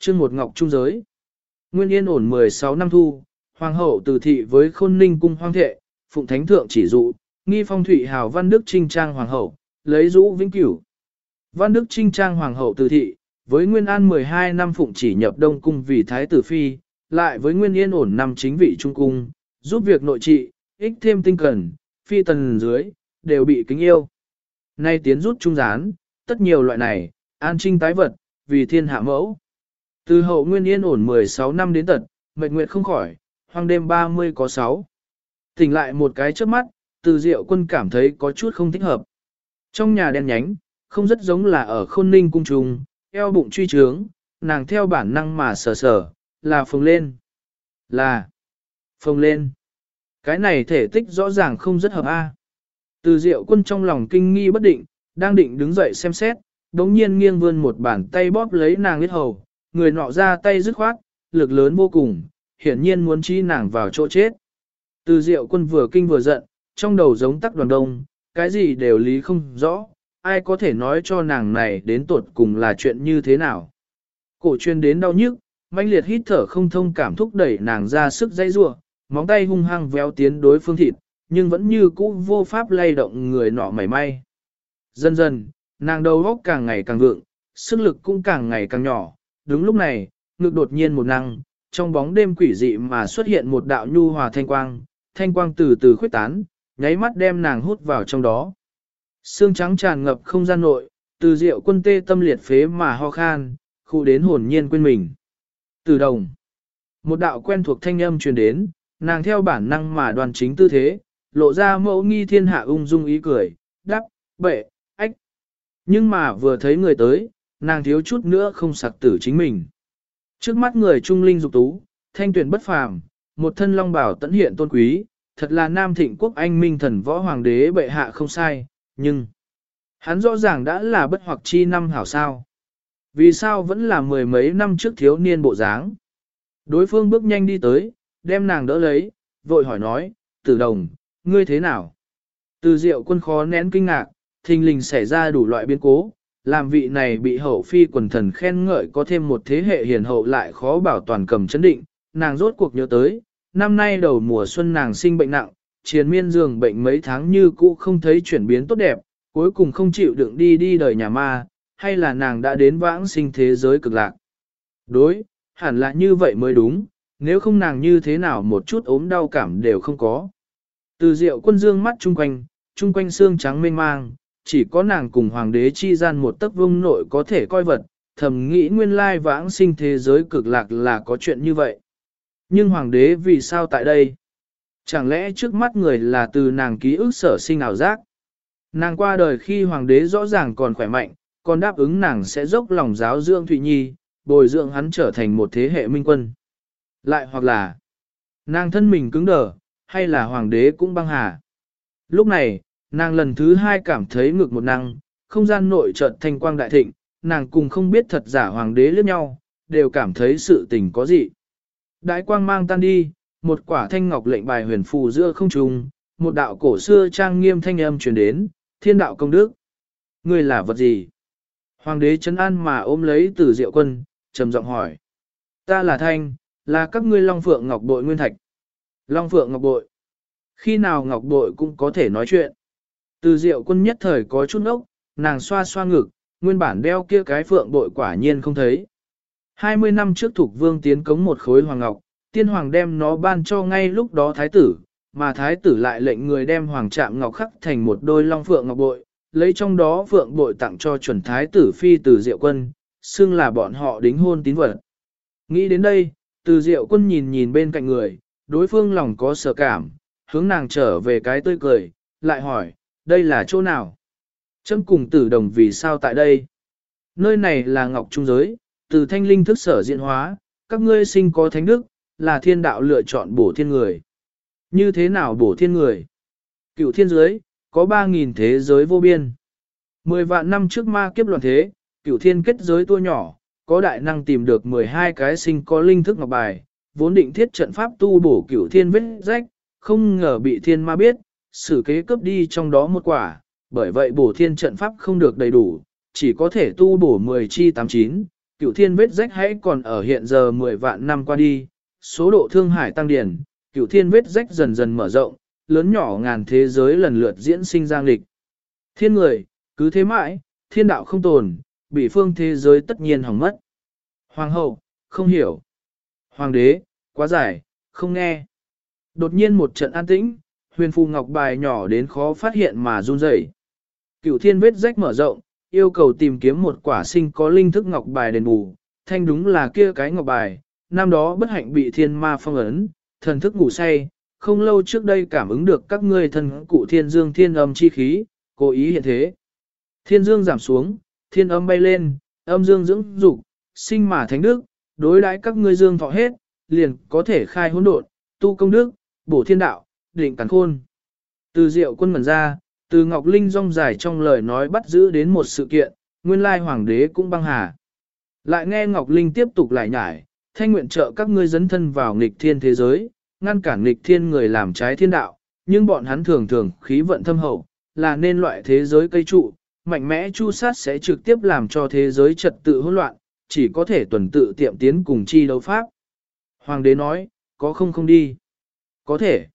chương một ngọc trung giới. Nguyên yên ổn 16 năm thu, hoàng hậu từ thị với khôn ninh cung hoang thệ, phụng thánh thượng chỉ dụ, nghi phong thụy hào văn đức trinh trang hoàng hậu, lấy dũ vĩnh cửu. Văn đức trinh trang hoàng hậu từ thị, với nguyên an 12 năm phụng chỉ nhập đông cung vì thái tử phi, lại với nguyên yên ổn năm chính vị trung cung, giúp việc nội trị, ích thêm tinh cần, phi tần dưới, đều bị kính yêu. Nay tiến rút trung gián, tất nhiều loại này, an trinh tái vật, vì thiên hạ mẫu. Từ hậu nguyên yên ổn 16 năm đến tận, mệt nguyệt không khỏi, hoang đêm 30 có 6. Tỉnh lại một cái trước mắt, Từ Diệu Quân cảm thấy có chút không thích hợp. Trong nhà đen nhánh, không rất giống là ở khôn ninh cung trùng, eo bụng truy trướng, nàng theo bản năng mà sờ, là phồng lên. Là phồng lên. Cái này thể tích rõ ràng không rất hợp a. Từ Diệu Quân trong lòng kinh nghi bất định, đang định đứng dậy xem xét, đống nhiên nghiêng vươn một bàn tay bóp lấy nàng huyết hầu, người nọ ra tay dứt khoát, lực lớn vô cùng, hiển nhiên muốn chi nàng vào chỗ chết. Từ Diệu Quân vừa kinh vừa giận, trong đầu giống tắc đoàn đông, cái gì đều lý không rõ, ai có thể nói cho nàng này đến tột cùng là chuyện như thế nào. Cổ truyền đến đau nhức, mãnh liệt hít thở không thông cảm thúc đẩy nàng ra sức dây rua, móng tay hung hăng véo tiến đối phương thịt, nhưng vẫn như cũ vô pháp lay động người nọ mảy may. Dần dần, nàng đầu óc càng ngày càng vượng, sức lực cũng càng ngày càng nhỏ. Đúng lúc này, ngực đột nhiên một năng, trong bóng đêm quỷ dị mà xuất hiện một đạo nhu hòa thanh quang từ từ khuếch tán, nháy mắt đem nàng hút vào trong đó. Sương trắng tràn ngập không gian nội, Từ Diệu Quân tê tâm liệt phế mà ho khan, khu đến hồn nhiên quên mình. Từ đồng, một đạo quen thuộc thanh âm truyền đến, nàng theo bản năng mà đoàn chính tư thế, lộ ra mẫu nghi thiên hạ ung dung ý cười, đắp, bệ, ách. Nhưng mà vừa thấy người tới, nàng thiếu chút nữa không sặc tử chính mình. Trước mắt người trung linh dục tú, thanh tuyển bất phàm, một thân long bảo tẫn hiện tôn quý, thật là nam thịnh quốc anh minh thần võ hoàng đế bệ hạ không sai, nhưng hắn rõ ràng đã là bất hoặc chi năm hảo sao. Vì sao vẫn là mười mấy năm trước thiếu niên bộ dáng? Đối phương bước nhanh đi tới, đem nàng đỡ lấy, vội hỏi nói, Tử Đồng, ngươi thế nào? Từ Diệu Quân khó nén kinh ngạc, thình lình xảy ra đủ loại biến cố, làm vị này bị hậu phi quần thần khen ngợi có thêm một thế hệ hiền hậu lại khó bảo toàn cầm chấn định, nàng rốt cuộc nhớ tới, năm nay đầu mùa xuân nàng sinh bệnh nặng, triền miên giường bệnh mấy tháng như cũ không thấy chuyển biến tốt đẹp, cuối cùng không chịu đựng đi đời nhà ma, hay là nàng đã đến vãng sinh thế giới cực lạc. Đối, hẳn là như vậy mới đúng, nếu không nàng như thế nào một chút ốm đau cảm đều không có. Từ Diệu Quân dương mắt chung quanh xương trắng mênh mang, chỉ có nàng cùng hoàng đế chi gian một tấc vương nội có thể coi vật, thầm nghĩ nguyên lai vãng sinh thế giới cực lạc là có chuyện như vậy. Nhưng hoàng đế vì sao tại đây? Chẳng lẽ trước mắt người là từ nàng ký ức sở sinh ảo giác? Nàng qua đời khi hoàng đế rõ ràng còn khỏe mạnh, còn đáp ứng nàng sẽ dốc lòng giáo dưỡng Thụy Nhi, bồi dưỡng hắn trở thành một thế hệ minh quân. Lại hoặc là, nàng thân mình cứng đờ, hay là hoàng đế cũng băng hà. Lúc này, nàng lần thứ hai cảm thấy ngực một năng, không gian nội chợt thanh quang đại thịnh, nàng cùng không biết thật giả hoàng đế liếc nhau, đều cảm thấy sự tình có gì. Đại quang mang tan đi, một quả thanh ngọc lệnh bài huyền phù giữa không trung, một đạo cổ xưa trang nghiêm thanh âm truyền đến, thiên đạo công đức. Ngươi là vật gì? Hoàng đế trấn an mà ôm lấy Từ Diệu Quân, trầm giọng hỏi. Ta là Thanh, là các ngươi Long Phượng Ngọc Bội Nguyên Thạch. Long Phượng Ngọc Bội. Khi nào Ngọc Bội cũng có thể nói chuyện. Từ Diệu Quân nhất thời có chút ốc, nàng xoa xoa ngực, nguyên bản đeo kia cái Phượng Bội quả nhiên không thấy. 20 năm trước Thục Vương tiến cống một khối hoàng ngọc, tiên hoàng đem nó ban cho ngay lúc đó thái tử, mà thái tử lại lệnh người đem hoàng trạm ngọc khắc thành một đôi Long Phượng Ngọc Bội, lấy trong đó Phượng Bội tặng cho chuẩn thái tử phi Từ Diệu Quân, xưng là bọn họ đính hôn tín vật. Nghĩ đến đây, Từ Diệu Quân nhìn bên cạnh người, đối phương lòng có sợ cảm, hướng nàng trở về cái tươi cười, lại hỏi, đây là chỗ nào? Trâm cùng Tử Đồng vì sao tại đây? Nơi này là Ngọc Trung Giới, từ thanh linh thức sở diễn hóa, các ngươi sinh có thánh đức, là thiên đạo lựa chọn bổ thiên người. Như thế nào bổ thiên người? Cựu thiên giới, có 3.000 thế giới vô biên. 10 vạn năm trước ma kiếp loạn thế, cựu thiên kết giới tua nhỏ, có đại năng tìm được 12 cái sinh có linh thức ngọc bài, vốn định thiết trận pháp tu bổ cựu thiên vết rách, không ngờ bị thiên ma biết, xử kế cướp đi trong đó một quả, bởi vậy bổ thiên trận pháp không được đầy đủ, chỉ có thể tu bổ 10 chi 89, Cửu thiên vết rách hãy còn ở hiện giờ 10 vạn năm qua đi, số độ thương hải tăng điển, cửu thiên vết rách dần dần mở rộng, lớn nhỏ ngàn thế giới lần lượt diễn sinh giang lịch. Thiên người, cứ thế mãi, thiên đạo không tồn, bị phương thế giới tất nhiên hỏng mất. Hoàng hậu, không hiểu. Hoàng đế, quá dài, không nghe. Đột nhiên một trận an tĩnh, huyền phù ngọc bài nhỏ đến khó phát hiện mà run rẩy. Cửu thiên vết rách mở rộng, yêu cầu tìm kiếm một quả sinh có linh thức ngọc bài đền bù, thanh đúng là kia cái ngọc bài, năm đó bất hạnh bị thiên ma phong ấn, thần thức ngủ say, không lâu trước đây cảm ứng được các ngươi thần cụ thiên dương thiên âm chi khí, cố ý hiện thế. Thiên dương giảm xuống, thiên âm bay lên, âm dương dưỡng dục, sinh mà thánh đức, đối đãi các ngươi dương thọ hết, liền có thể khai hỗn độn, tu công đức, bổ thiên đạo, định càn khôn. Từ Diệu Quân ngẩn ra, từ Ngọc Linh rong dài trong lời nói bắt giữ đến một sự kiện, nguyên lai hoàng đế cũng băng hà. Lại nghe Ngọc Linh tiếp tục lại nhải, thanh nguyện trợ các ngươi dấn thân vào nghịch thiên thế giới, ngăn cản nghịch thiên người làm trái thiên đạo, nhưng bọn hắn thường thường khí vận thâm hậu, là nên loại thế giới cây trụ, mạnh mẽ chu sát sẽ trực tiếp làm cho thế giới trật tự hỗn loạn, chỉ có thể tuần tự tiệm tiến cùng chi đấu pháp. Hoàng đế nói, có không không đi. Có thể.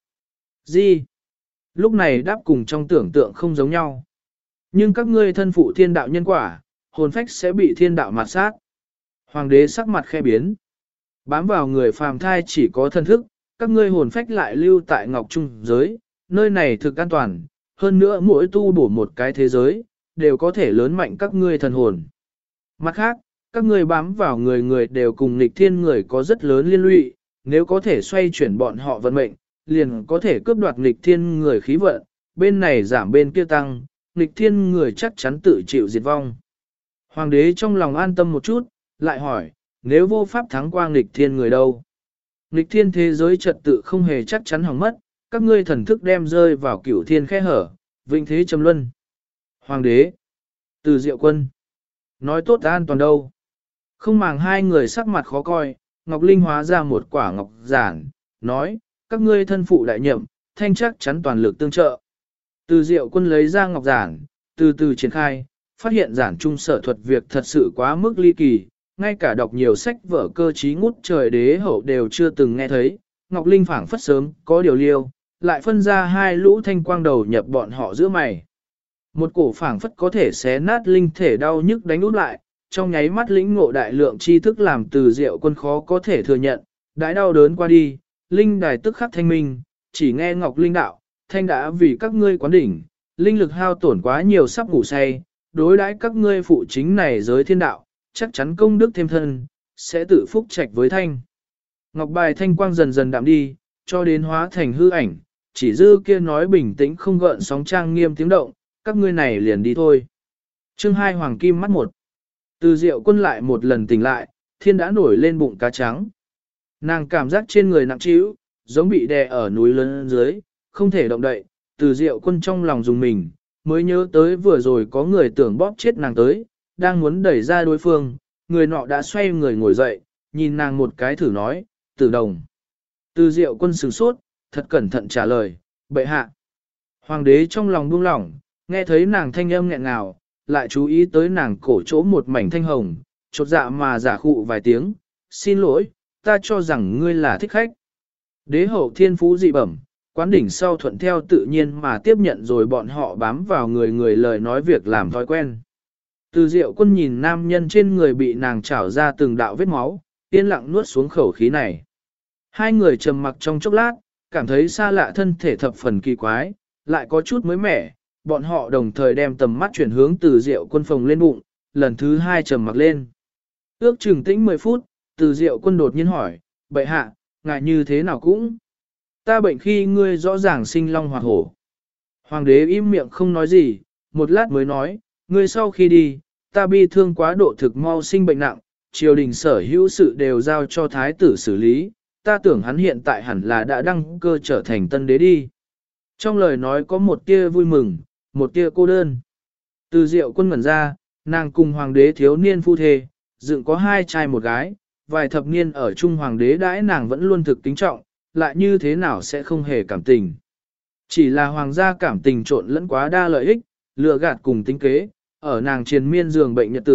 Gì? Lúc này đáp cùng trong tưởng tượng không giống nhau. Nhưng các ngươi thân phụ thiên đạo nhân quả, hồn phách sẽ bị thiên đạo mạt sát. Hoàng đế sắc mặt khe biến. Bám vào người phàm thai chỉ có thân thức, các ngươi hồn phách lại lưu tại ngọc trung giới, nơi này thực an toàn, hơn nữa mỗi tu bổ một cái thế giới, đều có thể lớn mạnh các ngươi thần hồn. Mặt khác, các ngươi bám vào người người đều cùng nghịch thiên người có rất lớn liên lụy, nếu có thể xoay chuyển bọn họ vận mệnh, liền có thể cướp đoạt nghịch thiên người khí vận, bên này giảm bên kia tăng, nghịch thiên người chắc chắn tự chịu diệt vong. Hoàng đế trong lòng an tâm một chút, lại hỏi, nếu vô pháp thắng qua nghịch thiên người đâu? Nghịch thiên thế giới trật tự không hề chắc chắn hỏng mất, các ngươi thần thức đem rơi vào cửu thiên khe hở, vinh thế trầm luân. Hoàng đế, Từ Diệu Quân, nói tốt an toàn đâu? Không màng hai người sắc mặt khó coi, Ngọc Linh hóa ra một quả ngọc giản, nói, các ngươi thân phụ đại nhậm, thanh chắc chắn toàn lực tương trợ. Từ Diệu Quân lấy ra ngọc giản, từ từ triển khai, phát hiện giản trung sở thuật việc thật sự quá mức ly kỳ, ngay cả đọc nhiều sách vở cơ trí ngút trời đế hậu đều chưa từng nghe thấy. Ngọc Linh phảng phất sớm, có điều liêu, lại phân ra hai lũ thanh quang đầu nhập bọn họ giữa mày. Một cổ phảng phất có thể xé nát linh thể đau nhức đánh út lại, trong nháy mắt lĩnh ngộ đại lượng tri thức làm Từ Diệu Quân khó có thể thừa nhận, đãi đau đớn qua đi, linh đài tức khắc thanh minh, chỉ nghe Ngọc Linh đạo, thanh đã vì các ngươi quán đỉnh, linh lực hao tổn quá nhiều sắp ngủ say, đối đãi các ngươi phụ chính này giới thiên đạo, chắc chắn công đức thêm thân, sẽ tự phúc trạch với thanh. Ngọc bài thanh quang dần dần đạm đi, cho đến hóa thành hư ảnh, chỉ dư kia nói bình tĩnh không gợn sóng trang nghiêm tiếng động, các ngươi này liền đi thôi. Chương 2 Hoàng Kim mắt 1. Từ Diệu Quân lại một lần tỉnh lại, thiên đã nổi lên bụng cá trắng. Nàng cảm giác trên người nặng trĩu, giống bị đè ở núi lớn dưới, không thể động đậy. Từ Diệu Quân trong lòng dùng mình, mới nhớ tới vừa rồi có người tưởng bóp chết nàng tới, đang muốn đẩy ra đối phương, người nọ đã xoay người ngồi dậy, nhìn nàng một cái thử nói, Tử Đồng. Từ Diệu Quân sửng sốt, thật cẩn thận trả lời, bệ hạ. Hoàng đế trong lòng buông lỏng, nghe thấy nàng thanh âm nghẹn ngào, lại chú ý tới nàng cổ chỗ một mảnh thanh hồng, chột dạ mà giả khụ vài tiếng, xin lỗi, ta cho rằng ngươi là thích khách. Đế hậu thiên phú dị bẩm, quán đỉnh sau thuận theo tự nhiên mà tiếp nhận rồi bọn họ bám vào người người lời nói việc làm thói quen. Từ Diệu Quân nhìn nam nhân trên người bị nàng trảo ra từng đạo vết máu, yên lặng nuốt xuống khẩu khí này. Hai người trầm mặc trong chốc lát, cảm thấy xa lạ thân thể thập phần kỳ quái, lại có chút mới mẻ, bọn họ đồng thời đem tầm mắt chuyển hướng Từ Diệu Quân phồng lên bụng, lần thứ hai trầm mặc lên. Ước chừng tĩnh 10 phút, Từ Diệu Quân đột nhiên hỏi, bệ hạ, ngài như thế nào cũng. Ta bệnh khi ngươi rõ ràng sinh long hoặc hổ. Hoàng đế im miệng không nói gì, một lát mới nói, ngươi sau khi đi, ta bi thương quá độ thực mau sinh bệnh nặng, triều đình sở hữu sự đều giao cho thái tử xử lý, ta tưởng hắn hiện tại hẳn là đã đăng cơ trở thành tân đế đi. Trong lời nói có một tia vui mừng, một tia cô đơn. Từ Diệu Quân ngẩn ra, nàng cùng hoàng đế thiếu niên phu thê, dựng có 2 trai 1 gái, vài thập niên ở chung hoàng đế đãi nàng vẫn luôn thực kính trọng, lại như thế nào sẽ không hề cảm tình. Chỉ là hoàng gia cảm tình trộn lẫn quá đa lợi ích, lừa gạt cùng tính kế, ở nàng triền miên giường bệnh nhật tử,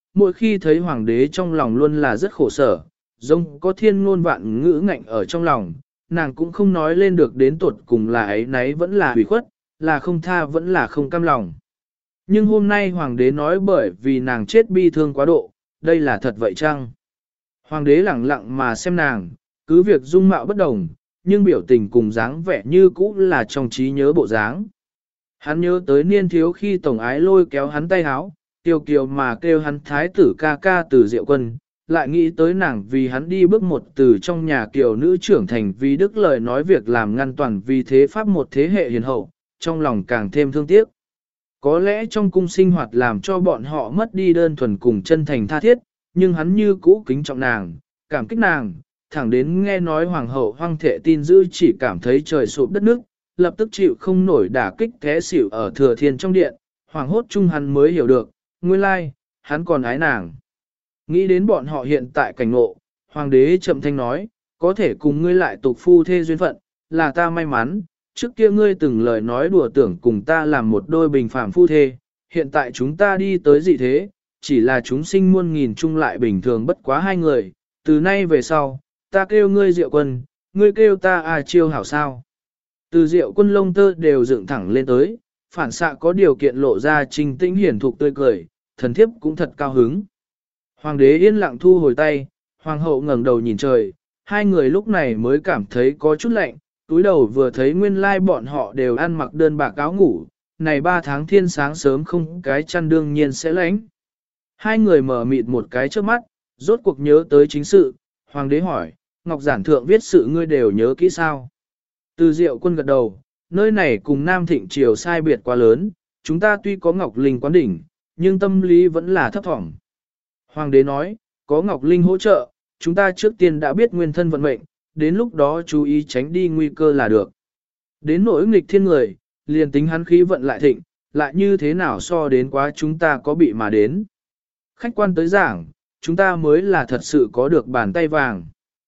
mỗi khi thấy hoàng đế trong lòng luôn là rất khổ sở, giống có thiên ngôn vạn ngữ ngạnh ở trong lòng, nàng cũng không nói lên được đến tuột cùng là ấy nấy vẫn là hủy khuất, là không tha vẫn là không cam lòng. Nhưng hôm nay hoàng đế nói bởi vì nàng chết bi thương quá độ, đây là thật vậy chăng? Hoàng đế lẳng lặng mà xem nàng, cứ việc dung mạo bất đồng, nhưng biểu tình cùng dáng vẻ như cũ là trong trí nhớ bộ dáng. Hắn nhớ tới niên thiếu khi tổng ái lôi kéo hắn tay háo, tiêu kiều mà kêu hắn thái tử ca ca Từ Diệu Quân, lại nghĩ tới nàng vì hắn đi bước một từ trong nhà kiều nữ trưởng thành vì đức lời nói việc làm ngăn toàn vì thế pháp một thế hệ hiền hậu, trong lòng càng thêm thương tiếc. Có lẽ trong cung sinh hoạt làm cho bọn họ mất đi đơn thuần cùng chân thành tha thiết, nhưng hắn như cũ kính trọng nàng, cảm kích nàng, thẳng đến nghe nói hoàng hậu hoang thệ tin dữ chỉ cảm thấy trời sụp đất nước, lập tức chịu không nổi đả kích té xỉu ở thừa thiên trong điện, hoàng hốt chung hắn mới hiểu được, nguyên lai, hắn còn ái nàng. Nghĩ đến bọn họ hiện tại cảnh ngộ, hoàng đế chậm thanh nói, có thể cùng ngươi lại tục phu thê duyên phận, là ta may mắn, trước kia ngươi từng lời nói đùa tưởng cùng ta làm một đôi bình phạm phu thê, hiện tại chúng ta đi tới dị thế, chỉ là chúng sinh muôn nghìn chung lại bình thường bất quá hai người, từ nay về sau, ta kêu ngươi Diệu Quân, ngươi kêu ta Chiêu hảo sao. Từ Diệu Quân lông tơ đều dựng thẳng lên tới, phản xạ có điều kiện lộ ra trình tĩnh hiển thục tươi cười, thần thiếp cũng thật cao hứng. Hoàng đế yên lặng thu hồi tay, hoàng hậu ngẩng đầu nhìn trời, hai người lúc này mới cảm thấy có chút lạnh, túi đầu vừa thấy nguyên lai bọn họ đều ăn mặc đơn bạc áo ngủ, này 3 tháng thiên sáng sớm không cái chăn đương nhiên sẽ lạnh. Hai người mở mịt một cái trước mắt, rốt cuộc nhớ tới chính sự, hoàng đế hỏi, Ngọc Giản Thượng viết sự ngươi đều nhớ kỹ sao? Từ Diệu Quân gật đầu, nơi này cùng Nam Thịnh Triều sai biệt quá lớn, chúng ta tuy có Ngọc Linh quán đỉnh, nhưng tâm lý vẫn là thấp thỏm. Hoàng đế nói, có Ngọc Linh hỗ trợ, chúng ta trước tiên đã biết nguyên thân vận mệnh, đến lúc đó chú ý tránh đi nguy cơ là được. Đến nỗi nghịch thiên người, liền tính hắn khí vận lại thịnh, lại như thế nào so đến quá chúng ta có bị mà đến. Khách quan tới giảng, chúng ta mới là thật sự có được bàn tay vàng.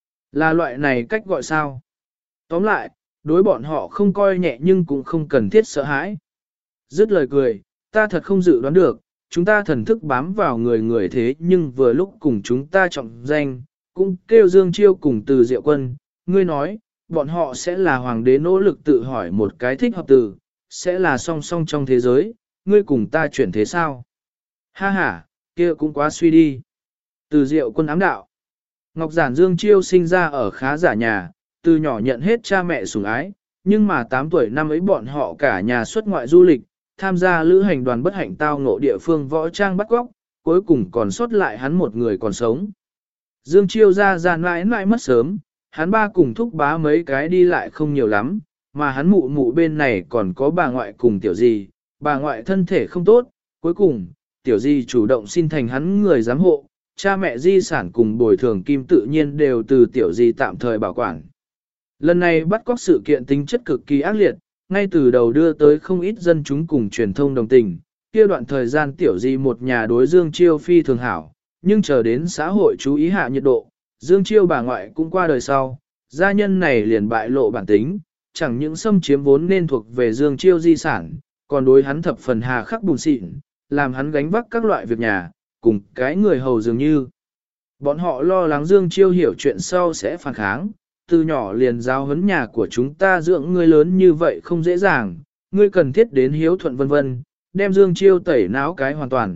Là loại này cách gọi sao? Tóm lại, đối bọn họ không coi nhẹ nhưng cũng không cần thiết sợ hãi. Dứt lời cười, ta thật không dự đoán được, chúng ta thần thức bám vào người thế nhưng vừa lúc cùng chúng ta trọng danh, cũng kêu Dương Chiêu cùng Từ Diệu Quân, ngươi nói, bọn họ sẽ là hoàng đế nỗ lực tự hỏi một cái thích hợp từ, sẽ là song song trong thế giới, ngươi cùng ta chuyển thế sao? Ha ha, kia cũng quá suy đi. Từ Diệu Quân ám đạo. Ngọc Giản Dương Chiêu sinh ra ở khá giả nhà, từ nhỏ nhận hết cha mẹ sủng ái, nhưng mà 8 tuổi năm ấy bọn họ cả nhà xuất ngoại du lịch, tham gia lữ hành đoàn bất hạnh tao ngộ địa phương võ trang bắt góc, cuối cùng còn sót lại hắn một người còn sống. Dương Chiêu ra mãi mãi mất sớm, hắn ba cùng thúc bá mấy cái đi lại không nhiều lắm, mà hắn mụ mụ bên này còn có bà ngoại cùng tiểu dì, bà ngoại thân thể không tốt, cuối cùng, tiểu dì chủ động xin thành hắn người giám hộ, cha mẹ di sản cùng bồi thường kim tự nhiên đều từ tiểu dì tạm thời bảo quản. Lần này bắt cóc sự kiện tính chất cực kỳ ác liệt, ngay từ đầu đưa tới không ít dân chúng cùng truyền thông đồng tình, kia đoạn thời gian tiểu dì một nhà đối Dương Chiêu phi thường hảo, nhưng chờ đến xã hội chú ý hạ nhiệt độ, Dương Chiêu bà ngoại cũng qua đời sau, gia nhân này liền bại lộ bản tính, chẳng những xâm chiếm vốn nên thuộc về Dương Chiêu di sản, còn đối hắn thập phần hà khắc bùn xịn, làm hắn gánh vác các loại việc nhà, cùng cái người hầu dường như. Bọn họ lo lắng Dương Chiêu hiểu chuyện sau sẽ phản kháng, từ nhỏ liền giáo huấn nhà của chúng ta dưỡng ngươi lớn như vậy không dễ dàng, ngươi cần thiết đến hiếu thuận vân vân, đem Dương Chiêu tẩy não cái hoàn toàn.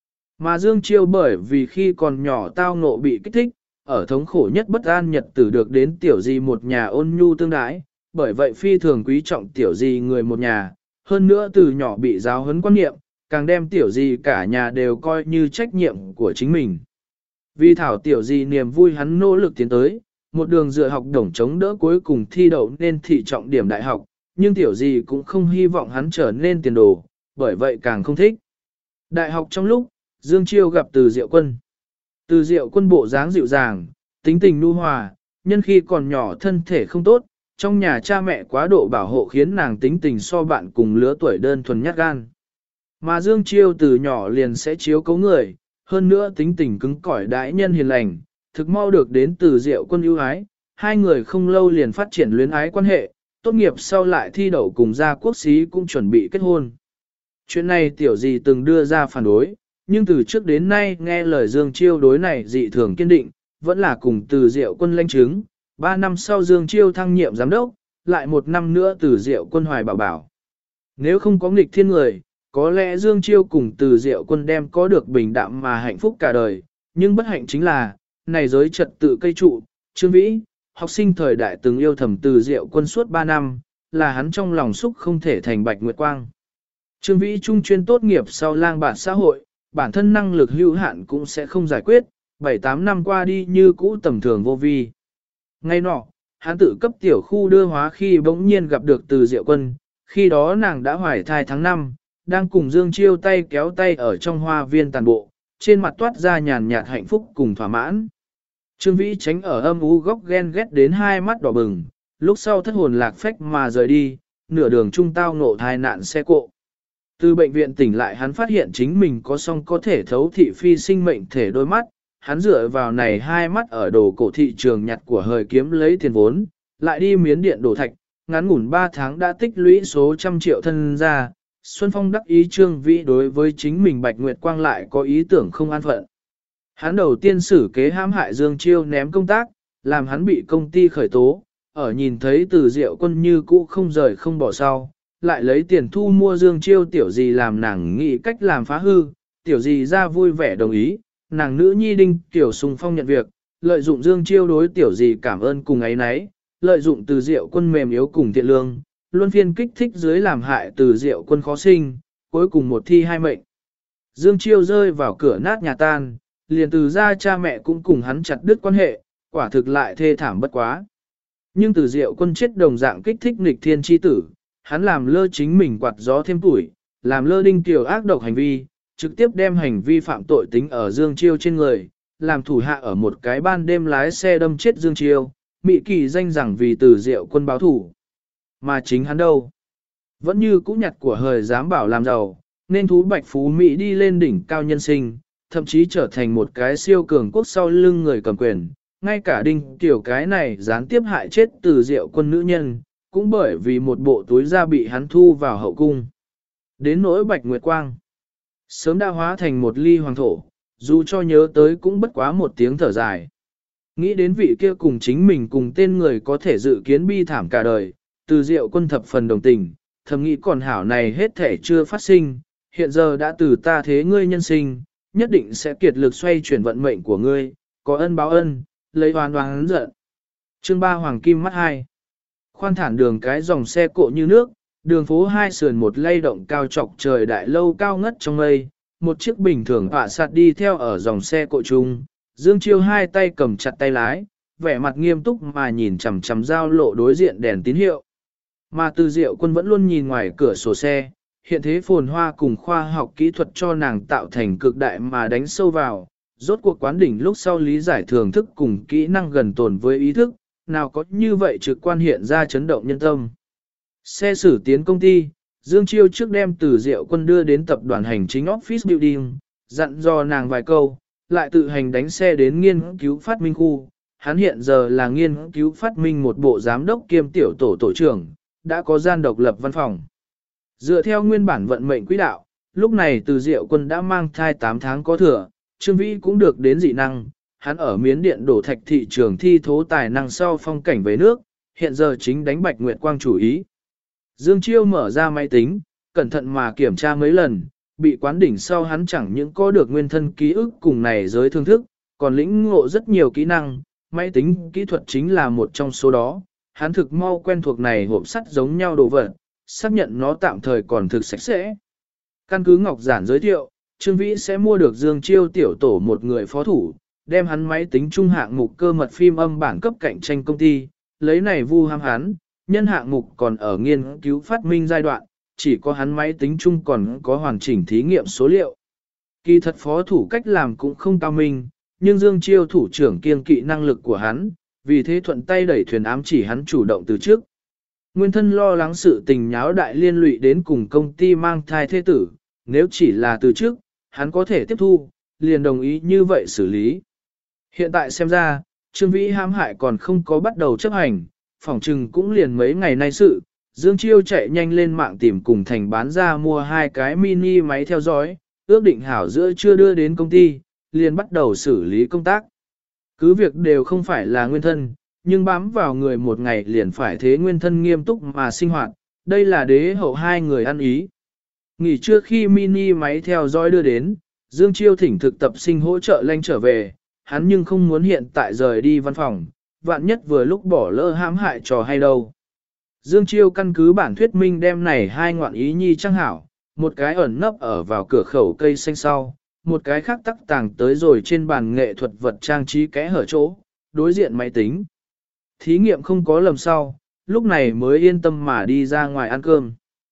Mà Dương Chiêu bởi vì khi còn nhỏ tao ngộ bị kích thích, ở thống khổ nhất bất an nhật tử được đến tiểu di một nhà ôn nhu tương đái, bởi vậy phi thường quý trọng tiểu di người một nhà, hơn nữa từ nhỏ bị giáo huấn quan niệm, càng đem tiểu di cả nhà đều coi như trách nhiệm của chính mình. Vì thảo tiểu di niềm vui hắn nỗ lực tiến tới, một đường dựa học đồng chống đỡ cuối cùng thi đậu nên thị trọng điểm đại học, nhưng tiểu di cũng không hy vọng hắn trở nên tiền đồ, bởi vậy càng không thích. Đại học trong lúc, Dương Chiêu gặp Từ Diệu Quân. Từ Diệu Quân bộ dáng dịu dàng, tính tình nhu hòa, nhân khi còn nhỏ thân thể không tốt, trong nhà cha mẹ quá độ bảo hộ khiến nàng tính tình so bạn cùng lứa tuổi đơn thuần nhát gan. Mà Dương Chiêu từ nhỏ liền sẽ chiếu cố người, hơn nữa tính tình cứng cỏi đãi nhân hiền lành, thực mau được đến Từ Diệu Quân ưu ái, hai người không lâu liền phát triển luyến ái quan hệ, tốt nghiệp sau lại thi đậu cùng gia quốc sĩ cũng chuẩn bị kết hôn. Chuyện này tiểu gì từng đưa ra phản đối, nhưng từ trước đến nay nghe lời Dương Chiêu đối này dị thường kiên định, vẫn là cùng Từ Diệu Quân lãnh chứng. 3 năm sau Dương Chiêu thăng nhiệm giám đốc, lại 1 năm nữa Từ Diệu Quân hoài bảo bảo. Nếu không có nghịch thiên người, có lẽ Dương Chiêu cùng Từ Diệu Quân đem có được bình đạm mà hạnh phúc cả đời, nhưng bất hạnh chính là, này giới trật tự cây trụ, Trương Vĩ, học sinh thời đại từng yêu thầm Từ Diệu Quân suốt 3 năm, là hắn trong lòng xúc không thể thành bạch nguyệt quang. Trương Vĩ trung chuyên tốt nghiệp sau lang bạt xã hội, bản thân năng lực hữu hạn cũng sẽ không giải quyết, 7-8 năm qua đi như cũ tầm thường vô vi. Ngay nọ, hắn tự cấp tiểu khu đưa hóa khi bỗng nhiên gặp được Từ Diệu Quân, khi đó nàng đã hoài thai tháng 5, đang cùng Dương Chiêu tay kéo tay ở trong hoa viên tàn bộ, trên mặt toát ra nhàn nhạt hạnh phúc cùng thỏa mãn. Trương Vĩ tránh ở âm u góc ghen ghét đến hai mắt đỏ bừng, lúc sau thất hồn lạc phách mà rời đi, nửa đường trung tao ngộ thai nạn xe cộ. Từ bệnh viện tỉnh lại hắn phát hiện chính mình có song có thể thấu thị phi sinh mệnh thể đôi mắt, hắn dựa vào này hai mắt ở đồ cổ thị trường nhặt của hời kiếm lấy tiền vốn, lại đi miến điện đổ thạch, ngắn ngủn 3 tháng đã tích lũy số trăm triệu thân ra. Xuân Phong đắc ý Trương Vĩ đối với chính mình Bạch Nguyệt Quang lại có ý tưởng không an phận. Hắn đầu tiên xử kế hãm hại Dương Chiêu ném công tác, làm hắn bị công ty khởi tố, ở nhìn thấy Từ Diệu Quân như cũ không rời không bỏ sau, lại lấy tiền thu mua Dương Chiêu tiểu gì làm nàng nghĩ cách làm phá hư, tiểu gì ra vui vẻ đồng ý, nàng nữ nhi Đinh Tiểu Sùng Phong nhận việc, lợi dụng Dương Chiêu đối tiểu gì cảm ơn cùng ấy nấy, lợi dụng Từ Diệu Quân mềm yếu cùng thiện lương, luân phiên kích thích dưới làm hại Từ Diệu Quân khó sinh, cuối cùng một thi hai mệnh. Dương Chiêu rơi vào cửa nát nhà tan, liền Từ ra cha mẹ cũng cùng hắn chặt đứt quan hệ, quả thực lại thê thảm bất quá. Nhưng Từ Diệu Quân chết đồng dạng kích thích nghịch thiên chi tử, hắn làm lơ chính mình quạt gió thêm tuổi, làm lơ Đinh Tiểu ác độc hành vi, trực tiếp đem hành vi phạm tội tính ở Dương Chiêu trên người, làm thủ hạ ở một cái ban đêm lái xe đâm chết Dương Chiêu, mị kỳ danh rằng vì Từ Diệu Quân báo thủ. Mà chính hắn đâu? Vẫn như cũ nhặt của hời dám bảo làm giàu, nên thú bạch phú Mỹ đi lên đỉnh cao nhân sinh, thậm chí trở thành một cái siêu cường quốc sau lưng người cầm quyền. Ngay cả Đinh Tiểu cái này gián tiếp hại chết Từ Diệu Quân nữ nhân, cũng bởi vì một bộ túi da bị hắn thu vào hậu cung. Đến nỗi Bạch Nguyệt Quang, sớm đã hóa thành một ly hoàng thổ, dù cho nhớ tới cũng bất quá một tiếng thở dài. Nghĩ đến vị kia cùng chính mình cùng tên người có thể dự kiến bi thảm cả đời, Từ Diệu Quân thập phần đồng tình, thầm nghĩ còn hảo này hết thể chưa phát sinh, hiện giờ đã từ ta thế ngươi nhân sinh, nhất định sẽ kiệt lực xoay chuyển vận mệnh của ngươi, có ân báo ân, lấy oan oán giận. Chương 3 Hoàng Kim mắt 2. Khoan thản đường cái dòng xe cộ như nước, đường phố hai sườn một lay động cao trọc trời đại lâu cao ngất trong mây, một chiếc bình thường họa sạt đi theo ở dòng xe cộ chung, Dương Chiêu hai tay cầm chặt tay lái, vẻ mặt nghiêm túc mà nhìn chằm chằm giao lộ đối diện đèn tín hiệu. Mà Từ Diệu Quân vẫn luôn nhìn ngoài cửa sổ xe, hiện thế phồn hoa cùng khoa học kỹ thuật cho nàng tạo thành cực đại mà đánh sâu vào, rốt cuộc quán đỉnh lúc sau lý giải thưởng thức cùng kỹ năng gần tồn với ý thức, nào có như vậy trực quan hiện ra chấn động nhân tâm. Xe xử tiến công ty, Dương Chiêu trước đem Từ Diệu Quân đưa đến tập đoàn hành chính office building, dặn dò nàng vài câu, lại tự hành đánh xe đến nghiên cứu phát minh khu. Hắn hiện giờ là nghiên cứu phát minh một bộ giám đốc kiêm tiểu tổ tổ trưởng, đã có gian độc lập văn phòng. Dựa theo nguyên bản vận mệnh quỹ đạo, lúc này Từ Diệu Quân đã mang thai 8 tháng có thừa, Trương Vĩ cũng được đến dị năng, hắn ở miến điện đổ thạch thị trường thi thố tài năng sau phong cảnh về nước, hiện giờ chính đánh Bạch Nguyệt Quang chủ ý. Dương Chiêu mở ra máy tính, cẩn thận mà kiểm tra mấy lần, bị quán đỉnh sau hắn chẳng những có được nguyên thân ký ức cùng này giới thương thức, còn lĩnh ngộ rất nhiều kỹ năng, máy tính kỹ thuật chính là một trong số đó, hắn thực mau quen thuộc này hộp sắt giống nhau đồ vật, xác nhận nó tạm thời còn thực sạch sẽ. Căn cứ Ngọc Giản giới thiệu, Trương Vĩ sẽ mua được Dương Chiêu tiểu tổ một người phó thủ, đem hắn máy tính trung hạng mục cơ mật phim âm bản cấp cạnh tranh công ty, lấy này vu ham hắn, nhân hạng mục còn ở nghiên cứu phát minh giai đoạn, chỉ có hắn máy tính chung còn có hoàn chỉnh thí nghiệm số liệu. Kỳ thật phó thủ cách làm cũng không cao minh, nhưng Dương Chiêu thủ trưởng kiêng kỵ năng lực của hắn, vì thế thuận tay đẩy thuyền ám chỉ hắn chủ động từ trước. Nguyên thân lo lắng sự tình nháo đại liên lụy đến cùng công ty mang thai thế tử, nếu chỉ là từ trước, hắn có thể tiếp thu, liền đồng ý như vậy xử lý. Hiện tại xem ra, Trương Vĩ hãm hại còn không có bắt đầu chấp hành, phỏng chừng cũng liền mấy ngày nay sự, Dương Chiêu chạy nhanh lên mạng tìm cùng thành bán ra mua 2 cái mini máy theo dõi, ước định hảo giữa chưa đưa đến công ty, liền bắt đầu xử lý công tác. Cứ việc đều không phải là nguyên thân, nhưng bám vào người một ngày liền phải thế nguyên thân nghiêm túc mà sinh hoạt, đây là đế hậu hai người ăn ý. Nghỉ trưa khi mini máy theo dõi đưa đến, Dương Chiêu thỉnh thực tập sinh hỗ trợ lanh trở về, hắn nhưng không muốn hiện tại rời đi văn phòng, vạn nhất vừa lúc bỏ lỡ hãm hại trò hay đâu. Dương Chiêu căn cứ bản thuyết minh đem này hai ngoạn ý nhi trang hảo, một cái ẩn nấp ở vào cửa khẩu cây xanh sau, một cái khác tắc tàng tới rồi trên bàn nghệ thuật vật trang trí kẽ hở chỗ, đối diện máy tính. Thí nghiệm không có lầm sau, lúc này mới yên tâm mà đi ra ngoài ăn cơm.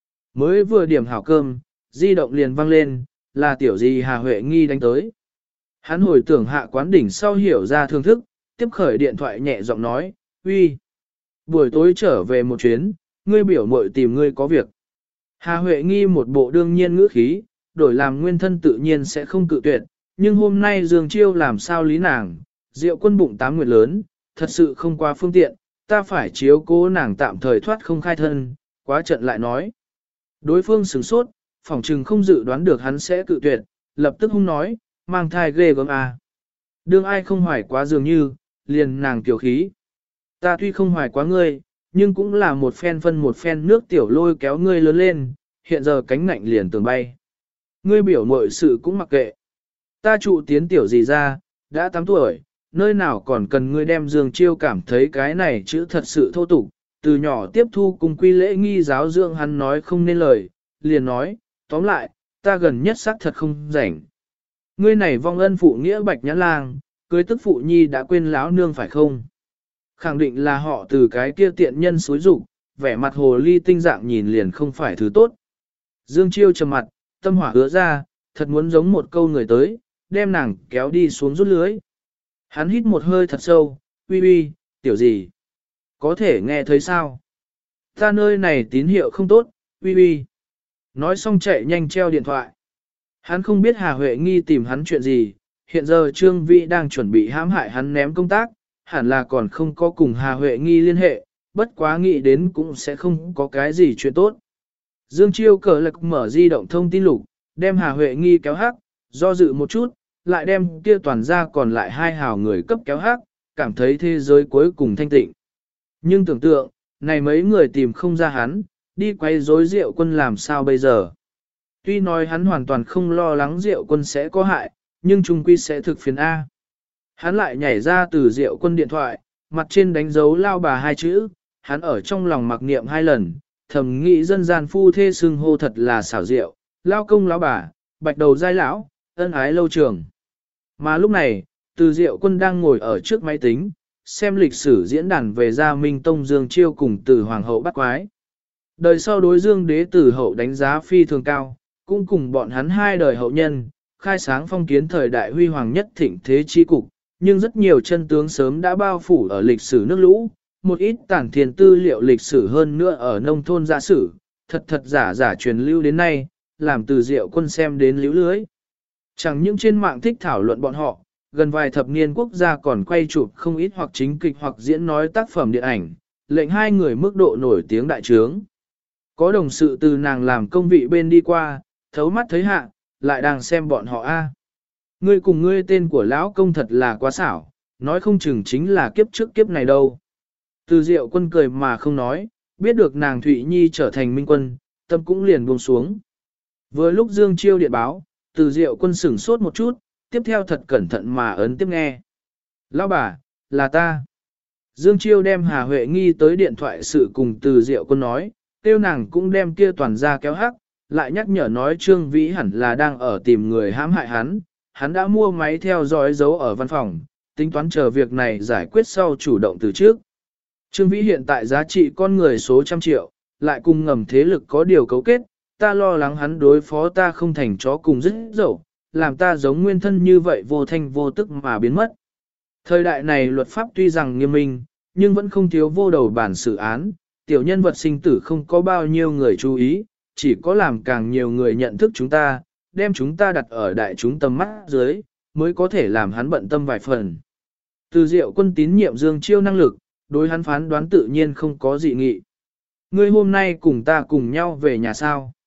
Mới vừa điểm hảo cơm, di động liền vang lên, là tiểu gì Hà Huệ Nghi đánh tới. Hắn hồi tưởng hạ quán đỉnh sau hiểu ra thương thức, tiếp khởi điện thoại nhẹ giọng nói, uy, buổi tối trở về một chuyến, ngươi biểu muội tìm ngươi có việc. Hà Huệ Nghi một bộ đương nhiên ngữ khí, đổi làm nguyên thân tự nhiên sẽ không cự tuyệt, nhưng hôm nay Dương Chiêu làm sao lý nàng, Diệu Quân bụng 8 nguyệt lớn, thật sự không qua phương tiện, ta phải chiếu cố nàng tạm thời thoát không khai thân, quá trận lại nói. Đối phương sửng sốt, phỏng chừng không dự đoán được hắn sẽ cự tuyệt, lập tức hung nói, mang thai ghê gớm à. Đương ai không hoài quá dường như, liền nàng tiểu khí. Ta tuy không hoài quá ngươi, nhưng cũng là một phen phân một phen nước tiểu lôi kéo ngươi lớn lên, hiện giờ cánh ngạnh liền tường bay. Ngươi biểu mọi sự cũng mặc kệ. Ta trụ tiến tiểu gì ra, đã 8 tuổi, nơi nào còn cần ngươi đem Dương Chiêu cảm thấy cái này chữ thật sự thô tục, từ nhỏ tiếp thu cùng quy lễ nghi giáo dưỡng hắn nói không nên lời, liền nói, tóm lại, ta gần nhất xác thật không rảnh. Ngươi này vong ân phụ nghĩa bạch nhãn lang, cưới tức phụ nhi đã quên láo nương phải không? Khẳng định là họ từ cái kia tiện nhân xối rụng, vẻ mặt hồ ly tinh dạng nhìn liền không phải thứ tốt. Dương Chiêu trầm mặt, tâm hỏa hứa ra, thật muốn giống một câu người tới, đem nàng kéo đi xuống rút lưới. Hắn hít một hơi thật sâu, uy uy, tiểu gì? Có thể nghe thấy sao? Ta nơi này tín hiệu không tốt, uy uy. Nói xong chạy nhanh treo điện thoại. Hắn không biết Hà Huệ Nghi tìm hắn chuyện gì, hiện giờ Trương Vĩ đang chuẩn bị hãm hại hắn ném công tác, hẳn là còn không có cùng Hà Huệ Nghi liên hệ, bất quá nghĩ đến cũng sẽ không có cái gì chuyện tốt. Dương Chiêu cờ lạc mở di động thông tin lục, đem Hà Huệ Nghi kéo hắc, do dự một chút, lại đem kia toàn ra còn lại hai hào người cấp kéo hắc, cảm thấy thế giới cuối cùng thanh tịnh. Nhưng tưởng tượng, này mấy người tìm không ra hắn, đi quay rối Diệu Quân làm sao bây giờ. Tuy nói hắn hoàn toàn không lo lắng Diệu Quân sẽ có hại, nhưng chung quy sẽ thực phiền A. Hắn lại nhảy ra từ Diệu Quân điện thoại, mặt trên đánh dấu lao bà hai chữ, hắn ở trong lòng mặc niệm 2 lần, thầm nghĩ dân gian phu thê xưng hô thật là xảo diệu, lao công lão bà, bạch đầu giai lão, ân ái lâu trường. Mà lúc này, từ Diệu Quân đang ngồi ở trước máy tính, xem lịch sử diễn đàn về Gia Minh Tông Dương Chiêu cùng từ Hoàng hậu bắt quái. Đời sau đối Dương đế tử hậu đánh giá phi thường cao, cũng cùng bọn hắn hai đời hậu nhân, khai sáng phong kiến thời đại huy hoàng nhất thịnh thế chi cục, nhưng rất nhiều chân tướng sớm đã bao phủ ở lịch sử nước lũ, một ít tản thiền tư liệu lịch sử hơn nữa ở nông thôn giả sử, thật giả giả truyền lưu đến nay, làm từ Diệu Quân xem đến líu lưới. Chẳng những trên mạng thích thảo luận bọn họ, gần vài thập niên quốc gia còn quay chụp không ít hoặc chính kịch hoặc diễn nói tác phẩm điện ảnh, lệnh hai người mức độ nổi tiếng đại trướng. Có đồng sự từ nàng làm công vị bên đi qua, thấu mắt thấy hạ, lại đang xem bọn họ a. Ngươi cùng ngươi tên của lão công thật là quá xảo, nói không chừng chính là kiếp trước kiếp này đâu. Từ Diệu Quân cười mà không nói, biết được nàng Thụy Nhi trở thành minh quân, tâm cũng liền buông xuống. Vừa lúc Dương Chiêu điện báo, Từ Diệu Quân sửng sốt một chút, tiếp theo thật cẩn thận mà ấn tiếp nghe. Lão bà, là ta. Dương Chiêu đem Hà Huệ Nghi tới điện thoại sự cùng Từ Diệu Quân nói, tiêu nàng cũng đem kia toàn ra kéo hắc, lại nhắc nhở nói Trương Vĩ hẳn là đang ở tìm người hãm hại hắn đã mua máy theo dõi giấu ở văn phòng, tính toán chờ việc này giải quyết sau chủ động từ trước. Trương Vĩ hiện tại giá trị con người số trăm triệu, lại cùng ngầm thế lực có điều cấu kết, ta lo lắng hắn đối phó ta không thành chó cùng dứt dậu, làm ta giống nguyên thân như vậy vô thanh vô tức mà biến mất. Thời đại này luật pháp tuy rằng nghiêm minh, nhưng vẫn không thiếu vô đầu bản xử án, tiểu nhân vật sinh tử không có bao nhiêu người chú ý, chỉ có làm càng nhiều người nhận thức chúng ta, đem chúng ta đặt ở đại chúng tầm mắt dưới, mới có thể làm hắn bận tâm vài phần. Từ Diệu Quân tín nhiệm Dương Chiêu năng lực, đối hắn phán đoán tự nhiên không có dị nghị. Ngươi hôm nay cùng ta cùng nhau về nhà sao?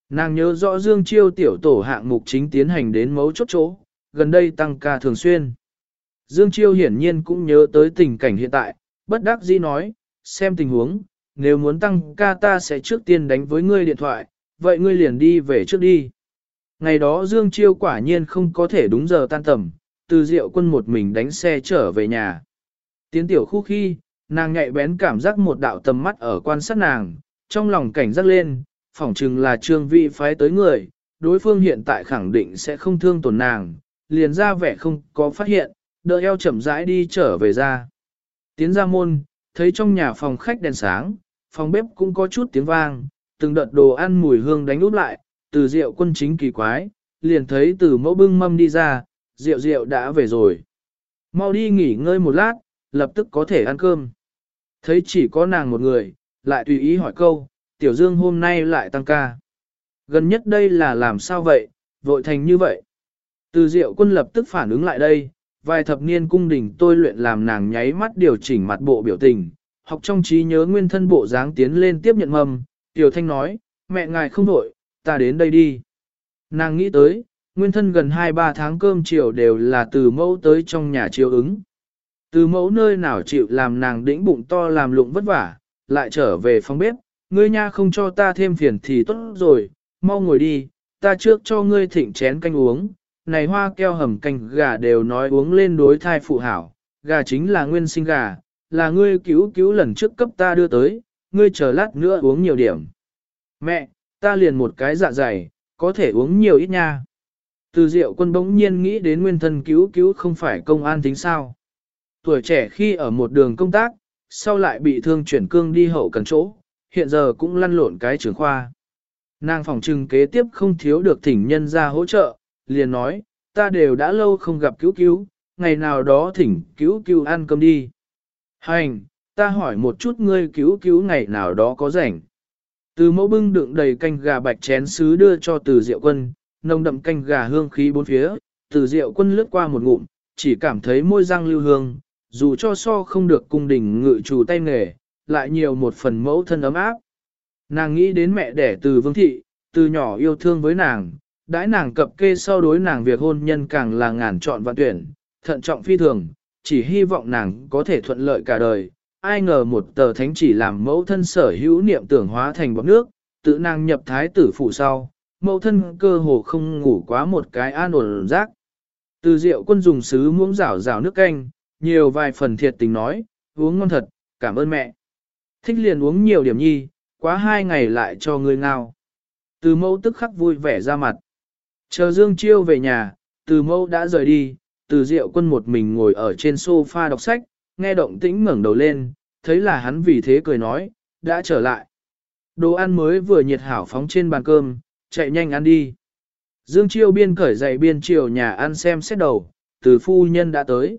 Nàng nhớ rõ Dương Chiêu tiểu tổ hạng mục chính tiến hành đến mấu chốt chỗ, gần đây tăng ca thường xuyên. Dương Chiêu hiển nhiên cũng nhớ tới tình cảnh hiện tại, bất đắc dĩ nói, xem tình huống, nếu muốn tăng ca ta sẽ trước tiên đánh với ngươi điện thoại, vậy ngươi liền đi về trước đi. Ngày đó Dương Chiêu quả nhiên không có thể đúng giờ tan tầm, Từ Diệu Quân một mình đánh xe trở về nhà. Tiến tiểu khu khi, nàng nhạy bén cảm giác một đạo tầm mắt ở quan sát nàng, trong lòng cảnh giác lên, phỏng chừng là Trương Vĩ phái tới người, đối phương hiện tại khẳng định sẽ không thương tổn nàng, liền ra vẻ không có phát hiện, đỡ eo chậm rãi đi trở về ra. Tiến ra môn, thấy trong nhà phòng khách đèn sáng, phòng bếp cũng có chút tiếng vang, từng đợt đồ ăn mùi hương đánh úp lại, Từ Diệu Quân chính kỳ quái, liền thấy Từ Mẫu bưng mâm đi ra, Diệu Diệu đã về rồi. Mau đi nghỉ ngơi một lát, lập tức có thể ăn cơm. Thấy chỉ có nàng một người, lại tùy ý hỏi câu, Tiểu Dương hôm nay lại tăng ca. Gần nhất đây là làm sao vậy, vội thành như vậy. Từ Diệu Quân lập tức phản ứng lại đây, vài thập niên cung đình tôi luyện làm nàng nháy mắt điều chỉnh mặt bộ biểu tình, học trong trí nhớ nguyên thân bộ dáng tiến lên tiếp nhận mầm, Tiểu Thanh nói, mẹ ngài không vội, ta đến đây đi. Nàng nghĩ tới, nguyên thân gần 2-3 tháng cơm chiều đều là Từ Mẫu tới trong nhà chiếu ứng. Từ Mẫu nơi nào chịu làm nàng đĩnh bụng to làm lụng vất vả, lại trở về phòng bếp, ngươi nha không cho ta thêm phiền thì tốt rồi, mau ngồi đi, ta trước cho ngươi thịnh chén canh uống, này hoa keo hầm canh gà đều nói uống lên đối thai phụ hảo, gà chính là nguyên sinh gà, là ngươi cứu lần trước cấp ta đưa tới, ngươi chờ lát nữa uống nhiều điểm. Mẹ, ta liền một cái dạ dày, có thể uống nhiều ít nha. Từ Diệu Quân bỗng nhiên nghĩ đến nguyên thân cứu không phải công an tính sao. Tuổi trẻ khi ở một đường công tác, sau lại bị thương chuyển cương đi hậu cần chỗ, hiện giờ cũng lăn lộn cái trưởng khoa. Nàng phòng trừng kế tiếp không thiếu được thỉnh nhân ra hỗ trợ, liền nói, ta đều đã lâu không gặp cứu, ngày nào đó thỉnh cứu ăn cơm đi. Hành, ta hỏi một chút ngươi cứu ngày nào đó có rảnh. Từ Mẫu bưng đựng đầy canh gà bạch chén sứ đưa cho Từ Diệu Quân, nồng đậm canh gà hương khí bốn phía, Từ Diệu Quân lướt qua một ngụm, chỉ cảm thấy môi răng lưu hương, dù cho so không được cung đình ngự chủ tay nghề, lại nhiều một phần mẫu thân ấm áp. Nàng nghĩ đến mẹ đẻ Từ Vương Thị, từ nhỏ yêu thương với nàng, đãi nàng cập kê sau đối nàng việc hôn nhân càng là ngàn chọn vạn tuyển, thận trọng phi thường, chỉ hy vọng nàng có thể thuận lợi cả đời. Ai ngờ một tờ thánh chỉ làm mẫu thân sở hữu niệm tưởng hóa thành bọt nước, tự nàng nhập thái tử phụ sau, mẫu thân cơ hồ không ngủ quá một cái an ổn rác. Từ Diệu Quân dùng sứ muỗng rảo nước canh, nhiều vài phần thiệt tình nói, uống ngon thật, cảm ơn mẹ. Thích liền uống nhiều điểm nhi, quá 2 ngày lại cho ngươi ngao. Từ Mẫu tức khắc vui vẻ ra mặt. Chờ Dương Chiêu về nhà, Từ Mẫu đã rời đi, Từ Diệu Quân một mình ngồi ở trên sofa đọc sách, nghe động tĩnh ngẩng đầu lên, thấy là hắn vì thế cười nói, đã trở lại. Đồ ăn mới vừa nhiệt hảo phóng trên bàn cơm, chạy nhanh ăn đi. Dương Chiêu biên cởi giày biên chiều nhà ăn xem xét đầu, Từ phu nhân đã tới.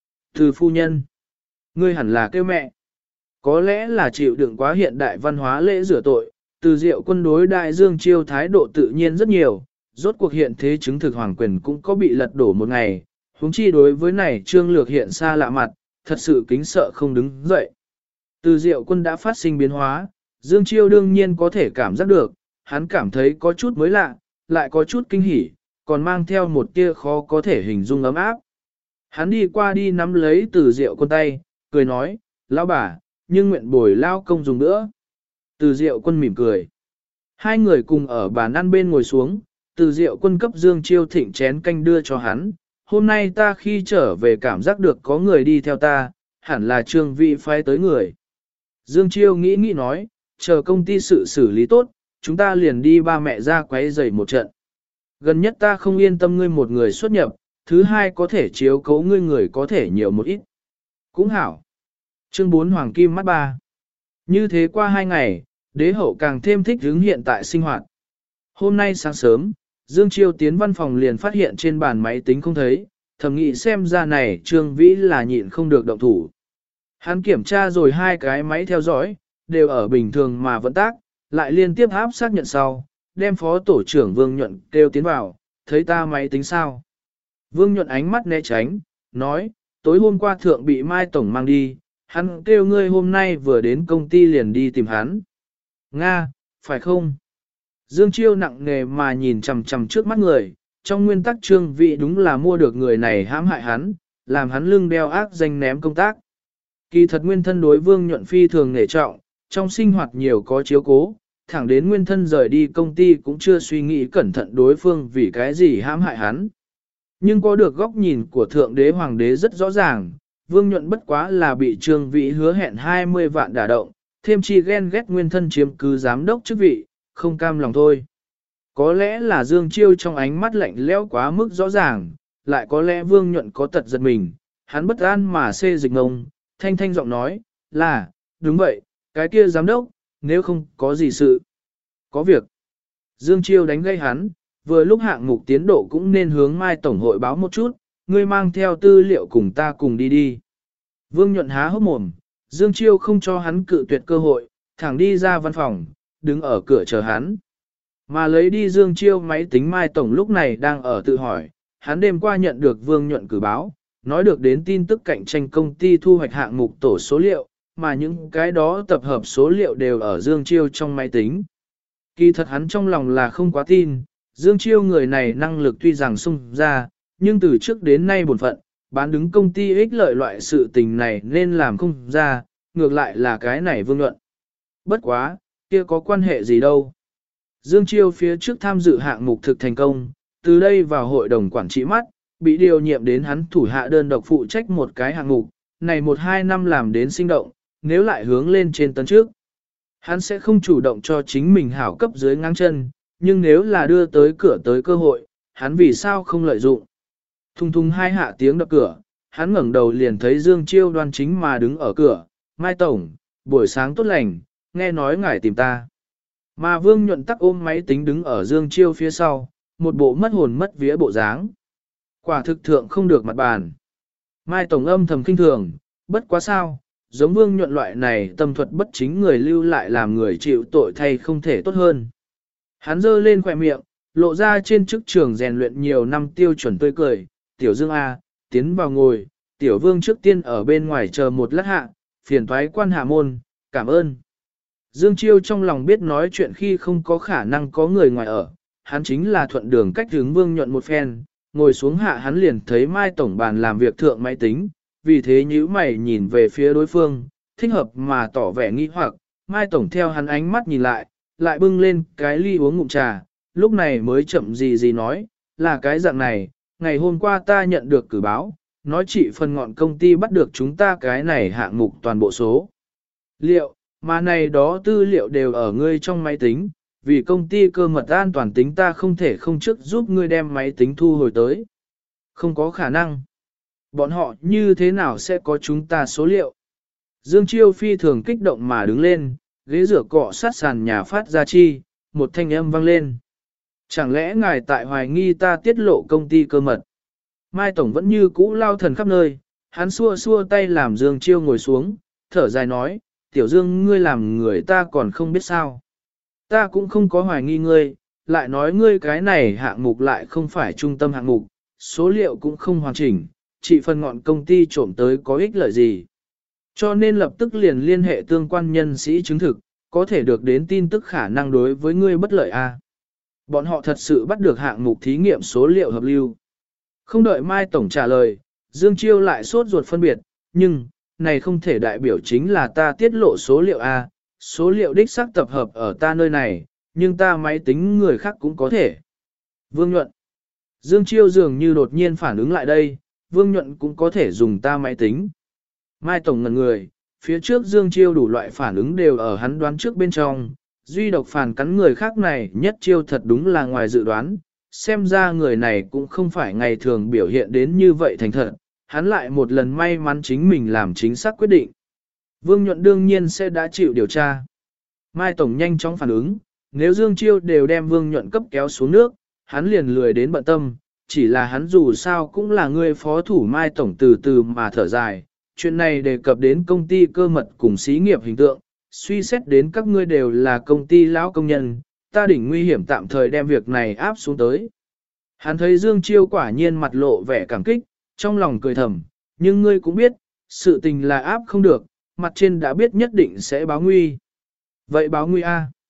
Từ phu nhân, ngươi hẳn là kêu mẹ. Có lẽ là chịu đựng quá hiện đại văn hóa lễ rửa tội, Từ Diệu Quân đối đại Dương Chiêu thái độ tự nhiên rất nhiều, rốt cuộc hiện thế chứng thực hoàng quyền cũng có bị lật đổ một ngày, huống chi đối với này trương lược hiện xa lạ mặt, thật sự kính sợ không đứng dậy. Từ Diệu Quân đã phát sinh biến hóa, Dương Chiêu đương nhiên có thể cảm giác được, hắn cảm thấy có chút mới lạ, lại có chút kinh hỉ, còn mang theo một tia khó có thể hình dung ấm áp. Hắn đi qua đi nắm lấy Từ Diệu Quân tay, cười nói, lão bà, nhưng nguyện bồi lao công dùng nữa. Từ Diệu Quân mỉm cười. Hai người cùng ở bàn ăn bên ngồi xuống, Từ Diệu Quân cấp Dương Chiêu thịnh chén canh đưa cho hắn. Hôm nay ta khi trở về cảm giác được có người đi theo ta, hẳn là Trương Vĩ phái tới người. Dương Chiêu nghĩ nói, chờ công ty sự xử lý tốt, chúng ta liền đi ba mẹ ra quấy rầy một trận. Gần nhất ta không yên tâm ngươi một người xuất nhập, thứ hai có thể chiếu cố ngươi người có thể nhiều một ít. Cũng hảo. Chương 4 Hoàng Kim mắt 3. Như thế qua 2 ngày, đế hậu càng thêm thích hứng hiện tại sinh hoạt. Hôm nay sáng sớm, Dương Chiêu tiến văn phòng liền phát hiện trên bàn máy tính không thấy, thầm nghĩ xem ra này Trương Vĩ là nhịn không được động thủ. Hắn kiểm tra rồi 2 cái máy theo dõi, đều ở bình thường mà vẫn tác, lại liên tiếp áp xác nhận sau, đem phó tổ trưởng Vương Nhuận kêu tiến vào, thấy ta máy tính sao. Vương Nhuận ánh mắt né tránh, nói, tối hôm qua thượng bị Mai Tổng mang đi, hắn kêu ngươi hôm nay vừa đến công ty liền đi tìm hắn. Nga, phải không? Dương Chiêu nặng nề mà nhìn chằm chằm trước mắt người, trong nguyên tắc Trương Vĩ đúng là mua được người này hãm hại hắn, làm hắn lưng đeo ác danh ném công tác. Kỳ thật nguyên thân đối Vương Nhuận phi thường nể trọng, trong sinh hoạt nhiều có chiếu cố, thẳng đến nguyên thân rời đi công ty cũng chưa suy nghĩ cẩn thận đối phương vì cái gì hãm hại hắn. Nhưng có được góc nhìn của Thượng Đế Hoàng đế rất rõ ràng, Vương Nhuận bất quá là bị Trương Vĩ hứa hẹn 20 vạn đả động, thêm chi ghen ghét nguyên thân chiếm cứ giám đốc chức vị, không cam lòng thôi. Có lẽ là Dương Chiêu trong ánh mắt lạnh lẽo quá mức rõ ràng, lại có lẽ Vương Nhuận có tật giật mình, hắn bất an mà xê dịch ngông, thanh thanh giọng nói, là, đúng vậy, cái kia giám đốc, nếu không có gì sự. Có việc. Dương Chiêu đánh gây hắn, vừa lúc hạng mục tiến độ cũng nên hướng Mai Tổng hội báo một chút, ngươi mang theo tư liệu cùng ta cùng đi đi. Vương Nhuận há hốc mồm, Dương Chiêu không cho hắn cự tuyệt cơ hội, thẳng đi ra văn phòng, đứng ở cửa chờ hắn. Mà lấy đi Dương Chiêu máy tính Mai Tổng lúc này đang ở tự hỏi, hắn đêm qua nhận được Vương Nhuận cử báo, nói được đến tin tức cạnh tranh công ty thu hoạch hạng mục tổ số liệu, mà những cái đó tập hợp số liệu đều ở Dương Chiêu trong máy tính. Kỳ thật hắn trong lòng là không quá tin, Dương Chiêu người này năng lực tuy rằng sung ra, nhưng từ trước đến nay bổn phận, bán đứng công ty ích lợi loại sự tình này nên làm không ra, ngược lại là cái này Vương Nhuận. Bất quá, kia có quan hệ gì đâu. Dương Chiêu phía trước tham dự hạng mục thực thành công, từ đây vào hội đồng quản trị mắt, bị điều nhiệm đến hắn thủ hạ đơn độc phụ trách một cái hạng mục, này 1-2 năm làm đến sinh động, nếu lại hướng lên trên tấn trước. Hắn sẽ không chủ động cho chính mình hảo cấp dưới ngang chân, nhưng nếu là đưa tới cửa tới cơ hội, hắn vì sao không lợi dụng. Thung thung 2 hạ tiếng đập cửa, hắn ngẩng đầu liền thấy Dương Chiêu đoan chính mà đứng ở cửa, Mai Tổng, buổi sáng tốt lành, nghe nói ngài tìm ta. Mà Vương Nhuận tắc ôm máy tính đứng ở Dương Chiêu phía sau, một bộ mất hồn mất vía bộ dáng. Quả thực thượng không được mặt bàn. Mai Tổng âm thầm kinh thường, bất quá sao, giống Vương Nhuận loại này tâm thuật bất chính người lưu lại làm người chịu tội thay không thể tốt hơn. Hắn giơ lên khỏe miệng, lộ ra trên chức trường rèn luyện nhiều năm tiêu chuẩn tươi cười, Tiểu Dương A, tiến vào ngồi, Tiểu Vương trước tiên ở bên ngoài chờ một lát hạ, phiền thoái quan hạ môn, cảm ơn. Dương Chiêu trong lòng biết nói chuyện khi không có khả năng có người ngoài ở, hắn chính là thuận đường cách hướng Vương Nhuận một phen, ngồi xuống hạ hắn liền thấy Mai Tổng bàn làm việc thượng máy tính, vì thế nhíu mày nhìn về phía đối phương, thích hợp mà tỏ vẻ nghi hoặc, Mai Tổng theo hắn ánh mắt nhìn lại, lại bưng lên cái ly uống ngụm trà, lúc này mới chậm gì nói, là cái dạng này, ngày hôm qua ta nhận được cử báo, nói chị phần ngọn công ty bắt được chúng ta cái này hạng mục toàn bộ số liệu, mà này đó tư liệu đều ở ngươi trong máy tính, vì công ty cơ mật an toàn tính ta không thể không trước giúp ngươi đem máy tính thu hồi tới. Không có khả năng. Bọn họ như thế nào sẽ có chúng ta số liệu? Dương Chiêu phi thường kích động mà đứng lên, ghế rửa cọ sát sàn nhà phát ra chi, một thanh âm vang lên. Chẳng lẽ ngài tại hoài nghi ta tiết lộ công ty cơ mật? Mai Tổng vẫn như cũ lao thần khắp nơi, hắn xua xua tay làm Dương Chiêu ngồi xuống, thở dài nói, Tiểu Dương ngươi làm người ta còn không biết sao. Ta cũng không có hoài nghi ngươi, lại nói ngươi cái này hạng mục lại không phải trung tâm hạng mục, số liệu cũng không hoàn chỉnh, chỉ phần ngọn công ty trộm tới có ích lợi gì. Cho nên lập tức liền liên hệ tương quan nhân sĩ chứng thực, có thể được đến tin tức khả năng đối với ngươi bất lợi a. Bọn họ thật sự bắt được hạng mục thí nghiệm số liệu hợp lưu. Không đợi Mai Tổng trả lời, Dương Chiêu lại sốt ruột phân biệt, nhưng, này không thể đại biểu chính là ta tiết lộ số liệu A, số liệu đích xác tập hợp ở ta nơi này, nhưng ta máy tính người khác cũng có thể. Vương Nhuận. Dương Chiêu dường như đột nhiên phản ứng lại đây, Vương Nhuận cũng có thể dùng ta máy tính. Mai Tổng ngần người, phía trước Dương Chiêu đủ loại phản ứng đều ở hắn đoán trước bên trong, duy độc phản cắn người khác này nhất chiêu thật đúng là ngoài dự đoán, xem ra người này cũng không phải ngày thường biểu hiện đến như vậy thành thật, hắn lại một lần may mắn chính mình làm chính xác quyết định. Vương Nhuận đương nhiên sẽ đã chịu điều tra. Mai Tổng nhanh chóng phản ứng, nếu Dương Chiêu đều đem Vương Nhuận cấp kéo xuống nước, hắn liền lười đến bận tâm, chỉ là hắn dù sao cũng là người phó thủ Mai Tổng từ từ mà thở dài. Chuyện này đề cập đến công ty cơ mật cùng xí nghiệp hình tượng, suy xét đến các ngươi đều là công ty lão công nhân, ta đỉnh nguy hiểm tạm thời đem việc này áp xuống tới. Hắn thấy Dương Chiêu quả nhiên mặt lộ vẻ cảm kích, trong lòng cười thầm, nhưng ngươi cũng biết, sự tình là áp không được, mặt trên đã biết nhất định sẽ báo nguy. Vậy báo nguy A.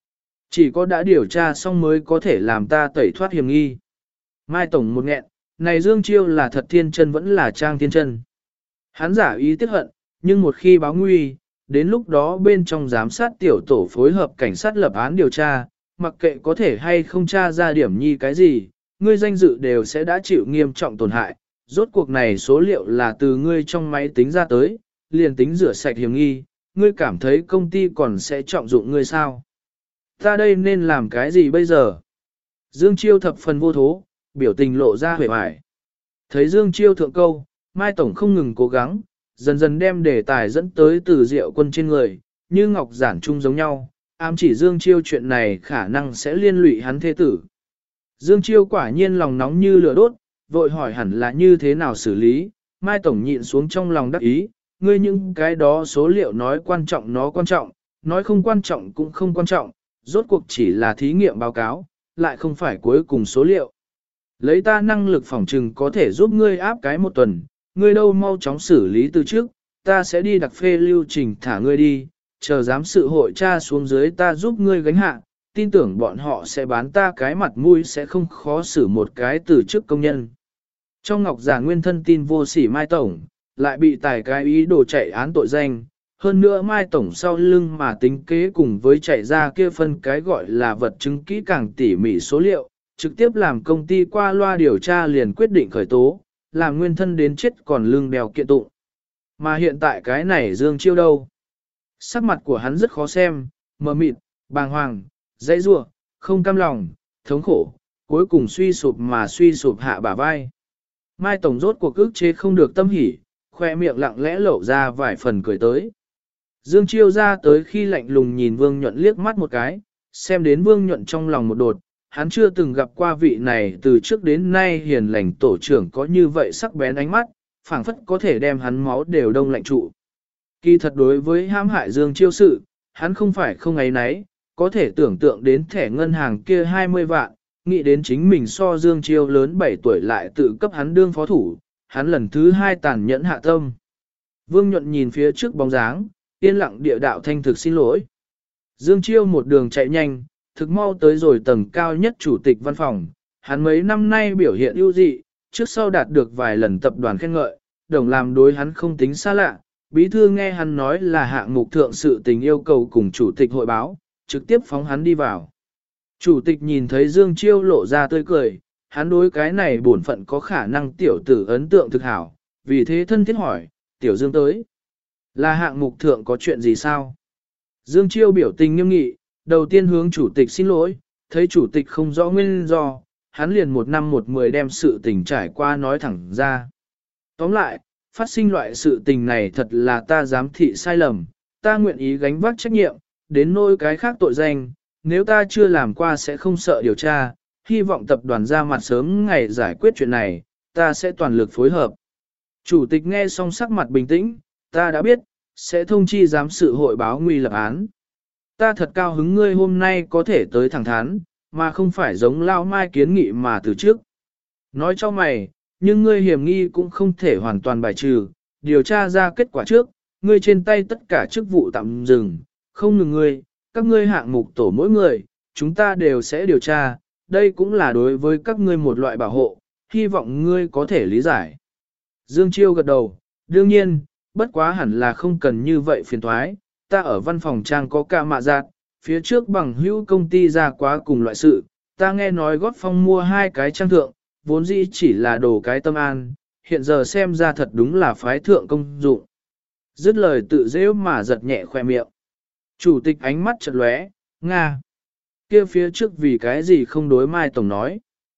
Chỉ có đã điều tra xong mới có thể làm ta tẩy thoát hiểm nghi. Mai Tổng một nghẹn, này Dương Chiêu là thật thiên chân vẫn là trang thiên chân. Hắn giả ý tiếc hận, nhưng một khi báo nguy, đến lúc đó bên trong giám sát tiểu tổ phối hợp cảnh sát lập án điều tra, mặc kệ có thể hay không tra ra điểm nhi cái gì, ngươi danh dự đều sẽ đã chịu nghiêm trọng tổn hại. Rốt cuộc này số liệu là từ ngươi trong máy tính ra tới, liền tính rửa sạch hiểm nghi, ngươi cảm thấy công ty còn sẽ trọng dụng ngươi sao? Ta đây nên làm cái gì bây giờ? Dương Chiêu thập phần vô thố, biểu tình lộ ra huệ hoài. Thấy Dương Chiêu thượng câu, Mai Tổng không ngừng cố gắng, dần dần đem đề tài dẫn tới từ Diệu Quân trên người, như ngọc giản chung giống nhau, ám chỉ Dương Chiêu chuyện này khả năng sẽ liên lụy hắn thế tử. Dương Chiêu quả nhiên lòng nóng như lửa đốt, vội hỏi hẳn là như thế nào xử lý, Mai Tổng nhịn xuống trong lòng đắc ý, ngươi những cái đó số liệu nói quan trọng nó quan trọng, nói không quan trọng cũng không quan trọng, rốt cuộc chỉ là thí nghiệm báo cáo, lại không phải cuối cùng số liệu. Lấy ta năng lực phỏng trừng có thể giúp ngươi áp cái một tuần, ngươi đâu mau chóng xử lý từ trước, ta sẽ đi đặc phê lưu trình thả ngươi đi, chờ giám sự hội tra xuống dưới ta giúp ngươi gánh hạ, tin tưởng bọn họ sẽ bán ta cái mặt mũi sẽ không khó xử một cái từ chức công nhân. Trong ngọc giả nguyên thân tin vô sỉ Mai Tổng, lại bị tài cái ý đồ chạy án tội danh, hơn nữa Mai Tổng sau lưng mà tính kế cùng với chạy ra kia phân cái gọi là vật chứng kỹ càng tỉ mỉ số liệu, trực tiếp làm công ty qua loa điều tra liền quyết định khởi tố, làm nguyên thân đến chết còn lương đèo kiện tụng. Mà hiện tại cái này Dương Chiêu đâu? Sắc mặt của hắn rất khó xem, mờ mịt, bàng hoàng, dãy rủa, không cam lòng, thống khổ, cuối cùng suy sụp hạ bả vai. Mai Tổng rốt cuộc ức chế không được tâm hỉ, khoe miệng lặng lẽ lộ ra vài phần cười tới. Dương Chiêu ra tới khi lạnh lùng nhìn Vương Nhuận liếc mắt một cái, xem đến Vương Nhuận trong lòng một đột, hắn chưa từng gặp qua vị này từ trước đến nay hiền lành tổ trưởng có như vậy sắc bén ánh mắt, phảng phất có thể đem hắn máu đều đông lạnh trụ. Kỳ thật đối với hãm hại Dương Chiêu sự, hắn không phải không ấy nấy, có thể tưởng tượng đến thẻ ngân hàng kia 20 vạn, nghĩ đến chính mình so Dương Chiêu lớn 7 tuổi lại tự cấp hắn đương phó thủ, hắn lần thứ 2 tàn nhẫn hạ tâm. Vương Nhuận nhìn phía trước bóng dáng, yên lặng địa đạo thanh thực xin lỗi. Dương Chiêu một đường chạy nhanh, thực mau tới rồi tầng cao nhất chủ tịch văn phòng, hắn mấy năm nay biểu hiện ưu dị, trước sau đạt được vài lần tập đoàn khen ngợi, đồng làm đối hắn không tính xa lạ. Bí thư nghe hắn nói là hạng mục thượng sự tình yêu cầu cùng chủ tịch hội báo, trực tiếp phóng hắn đi vào. Chủ tịch nhìn thấy Dương Chiêu lộ ra tươi cười, hắn đối cái này bổn phận có khả năng tiểu tử ấn tượng thực hảo, vì thế thân thiết hỏi, tiểu Dương tới. Là hạng mục thượng có chuyện gì sao? Dương Chiêu biểu tình nghiêm nghị, đầu tiên hướng chủ tịch xin lỗi, thấy chủ tịch không rõ nguyên do, hắn liền một năm một mười đem sự tình trải qua nói thẳng ra. Tóm lại, phát sinh loại sự tình này thật là ta giám thị sai lầm, ta nguyện ý gánh vác trách nhiệm, đến nỗi cái khác tội danh, nếu ta chưa làm qua sẽ không sợ điều tra, hy vọng tập đoàn ra mặt sớm ngày giải quyết chuyện này, ta sẽ toàn lực phối hợp. Chủ tịch nghe xong sắc mặt bình tĩnh, ta đã biết, sẽ thông chi giám sự hội báo nguy lập án. Ta thật cao hứng ngươi hôm nay có thể tới thẳng thắn, mà không phải giống Lao Mai kiến nghị mà từ trước. Nói cho mày, nhưng ngươi hiểm nghi cũng không thể hoàn toàn bài trừ, điều tra ra kết quả trước, ngươi trên tay tất cả chức vụ tạm dừng, không ngừng ngươi, các ngươi hạng mục tổ mỗi người, chúng ta đều sẽ điều tra, đây cũng là đối với các ngươi một loại bảo hộ, hy vọng ngươi có thể lý giải. Dương Chiêu gật đầu, đương nhiên, bất quá hẳn là không cần như vậy phiền thoái, ta ở văn phòng trang có ca mạ giạt, phía trước bằng hữu công ty ra quá cùng loại sự, ta nghe nói gót phong mua 2 cái trang thượng, vốn dĩ chỉ là đồ cái tâm an, hiện giờ xem ra thật đúng là phái thượng công dụng. Dứt lời tự dễ mà giật nhẹ khoe miệng. Chủ tịch ánh mắt chợt lóe, Nga. Kia phía trước vì cái gì không đối Mai Tổng nói.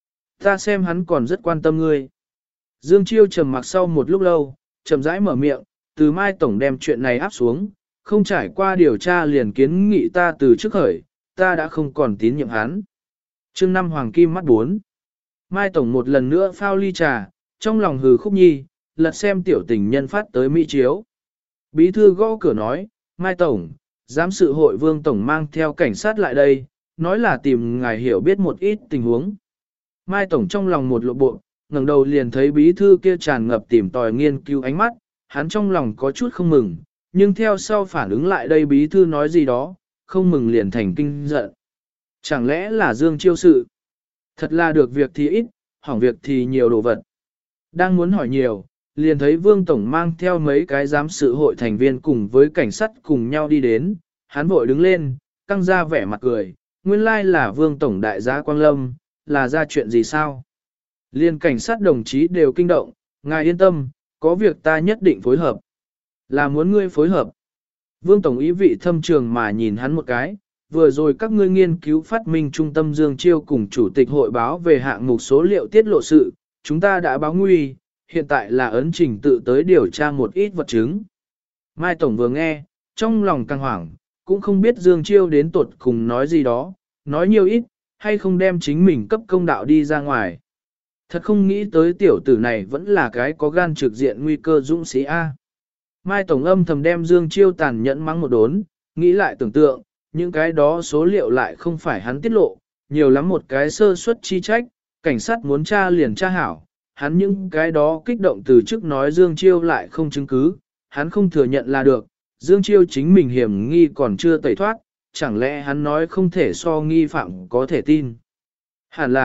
Ta xem hắn còn rất quan tâm ngươi. Dương Chiêu trầm mặc sau một lúc lâu, chậm rãi mở miệng, từ Mai Tổng đem chuyện này áp xuống, không trải qua điều tra liền kiến nghị ta từ trước khởi, ta đã không còn tín nhiệm hắn. Chương 5 Hoàng Kim mắt 4. Mai Tổng một lần nữa phao ly trà, trong lòng hừ khúc nhi, lật xem tiểu tình nhân phát tới Mỹ chiếu. Bí thư gõ cửa nói, Mai Tổng, giám sự hội Vương Tổng mang theo cảnh sát lại đây, nói là tìm ngài hiểu biết một ít tình huống. Mai Tổng trong lòng một lộ bộ, ngẩng đầu liền thấy bí thư kia tràn ngập tìm tòi nghiên cứu ánh mắt, hắn trong lòng có chút không mừng, nhưng theo sau phản ứng lại đây bí thư nói gì đó, không mừng liền thành kinh giận. Chẳng lẽ là Dương Chiêu sự? Thật là được việc thì ít, hỏng việc thì nhiều đồ vật. Đang muốn hỏi nhiều, liền thấy Vương Tổng mang theo mấy cái giám sự hội thành viên cùng với cảnh sát cùng nhau đi đến, hắn vội đứng lên, căng ra vẻ mặt cười, nguyên lai là Vương Tổng đại gia Quang Lâm, là ra chuyện gì sao? Liên cảnh sát đồng chí đều kinh động, ngài yên tâm, có việc ta nhất định phối hợp. Là muốn ngươi phối hợp. Vương Tổng ý vị thâm trường mà nhìn hắn một cái, vừa rồi các ngươi nghiên cứu phát minh trung tâm Dương Chiêu cùng chủ tịch hội báo về hạng mục số liệu tiết lộ sự, chúng ta đã báo nguy, hiện tại là ấn trình tự tới điều tra một ít vật chứng. Mai Tổng vừa nghe, trong lòng căng hoảng, cũng không biết Dương Chiêu đến tuột cùng nói gì đó, nói nhiều ít, hay không đem chính mình cấp công đạo đi ra ngoài. Thật không nghĩ tới tiểu tử này vẫn là cái có gan trực diện nguy cơ dũng sĩ A. Mai Tổng âm thầm đem Dương Chiêu tàn nhẫn mắng một đốn, nghĩ lại tưởng tượng, những cái đó số liệu lại không phải hắn tiết lộ, nhiều lắm một cái sơ suất chi trách, cảnh sát muốn tra liền tra hảo, hắn những cái đó kích động từ trước nói Dương Chiêu lại không chứng cứ, hắn không thừa nhận là được, Dương Chiêu chính mình hiểm nghi còn chưa tẩy thoát, chẳng lẽ hắn nói không thể so nghi phạm có thể tin. Hẳn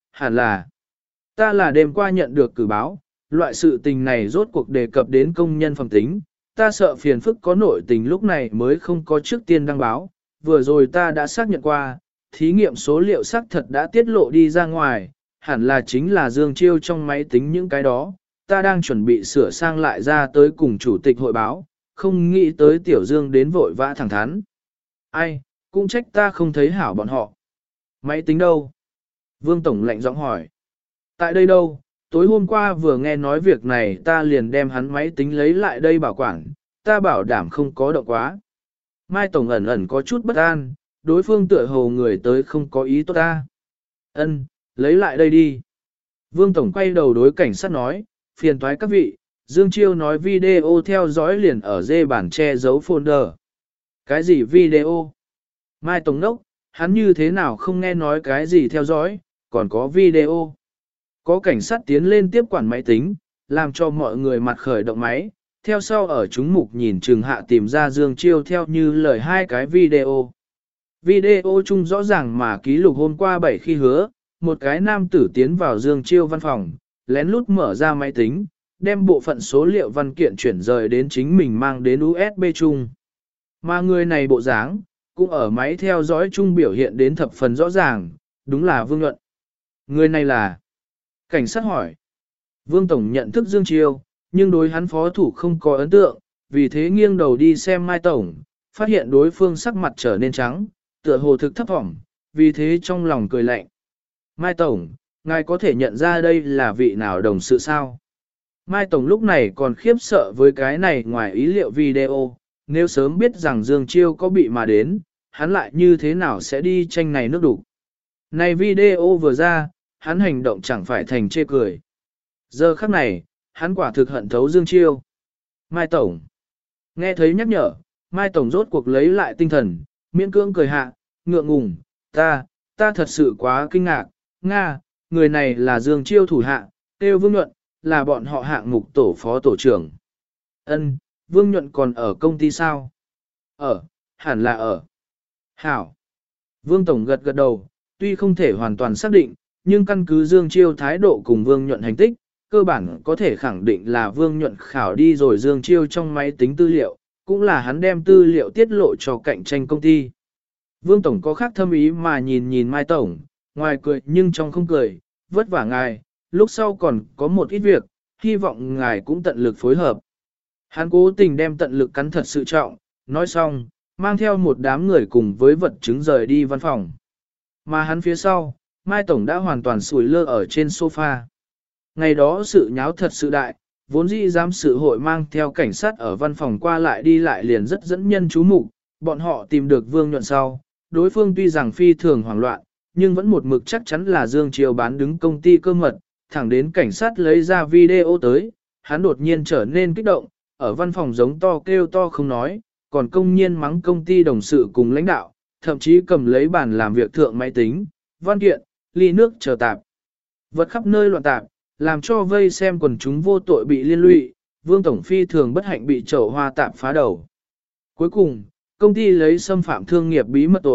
là, ta là đêm qua nhận được cử báo, loại sự tình này rốt cuộc đề cập đến công nhân phẩm tính, ta sợ phiền phức có nội tình lúc này mới không có trước tiên đăng báo, vừa rồi ta đã xác nhận qua, thí nghiệm số liệu xác thật đã tiết lộ đi ra ngoài, hẳn là chính là Dương Chiêu trong máy tính những cái đó, ta đang chuẩn bị sửa sang lại ra tới cùng chủ tịch hội báo, không nghĩ tới Tiểu Dương đến vội vã thẳng thắn. Ai, cũng trách ta không thấy hảo bọn họ. Máy tính đâu? Vương Tổng lạnh giọng hỏi. Tại đây đâu? Tối hôm qua vừa nghe nói việc này ta liền đem hắn máy tính lấy lại đây bảo quản, ta bảo đảm không có động quá. Mai Tổng ẩn ẩn có chút bất an, đối phương tựa hồ người tới không có ý tốt ta. Ân, lấy lại đây đi. Vương Tổng quay đầu đối cảnh sát nói, phiền toái các vị, Dương Chiêu nói video theo dõi liền ở dê bản che giấu folder. Cái gì video? Mai Tổng nốc, hắn như thế nào không nghe nói cái gì theo dõi, còn có video. Có cảnh sát tiến lên tiếp quản máy tính, làm cho mọi người mặt khởi động máy, theo sau ở chúng mục nhìn chừng hạ tìm ra Dương Chiêu theo như lời hai cái video. Video chung rõ ràng mà ký lục hôm qua 7 khi hứa, một cái nam tử tiến vào Dương Chiêu văn phòng, lén lút mở ra máy tính, đem bộ phận số liệu văn kiện chuyển rời đến chính mình mang đến USB chung. Mà người này bộ dáng, cũng ở máy theo dõi chung biểu hiện đến thập phần rõ ràng, đúng là Vương Nhuận. Người này là... Cảnh sát hỏi. Vương Tổng nhận thức Dương Chiêu, nhưng đối hắn phó thủ không có ấn tượng, vì thế nghiêng đầu đi xem Mai Tổng, phát hiện đối phương sắc mặt trở nên trắng, tựa hồ thực thấp thỏm, vì thế trong lòng cười lạnh. Mai Tổng, ngài có thể nhận ra đây là vị nào đồng sự sao? Mai Tổng lúc này còn khiếp sợ với cái này ngoài ý liệu video, nếu sớm biết rằng Dương Chiêu có bị mà đến, hắn lại như thế nào sẽ đi tranh này nước đủ. Này video vừa ra, hắn hành động chẳng phải thành chê cười. Giờ khắc này, hắn quả thực hận thấu Dương Chiêu. Mai Tổng. Nghe thấy nhắc nhở, Mai Tổng rốt cuộc lấy lại tinh thần, miễn cưỡng cười hạ, ngượng ngùng, ta thật sự quá kinh ngạc, Nga, người này là Dương Chiêu thủ hạ, Têu Vương Nhuận, là bọn họ hạng mục tổ phó tổ trưởng. Ân, Vương Nhuận còn ở công ty sao? Ở, hẳn là ở. Hảo. Vương Tổng gật gật đầu, tuy không thể hoàn toàn xác định, nhưng căn cứ Dương Chiêu thái độ cùng Vương Nhuận hành tích, cơ bản có thể khẳng định là Vương Nhuận khảo đi rồi Dương Chiêu trong máy tính tư liệu, cũng là hắn đem tư liệu tiết lộ cho cạnh tranh công ty. Vương Tổng có khác thâm ý mà nhìn Mai Tổng, ngoài cười nhưng trong không cười, vất vả ngài, lúc sau còn có một ít việc, hy vọng ngài cũng tận lực phối hợp. Hắn cố tình đem tận lực cắn thật sự trọng, nói xong, mang theo một đám người cùng với vật chứng rời đi văn phòng. Mà hắn phía sau, Mai Tổng đã hoàn toàn sủi lơ ở trên sofa. Ngày đó sự nháo thật sự đại, vốn dĩ giám sự hội mang theo cảnh sát ở văn phòng qua lại đi lại liền rất dẫn nhân chú mục, bọn họ tìm được Vương Nhuận sau, đối phương tuy rằng phi thường hoảng loạn, nhưng vẫn một mực chắc chắn là Dương Chiêu bán đứng công ty cơ mật, thẳng đến cảnh sát lấy ra video tới, hắn đột nhiên trở nên kích động, ở văn phòng giống to kêu to không nói, còn công nhiên mắng công ty đồng sự cùng lãnh đạo, thậm chí cầm lấy bàn làm việc thượng máy tính, văn kiện, ly nước chờ tạp. Vật khắp nơi loạn tạp, làm cho vây xem quần chúng vô tội bị liên lụy, Vương Tổng phi thường bất hạnh bị chậu hoa tạp phá đầu. Cuối cùng, công ty lấy xâm phạm thương nghiệp bí mật tội,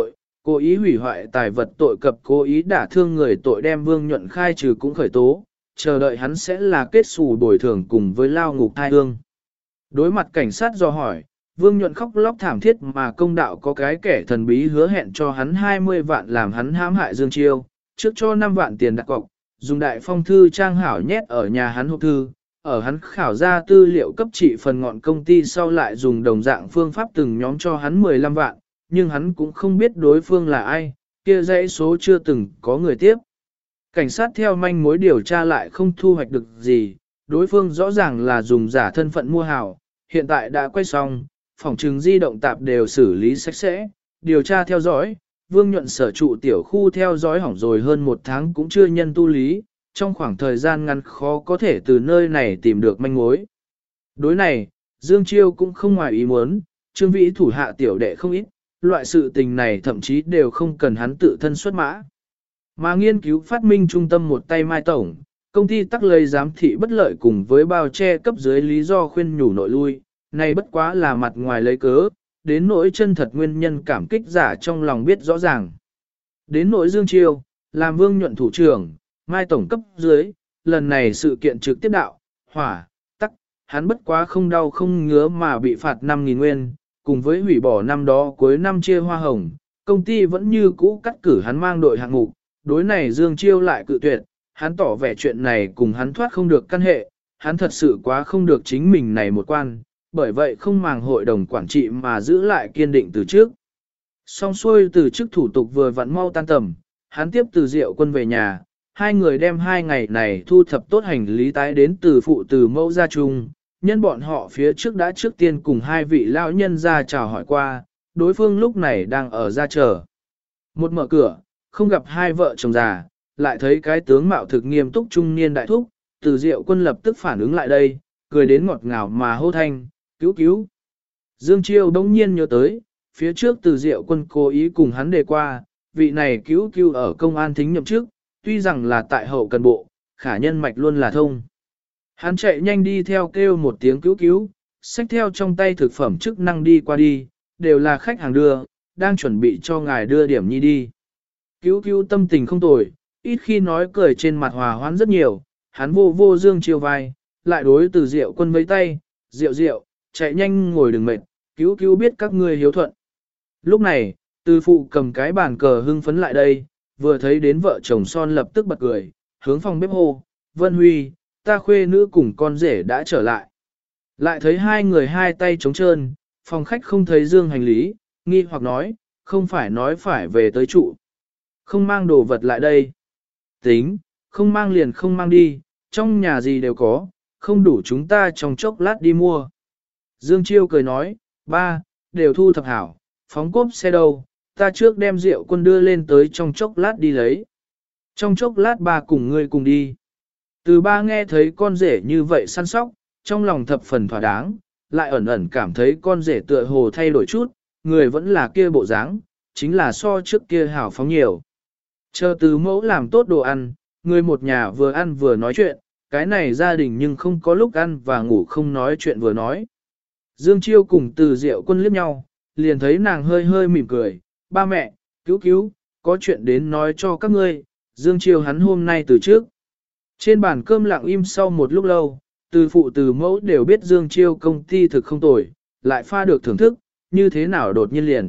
Cố ý hủy hoại tài vật tội cập cố ý đả thương người tội đem Vương Nhuận khai trừ cũng khởi tố, chờ đợi hắn sẽ là kết xù bồi thường cùng với lao ngục thai hương. Đối mặt cảnh sát do hỏi, Vương Nhuận khóc lóc thảm thiết mà công đạo có cái kẻ thần bí hứa hẹn cho hắn 20 vạn làm hắn hãm hại Dương Chiêu, trước cho 5 vạn tiền đặt cọc, dùng đại phong thư trang hảo nhét ở nhà hắn hộp thư, ở hắn khảo ra tư liệu cấp trị phần ngọn công ty sau lại dùng đồng dạng phương pháp từng nhóm cho hắn 15 vạn, nhưng hắn cũng không biết đối phương là ai, kia dãy số chưa từng có người tiếp. Cảnh sát theo manh mối điều tra lại không thu hoạch được gì, đối phương rõ ràng là dùng giả thân phận mua hảo, hiện tại đã quay xong, phòng trừng di động tạp đều xử lý sạch sẽ, điều tra theo dõi, Vương Nhuận sở trụ tiểu khu theo dõi hỏng rồi hơn 1 tháng cũng chưa nhân tu lý, trong khoảng thời gian ngắn khó có thể từ nơi này tìm được manh mối. Đối này, Dương Chiêu cũng không ngoài ý muốn, Trương Vĩ thủ hạ tiểu đệ không ít, loại sự tình này thậm chí đều không cần hắn tự thân xuất mã. Mà nghiên cứu phát minh trung tâm một tay mai tổng, công ty tắc lấy giám thị bất lợi cùng với bao che cấp dưới lý do khuyên nhủ nội lui, này bất quá là mặt ngoài lấy cớ, đến nỗi chân thật nguyên nhân cảm kích giả trong lòng biết rõ ràng. Đến nỗi Dương Chiêu, làm Vương Nhuận thủ trưởng, mai tổng cấp dưới, lần này sự kiện trực tiếp đạo, hỏa, tắc, hắn bất quá không đau không ngứa mà bị phạt 5.000 nguyên, cùng với hủy bỏ năm đó cuối năm chia hoa hồng, công ty vẫn như cũ cắt cử hắn mang đội hạng mục, đối này Dương Chiêu lại cự tuyệt, hắn tỏ vẻ chuyện này cùng hắn thoát không được căn hệ, hắn thật sự quá không được chính mình này một quan, bởi vậy không màng hội đồng quản trị mà giữ lại kiên định từ trước. Xong xuôi từ chức thủ tục vừa vặn mau tan tầm, hắn tiếp từ Diệu Quân về nhà, hai người đem 2 ngày này thu thập tốt hành lý tái đến từ phụ từ mẫu gia chung, nhân bọn họ phía trước đã trước tiên cùng 2 vị lão nhân ra chào hỏi qua, đối phương lúc này đang ở ra chờ. Một mở cửa, không gặp 2 vợ chồng già, lại thấy cái tướng mạo thực nghiêm túc trung niên đại thúc, từ Diệu Quân lập tức phản ứng lại đây, cười đến ngọt ngào mà hô thanh, cứu cứu. Dương Chiêu đông nhiên nhớ tới, phía trước từ Diệu Quân cố ý cùng hắn đề qua, vị này cứu cứu ở công an thính nhậm chức, tuy rằng là tại hậu cần bộ, khả nhân mạch luôn là thông. Hắn chạy nhanh đi theo kêu một tiếng cứu cứu, xách theo trong tay thực phẩm chức năng đi qua đi, đều là khách hàng đưa, đang chuẩn bị cho ngài đưa điểm nhi đi. Cứu cứu tâm tình không tồi, ít khi nói cười trên mặt hòa hoãn rất nhiều, hắn vô vô Dương Chiêu vai, lại đối từ Diệu Quân với tay, Diệu Diệu, chạy nhanh ngồi đừng mệt, cứu cứu biết các ngươi hiếu thuận. Lúc này, từ phụ cầm cái bàn cờ hưng phấn lại đây, vừa thấy đến vợ chồng son lập tức bật cười, hướng phòng bếp hô, Vân Huy, ta khuê nữ cùng con rể đã trở lại. Lại thấy 2 người 2 tay trống trơn, phòng khách không thấy dương hành lý, nghi hoặc nói, không phải nói phải về tới trụ. Không mang đồ vật lại đây. Tính, không mang liền không mang đi, trong nhà gì đều có, không đủ chúng ta trong chốc lát đi mua. Dương Chiêu cười nói, ba, đều thu thập hảo, phóng cốp xe đâu, ta trước đem Diệu Quân đưa lên tới trong chốc lát đi lấy. Trong chốc lát ba cùng ngươi cùng đi. Từ ba nghe thấy con rể như vậy săn sóc, trong lòng thập phần thỏa đáng, lại ẩn ẩn cảm thấy con rể tựa hồ thay đổi chút, người vẫn là kia bộ dáng, chính là so trước kia hảo phóng nhiều. Chờ từ mẫu làm tốt đồ ăn, người một nhà vừa ăn vừa nói chuyện, cái này gia đình nhưng không có lúc ăn và ngủ không nói chuyện vừa nói. Dương Chiêu cùng từ Diệu Quân liếc nhau, liền thấy nàng hơi hơi mỉm cười, ba mẹ, cứu cứu, có chuyện đến nói cho các ngươi, Dương Chiêu hắn hôm nay từ trước. Trên bàn cơm lặng im sau một lúc lâu, từ phụ từ mẫu đều biết Dương Chiêu công ty thực không tồi, lại pha được thưởng thức, như thế nào đột nhiên liền.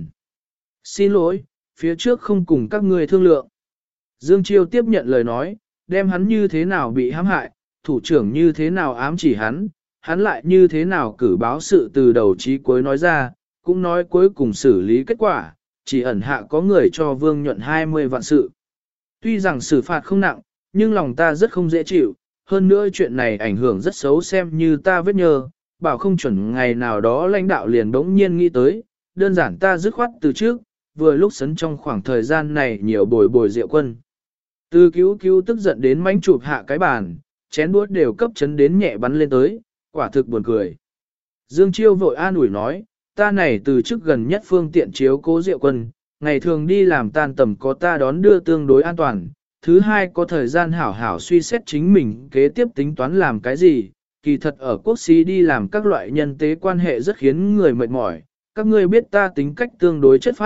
Xin lỗi, phía trước không cùng các ngươi thương lượng. Dương Chiêu tiếp nhận lời nói, đem hắn như thế nào bị hãm hại, thủ trưởng như thế nào ám chỉ hắn, hắn lại như thế nào cử báo sự từ đầu chí cuối nói ra, cũng nói cuối cùng xử lý kết quả, chỉ ẩn hạ có người cho Vương Nhuận 20 vạn sự. Tuy rằng xử phạt không nặng, nhưng lòng ta rất không dễ chịu, hơn nữa chuyện này ảnh hưởng rất xấu xem như ta vết nhơ, bảo không chuẩn ngày nào đó lãnh đạo liền đống nhiên nghĩ tới, đơn giản ta dứt khoát từ trước, vừa lúc sấn trong khoảng thời gian này nhiều bồi Diệu Quân. Từ cứu cứu tức giận đến mánh chụp hạ cái bàn, chén đũa đều cấp chấn đến nhẹ bắn lên tới, quả thực buồn cười. Dương Chiêu vội an ủi nói, ta này từ trước gần nhất phương tiện chiếu cố Diệu Quân, ngày thường đi làm tan tầm có ta đón đưa tương đối an toàn, thứ hai có thời gian hảo hảo suy xét chính mình kế tiếp tính toán làm cái gì, kỳ thật ở quốc xí đi làm các loại nhân tế quan hệ rất khiến người mệt mỏi, các ngươi biết ta tính cách tương đối chất phác,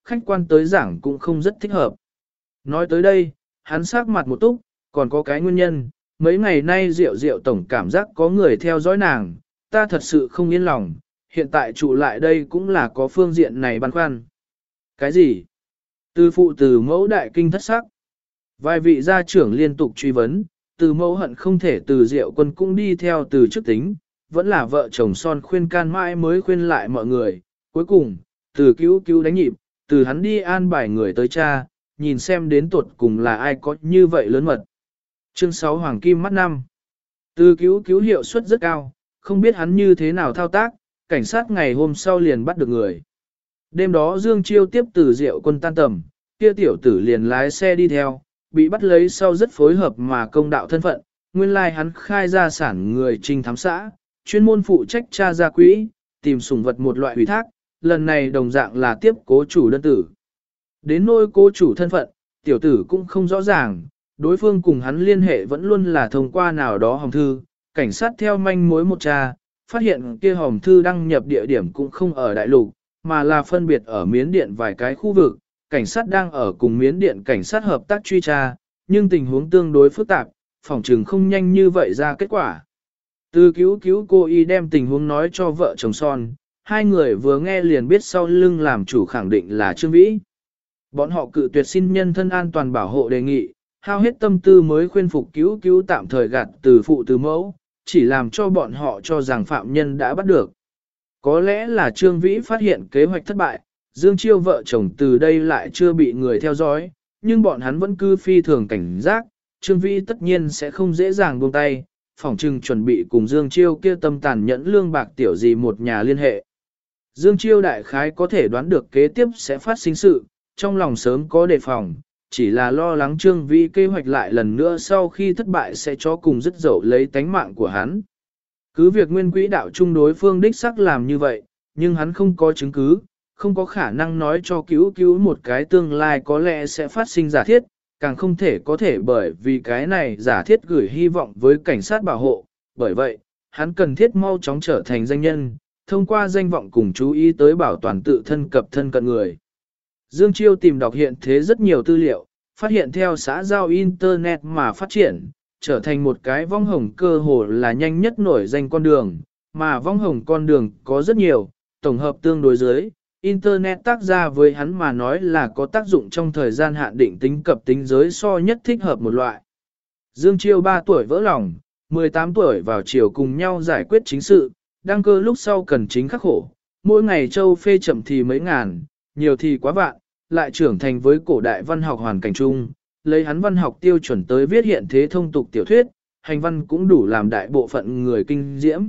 khách quan tới giảng cũng không rất thích hợp. Nói tới đây, hắn sắc mặt một túc, còn có cái nguyên nhân, mấy ngày nay Diệu Diệu tổng cảm giác có người theo dõi nàng, ta thật sự không yên lòng, hiện tại trụ lại đây cũng là có phương diện này băn khoăn. Cái gì? Từ phụ từ mẫu đại kinh thất sắc. Vài vị gia trưởng liên tục truy vấn, từ mẫu hận không thể từ Diệu Quân cũng đi theo từ trước tính, vẫn là vợ chồng son khuyên can mãi mới khuyên lại mọi người. Cuối cùng, từ cứu cứu đánh nhịp, từ hắn đi an bài người tới cha, nhìn xem đến tuột cùng là ai có như vậy lớn mật. Chương 6 Hoàng Kim mắt 5. Từ cứu cứu hiệu suất rất cao, không biết hắn như thế nào thao tác, cảnh sát ngày hôm sau liền bắt được người. Đêm đó Dương Chiêu tiếp từ Diệu Quân tan tầm, kia tiểu tử liền lái xe đi theo, bị bắt lấy sau rất phối hợp mà công đạo thân phận, nguyên lai hắn khai ra sản người trinh thám xã, chuyên môn phụ trách tra ra quỹ, tìm sủng vật một loại ủy thác, lần này đồng dạng là tiếp cố chủ đơn tử. Đến nỗi cố chủ thân phận, tiểu tử cũng không rõ ràng, đối phương cùng hắn liên hệ vẫn luôn là thông qua nào đó hòm thư, cảnh sát theo manh mối một tra, phát hiện kia hòm thư đăng nhập địa điểm cũng không ở đại lục, mà là phân biệt ở Miến Điện vài cái khu vực, cảnh sát đang ở cùng Miến Điện cảnh sát hợp tác truy tra, nhưng tình huống tương đối phức tạp, phỏng chừng không nhanh như vậy ra kết quả. Từ cứu cứu cô y đem tình huống nói cho vợ chồng son, hai người vừa nghe liền biết sau lưng làm chủ khẳng định là Trương Vĩ. Bọn họ cự tuyệt xin nhân thân an toàn bảo hộ đề nghị, hao hết tâm tư mới khuyên phục cứu cứu tạm thời gạt từ phụ từ mẫu, chỉ làm cho bọn họ cho rằng phạm nhân đã bắt được. Có lẽ là Trương Vĩ phát hiện kế hoạch thất bại, Dương Chiêu vợ chồng từ đây lại chưa bị người theo dõi, nhưng bọn hắn vẫn cứ phi thường cảnh giác, Trương Vĩ tất nhiên sẽ không dễ dàng buông tay, phỏng chừng chuẩn bị cùng Dương Chiêu kia tâm tàn nhẫn lương bạc tiểu gì một nhà liên hệ. Dương Chiêu đại khái có thể đoán được kế tiếp sẽ phát sinh sự, trong lòng sớm có đề phòng, chỉ là lo lắng Trương Vĩ kế hoạch lại lần nữa sau khi thất bại sẽ cho cùng dứt dậu lấy tánh mạng của hắn. Cứ việc nguyên quỹ đạo chung đối phương đích sắc làm như vậy, nhưng hắn không có chứng cứ, không có khả năng nói cho cứu cứu một cái tương lai có lẽ sẽ phát sinh giả thiết, càng không thể có thể bởi vì cái này giả thiết gửi hy vọng với cảnh sát bảo hộ. Bởi vậy, hắn cần thiết mau chóng trở thành danh nhân, thông qua danh vọng cùng chú ý tới bảo toàn tự thân cập thân cận người. Dương Chiêu tìm đọc hiện thế rất nhiều tư liệu, phát hiện theo xã giao Internet mà phát triển, trở thành một cái vong hồng cơ hồ là nhanh nhất nổi danh con đường, mà vong hồng con đường có rất nhiều, tổng hợp tương đối dưới, Internet tác ra với hắn mà nói là có tác dụng trong thời gian hạn định tính cập tính giới so nhất thích hợp một loại. Dương Chiêu 3 tuổi vỡ lòng, 18 tuổi vào chiều cùng nhau giải quyết chính sự, đăng cơ lúc sau cần chính khắc khổ, mỗi ngày châu phê chậm thì mấy ngàn, nhiều thì quá vạn, lại trưởng thành với cổ đại văn học hoàn cảnh chung, lấy hắn văn học tiêu chuẩn tới viết hiện thế thông tục tiểu thuyết, hành văn cũng đủ làm đại bộ phận người kinh diễm.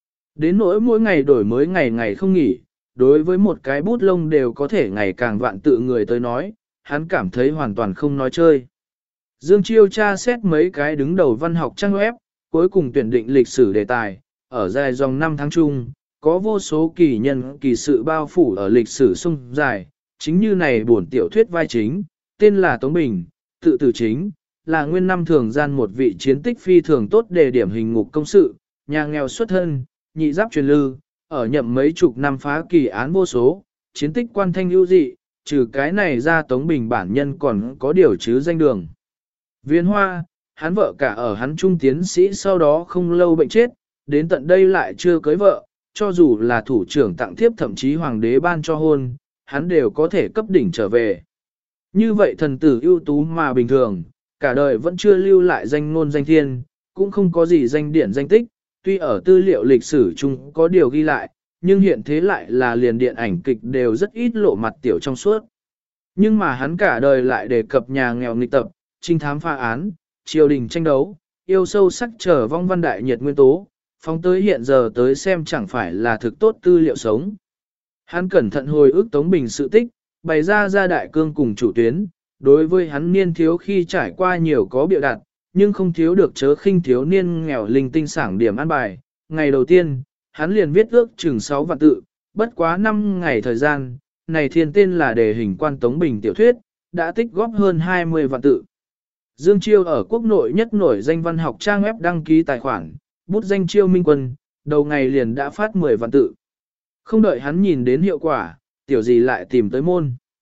Đến nỗi mỗi ngày đổi mới ngày ngày không nghỉ, đối với một cái bút lông đều có thể ngày càng vạn tự người tới nói, hắn cảm thấy hoàn toàn không nói chơi. Dương Chiêu tra xét mấy cái đứng đầu văn học trang web, cuối cùng tuyển định lịch sử đề tài, ở dài dòng 5 tháng chung, có vô số kỳ nhân kỳ sự bao phủ ở lịch sử sông dài, chính như này buồn tiểu thuyết vai chính, tên là Tống Bình, tự tử chính, là nguyên năm thường gian một vị chiến tích phi thường tốt đề điểm hình ngục công sự, nhà nghèo xuất thân, nhị giáp truyền lư, ở nhậm mấy chục năm phá kỳ án vô số, chiến tích quan thanh ưu dị, trừ cái này ra Tống Bình bản nhân còn có điều chứ danh đường. Viên Hoa, hắn vợ cả ở hắn trung tiến sĩ sau đó không lâu bệnh chết, đến tận đây lại chưa cưới vợ, cho dù là thủ trưởng tặng thiếp thậm chí hoàng đế ban cho hôn, hắn đều có thể cấp đỉnh trở về. Như vậy thần tử ưu tú mà bình thường, cả đời vẫn chưa lưu lại danh ngôn danh thiên, cũng không có gì danh điển danh tích, tuy ở tư liệu lịch sử chung có điều ghi lại, nhưng hiện thế lại là liền điện ảnh kịch đều rất ít lộ mặt tiểu trong suốt. Nhưng mà hắn cả đời lại đề cập nhà nghèo nghịch tập, trinh thám phá án, triều đình tranh đấu, yêu sâu sắc trở vong văn đại nhiệt nguyên tố, phóng tới hiện giờ tới xem chẳng phải là thực tốt tư liệu sống. Hắn cẩn thận hồi ức Tống Bình sự tích, bày ra ra đại cương cùng chủ tuyến, đối với hắn niên thiếu khi trải qua nhiều có biểu đạt, nhưng không thiếu được chớ khinh thiếu niên nghèo linh tinh sảng điểm an bài. Ngày đầu tiên, hắn liền viết ước chừng 6 vạn tự, bất quá 5 ngày thời gian, này thiên tên là đề hình quan Tống Bình tiểu thuyết, đã tích góp hơn 20 vạn tự. Dương Chiêu ở quốc nội nhất nổi danh văn học trang web đăng ký tài khoản, bút danh Chiêu Minh Quân, đầu ngày liền đã phát 10 vạn tự. Không đợi hắn nhìn đến hiệu quả, tiểu gì lại tìm tới môn.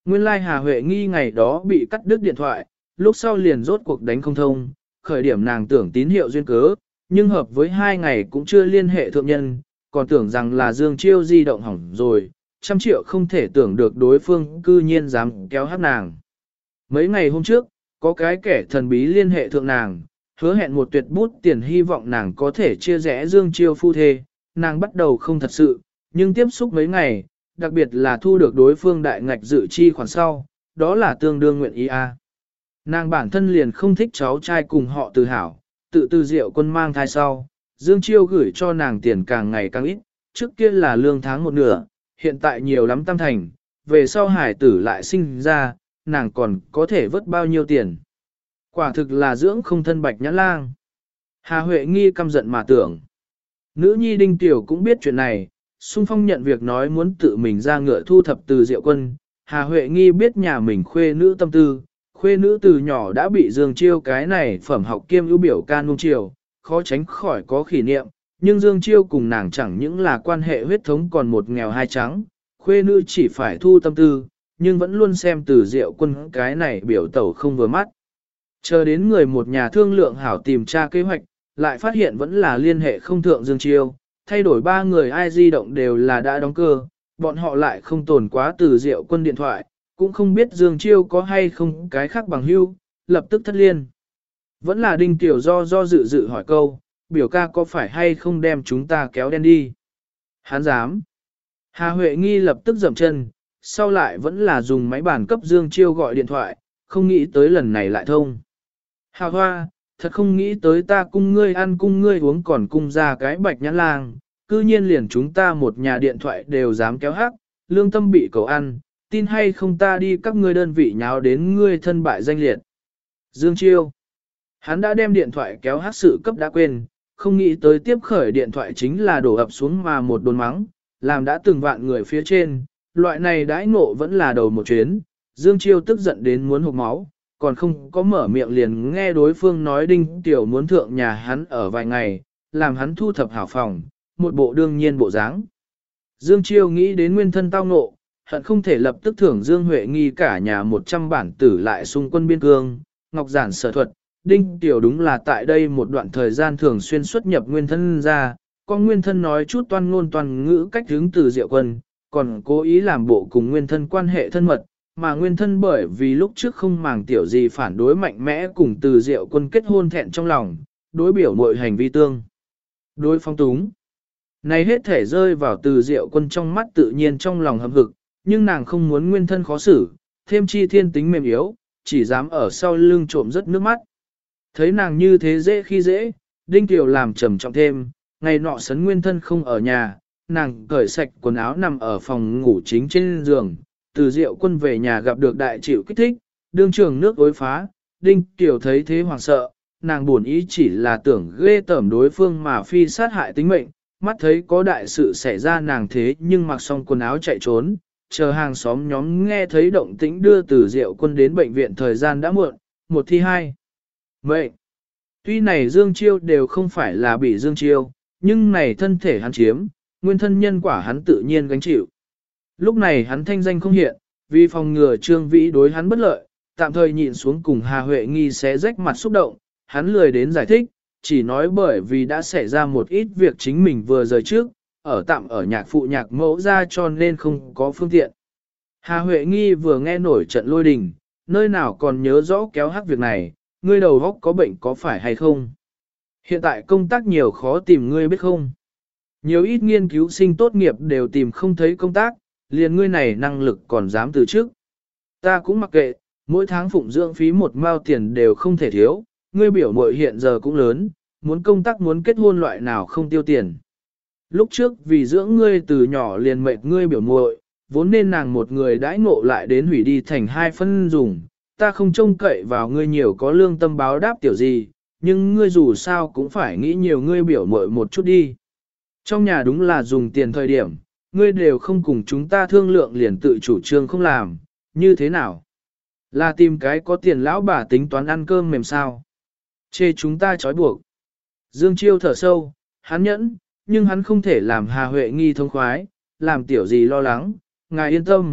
Nguyên lai Hà Huệ Nghi ngày đó bị cắt đứt điện thoại, lúc sau liền rốt cuộc đánh không thông, khởi điểm nàng tưởng tín hiệu duyên cớ, nhưng hợp với 2 ngày cũng chưa liên hệ thượng nhân, còn tưởng rằng là Dương Chiêu di động hỏng rồi, 100 triệu không thể tưởng được đối phương cư nhiên dám kéo hát nàng. Mấy ngày hôm trước, có cái kẻ thần bí liên hệ thượng nàng, hứa hẹn một tuyệt bút tiền hy vọng nàng có thể chia rẽ Dương Chiêu phu thê, nàng bắt đầu không thật sự, nhưng tiếp xúc mấy ngày, đặc biệt là thu được đối phương đại ngạch dự chi khoản sau, đó là tương đương nguyện ý a. Nàng bản thân liền không thích cháu trai cùng họ Từ hảo, tự Từ Diệu Quân mang thai sau, Dương Chiêu gửi cho nàng tiền càng ngày càng ít, trước kia là lương tháng một nửa, hiện tại nhiều lắm tam thành, về sau hải tử lại sinh ra, nàng còn có thể vớt bao nhiêu tiền. Quả thực là dưỡng không thân Bạch Nhã Lang. Hà Huệ Nghi căm giận mà tưởng. Nữ nhi Đinh Tiểu cũng biết chuyện này, xung phong nhận việc nói muốn tự mình ra ngựa thu thập Từ Diệu Quân. Hà Huệ Nghi biết nhà mình khuê nữ tâm tư, khuê nữ từ nhỏ đã bị Dương Chiêu cái này phẩm học kiêm ưu biểu ca nuông chiều, khó tránh khỏi có khỉ niệm, nhưng Dương Chiêu cùng nàng chẳng những là quan hệ huyết thống còn một nghèo hai trắng, khuê nữ chỉ phải thu tâm tư, nhưng vẫn luôn xem Từ Diệu Quân cái này biểu tẩu không vừa mắt. Chờ đến người một nhà thương lượng hảo tìm tra kế hoạch, lại phát hiện vẫn là liên hệ không thượng Dương Chiêu, thay đổi 3 người ai di động đều là đã đóng cơ, bọn họ lại không tồn quá Từ Diệu Quân điện thoại, cũng không biết Dương Chiêu có hay không cái khác bằng hữu, lập tức thất liên. Vẫn là Đinh Tiểu do dự hỏi câu, biểu ca có phải hay không đem chúng ta kéo đen đi? Hắn dám. Hà Huệ Nghi lập tức dậm chân, sau lại vẫn là dùng máy bàn cấp Dương Chiêu gọi điện thoại, không nghĩ tới lần này lại thông. Hà Hoa, thật không nghĩ tới ta cung ngươi ăn cung ngươi uống còn cung ra cái Bạch Nhã Lang, cư nhiên liền chúng ta một nhà điện thoại đều dám kéo hắc, lương tâm bị cầu ăn, tin hay không ta đi các ngươi đơn vị nháo đến ngươi thân bại danh liệt. Dương Chiêu. Hắn đã đem điện thoại kéo hắc sự cấp đã quên, không nghĩ tới tiếp khởi điện thoại chính là đổ ập xuống mà một đồn mắng, làm đã từng vạn người phía trên, loại này đãi ngộ vẫn là đầu một chuyến, Dương Chiêu tức giận đến muốn hộc máu, còn không có mở miệng liền nghe đối phương nói Đinh Tiểu muốn thượng nhà hắn ở vài ngày, làm hắn thu thập hảo phòng, một bộ đương nhiên bộ dáng. Dương Chiêu nghĩ đến nguyên thân tao ngộ, hận không thể lập tức thưởng Dương Huệ Nghi cả nhà 100 bản tử lại xung quân biên cương, ngọc giản sở thuật. Đinh Tiểu đúng là tại đây một đoạn thời gian thường xuyên xuất nhập nguyên thân ra, có nguyên thân nói chút toan ngôn toàn ngữ cách hướng Từ Diệu Quân, còn cố ý làm bộ cùng nguyên thân quan hệ thân mật, mà nguyên thân bởi vì lúc trước không màng tiểu gì phản đối mạnh mẽ cùng Từ Diệu Quân kết hôn thẹn trong lòng, đối biểu mọi hành vi tương. Đối phong túng. Này hết thể rơi vào Từ Diệu Quân trong mắt tự nhiên trong lòng hâm hực, nhưng nàng không muốn nguyên thân khó xử, thêm chi thiên tính mềm yếu, chỉ dám ở sau lưng trộm rất nước mắt. Thấy nàng như thế dễ khi dễ, Đinh Tiểu làm trầm trọng thêm, ngày nọ sấn nguyên thân không ở nhà, nàng cởi sạch quần áo nằm ở phòng ngủ chính trên giường, Từ Diệu Quân về nhà gặp được đại chịu kích thích, đương trường nước ối phá, Đinh Tiểu thấy thế hoảng sợ, nàng buồn ý chỉ là tưởng ghê tởm đối phương mà phi sát hại tính mệnh, mắt thấy có đại sự xảy ra nàng thế nhưng mặc xong quần áo chạy trốn, chờ hàng xóm nhóm nghe thấy động tĩnh đưa Từ Diệu Quân đến bệnh viện thời gian đã muộn, một thi hai. Vậy, tuy này Dương Chiêu đều không phải là bị Dương Chiêu, nhưng này thân thể hắn chiếm, nguyên thân nhân quả hắn tự nhiên gánh chịu. Lúc này hắn thanh danh không hiện, vì phòng ngừa Trương Vĩ đối hắn bất lợi, tạm thời nhịn xuống cùng Hà Huệ Nghi xé rách mặt xúc động, hắn lười đến giải thích, chỉ nói bởi vì đã xảy ra một ít việc chính mình vừa rời trước, ở tạm ở nhạc phụ nhạc mẫu ra cho nên không có phương tiện. Hà Huệ Nghi vừa nghe nổi trận lôi đình, nơi nào còn nhớ rõ kéo hắc việc này, ngươi đầu góc có bệnh có phải hay không? Hiện tại công tác nhiều khó tìm ngươi biết không? Nhiều ít nghiên cứu sinh tốt nghiệp đều tìm không thấy công tác, liền ngươi này năng lực còn dám từ trước. Ta cũng mặc kệ, mỗi tháng phụng dưỡng phí một mao tiền đều không thể thiếu, ngươi biểu muội hiện giờ cũng lớn, muốn công tác muốn kết hôn loại nào không tiêu tiền. Lúc trước vì dưỡng ngươi từ nhỏ liền mệt ngươi biểu muội, vốn nên nàng một người đãi ngộ lại đến hủy đi thành 2 phân dùng, ta không trông cậy vào ngươi nhiều có lương tâm báo đáp tiểu gì, nhưng ngươi dù sao cũng phải nghĩ nhiều ngươi biểu muội một chút đi. Trong nhà đúng là dùng tiền thời điểm, ngươi đều không cùng chúng ta thương lượng liền tự chủ trương không làm, như thế nào? Là tìm cái có tiền lão bà tính toán ăn cơm mềm sao? Chê chúng ta trói buộc. Dương Chiêu thở sâu, hắn nhẫn, nhưng hắn không thể làm Hà Huệ Nghi thông khoái, làm tiểu gì lo lắng, ngài yên tâm,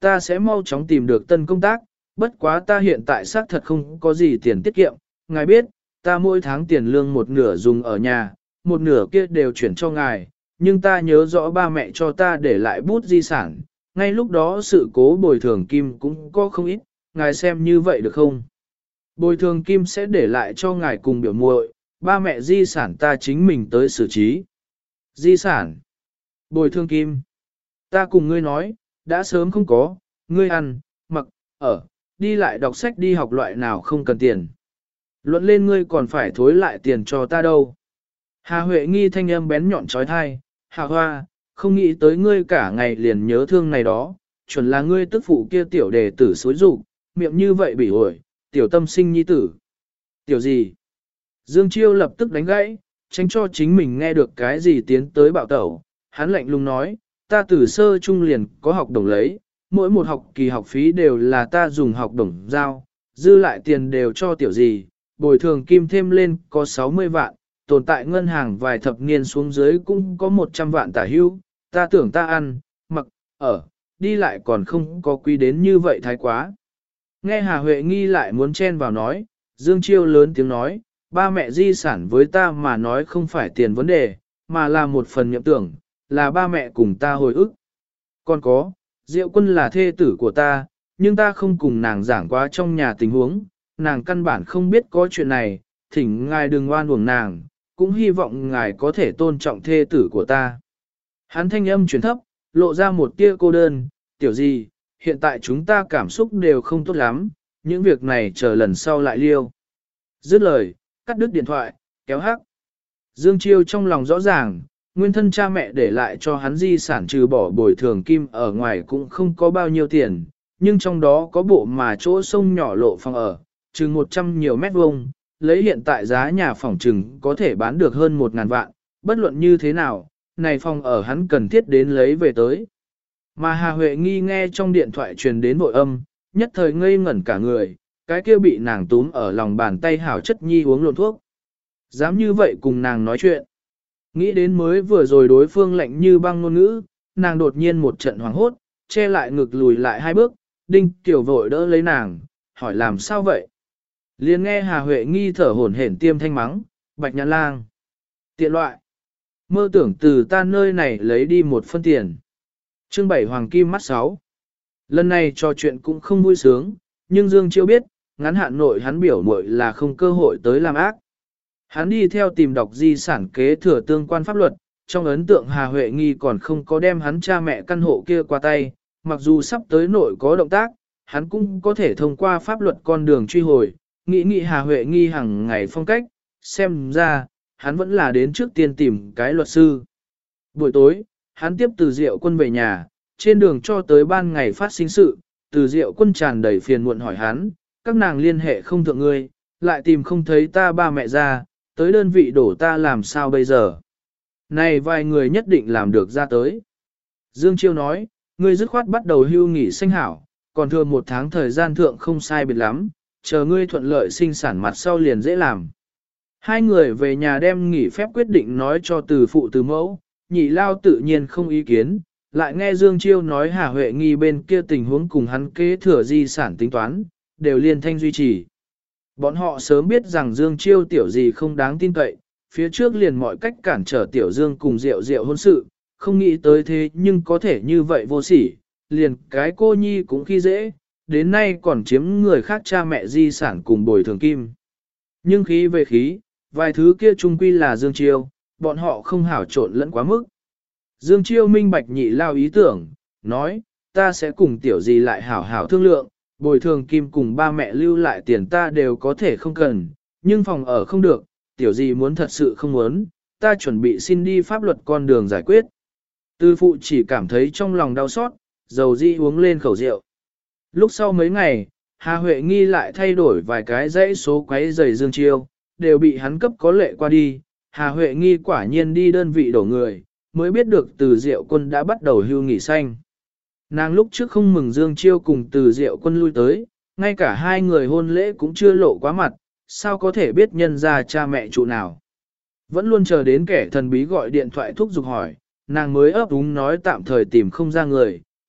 ta sẽ mau chóng tìm được tân công tác, bất quá ta hiện tại xác thật không có gì tiền tiết kiệm, ngài biết, ta mỗi tháng tiền lương một nửa dùng ở nhà, một nửa kia đều chuyển cho ngài, nhưng ta nhớ rõ ba mẹ cho ta để lại bút di sản, ngay lúc đó sự cố bồi thường kim cũng có không ít, ngài xem như vậy được không? Bồi thường kim sẽ để lại cho ngài cùng biểu muội, ba mẹ di sản ta chính mình tới xử trí. Di sản, bồi thường kim, ta cùng ngươi nói, đã sớm không có, ngươi ăn, mặc, ở, đi lại đọc sách đi học loại nào không cần tiền. Luận lên ngươi còn phải thối lại tiền cho ta đâu. Hà Huệ nghi thanh âm bén nhọn trói thai, Hà Hoa, không nghĩ tới ngươi cả ngày liền nhớ thương này đó, chuẩn là ngươi tức phụ kia tiểu đề tử xối rụng, miệng như vậy bị ổi, tiểu tâm sinh nhi tử. Tiểu gì? Dương Chiêu lập tức đánh gãy, tránh cho chính mình nghe được cái gì tiến tới bạo tẩu, hắn lạnh lùng nói, ta từ sơ trung liền có học đồng lấy, mỗi một học kỳ học phí đều là ta dùng học đồng giao, dư lại tiền đều cho tiểu gì, bồi thường kim thêm lên có 60 vạn, tồn tại ngân hàng vài thập niên xuống dưới cũng có 100 vạn tả hưu, ta tưởng ta ăn, mặc, ở, đi lại còn không có quý đến như vậy thái quá. Nghe Hà Huệ nghi lại muốn chen vào nói, Dương Chiêu lớn tiếng nói, ba mẹ di sản với ta mà nói không phải tiền vấn đề, mà là một phần niệm tưởng, là ba mẹ cùng ta hồi ức. Còn có, Diệu Quân là thê tử của ta, nhưng ta không cùng nàng giảng quá trong nhà tình huống, nàng căn bản không biết có chuyện này, thỉnh ngài đừng oan uổng nàng, cũng hy vọng ngài có thể tôn trọng thê tử của ta. Hắn thanh âm chuyển thấp, lộ ra một tia cô đơn, tiểu gì, hiện tại chúng ta cảm xúc đều không tốt lắm, những việc này chờ lần sau lại liêu. Dứt lời, cắt đứt điện thoại, kéo hắc. Dương Chiêu trong lòng rõ ràng, nguyên thân cha mẹ để lại cho hắn di sản trừ bỏ bồi thường kim ở ngoài cũng không có bao nhiêu tiền, nhưng trong đó có bộ mà chỗ sông nhỏ lộ phòng ở, chừng 100 nhiều mét vuông, lấy hiện tại giá nhà phòng chừng có thể bán được hơn 1.000 vạn, bất luận như thế nào, này phòng ở hắn cần thiết đến lấy về tới. Mà Hà Huệ nghi nghe trong điện thoại truyền đến bội âm, nhất thời ngây ngẩn cả người, cái kia bị nàng túm ở lòng bàn tay hảo chất nhi uống lộn thuốc. Dám như vậy cùng nàng nói chuyện. Nghĩ đến mới vừa rồi đối phương lạnh như băng ngôn ngữ, nàng đột nhiên một trận hoảng hốt, che lại ngực lùi lại 2 bước, Đinh Tiểu vội đỡ lấy nàng, hỏi làm sao vậy? Liền nghe Hà Huệ nghi thở hổn hển tiêm thanh mắng, Bạch Nhãn Lang. Tiện loại. Mơ tưởng từ ta nơi này lấy đi 1 phân tiền. Chương 7 Hoàng Kim mắt 6. Lần này trò chuyện cũng không vui sướng, nhưng Dương Chiêu biết, ngắn hạn nội hắn biểu muội là không cơ hội tới làm ác. Hắn đi theo tìm đọc di sản kế thừa tương quan pháp luật, trong ấn tượng Hà Huệ nghi còn không có đem hắn cha mẹ căn hộ kia qua tay, mặc dù sắp tới nội có động tác, hắn cũng có thể thông qua pháp luật con đường truy hồi, nghĩ Hà Huệ nghi hàng ngày phong cách, xem ra, hắn vẫn là đến trước tiên tìm cái luật sư. Buổi tối, hắn tiếp Từ Diệu Quân về nhà, trên đường cho tới ban ngày phát sinh sự, Từ Diệu Quân tràn đầy phiền muộn hỏi hắn, các nàng liên hệ không thượng ngươi, lại tìm không thấy ta ba mẹ ra, tới đơn vị đổ ta làm sao bây giờ. Này vài người nhất định làm được ra tới. Dương Chiêu nói, ngươi dứt khoát bắt đầu hưu nghỉ sinh hảo, còn thừa 1 tháng thời gian thượng không sai biệt lắm, chờ ngươi thuận lợi sinh sản mặt sau liền dễ làm. Hai người về nhà đem nghỉ phép quyết định nói cho từ phụ từ mẫu, Nhị Lao tự nhiên không ý kiến, lại nghe Dương Chiêu nói Hà Huệ nghi bên kia tình huống cùng hắn kế thừa di sản tính toán, đều liên thanh duy trì. Bọn họ sớm biết rằng Dương Chiêu tiểu gì không đáng tin cậy, phía trước liền mọi cách cản trở tiểu Dương cùng Diệu Diệu hôn sự, không nghĩ tới thế nhưng có thể như vậy vô sỉ, liền cái cô nhi cũng khi dễ, đến nay còn chiếm người khác cha mẹ di sản cùng bồi thường kim. Nhưng khí về khí, vài thứ kia chung quy là Dương Chiêu, bọn họ không hảo trộn lẫn quá mức. Dương Chiêu minh bạch Nhị Lao ý tưởng, nói, ta sẽ cùng tiểu gì lại hảo hảo thương lượng, bồi thường kim cùng ba mẹ lưu lại tiền ta đều có thể không cần, nhưng phòng ở không được, tiểu gì muốn thật sự không muốn, ta chuẩn bị xin đi pháp luật con đường giải quyết. Tư phụ chỉ cảm thấy trong lòng đau xót, dầu di uống lên khẩu rượu. Lúc sau mấy ngày, Hà Huệ nghi lại thay đổi vài cái dãy số quấy giày Dương Chiêu, đều bị hắn cấp có lệ qua đi. Hà Huệ nghi quả nhiên đi đơn vị đổ người, mới biết được Từ Diệu Quân đã bắt đầu hưu nghỉ xanh. Nàng lúc trước không mừng Dương Chiêu cùng Từ Diệu Quân lui tới, ngay cả hai người hôn lễ cũng chưa lộ quá mặt, sao có thể biết nhân ra cha mẹ trụ nào. Vẫn luôn chờ đến kẻ thần bí gọi điện thoại thúc giục hỏi, nàng mới ấp úng nói tạm thời tìm không ra người,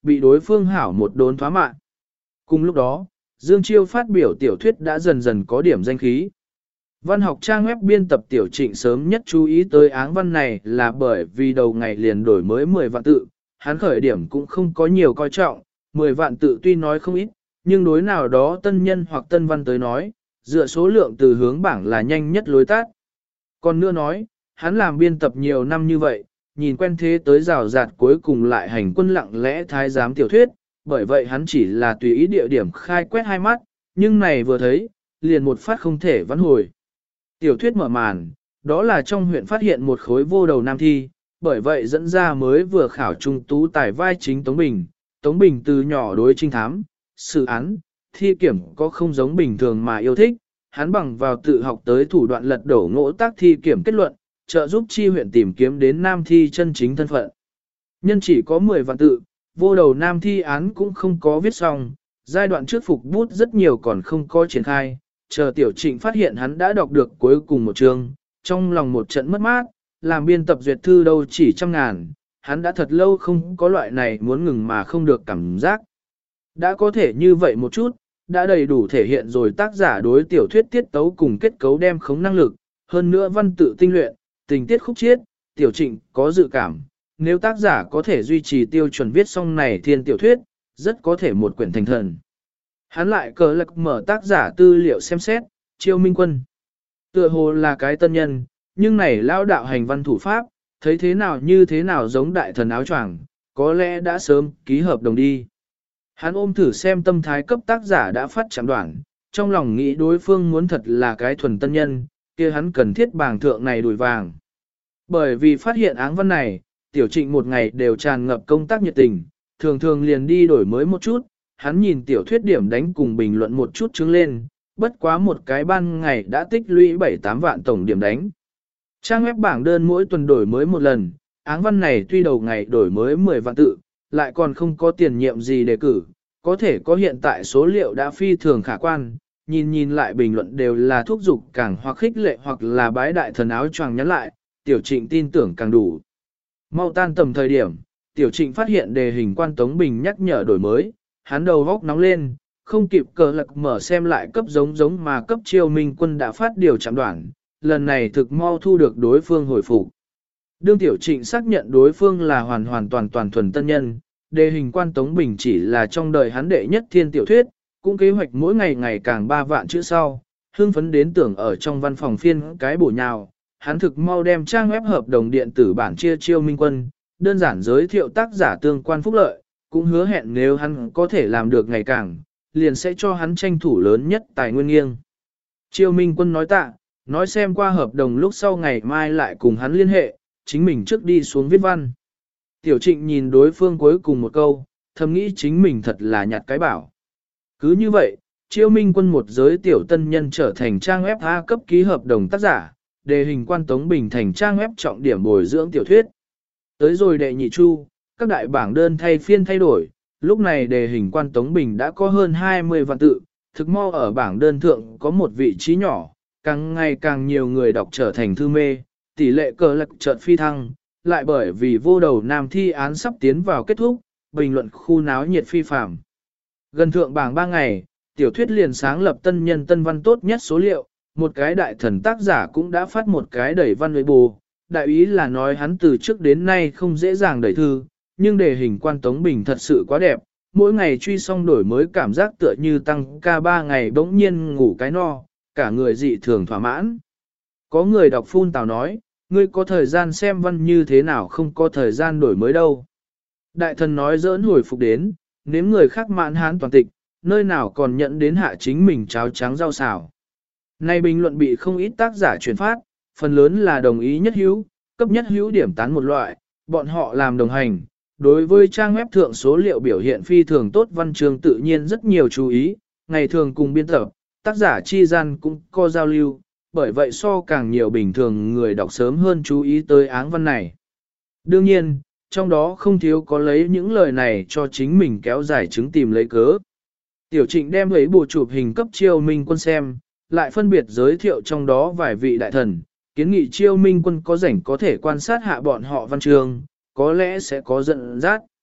bị đối phương hảo một đốn thoá mạng. Cùng lúc đó, Dương Chiêu phát biểu tiểu thuyết đã dần dần có điểm danh khí. Văn học trang web biên tập Tiểu Trịnh sớm nhất chú ý tới áng văn này là bởi vì đầu ngày liền đổi mới 10 vạn tự, hắn khởi điểm cũng không có nhiều coi trọng, 10 vạn tự tuy nói không ít, nhưng đối nào đó tân nhân hoặc tân văn tới nói, dựa số lượng từ hướng bảng là nhanh nhất lối tắt. Còn nữa nói, hắn làm biên tập nhiều năm như vậy, nhìn quen thế tới rào rạt cuối cùng lại hành quân lặng lẽ thái giám tiểu thuyết, bởi vậy hắn chỉ là tùy ý địa điểm khai quét hai mắt, nhưng này vừa thấy, liền một phát không thể vãn hồi. Tiểu thuyết mở màn, đó là trong huyện phát hiện một khối vô đầu nam thi, bởi vậy dẫn ra mới vừa khảo trung tú tài vai chính Tống Bình. Tống Bình từ nhỏ đối trinh thám, sự án, thi kiểm có không giống bình thường mà yêu thích, hắn bằng vào tự học tới thủ đoạn lật đổ ngỗ tác thi kiểm kết luận, trợ giúp chi huyện tìm kiếm đến nam thi chân chính thân phận. Nhân chỉ có 10 vạn tự, vô đầu nam thi án cũng không có viết xong, giai đoạn trước phục bút rất nhiều còn không có triển khai, chờ Tiểu Trịnh phát hiện hắn đã đọc được cuối cùng một chương, trong lòng một trận mất mát, làm biên tập duyệt thư đâu chỉ 100.000, hắn đã thật lâu không có loại này muốn ngừng mà không được cảm giác. Đã có thể như vậy một chút, đã đầy đủ thể hiện rồi tác giả đối tiểu thuyết tiết tấu cùng kết cấu đem khống năng lực, hơn nữa văn tự tinh luyện, tình tiết khúc chiết, Tiểu Trịnh có dự cảm, nếu tác giả có thể duy trì tiêu chuẩn viết xong này thiên tiểu thuyết, rất có thể một quyển thành thần. Hắn lại cờ lạc mở tác giả tư liệu xem xét, Chiêu Minh Quân. Tựa hồ là cái tân nhân, nhưng này lao đạo hành văn thủ pháp, thấy thế nào như thế nào giống đại thần áo choàng, có lẽ đã sớm ký hợp đồng đi. Hắn ôm thử xem tâm thái cấp tác giả đã phát chạm đoạn, trong lòng nghĩ đối phương muốn thật là cái thuần tân nhân, kia hắn cần thiết bảng thượng này đùi vàng. Bởi vì phát hiện áng văn này, Tiểu Trịnh một ngày đều tràn ngập công tác nhiệt tình, thường thường liền đi đổi mới một chút, hắn nhìn tiểu thuyết điểm đánh cùng bình luận một chút chứng lên, bất quá một cái ban ngày đã tích lũy 7-8 vạn tổng điểm đánh. Trang web bảng đơn mỗi tuần đổi mới một lần, áng văn này tuy đầu ngày đổi mới 10 vạn tự, lại còn không có tiền nhiệm gì đề cử, có thể có hiện tại số liệu đã phi thường khả quan, nhìn lại bình luận đều là thúc giục càng hoặc khích lệ hoặc là bái đại thần áo choàng nhắn lại, Tiểu Trịnh tin tưởng càng đủ. Mau tan tầm thời điểm, Tiểu Trịnh phát hiện đề hình quan Tống Bình nhắc nhở đổi mới, hắn đầu góc nóng lên, không kịp cờ lạc mở xem lại cấp giống mà cấp Chiêu Minh Quân đã phát điều chạm đoạn, lần này thực mau thu được đối phương hồi phục. Đương Tiểu Trịnh xác nhận đối phương là hoàn toàn thuần tân nhân, đề hình quan Tống Bình chỉ là trong đời hắn đệ nhất thiên tiểu thuyết, cũng kế hoạch mỗi ngày ngày càng 3 vạn chữ sau, hưng phấn đến tưởng ở trong văn phòng phiên cái bổ nhào, hắn thực mau đem trang web hợp đồng điện tử bản chia Chiêu Minh Quân, đơn giản giới thiệu tác giả tương quan phúc lợi, cũng hứa hẹn nếu hắn có thể làm được ngày càng, liền sẽ cho hắn tranh thủ lớn nhất tài nguyên nghiêng. Chiêu Minh Quân nói tạ, nói xem qua hợp đồng lúc sau ngày mai lại cùng hắn liên hệ, chính mình trước đi xuống viết văn. Tiểu Trịnh nhìn đối phương cuối cùng một câu, thầm nghĩ chính mình thật là nhặt cái bảo. Cứ như vậy, Chiêu Minh Quân một giới tiểu tân nhân trở thành trang web A cấp ký hợp đồng tác giả, đề hình quan Tống Bình thành trang web trọng điểm bồi dưỡng tiểu thuyết. Tới rồi đệ nhị chu, các đại bảng đơn thay phiên thay đổi, lúc này đề hình quan Tống Bình đã có hơn 20 vạn tự, thực mau ở bảng đơn thượng có một vị trí nhỏ, càng ngày càng nhiều người đọc trở thành thư mê, tỷ lệ cờ lạc chợt phi thăng, lại bởi vì vô đầu nam thi án sắp tiến vào kết thúc, bình luận khu náo nhiệt phi phạm. Gần thượng bảng 3 ngày, tiểu thuyết liền sáng lập tân nhân tân văn tốt nhất số liệu, một cái đại thần tác giả cũng đã phát một cái đẩy văn với bù, đại ý là nói hắn từ trước đến nay không dễ dàng đẩy thư, nhưng đề hình quan Tống Bình thật sự quá đẹp, mỗi ngày truy xong đổi mới cảm giác tựa như tăng ca 3 ngày bỗng nhiên ngủ cái no, cả người dị thường thỏa mãn. Có người đọc phun tào nói, ngươi có thời gian xem văn như thế nào không có thời gian đổi mới đâu. Đại thần nói giỡn hồi phục đến, nếm người khác mãn hán toàn tịch, nơi nào còn nhận đến hạ chính mình cháo trắng rau xào. Nay bình luận bị không ít tác giả truyền phát, phần lớn là đồng ý nhất hữu, cấp nhất hữu điểm tán một loại, bọn họ làm đồng hành. Đối với trang web thượng số liệu biểu hiện phi thường tốt văn chương tự nhiên rất nhiều chú ý, ngày thường cùng biên tập, tác giả chi gian cũng có giao lưu, bởi vậy so càng nhiều bình thường người đọc sớm hơn chú ý tới áng văn này. Đương nhiên, trong đó không thiếu có lấy những lời này cho chính mình kéo dài chứng tìm lấy cớ. Tiểu Trịnh đem lấy bộ chụp hình cấp Chiêu Minh Quân xem, lại phân biệt giới thiệu trong đó vài vị đại thần, kiến nghị Chiêu Minh Quân có rảnh có thể quan sát hạ bọn họ văn chương, có lẽ sẽ có dẫn dắt.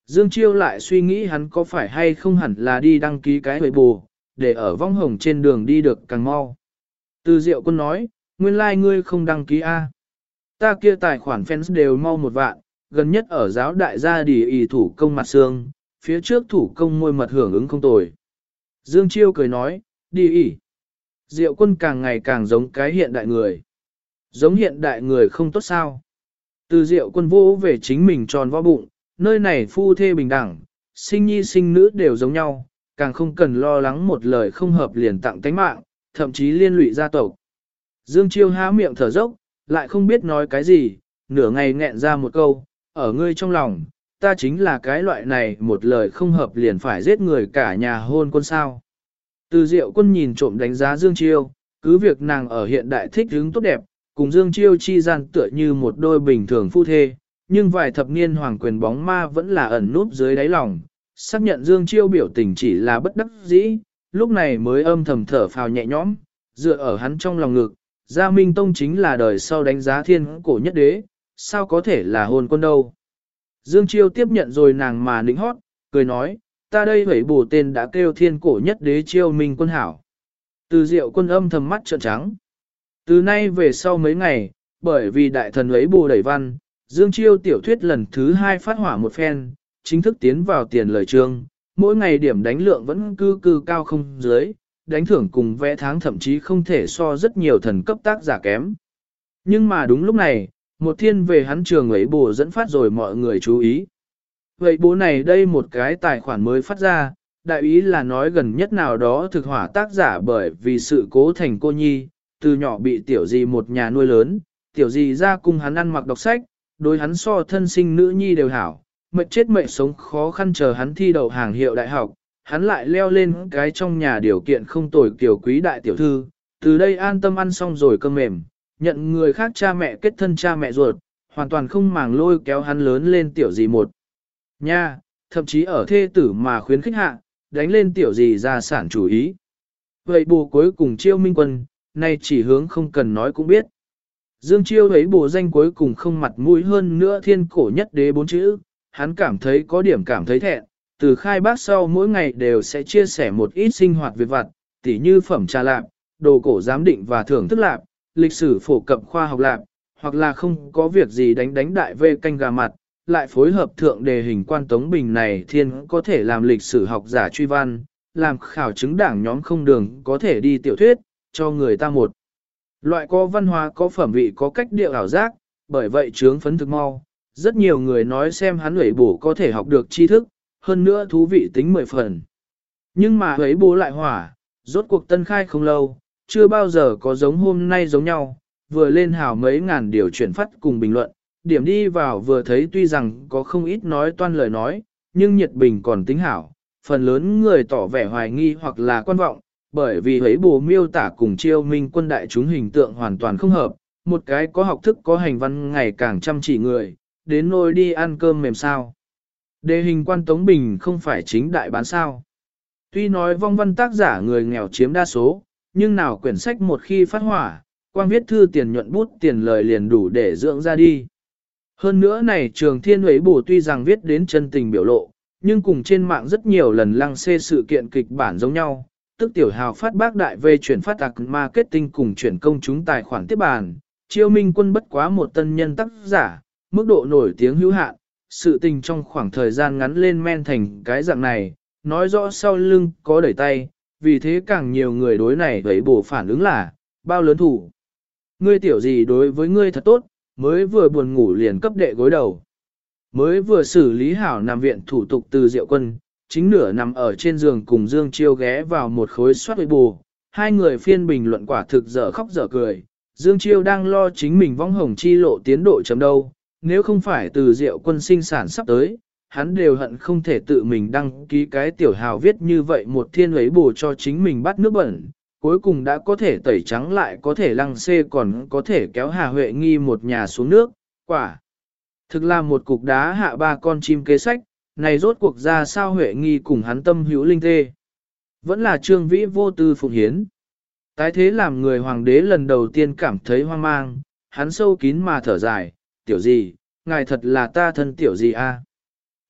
Dương Chiêu lại suy nghĩ hắn có phải hay không hẳn là đi đăng ký cái huệ bù, để ở vong hồng trên đường đi được càng mau. Từ Diệu Quân nói, nguyên lai like ngươi không đăng ký A. Ta kia tài khoản fans đều mau 1 vạn, gần nhất ở giáo đại gia đi ỷ thủ công mặt xương, phía trước thủ công môi mật hưởng ứng không tồi. Dương Chiêu cười nói, đi ỷ. Diệu Quân càng ngày càng giống cái hiện đại người. Giống hiện đại người không tốt sao. Từ Diệu Quân vô về chính mình tròn vo bụng, nơi này phu thê bình đẳng, sinh nhi sinh nữ đều giống nhau, càng không cần lo lắng một lời không hợp liền tặng tánh mạng, thậm chí liên lụy gia tộc. Dương Chiêu há miệng thở dốc, lại không biết nói cái gì, nửa ngày nghẹn ra một câu, ở ngươi trong lòng, ta chính là cái loại này một lời không hợp liền phải giết người cả nhà hôn quân sao. Từ Diệu Quân nhìn trộm đánh giá Dương Chiêu, cứ việc nàng ở hiện đại thích hứng tốt đẹp, cùng Dương Chiêu chi gian tựa như một đôi bình thường phu thê, nhưng vài thập niên hoàng quyền bóng ma vẫn là ẩn núp dưới đáy lòng, xác nhận Dương Chiêu biểu tình chỉ là bất đắc dĩ, lúc này mới âm thầm thở phào nhẹ nhõm, dựa ở hắn trong lòng ngực, Gia Minh Tông chính là đời sau đánh giá thiên cổ nhất đế, sao có thể là hôn quân đâu. Dương Chiêu tiếp nhận rồi nàng mà nịnh hót, cười nói, ta đây hủy bổ tên đã kêu thiên cổ nhất đế Chiêu Minh quân hảo. Từ Diệu Quân âm thầm mắt trợn trắng. Từ nay về sau mấy ngày, bởi vì đại thần ấy bù đẩy văn, Dương Chiêu tiểu thuyết lần thứ 2 phát hỏa một phen, chính thức tiến vào tiền lời chương, mỗi ngày điểm đánh lượng vẫn cư cao không dưới, đánh thưởng cùng vẽ tháng thậm chí không thể so rất nhiều thần cấp tác giả kém. Nhưng mà đúng lúc này, một thiên về hắn trường ấy bù dẫn phát rồi mọi người chú ý. Vậy bố này đây một cái tài khoản mới phát ra, đại ý là nói gần nhất nào đó thực hỏa tác giả bởi vì sự cố thành cô nhi, từ nhỏ bị tiểu gì một nhà nuôi lớn, tiểu gì ra cùng hắn ăn mặc đọc sách, đối hắn so thân sinh nữ nhi đều hảo, mệt chết mệt sống khó khăn chờ hắn thi đậu hàng hiệu đại học, hắn lại leo lên cái trong nhà điều kiện không tồi kiểu quý đại tiểu thư, từ đây an tâm ăn xong rồi cơm mềm, nhận người khác cha mẹ kết thân cha mẹ ruột, hoàn toàn không màng lôi kéo hắn lớn lên tiểu gì một nha, thậm chí ở thê tử mà khuyến khích hạ, đánh lên tiểu gì gia sản chủ ý. Vậy bù cuối cùng Chiêu Minh quân, nay chỉ hướng không cần nói cũng biết. Dương Chiêu thấy bù danh cuối cùng không mặt mũi hơn nữa thiên cổ nhất đế 4 chữ, hắn cảm thấy có điểm cảm thấy thẹn, từ khai bác sau mỗi ngày đều sẽ chia sẻ một ít sinh hoạt việc vặt, tỉ như phẩm trà lạp, đồ cổ giám định và thưởng thức lạp, lịch sử phổ cập khoa học lạp, hoặc là không có việc gì đánh đại vê canh gà mặt, lại phối hợp thượng đề hình quan Tống Bình này thiên có thể làm lịch sử học giả truy văn, làm khảo chứng đảng nhóm không đường có thể đi tiểu thuyết, cho người ta một loại có văn hóa có phẩm vị có cách điệu ảo giác, bởi vậy chướng phấn thực mau. Rất nhiều người nói xem hắn ấy bổ có thể học được tri thức, hơn nữa thú vị tính 10 phần. Nhưng mà ấy bố lại hỏa, rốt cuộc tân khai không lâu, chưa bao giờ có giống hôm nay giống nhau, vừa lên hào mấy ngàn điều chuyển phát cùng bình luận, điểm đi vào vừa thấy tuy rằng có không ít nói toan lời nói, nhưng nhiệt bình còn tính hảo, phần lớn người tỏ vẻ hoài nghi hoặc là quan vọng, bởi vì ấy bố miêu tả cùng Chiêu Minh quân đại chúng hình tượng hoàn toàn không hợp, một cái có học thức có hành văn ngày càng chăm chỉ người, đến nôi đi ăn cơm mềm sao. Đề hình quan Tống Bình không phải chính đại bán sao. Tuy nói vong văn tác giả người nghèo chiếm đa số, nhưng nào quyển sách một khi phát hỏa, quang viết thư tiền nhuận bút tiền lời liền đủ để dưỡng ra đi. Hơn nữa này Trường Thiên ấy bổ tuy rằng viết đến chân tình biểu lộ, nhưng cùng trên mạng rất nhiều lần lăng xê sự kiện kịch bản giống nhau, tức tiểu hào phát bác đại về chuyển phát tạc marketing cùng chuyển công chúng tài khoản tiếp bàn, Chiêu Minh quân bất quá một tân nhân tác giả, mức độ nổi tiếng hữu hạn, sự tình trong khoảng thời gian ngắn lên men thành cái dạng này, nói rõ sau lưng có đẩy tay, vì thế càng nhiều người đối này ấy bổ phản ứng là, bao lớn thủ. Ngươi tiểu gì đối với ngươi thật tốt, mới vừa buồn ngủ liền cấp đệ gối đầu. Mới vừa xử lý hảo nằm viện thủ tục từ Diệu Quân, chính nửa nằm ở trên giường cùng Dương Chiêu ghé vào một khối soát với bù, hai người phiên bình luận quả thực dở khóc dở cười. Dương Chiêu đang lo chính mình vong hồng chi lộ tiến độ chấm đâu, nếu không phải từ Diệu Quân sinh sản sắp tới, hắn đều hận không thể tự mình đăng ký cái tiểu hào viết như vậy một thiên ấy bù cho chính mình bắt nước bẩn, cuối cùng đã có thể tẩy trắng lại có thể lăng xê còn có thể kéo Hà Huệ Nghi một nhà xuống nước, quả. Thực là một cục đá hạ 3 con chim kế sách, này rốt cuộc ra sao Huệ Nghi cùng hắn tâm hữu linh tê. Vẫn là Trương Vĩ vô tư phụng hiến. Tái thế làm người hoàng đế lần đầu tiên cảm thấy hoang mang, hắn sâu kín mà thở dài, tiểu gì, ngài thật là ta thân tiểu gì a?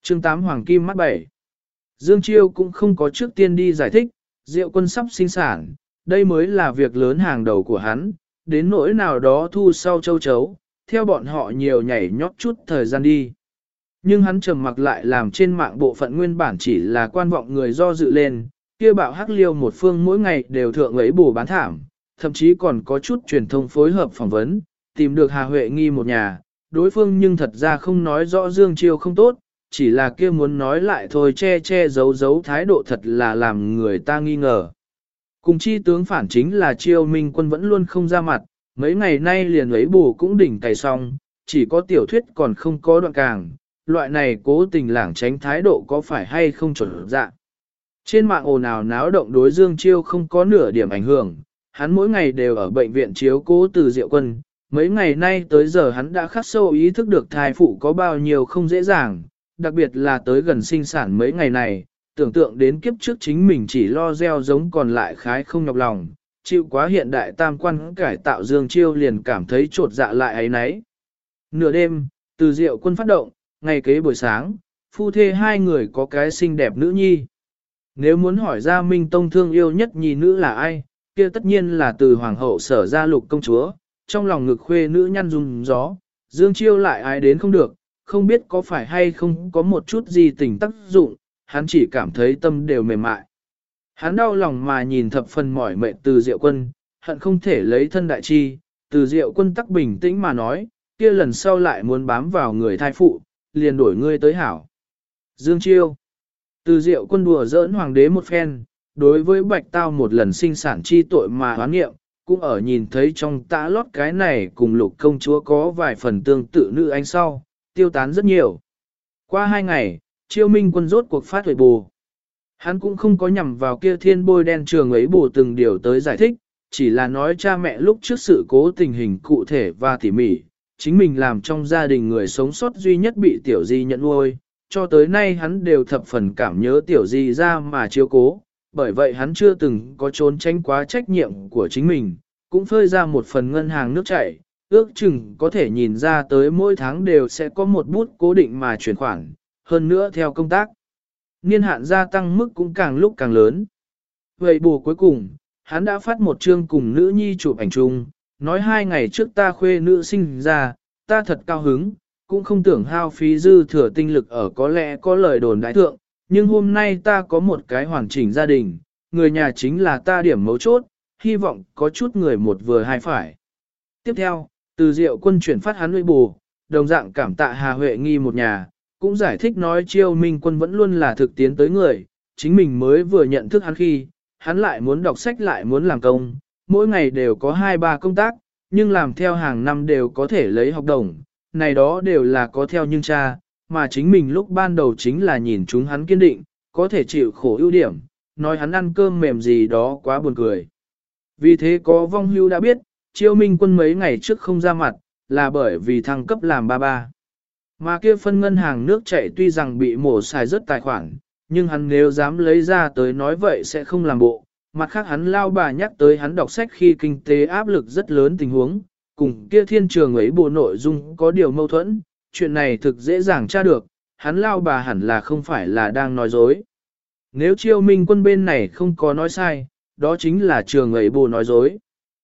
Chương 8 Hoàng Kim mắt 7. Dương Chiêu cũng không có trước tiên đi giải thích, Diệu Quân sắp sinh sản, đây mới là việc lớn hàng đầu của hắn, đến nỗi nào đó thu sau châu chấu, theo bọn họ nhiều nhảy nhót chút thời gian đi. Nhưng hắn trầm mặc lại làm trên mạng bộ phận nguyên bản chỉ là quan vọng người do dự lên, kia bạo hắc liêu một phương mỗi ngày đều thượng ấy bổ bán thảm, thậm chí còn có chút truyền thông phối hợp phỏng vấn, tìm được Hà Huệ Nghi một nhà, đối phương nhưng thật ra không nói rõ Dương Chiêu không tốt, chỉ là kia muốn nói lại thôi che che giấu giấu thái độ thật là làm người ta nghi ngờ. Cùng chi tướng phản chính là Chiêu Minh Quân vẫn luôn không ra mặt, mấy ngày nay liền ấy bù cũng đỉnh cày xong, chỉ có tiểu thuyết còn không có đoạn càng, loại này cố tình lảng tránh thái độ có phải hay không chuẩn dạ. Trên mạng ồn ào náo động đối Dương Chiêu không có nửa điểm ảnh hưởng, hắn mỗi ngày đều ở bệnh viện chiếu cố Từ Diệu Quân, mấy ngày nay tới giờ hắn đã khắc sâu ý thức được thai phụ có bao nhiêu không dễ dàng, đặc biệt là tới gần sinh sản mấy ngày này, tưởng tượng đến kiếp trước chính mình chỉ lo gieo giống còn lại khái không nhọc lòng, chịu quá hiện đại tam quan cải tạo Dương Chiêu liền cảm thấy trột dạ lại ấy nấy. Nửa đêm, Từ Diệu Quân phát động, ngày kế buổi sáng, phu thê hai người có cái xinh đẹp nữ nhi. Nếu muốn hỏi ra Minh Tông thương yêu nhất nhi nữ là ai, kia tất nhiên là Từ Hoàng hậu Sở Gia Lục công chúa, trong lòng ngực khuê nữ nhăn rung gió, Dương Chiêu lại ai đến không được, không biết có phải hay không có một chút gì tình tác dụng, hắn chỉ cảm thấy tâm đều mềm mại. Hắn đau lòng mà nhìn thập phần mỏi mệt Từ Diệu Quân, hận không thể lấy thân đại chi, Từ Diệu Quân tắc bình tĩnh mà nói, kia lần sau lại muốn bám vào người thai phụ, liền đổi ngươi tới hảo. Dương Chiêu. Từ Diệu Quân đùa giỡn hoàng đế một phen, đối với Bạch Tao một lần sinh sản chi tội mà hoán nghiệm, cũng ở nhìn thấy trong tã lót cái này cùng Lục công chúa có vài phần tương tự nữ anh sau, tiêu tán rất nhiều. Qua 2 ngày, Chiêu Minh Quân rốt cuộc phát huệ bù. Hắn cũng không có nhằm vào kia thiên bôi đen trường ấy bù từng điều tới giải thích, chỉ là nói cha mẹ lúc trước sự cố tình hình cụ thể và tỉ mỉ, chính mình làm trong gia đình người sống sót duy nhất bị tiểu di nhận nuôi, cho tới nay hắn đều thập phần cảm nhớ tiểu di ra mà chiếu cố, bởi vậy hắn chưa từng có trốn tránh quá trách nhiệm của chính mình, cũng phơi ra một phần ngân hàng nước chảy, ước chừng có thể nhìn ra tới mỗi tháng đều sẽ có một bút cố định mà chuyển khoản, hơn nữa theo công tác. Niên hạn gia tăng mức cũng càng lúc càng lớn. Vậy bù cuối cùng, hắn đã phát một chương cùng nữ nhi chụp ảnh chung, nói 2 ngày trước ta khuê nữ sinh ra, ta thật cao hứng, cũng không tưởng hao phí dư thừa tinh lực ở có lẽ có lời đồn đại thượng, nhưng hôm nay ta có một cái hoàn chỉnh gia đình, người nhà chính là ta điểm mấu chốt, hy vọng có chút người một vừa hai phải. Tiếp theo, Từ Diệu Quân chuyển phát hắn nuôi bù, đồng dạng cảm tạ Hà Huệ Nghi một nhà, cũng giải thích nói Chiêu Minh Quân vẫn luôn là thực tiến tới người, chính mình mới vừa nhận thức hắn khi, hắn lại muốn đọc sách lại muốn làm công, mỗi ngày đều có 2-3 công tác, nhưng làm theo hàng năm đều có thể lấy học đồng, này đó đều là có theo nhưng cha, mà chính mình lúc ban đầu chính là nhìn chúng hắn kiên định, có thể chịu khổ ưu điểm, nói hắn ăn cơm mềm gì đó quá buồn cười. Vì thế có vong hưu đã biết, Chiêu Minh Quân mấy ngày trước không ra mặt, là bởi vì thăng cấp làm ba ba. Mà kia phân ngân hàng nước chảy tuy rằng bị mổ xài rất tài khoản, nhưng hắn nếu dám lấy ra tới nói vậy sẽ không làm bộ. Mặt khác hắn lao bà nhắc tới hắn đọc sách khi kinh tế áp lực rất lớn tình huống, cùng kia thiên trường ấy bộ nội dung có điều mâu thuẫn, chuyện này thực dễ dàng tra được, hắn lao bà hẳn là không phải là đang nói dối. Nếu Chiêu Minh Quân bên này không có nói sai, đó chính là trường ấy bộ nói dối.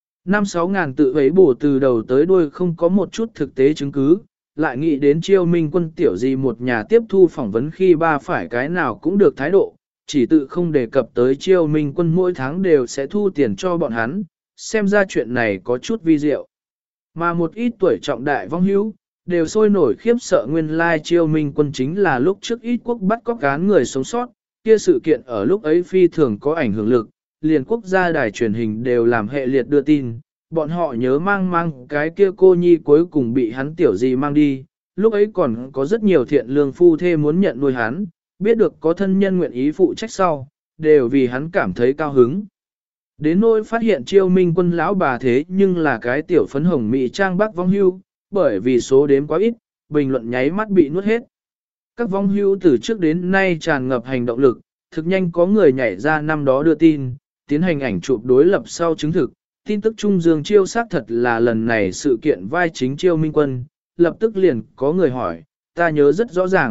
5-6 ngàn tự ấy bổ từ đầu tới đuôi không có một chút thực tế chứng cứ, lại nghĩ đến Chiêu Minh Quân tiểu gì một nhà tiếp thu phỏng vấn khi ba phải cái nào cũng được thái độ, chỉ tự không đề cập tới Chiêu Minh Quân mỗi tháng đều sẽ thu tiền cho bọn hắn, xem ra chuyện này có chút vi diệu. Mà một ít tuổi trọng đại vong hữu, đều sôi nổi khiếp sợ nguyên lai Chiêu Minh Quân chính là lúc trước ít quốc bắt cóc cán người sống sót, kia sự kiện ở lúc ấy phi thường có ảnh hưởng lực, liền quốc gia đài truyền hình đều làm hệ liệt đưa tin, bọn họ nhớ mang cái kia cô nhi cuối cùng bị hắn tiểu gì mang đi, lúc ấy còn có rất nhiều thiện lương phu thê muốn nhận nuôi hắn, biết được có thân nhân nguyện ý phụ trách sau, đều vì hắn cảm thấy cao hứng. Đến nỗi phát hiện Chiêu Minh Quân lão bà thế nhưng là cái tiểu phấn hồng mỹ trang bác vong hưu, bởi vì số đếm quá ít, bình luận nháy mắt bị nuốt hết. Các vong hưu từ trước đến nay tràn ngập hành động lực, thực nhanh có người nhảy ra năm đó đưa tin, tiến hành ảnh chụp đối lập sau chứng thực, tin tức Trung Dương Chiêu xác thật là lần này sự kiện vai chính Chiêu Minh Quân, lập tức liền có người hỏi, ta nhớ rất rõ ràng,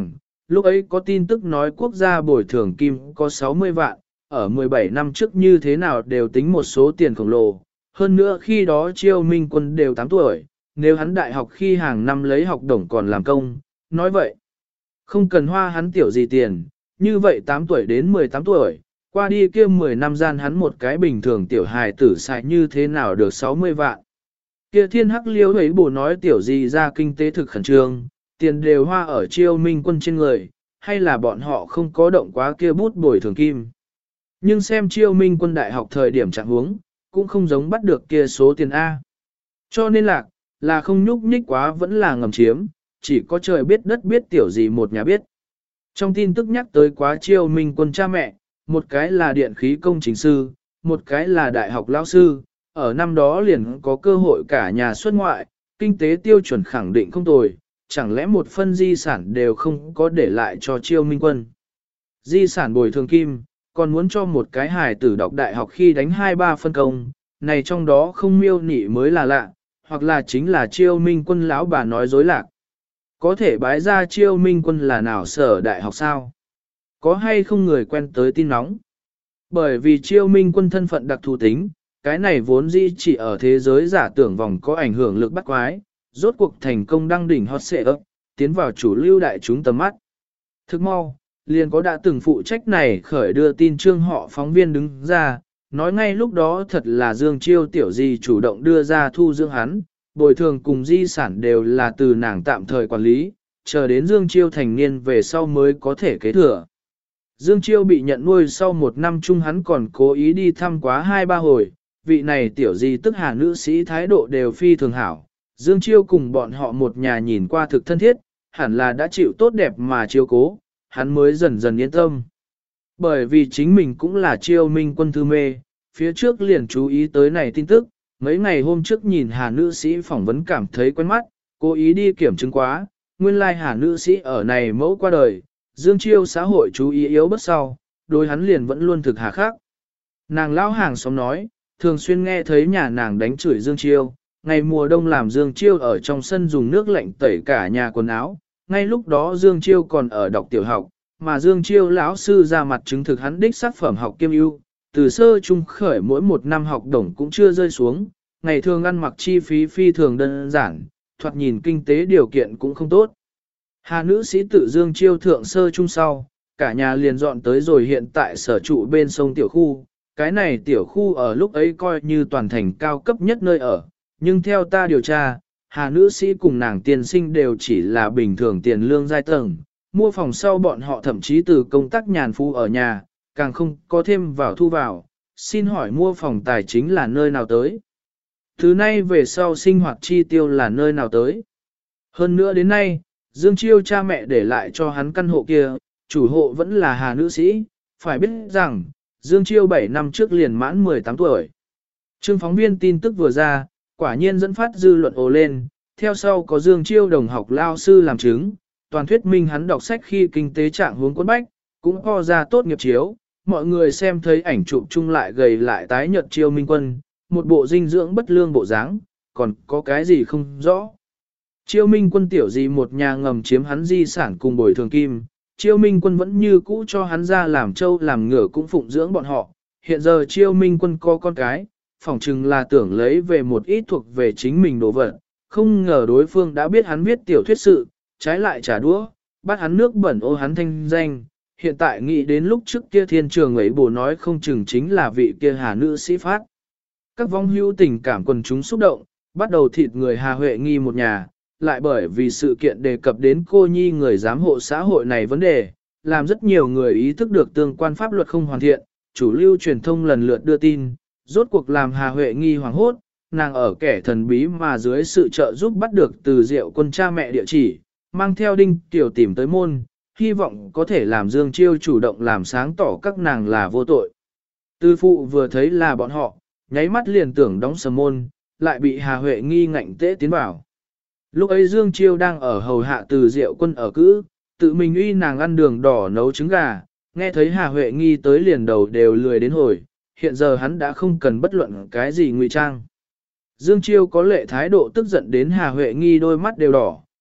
lúc ấy có tin tức nói quốc gia bồi thường kim có 60 vạn, ở 17 năm trước như thế nào đều tính một số tiền khổng lồ. Hơn nữa khi đó Chiêu Minh Quân đều 8 tuổi, nếu hắn đại học khi hàng năm lấy học đồng còn làm công, nói vậy, không cần hoa hắn tiểu gì tiền, như vậy 8 tuổi đến 18 tuổi, qua đi kia 10 năm gian hắn một cái bình thường tiểu hài tử xài như thế nào được 60 vạn. Kia thiên hắc liêu ấy bổ nói tiểu gì ra kinh tế thực khẩn trương, tiền đều hoa ở Chiêu Minh Quân trên người, hay là bọn họ không có động quá kia bút bồi thường kim. Nhưng xem Chiêu Minh Quân đại học thời điểm trạng huống, cũng không giống bắt được kia số tiền A. Cho nên là không nhúc nhích quá vẫn là ngầm chiếm, chỉ có trời biết đất biết tiểu gì một nhà biết. Trong tin tức nhắc tới quá Chiêu Minh Quân cha mẹ, một cái là điện khí công trình sư, một cái là đại học lão sư, ở năm đó liền có cơ hội cả nhà xuất ngoại, kinh tế tiêu chuẩn khẳng định không tồi, chẳng lẽ một phân di sản đều không có để lại cho Chiêu Minh Quân. Di sản bồi thường kim, còn muốn cho một cái hài tử đọc đại học khi đánh 2-3 phân công, này trong đó không miêu nị mới là lạ, hoặc là chính là Chiêu Minh Quân lão bà nói dối lạc. Có thể bái ra Chiêu Minh Quân là nào sở đại học sao? Có hay không người quen tới tin nóng? Bởi vì Chiêu Minh Quân thân phận đặc thù tính, cái này vốn dĩ chỉ ở thế giới giả tưởng vòng có ảnh hưởng lực bắt quái, rốt cuộc thành công đăng đỉnh hot search, tiến vào chủ lưu đại chúng tầm mắt. Thức mau, liền có đã từng phụ trách này khởi đưa tin trương họ phóng viên đứng ra, nói ngay lúc đó thật là Dương Chiêu tiểu gì chủ động đưa ra thu dưỡng hắn, bồi thường cùng di sản đều là từ nàng tạm thời quản lý, chờ đến Dương Chiêu thành niên về sau mới có thể kế thừa. Dương Chiêu bị nhận nuôi sau một năm chung hắn còn cố ý đi thăm quá 2-3 hồi, vị này tiểu gì tức hà nữ sĩ thái độ đều phi thường hảo. Dương Chiêu cùng bọn họ một nhà nhìn qua thực thân thiết, hẳn là đã chịu tốt đẹp mà chiếu cố, hắn mới dần dần yên tâm. Bởi vì chính mình cũng là Chiêu Minh Quân thư mê, phía trước liền chú ý tới này tin tức, mấy ngày hôm trước nhìn Hà nữ sĩ phỏng vấn cảm thấy quen mắt, cố ý đi kiểm chứng quá, nguyên lai Hà nữ sĩ ở này mẫu qua đời, Dương Chiêu xã hội chú ý yếu bất sau, đối hắn liền vẫn luôn thực hà khắc. Nàng lão hàng xóm nói, thường xuyên nghe thấy nhà nàng đánh chửi Dương Chiêu, ngày mùa đông làm Dương Chiêu ở trong sân dùng nước lạnh tẩy cả nhà quần áo, ngay lúc đó Dương Chiêu còn ở đọc tiểu học, mà Dương Chiêu lão sư ra mặt chứng thực hắn đích xác phẩm học kiêm ưu, từ sơ trung khởi mỗi một năm học đồng cũng chưa rơi xuống, ngày thường ăn mặc chi phí phi thường đơn giản, thoạt nhìn kinh tế điều kiện cũng không tốt. Hà nữ sĩ tự Dương Chiêu thượng sơ trung sau, cả nhà liền dọn tới rồi hiện tại sở trụ bên sông tiểu khu, cái này tiểu khu ở lúc ấy coi như toàn thành cao cấp nhất nơi ở, nhưng theo ta điều tra, Hà nữ sĩ cùng nàng tiền sinh đều chỉ là bình thường tiền lương giai tầng, mua phòng sau bọn họ thậm chí từ công tác nhàn phu ở nhà, càng không có thêm vào thu vào, xin hỏi mua phòng tài chính là nơi nào tới? Thứ nay về sau sinh hoạt chi tiêu là nơi nào tới? Hơn nữa đến nay, Dương Chiêu cha mẹ để lại cho hắn căn hộ kia, chủ hộ vẫn là Hà nữ sĩ, phải biết rằng, Dương Chiêu 7 năm trước liền mãn 18 tuổi. Trương phóng viên tin tức vừa ra, quả nhiên dẫn phát dư luận ồ lên, theo sau có Dương Chiêu đồng học lao sư làm chứng, toàn thuyết minh hắn đọc sách khi kinh tế trạng huống quẫn bách, cũng ho ra tốt nghiệp chiếu, mọi người xem thấy ảnh chụp chung lại gầy lại tái nhợt Chiêu Minh Quân, một bộ dinh dưỡng bất lương bộ dáng, còn có cái gì không rõ. Chiêu Minh Quân tiểu gì một nhà ngầm chiếm hắn di sản cùng bồi thường kim, Chiêu Minh Quân vẫn như cũ cho hắn ra làm trâu làm ngựa cũng phụng dưỡng bọn họ, hiện giờ Chiêu Minh Quân có con cái, phỏng chừng là tưởng lấy về một ít thuộc về chính mình đồ vật, không ngờ đối phương đã biết hắn viết tiểu thuyết sự, trái lại trả đũa, bắt hắn nước bẩn ô hắn thanh danh, hiện tại nghĩ đến lúc trước kia thiên trường ấy bồ nói không chừng chính là vị kia Hà nữ sĩ phát. Các vong hữu tình cảm quần chúng xúc động, bắt đầu thịt người Hà Huệ Nghi một nhà, lại bởi vì sự kiện đề cập đến cô nhi người giám hộ xã hội này vấn đề, làm rất nhiều người ý thức được tương quan pháp luật không hoàn thiện, chủ lưu truyền thông lần lượt đưa tin, rốt cuộc làm Hà Huệ Nghi hoảng hốt, nàng ở kẻ thần bí mà dưới sự trợ giúp bắt được từ Diệu Quân cha mẹ địa chỉ, mang theo Đinh Tiểu tìm tới môn, hy vọng có thể làm Dương Chiêu chủ động làm sáng tỏ các nàng là vô tội. Tư phụ vừa thấy là bọn họ, nháy mắt liền tưởng đóng sầm môn, lại bị Hà Huệ Nghi ngạnh tế tiến vào. Lúc ấy Dương Chiêu đang ở hầu hạ từ Diệu Quân ở cữ, tự mình uy nàng ăn đường đỏ nấu trứng gà, nghe thấy Hà Huệ Nghi tới liền đầu đều lười đến hồi, hiện giờ hắn đã không cần bất luận cái gì ngụy trang. Dương Chiêu có lệ thái độ tức giận đến Hà Huệ Nghi đôi mắt đều đỏ,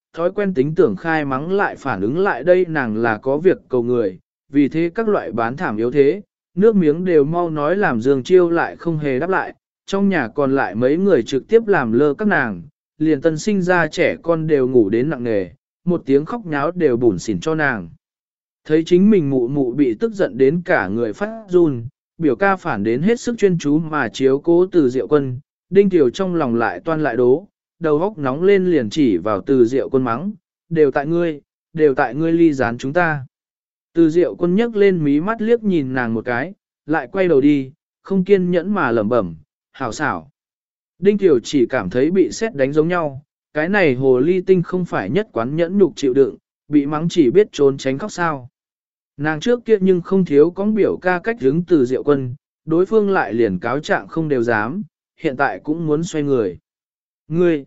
thói quen tính tưởng khai mắng lại phản ứng lại đây nàng là có việc cầu người, vì thế các loại bán thảm yếu thế, nước miếng đều mau nói làm Dương Chiêu lại không hề đáp lại, trong nhà còn lại mấy người trực tiếp làm lơ các nàng, liền tân sinh ra trẻ con đều ngủ đến nặng nề, một tiếng khóc nháo đều bủn xỉn cho nàng. Thấy chính mình mụ mụ bị tức giận đến cả người phát run, biểu ca phản đến hết sức chuyên chú mà chiếu cố Từ Diệu Quân, Đinh Tiểu trong lòng lại toan lại đố, đầu óc nóng lên liền chỉ vào Từ Diệu Quân mắng, đều tại ngươi ly gián chúng ta. Từ Diệu Quân nhấc lên mí mắt liếc nhìn nàng một cái, lại quay đầu đi, không kiên nhẫn mà lẩm bẩm, hảo xảo. Đinh Tiểu chỉ cảm thấy bị sét đánh giống nhau, cái này hồ ly tinh không phải nhất quán nhẫn nhục chịu đựng, bị mắng chỉ biết trốn tránh khóc sao. Nàng trước kia nhưng không thiếu có biểu ca cách hướng Từ Diệu Quân, đối phương lại liền cáo trạng không đều dám, hiện tại cũng muốn xoay người. Ngươi,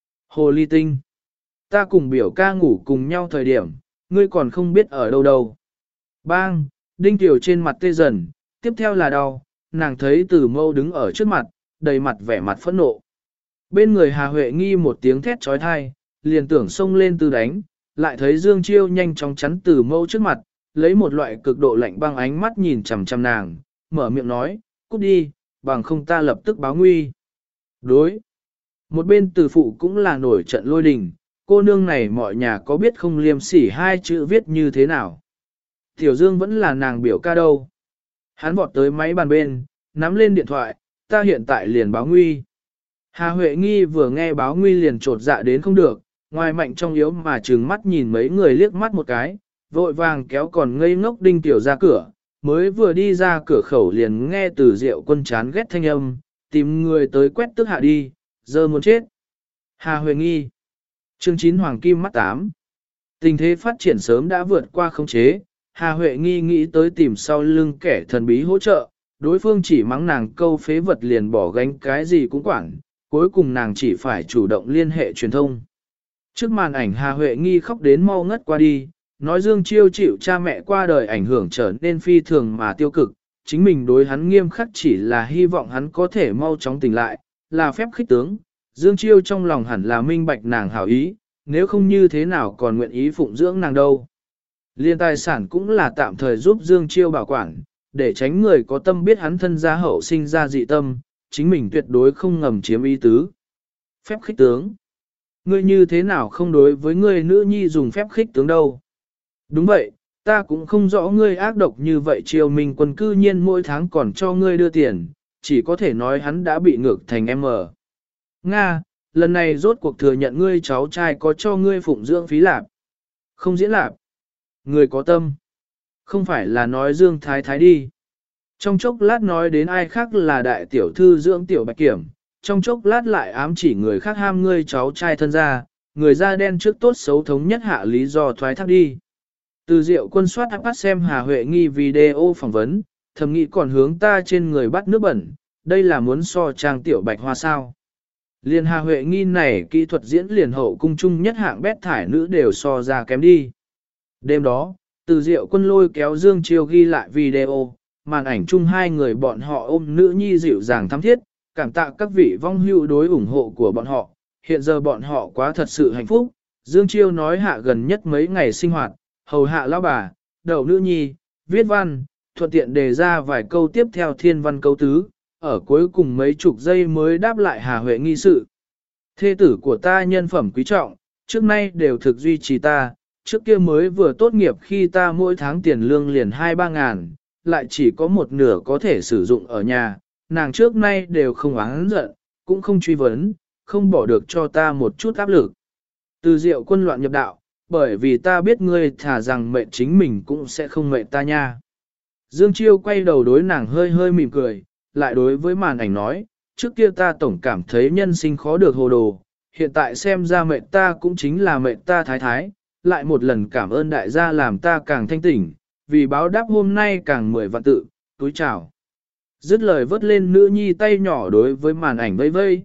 hồ ly tinh, ta cùng biểu ca ngủ cùng nhau thời điểm, ngươi còn không biết ở đâu đâu. Bang, Đinh Tiểu trên mặt tê dần, tiếp theo là đau, nàng thấy Từ Mâu đứng ở trước mặt, đầy mặt vẻ mặt phẫn nộ. Bên người Hà Huệ Nghi một tiếng thét trói thai, liền tưởng xông lên từ đánh, lại thấy Dương Chiêu nhanh chóng chắn Từ Mâu trước mặt, lấy một loại cực độ lạnh băng ánh mắt nhìn chằm chằm nàng, mở miệng nói, cút đi, bằng không ta lập tức báo nguy. Đối. Một bên Từ phụ cũng là nổi trận lôi đình, cô nương này mọi nhà có biết không liêm sỉ hai chữ viết như thế nào. Tiểu Dương vẫn là nàng biểu ca đâu. Hắn vọt tới máy bàn bên, nắm lên điện thoại, ta hiện tại liền báo nguy. Hà Huệ Nghi vừa nghe báo nguy liền trột dạ đến không được, ngoài mạnh trong yếu mà trừng mắt nhìn mấy người liếc mắt một cái, vội vàng kéo còn ngây ngốc Đinh Tiểu ra cửa, mới vừa đi ra cửa khẩu liền nghe Từ Diệu Quân chán ghét thanh âm, tìm người tới quét tức hạ đi, giờ muốn chết. Hà Huệ Nghi. Chương 9 Hoàng Kim mắt 8. Tình thế phát triển sớm đã vượt qua khống chế, Hà Huệ Nghi nghĩ tới tìm sau lưng kẻ thần bí hỗ trợ, đối phương chỉ mắng nàng câu phế vật liền bỏ gánh cái gì cũng quản, cuối cùng nàng chỉ phải chủ động liên hệ truyền thông. Trước màn ảnh Hà Huệ Nghi khóc đến mau ngất qua đi, nói Dương Chiêu chịu cha mẹ qua đời ảnh hưởng trở nên phi thường mà tiêu cực, chính mình đối hắn nghiêm khắc chỉ là hy vọng hắn có thể mau chóng tỉnh lại, là phép khích tướng. Dương Chiêu trong lòng hẳn là minh bạch nàng hảo ý, nếu không như thế nào còn nguyện ý phụng dưỡng nàng đâu. Liên tài sản cũng là tạm thời giúp Dương Chiêu bảo quản, để tránh người có tâm biết hắn thân gia hậu sinh ra dị tâm, chính mình tuyệt đối không ngầm chiếm ý tứ. Phép khích tướng. Ngươi như thế nào không đối với ngươi nữ nhi dùng phép khích tướng đâu. Đúng vậy, ta cũng không rõ ngươi ác độc như vậy Triều Minh Quân cư nhiên mỗi tháng còn cho ngươi đưa tiền, chỉ có thể nói hắn đã bị ngược thành em ở. Nga, lần này rốt cuộc thừa nhận ngươi cháu trai có cho ngươi phụng dưỡng phí lạp. Không diễn lạp. Người có tâm. Không phải là nói Dương Thái Thái đi. Trong chốc lát nói đến ai khác là đại tiểu thư dưỡng tiểu bạch kiểm, trong chốc lát lại ám chỉ người khác ham ngươi cháu trai thân ra, người da đen trước tốt xấu thống nhất hạ lý do thoái thác đi. Từ Diệu Quân soát iPad xem Hà Huệ Nghi video phỏng vấn, thầm nghĩ còn hướng ta trên người bắt nước bẩn, đây là muốn so trang tiểu bạch hoa sao. Liền Hà Huệ Nghi này kỹ thuật diễn liền hậu cung chung nhất hạng bét thải nữ đều so ra kém đi. Đêm đó, Từ Diệu Quân lôi kéo Dương Chiêu ghi lại video, màn ảnh chung hai người bọn họ ôm nữ nhi dịu dàng thắm thiết, cảm tạ các vị vong hữu đối ủng hộ của bọn họ, hiện giờ bọn họ quá thật sự hạnh phúc. Dương Chiêu nói hạ gần nhất mấy ngày sinh hoạt, hầu hạ lão bà, đậu nữ nhi, viết văn, thuận tiện đề ra vài câu tiếp theo thiên văn câu tứ, ở cuối cùng mấy chục giây mới đáp lại Hà Huệ Nghi sự. Thê tử của ta nhân phẩm quý trọng, trước nay đều thực duy trì ta, trước kia mới vừa tốt nghiệp khi ta mỗi tháng tiền lương liền 2-3 ngàn, lại chỉ có một nửa có thể sử dụng ở nhà, nàng trước nay đều không oán giận, cũng không truy vấn, không bỏ được cho ta một chút áp lực. Từ Diệu Quân loạn nhập đạo, bởi vì ta biết ngươi thả rằng mệnh chính mình cũng sẽ không mệnh ta nha. Dương Chiêu quay đầu đối nàng hơi hơi mỉm cười, lại đối với màn ảnh nói, trước kia ta tổng cảm thấy nhân sinh khó được hồ đồ, hiện tại xem ra mệnh ta cũng chính là mệnh ta thái thái, lại một lần cảm ơn đại gia làm ta càng thanh tỉnh, vì báo đáp hôm nay càng 10 vạn tự, túi chào. Dứt lời vớt lên nữ nhi tay nhỏ đối với màn ảnh vây vây.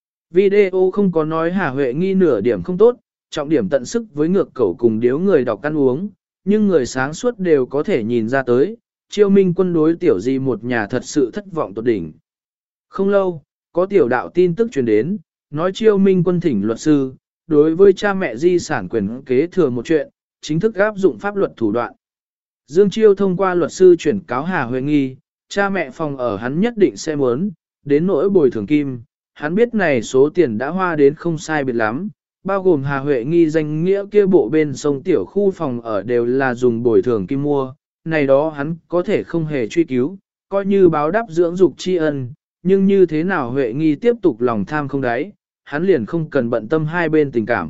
Video không có nói Hà Huệ Nghi nửa điểm không tốt, trọng điểm tận sức với ngược cẩu cùng điếu người đọc ăn uống, nhưng người sáng suốt đều có thể nhìn ra tới, Chiêu Minh Quân đối tiểu di một nhà thật sự thất vọng tột đỉnh. Không lâu, có tiểu đạo tin tức truyền đến, nói Chiêu Minh Quân thỉnh luật sư, đối với cha mẹ di sản quyền kế thừa một chuyện, chính thức áp dụng pháp luật thủ đoạn. Dương Chiêu thông qua luật sư chuyển cáo Hà Huệ Nghi, cha mẹ phòng ở hắn nhất định sẽ muốn, đến nỗi bồi thường kim, hắn biết này số tiền đã hoa đến không sai biệt lắm, bao gồm Hà Huệ Nghi danh nghĩa kia bộ bên sông tiểu khu phòng ở đều là dùng bồi thường kim mua, này đó hắn có thể không hề truy cứu, coi như báo đáp dưỡng dục tri ân, nhưng như thế nào Huệ Nghi tiếp tục lòng tham không đáy, hắn liền không cần bận tâm hai bên tình cảm.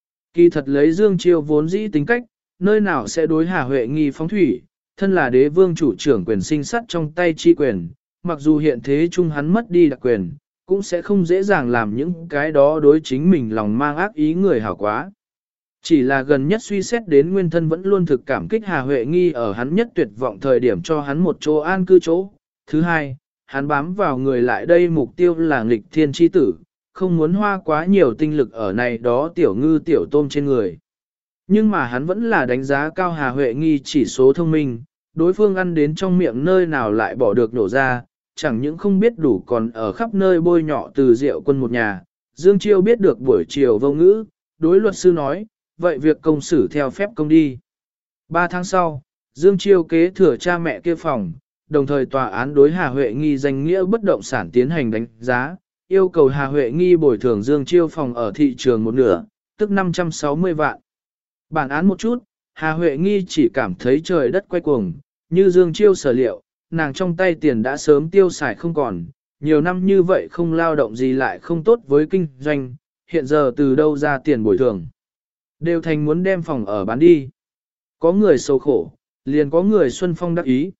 Kỳ thật lấy Dương Chiêu vốn dĩ tính cách, nơi nào sẽ đối Hà Huệ Nghi phóng thủy, thân là đế vương chủ trưởng quyền sinh sắt trong tay chi quyền, mặc dù hiện thế chung hắn mất đi đặc quyền, cũng sẽ không dễ dàng làm những cái đó đối chính mình lòng mang ác ý người hảo quá. Chỉ là gần nhất suy xét đến nguyên thân vẫn luôn thực cảm kích Hà Huệ Nghi ở hắn nhất tuyệt vọng thời điểm cho hắn một chỗ an cư chỗ. Thứ hai, hắn bám vào người lại đây mục tiêu là nghịch thiên chi tử, không muốn hoa quá nhiều tinh lực ở này đó tiểu ngư tiểu tôm trên người. Nhưng mà hắn vẫn là đánh giá cao Hà Huệ Nghi chỉ số thông minh, đối phương ăn đến trong miệng nơi nào lại bỏ được nổ ra, chẳng những không biết đủ còn ở khắp nơi bôi nhọ Từ Diệu Quân một nhà. Dương Chiêu biết được buổi chiều vô ngữ, đối luật sư nói, vậy việc công xử theo phép công đi. 3 tháng sau, Dương Chiêu kế thừa cha mẹ kia phòng, đồng thời tòa án đối Hà Huệ Nghi danh nghĩa bất động sản tiến hành đánh giá, yêu cầu Hà Huệ Nghi bồi thường Dương Chiêu phòng ở thị trường một nửa, tức 560 vạn. Bản án một chút, Hà Huệ Nghi chỉ cảm thấy trời đất quay cuồng, như Dương Chiêu sở liệu, nàng trong tay tiền đã sớm tiêu xài không còn, nhiều năm như vậy không lao động gì lại không tốt với kinh doanh, hiện giờ từ đâu ra tiền bồi thường. Đều thành muốn đem phòng ở bán đi. Có người sầu khổ, liền có người xuân phong đắc ý.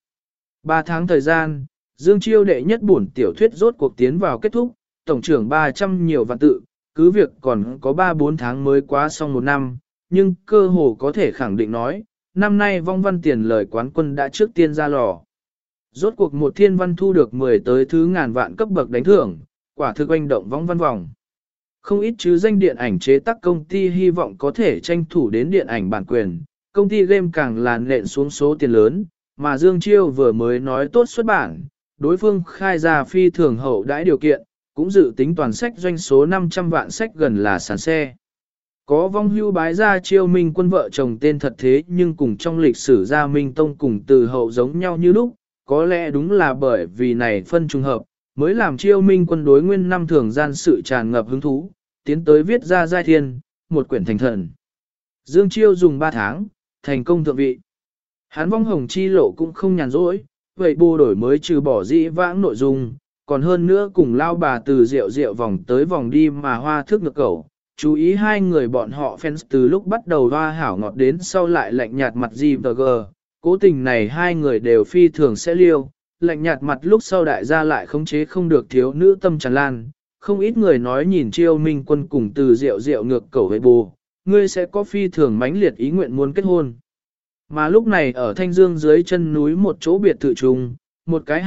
3 tháng thời gian, Dương Chiêu đệ nhất bổn tiểu thuyết rốt cuộc tiến vào kết thúc, tổng trưởng 300 nhiều vạn tự, cứ việc còn có 3-4 tháng mới quá xong một năm, nhưng cơ hồ có thể khẳng định nói, năm nay vong văn tiền lời quán quân đã trước tiên ra lò. Rốt cuộc một thiên văn thu được 10 tới thứ ngàn vạn cấp bậc đánh thưởng, quả thực oanh động vong văn vòng. Không ít chứ danh điện ảnh chế tác công ty hy vọng có thể tranh thủ đến điện ảnh bản quyền, công ty game càng là nện xuống số tiền lớn, mà Dương Chiêu vừa mới nói tốt xuất bản, đối phương khai ra phi thường hậu đãi điều kiện, cũng dự tính toàn sách doanh số 500 vạn sách gần là sàn xe. Có vong hưu bái ra Chiêu Minh Quân vợ chồng tên thật thế nhưng cùng trong lịch sử gia Minh Tông cùng Từ Hậu giống nhau như lúc, có lẽ đúng là bởi vì này phân trùng hợp, mới làm Chiêu Minh Quân đối nguyên năm thường gian sự tràn ngập hứng thú, tiến tới viết ra giai thiên, một quyển thành thần. Dương Chiêu dùng 3 tháng, thành công thượng vị. Hán vong hồng chi lộ cũng không nhàn rỗi, vậy bù đổi mới trừ bỏ dĩ vãng nội dung, còn hơn nữa cùng lao bà từ rượu rượu vòng tới vòng đi mà hoa thước ngược cầu. Chú ý hai người bọn họ fans từ lúc bắt đầu hoa hảo ngọt đến sau lại lạnh nhạt mặt G&G, cố tình này hai người đều phi thường sẽ liêu, lạnh nhạt mặt lúc sau đại gia lại khống chế không được thiếu nữ tâm tràn lan. Không ít người nói nhìn Chiêu Minh Quân cùng từ rượu rượu ngược cầu với bù, ngươi sẽ có phi thường mãnh liệt ý nguyện muốn kết hôn. Mà lúc này ở Thanh Dương dưới chân núi một chỗ biệt thự trùng, một cái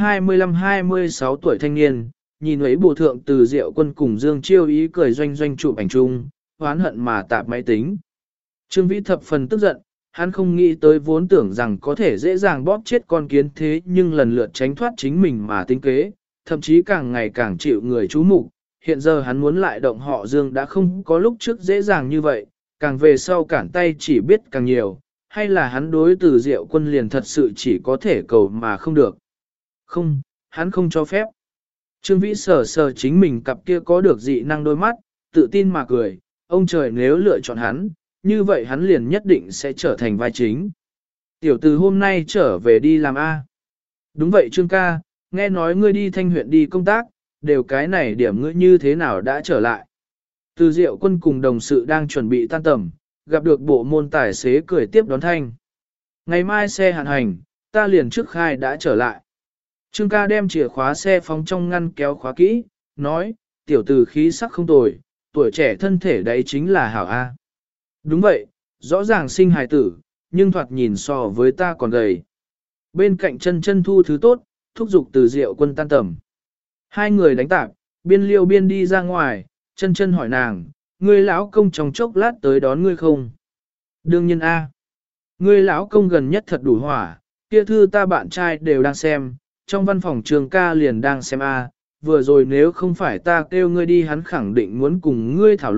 25-26 tuổi thanh niên, nhìn ấy bù thượng từ Diệu Quân cùng Dương Chiêu ý cười doanh doanh chụp ảnh chung, hoán hận mà tạp máy tính. Trương Vĩ thập phần tức giận, hắn không nghĩ tới vốn tưởng rằng có thể dễ dàng bóp chết con kiến thế nhưng lần lượt tránh thoát chính mình mà tính kế, thậm chí càng ngày càng chịu người chú mục. Hiện giờ hắn muốn lại động họ Dương đã không có lúc trước dễ dàng như vậy, càng về sau cản tay chỉ biết càng nhiều, hay là hắn đối từ Diệu Quân liền thật sự chỉ có thể cầu mà không được. Không, hắn không cho phép. Trương Vĩ sờ sờ chính mình cặp kia có được dị năng đôi mắt, tự tin mà cười, ông trời nếu lựa chọn hắn, như vậy hắn liền nhất định sẽ trở thành vai chính. Tiểu từ hôm nay trở về đi làm A. Đúng vậy Trương ca, nghe nói ngươi đi Thanh huyện đi công tác, đều cái này điểm ngươi như thế nào đã trở lại. Từ Diệu Quân cùng đồng sự đang chuẩn bị tan tầm, gặp được bộ môn tài xế cười tiếp đón Thanh. Ngày mai xe hạn hành, ta liền trước khai đã trở lại. Trương ca đem chìa khóa xe phóng trong ngăn kéo khóa kỹ, nói, tiểu từ khí sắc không tồi, tuổi trẻ thân thể đấy chính là hảo A. Đúng vậy, rõ ràng sinh hài tử, nhưng thoạt nhìn so với ta còn gầy. Bên cạnh chân chân thu thứ tốt, thúc giục Từ Diệu Quân tan tầm. Hai người đánh tạp, biên liêu biên đi ra ngoài, chân chân hỏi nàng, ngươi lão công trong chốc lát tới đón ngươi không? Đương nhiên A. Ngươi lão công gần nhất thật đủ hỏa, kia thư ta bạn trai đều đang xem, trong văn phòng Trường ca liền đang xem A, vừa rồi nếu không phải ta kêu ngươi đi hắn khẳng định muốn cùng ngươi thảo luận,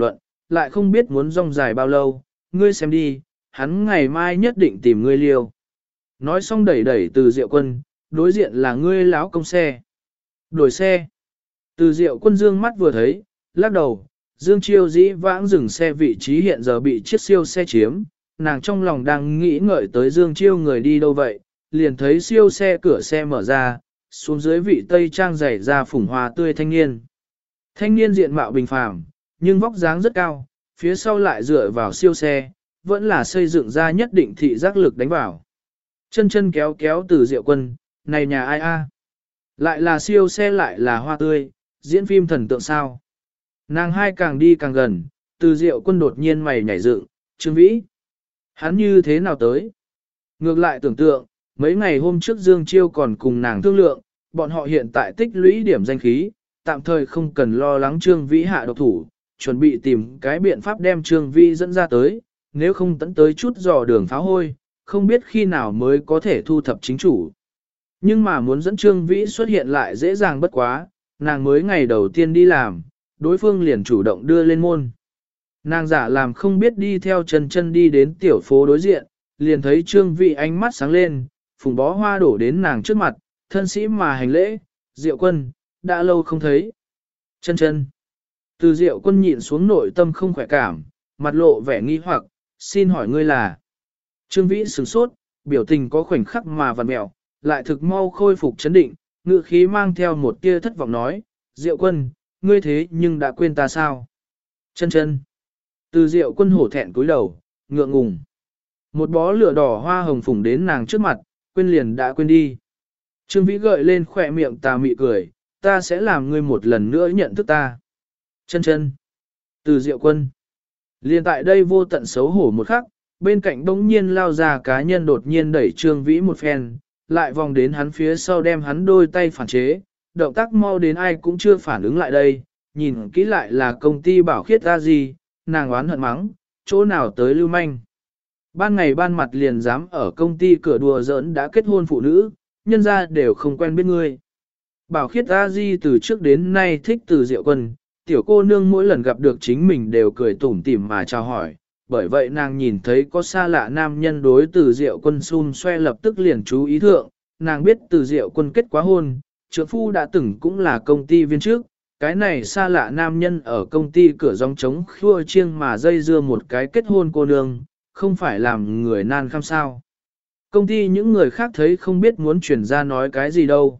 lại không biết muốn rong dài bao lâu, ngươi xem đi, hắn ngày mai nhất định tìm ngươi liêu. Nói xong đẩy đẩy Từ Diệu Quân, đối diện là ngươi lão công xe. Đổi xe. Từ Diệu Quân dương mắt vừa thấy, lắc đầu, Dương Chiêu dĩ vãng dừng xe vị trí hiện giờ bị chiếc siêu xe chiếm, nàng trong lòng đang nghĩ ngợi tới Dương Chiêu người đi đâu vậy, liền thấy siêu xe cửa xe mở ra, xuống dưới vị tây trang giày ra phủng hoa tươi thanh niên. Thanh niên diện mạo bình phàm, nhưng vóc dáng rất cao, phía sau lại dựa vào siêu xe, vẫn là xây dựng ra nhất định thị giác lực đánh vào. Chân chân kéo kéo Từ Diệu Quân, này nhà ai a? Lại là siêu xe lại là hoa tươi, diễn phim thần tượng sao? Nàng hai càng đi càng gần, Từ Diệu Quân đột nhiên mày nhảy dựng, Trương Vĩ. Hắn như thế nào tới? Ngược lại tưởng tượng, mấy ngày hôm trước Dương Chiêu còn cùng nàng thương lượng, bọn họ hiện tại tích lũy điểm danh khí, tạm thời không cần lo lắng Trương Vĩ hạ độc thủ, chuẩn bị tìm cái biện pháp đem Trương Vĩ dẫn ra tới, nếu không tận tới chút dò đường pháo hôi, không biết khi nào mới có thể thu thập chính chủ. Nhưng mà muốn dẫn Trương Vĩ xuất hiện lại dễ dàng bất quá, nàng mới ngày đầu tiên đi làm, đối phương liền chủ động đưa lên môn. Nàng giả làm không biết đi theo chân chân đi đến tiểu phố đối diện, liền thấy Trương Vĩ ánh mắt sáng lên, phùng bó hoa đổ đến nàng trước mặt, thân sĩ mà hành lễ, Diệu Quân, đã lâu không thấy. Chân chân. Từ Diệu Quân nhịn xuống nội tâm không khỏe cảm, mặt lộ vẻ nghi hoặc, xin hỏi ngươi là. Trương Vĩ sửng sốt, biểu tình có khoảnh khắc mà vặn mẹo, lại thực mau khôi phục chấn định, ngữ khí mang theo một tia thất vọng nói, Diệu Quân, ngươi thế nhưng đã quên ta sao? Chân chân. Từ Diệu Quân hổ thẹn cúi đầu, ngượng ngùng. Một bó lửa đỏ hoa hồng phủng đến nàng trước mặt, quên liền đã quên đi. Trương Vĩ gợi lên khỏe miệng tà mị cười, ta sẽ làm ngươi một lần nữa nhận thức ta. Chân chân. Từ Diệu Quân. Liên tại đây vô tận xấu hổ một khắc, bên cạnh bỗng nhiên lao ra cá nhân đột nhiên đẩy Trương Vĩ một phen, lại vòng đến hắn phía sau đem hắn đôi tay phản chế, động tác mau đến ai cũng chưa phản ứng lại đây, nhìn kỹ lại là công ty bảo khiết ra gì, nàng oán hận mắng, chỗ nào tới lưu manh. Ban ngày ban mặt liền dám ở công ty cửa đùa giỡn đã kết hôn phụ nữ, nhân ra đều không quen biết ngươi. Bảo khiết A Di từ trước đến nay thích Từ Diệu Quân, tiểu cô nương mỗi lần gặp được chính mình đều cười tủm tỉm mà chào hỏi, bởi vậy nàng nhìn thấy có xa lạ nam nhân đối Từ Diệu Quân xun xoe lập tức liền chú ý thượng, nàng biết Từ Diệu Quân kết quá hôn, trượng phu đã từng cũng là công ty viên trước, cái này xa lạ nam nhân ở công ty cửa gióng trống khua chiêng mà dây dưa một cái kết hôn cô nương, không phải làm người nan kham sao. Công ty những người khác thấy không biết muốn chuyển ra nói cái gì đâu.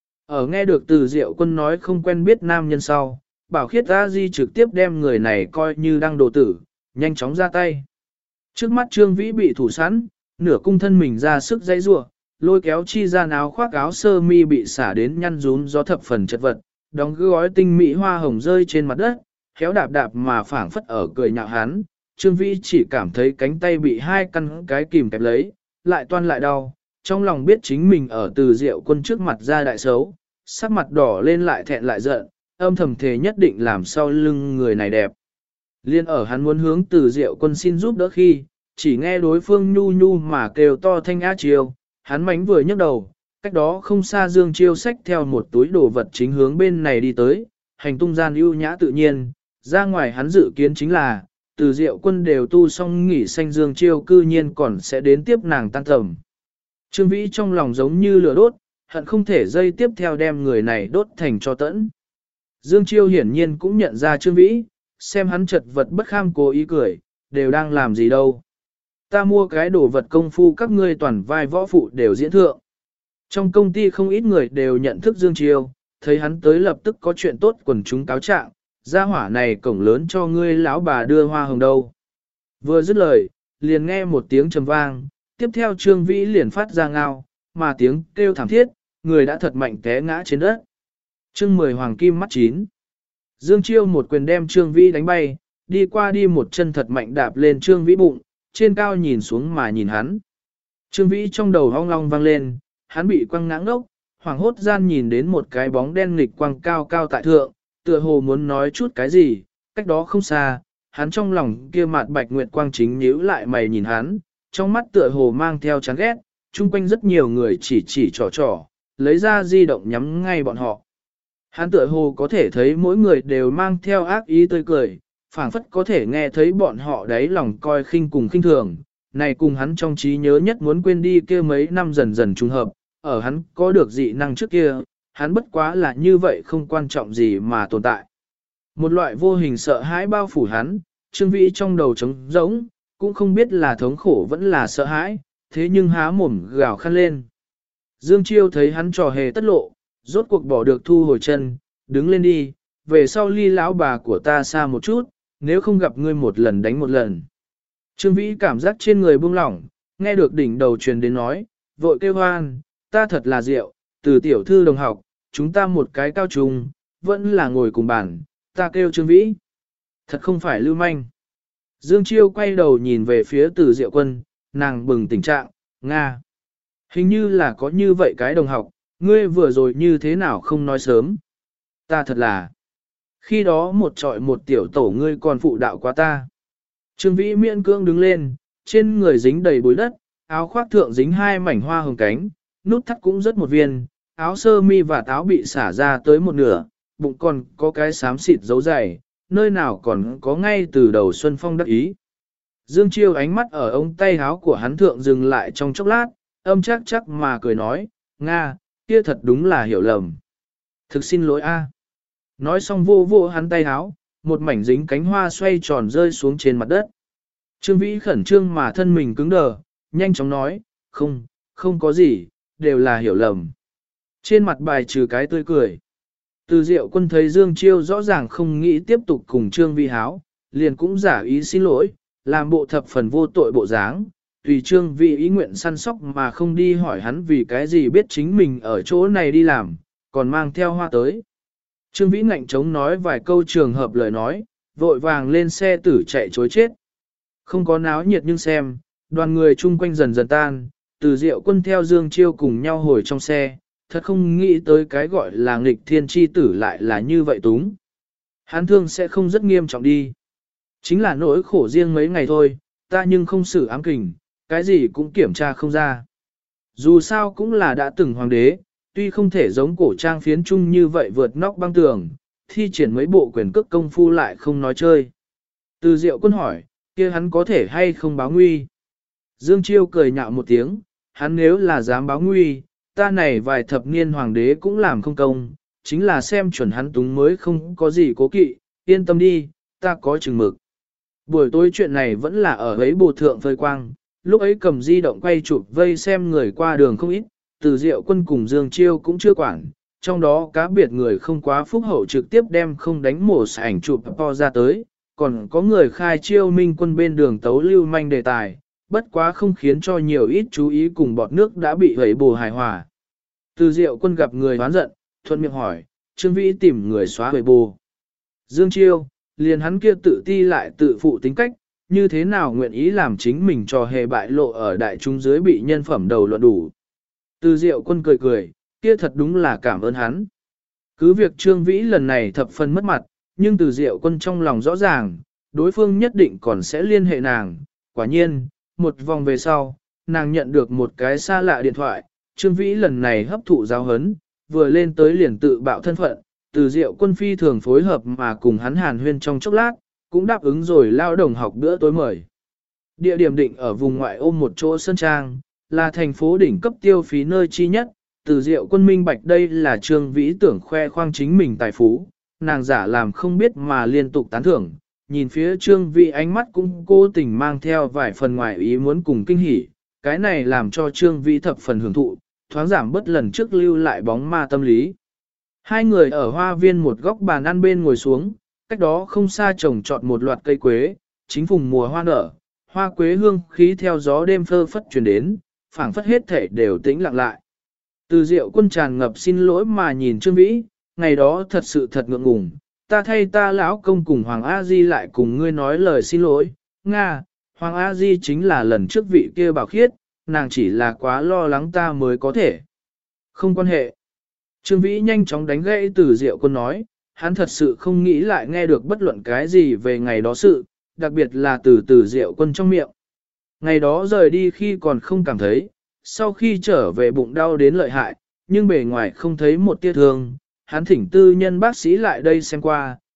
Ở nghe được Từ Diệu Quân nói không quen biết nam nhân sau, Bảo Khiết A Di trực tiếp đem người này coi như đang đồ tử, nhanh chóng ra tay. Trước mắt Trương Vĩ bị thủ sẵn, nửa cung thân mình ra sức dãy rủa, lôi kéo chi ra áo khoác áo sơ mi bị xả đến nhăn rún gió thập phần chật vật, đóng gói tinh mỹ hoa hồng rơi trên mặt đất, khéo đạp đạp mà phảng phất ở cười nhạo hắn. Trương Vĩ chỉ cảm thấy cánh tay bị hai căn cái kìm kẹp lấy, lại toan lại đau, trong lòng biết chính mình ở Từ Diệu Quân trước mặt ra đại xấu, sắc mặt đỏ lên lại thẹn lại giận, âm thầm thề nhất định làm sau lưng người này đẹp. Liên ở hắn muốn hướng Từ Diệu Quân xin giúp đỡ khi, chỉ nghe đối phương nhu nhu mà kêu to thanh á chiêu, hắn mánh vừa nhấc đầu, cách đó không xa Dương Chiêu xách theo một túi đồ vật chính hướng bên này đi tới, hành tung gian ưu nhã tự nhiên, ra ngoài hắn dự kiến chính là, Từ Diệu Quân đều tu xong nghỉ xanh Dương Chiêu cư nhiên còn sẽ đến tiếp nàng tan tầm. Trương Vĩ trong lòng giống như lửa đốt, hận không thể dây tiếp theo đem người này đốt thành cho tẫn. Dương Chiêu hiển nhiên cũng nhận ra Trương Vĩ, xem hắn chật vật bất kham cố ý cười, đều đang làm gì đâu. Ta mua cái đồ vật công phu các ngươi toàn vai võ phụ đều diễn thượng. Trong công ty không ít người đều nhận thức Dương Chiêu, thấy hắn tới lập tức có chuyện tốt quần chúng cáo trạng, gia hỏa này cổng lớn cho ngươi lão bà đưa hoa hồng đâu. Vừa dứt lời, liền nghe một tiếng trầm vang, tiếp theo Trương Vĩ liền phát ra ngao, mà tiếng kêu thảm thiết, người đã thật mạnh té ngã trên đất. Chương 10 Hoàng Kim mắt chín. Dương Chiêu một quyền đem Trương Vĩ đánh bay, đi qua đi một chân thật mạnh đạp lên Trương Vĩ bụng, trên cao nhìn xuống mà nhìn hắn. Trương Vĩ trong đầu ong long vang lên, hắn bị quăng ngã ngốc, hoảng hốt gian nhìn đến một cái bóng đen nghịch quăng cao cao tại thượng, tựa hồ muốn nói chút cái gì, cách đó không xa, hắn trong lòng kia mặt bạch nguyệt quang chính nhíu lại mày nhìn hắn, trong mắt tựa hồ mang theo chán ghét, chung quanh rất nhiều người chỉ trò trò, lấy ra di động nhắm ngay bọn họ. Hắn tựa hồ có thể thấy mỗi người đều mang theo ác ý tươi cười, phảng phất có thể nghe thấy bọn họ đáy lòng coi khinh cùng khinh thường, này cùng hắn trong trí nhớ nhất muốn quên đi kia mấy năm dần dần trùng hợp, ở hắn có được dị năng trước kia, hắn bất quá là như vậy không quan trọng gì mà tồn tại. Một loại vô hình sợ hãi bao phủ hắn, Trương Vĩ trong đầu trống rỗng, cũng không biết là thống khổ vẫn là sợ hãi, thế nhưng há mồm gào khăn lên. Dương Chiêu thấy hắn trò hề tất lộ, rốt cuộc bỏ được thu hồi chân, đứng lên đi, về sau ly lão bà của ta xa một chút, nếu không gặp ngươi một lần đánh một lần. Trương Vĩ cảm giác trên người buông lỏng, nghe được đỉnh đầu truyền đến nói, vội kêu hoan, ta thật là rượu, từ tiểu thư đồng học, chúng ta một cái cao trùng, vẫn là ngồi cùng bàn, ta kêu Trương Vĩ. Thật không phải lưu manh. Dương Chiêu quay đầu nhìn về phía Từ Diệu Quân, nàng bừng tỉnh trạng, Nga. Hình như là có như vậy cái đồng học, ngươi vừa rồi như thế nào không nói sớm. Ta thật là. Khi đó một trọi một tiểu tổ ngươi còn phụ đạo quá ta. Trương Vĩ miễn cưỡng đứng lên, trên người dính đầy bụi đất, áo khoác thượng dính hai mảnh hoa hồng cánh, nút thắt cũng rất một viên, áo sơ mi và áo bị xả ra tới một nửa, bụng còn có cái xám xịt dấu dày, nơi nào còn có ngay từ đầu Xuân Phong đắc ý. Dương Chiêu ánh mắt ở ống tay áo của hắn thượng dừng lại trong chốc lát, âm chắc chắc mà cười nói, Nga, kia thật đúng là hiểu lầm. Thực xin lỗi a. Nói xong vô vô hắn tay áo, một mảnh dính cánh hoa xoay tròn rơi xuống trên mặt đất. Trương Vĩ khẩn trương mà thân mình cứng đờ, nhanh chóng nói, không có gì, đều là hiểu lầm. Trên mặt bài trừ cái tươi cười. Từ Diệu Quân thấy Dương Chiêu rõ ràng không nghĩ tiếp tục cùng Trương Vĩ háo, liền cũng giả ý xin lỗi, làm bộ thập phần vô tội bộ dáng, tùy Trương Vĩ ý nguyện săn sóc mà không đi hỏi hắn vì cái gì biết chính mình ở chỗ này đi làm, còn mang theo hoa tới. Trương Vĩ ngạnh chống nói vài câu trường hợp lời nói, vội vàng lên xe tử chạy chối chết. Không có náo nhiệt nhưng xem, đoàn người chung quanh dần dần tan, Từ Diệu Quân theo Dương Chiêu cùng nhau hồi trong xe, thật không nghĩ tới cái gọi là nghịch thiên chi tử lại là như vậy túng. Hắn thương sẽ không rất nghiêm trọng đi. Chính là nỗi khổ riêng mấy ngày thôi, ta nhưng không xử ám kình, cái gì cũng kiểm tra không ra. Dù sao cũng là đã từng hoàng đế, tuy không thể giống cổ trang phiến trung như vậy vượt nóc băng tường, thi triển mấy bộ quyền cước công phu lại không nói chơi. Từ Diệu Quân hỏi, kia hắn có thể hay không báo nguy? Dương Chiêu cười nhạo một tiếng, hắn nếu là dám báo nguy, ta này vài thập niên hoàng đế cũng làm không công, chính là xem chuẩn hắn túng mới không có gì cố kỵ, yên tâm đi, ta có chừng mực. Buổi tối chuyện này vẫn là ở ấy bồ thượng phơi quang, lúc ấy cầm di động quay chụp vây xem người qua đường không ít, Từ Diệu Quân cùng Dương Chiêu cũng chưa quản, trong đó cá biệt người không quá phúc hậu trực tiếp đem không đánh mổ ảnh chụp to ra tới, còn có người khai chiêu minh quân bên đường tấu lưu manh đề tài, bất quá không khiến cho nhiều ít chú ý cùng bọt nước đã bị hấy bù hài hòa. Từ Diệu Quân gặp người hoán giận, thuận miệng hỏi, Trương Vĩ tìm người xóa hấy bù. Dương Chiêu, liền hắn kia tự ti lại tự phụ tính cách, như thế nào nguyện ý làm chính mình cho hề bại lộ ở đại chúng dưới bị nhân phẩm đầu luận đủ. Từ Diệu Quân cười cười, kia thật đúng là cảm ơn hắn. Cứ việc Trương Vĩ lần này thập phần mất mặt, nhưng Từ Diệu Quân trong lòng rõ ràng, đối phương nhất định còn sẽ liên hệ nàng. Quả nhiên, một vòng về sau, nàng nhận được một cái xa lạ điện thoại, Trương Vĩ lần này hấp thụ giáo hấn, vừa lên tới liền tự bạo thân phận, Từ Diệu Quân phi thường phối hợp mà cùng hắn hàn huyên trong chốc lát, cũng đáp ứng rồi lao đồng học bữa tối mời. Địa điểm định ở vùng ngoại ô một chỗ sơn trang, là thành phố đỉnh cấp tiêu phí nơi chi nhất, Từ Diệu Quân minh bạch đây là Trương Vĩ tưởng khoe khoang chính mình tài phú, nàng giả làm không biết mà liên tục tán thưởng, nhìn phía Trương Vĩ ánh mắt cũng cố tình mang theo vài phần ngoài ý muốn cùng kinh hỉ, cái này làm cho Trương Vĩ thập phần hưởng thụ, thoáng giảm bất lần trước lưu lại bóng ma tâm lý. Hai người ở hoa viên một góc bàn ăn bên ngồi xuống, cách đó không xa trồng trọt một loạt cây quế, chính vùng mùa hoa nở, hoa quế hương khí theo gió đêm phơ phất truyền đến, phảng phất hết thể đều tĩnh lặng lại. Từ Diệu Quân tràn ngập xin lỗi mà nhìn Trương Vĩ, ngày đó thật sự thật ngượng ngùng, ta thay ta lão công cùng Hoàng A Di lại cùng ngươi nói lời xin lỗi, Nga, Hoàng A Di chính là lần trước vị kia bảo khiết, nàng chỉ là quá lo lắng ta mới có thể. Không quan hệ. Trương Vĩ nhanh chóng đánh gãy Từ Diệu Quân nói, hắn thật sự không nghĩ lại nghe được bất luận cái gì về ngày đó sự, đặc biệt là từ Diệu Quân trong miệng. Ngày đó rời đi khi còn không cảm thấy, sau khi trở về bụng đau đến lợi hại, nhưng bề ngoài không thấy một tia thương, hắn thỉnh tư nhân bác sĩ lại đây xem qua,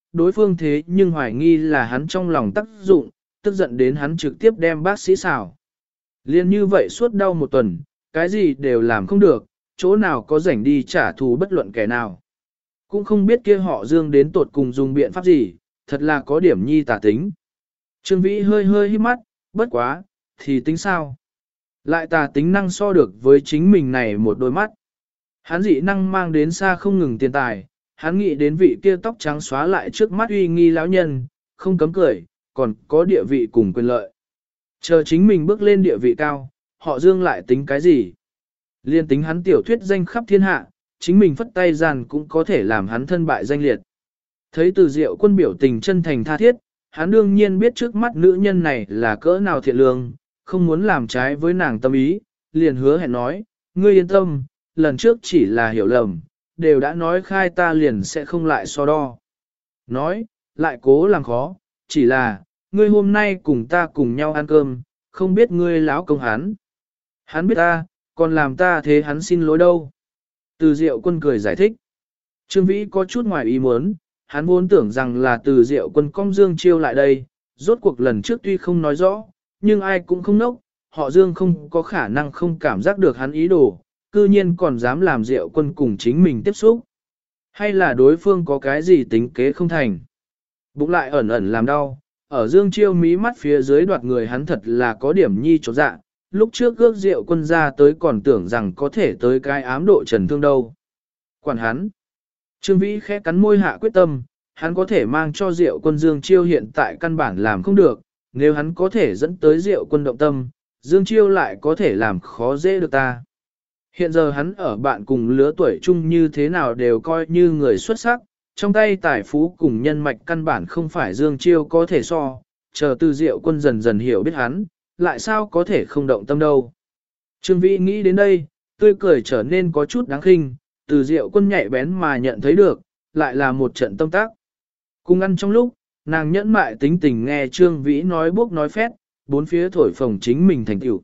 đối phương thế nhưng hoài nghi là hắn trong lòng tác dụng, tức giận đến hắn trực tiếp đem bác sĩ xào. Liên như vậy suốt đau một tuần, cái gì đều làm không được, chỗ nào có rảnh đi trả thù bất luận kẻ nào. Cũng không biết kia họ Dương đến tột cùng dùng biện pháp gì, thật là có điểm nhi tà tính. Trương Vĩ hơi hơi hít mắt, bất quá, thì tính sao? Lại tà tính năng so được với chính mình này một đôi mắt. Hắn dị năng mang đến xa không ngừng tiền tài, hắn nghĩ đến vị kia tóc trắng xóa lại trước mắt uy nghi lão nhân, không cấm cười, còn có địa vị cùng quyền lợi. Chờ chính mình bước lên địa vị cao, họ Dương lại tính cái gì? Liên tính hắn tiểu thuyết danh khắp thiên hạ, chính mình phất tay giàn cũng có thể làm hắn thân bại danh liệt. Thấy Từ Diệu Quân biểu tình chân thành tha thiết, hắn đương nhiên biết trước mắt nữ nhân này là cỡ nào thiện lương, không muốn làm trái với nàng tâm ý, liền hứa hẹn nói, ngươi yên tâm, lần trước chỉ là hiểu lầm, đều đã nói khai ta liền sẽ không lại so đo. Nói, lại cố làm khó, chỉ là, ngươi hôm nay cùng ta cùng nhau ăn cơm, không biết ngươi láo công hắn. Hắn biết ta, còn làm ta thế hắn xin lỗi đâu. Từ Diệu Quân cười giải thích. Trương Vĩ có chút ngoài ý muốn, hắn vốn tưởng rằng là Từ Diệu Quân cong Dương Chiêu lại đây, rốt cuộc lần trước tuy không nói rõ, nhưng ai cũng không nốc, họ Dương không có khả năng không cảm giác được hắn ý đồ, cư nhiên còn dám làm Diệu Quân cùng chính mình tiếp xúc. Hay là đối phương có cái gì tính kế không thành. Bụng lại ẩn ẩn làm đau, ở Dương Chiêu mí mắt phía dưới đoạt người hắn thật là có điểm nhi chột dạ, lúc trước ước Diệu Quân ra tới còn tưởng rằng có thể tới cái ám độ trần thương đâu. Quản hắn. Trương Vĩ khẽ cắn môi hạ quyết tâm, hắn có thể mang cho Diệu Quân Dương Chiêu hiện tại căn bản làm không được, nếu hắn có thể dẫn tới Diệu Quân động tâm, Dương Chiêu lại có thể làm khó dễ được ta. Hiện giờ hắn ở bạn cùng lứa tuổi chung như thế nào đều coi như người xuất sắc, trong tay tài phú cùng nhân mạch căn bản không phải Dương Chiêu có thể so, chờ Từ Diệu Quân dần dần hiểu biết hắn, lại sao có thể không động tâm đâu. Trương Vĩ nghĩ đến đây, tươi cười trở nên có chút đáng khinh, Từ Diệu Quân nhạy bén mà nhận thấy được, lại là một trận tâm tác. Cùng ăn trong lúc, nàng nhẫn mại tính tình nghe Trương Vĩ nói bốc nói phét, bốn phía thổi phồng chính mình thành tựu.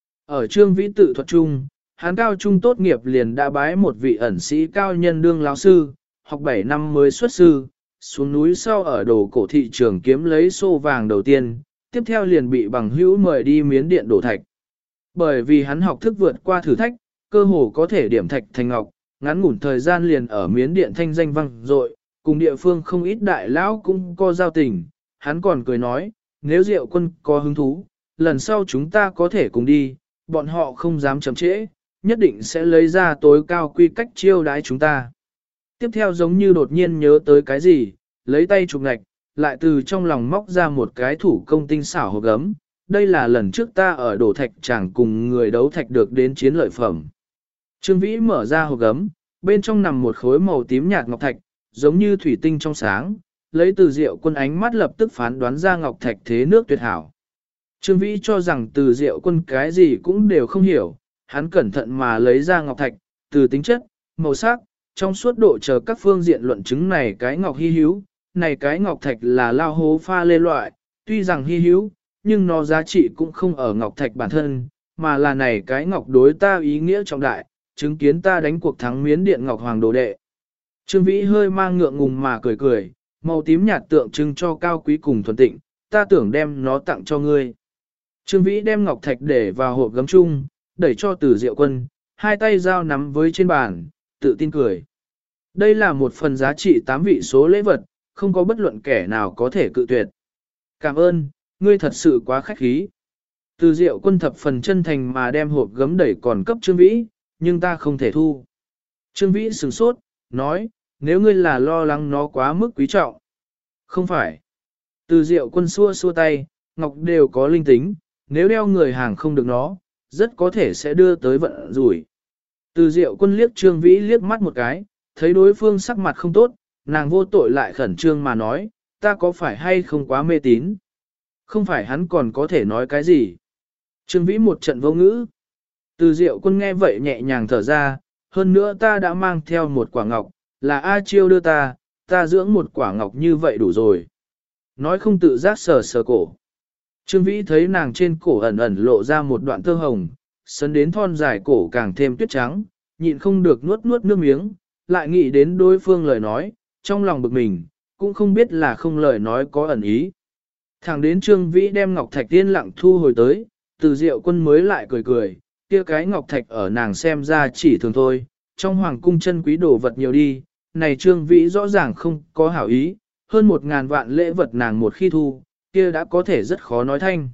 Ở Trương Vĩ tự thuật chung, hắn cao trung tốt nghiệp liền đã bái một vị ẩn sĩ cao nhân đương lão sư, học 7 năm mới xuất sư, xuống núi sau ở đồ cổ thị trường kiếm lấy xô vàng đầu tiên, tiếp theo liền bị bằng hữu mời đi miến điện đổ thạch. Bởi vì hắn học thức vượt qua thử thách, cơ hồ có thể điểm thạch thành ngọc, ngắn ngủn thời gian liền ở miến điện thanh danh vang dội, cùng địa phương không ít đại lão cũng có giao tình, hắn còn cười nói, nếu Diệu Quân có hứng thú, lần sau chúng ta có thể cùng đi, bọn họ không dám chậm trễ, nhất định sẽ lấy ra tối cao quy cách chiêu đái chúng ta. Tiếp theo giống như đột nhiên nhớ tới cái gì, lấy tay chụp ngạch, lại từ trong lòng móc ra một cái thủ công tinh xảo hộp gấm, đây là lần trước ta ở đổ thạch chẳng cùng người đấu thạch được đến chiến lợi phẩm. Trương Vĩ mở ra hộp gấm, bên trong nằm một khối màu tím nhạt ngọc thạch, giống như thủy tinh trong sáng, lấy Từ Diệu Quân ánh mắt lập tức phán đoán ra ngọc thạch thế nước tuyệt hảo. Trương Vĩ cho rằng Từ Diệu Quân cái gì cũng đều không hiểu, hắn cẩn thận mà lấy ra ngọc thạch, từ tính chất, màu sắc, trong suốt độ chờ các phương diện luận chứng này cái ngọc hy hữu, này cái ngọc thạch là lao hố pha lê loại, tuy rằng hy hữu, nhưng nó giá trị cũng không ở ngọc thạch bản thân, mà là này cái ngọc đối ta ý nghĩa trọng đại, chứng kiến ta đánh cuộc thắng miến điện ngọc hoàng đồ đệ. Trương Vĩ hơi mang ngượng ngùng mà cười cười, màu tím nhạt tượng trưng cho cao quý cùng thuần tịnh, ta tưởng đem nó tặng cho ngươi. Trương Vĩ đem ngọc thạch để vào hộp gấm chung, đẩy cho Từ Diệu Quân, hai tay giao nắm với trên bàn, tự tin cười. Đây là một phần giá trị 8 vị số lễ vật, không có bất luận kẻ nào có thể cự tuyệt. Cảm ơn, ngươi thật sự quá khách khí. Từ Diệu Quân thập phần chân thành mà đem hộp gấm đẩy còn cấp Trương Vĩ, nhưng ta không thể thu. Trương Vĩ sửng sốt, nói, nếu ngươi là lo lắng nó quá mức quý trọng. Không phải. Từ Diệu Quân xua xua tay, ngọc đều có linh tính, nếu đeo người hàng không được nó, rất có thể sẽ đưa tới vận rủi. Từ Diệu Quân liếc Trương Vĩ liếc mắt một cái, thấy đối phương sắc mặt không tốt, nàng vô tội lại khẩn trương mà nói, ta có phải hay không quá mê tín? Không phải hắn còn có thể nói cái gì? Trương Vĩ một trận vô ngữ. Từ Diệu Quân nghe vậy nhẹ nhàng thở ra, hơn nữa ta đã mang theo một quả ngọc, là A Chiêu đưa ta, ta dưỡng một quả ngọc như vậy đủ rồi. Nói không tự giác sờ sờ cổ. Trương Vĩ thấy nàng trên cổ ẩn ẩn lộ ra một đoạn tơ hồng, sấn đến thon dài cổ càng thêm tuyết trắng, nhịn không được nuốt nuốt nước miếng, lại nghĩ đến đối phương lời nói, trong lòng bực mình, cũng không biết là không lời nói có ẩn ý. Thẳng đến Trương Vĩ đem ngọc thạch tiên lặng thu hồi tới, Từ Diệu Quân mới lại cười cười, kia cái ngọc thạch ở nàng xem ra chỉ thường thôi, trong hoàng cung chân quý đồ vật nhiều đi, này Trương Vĩ rõ ràng không có hảo ý, hơn 1.000 vạn lễ vật nàng một khi thu, kia đã có thể rất khó nói thanh.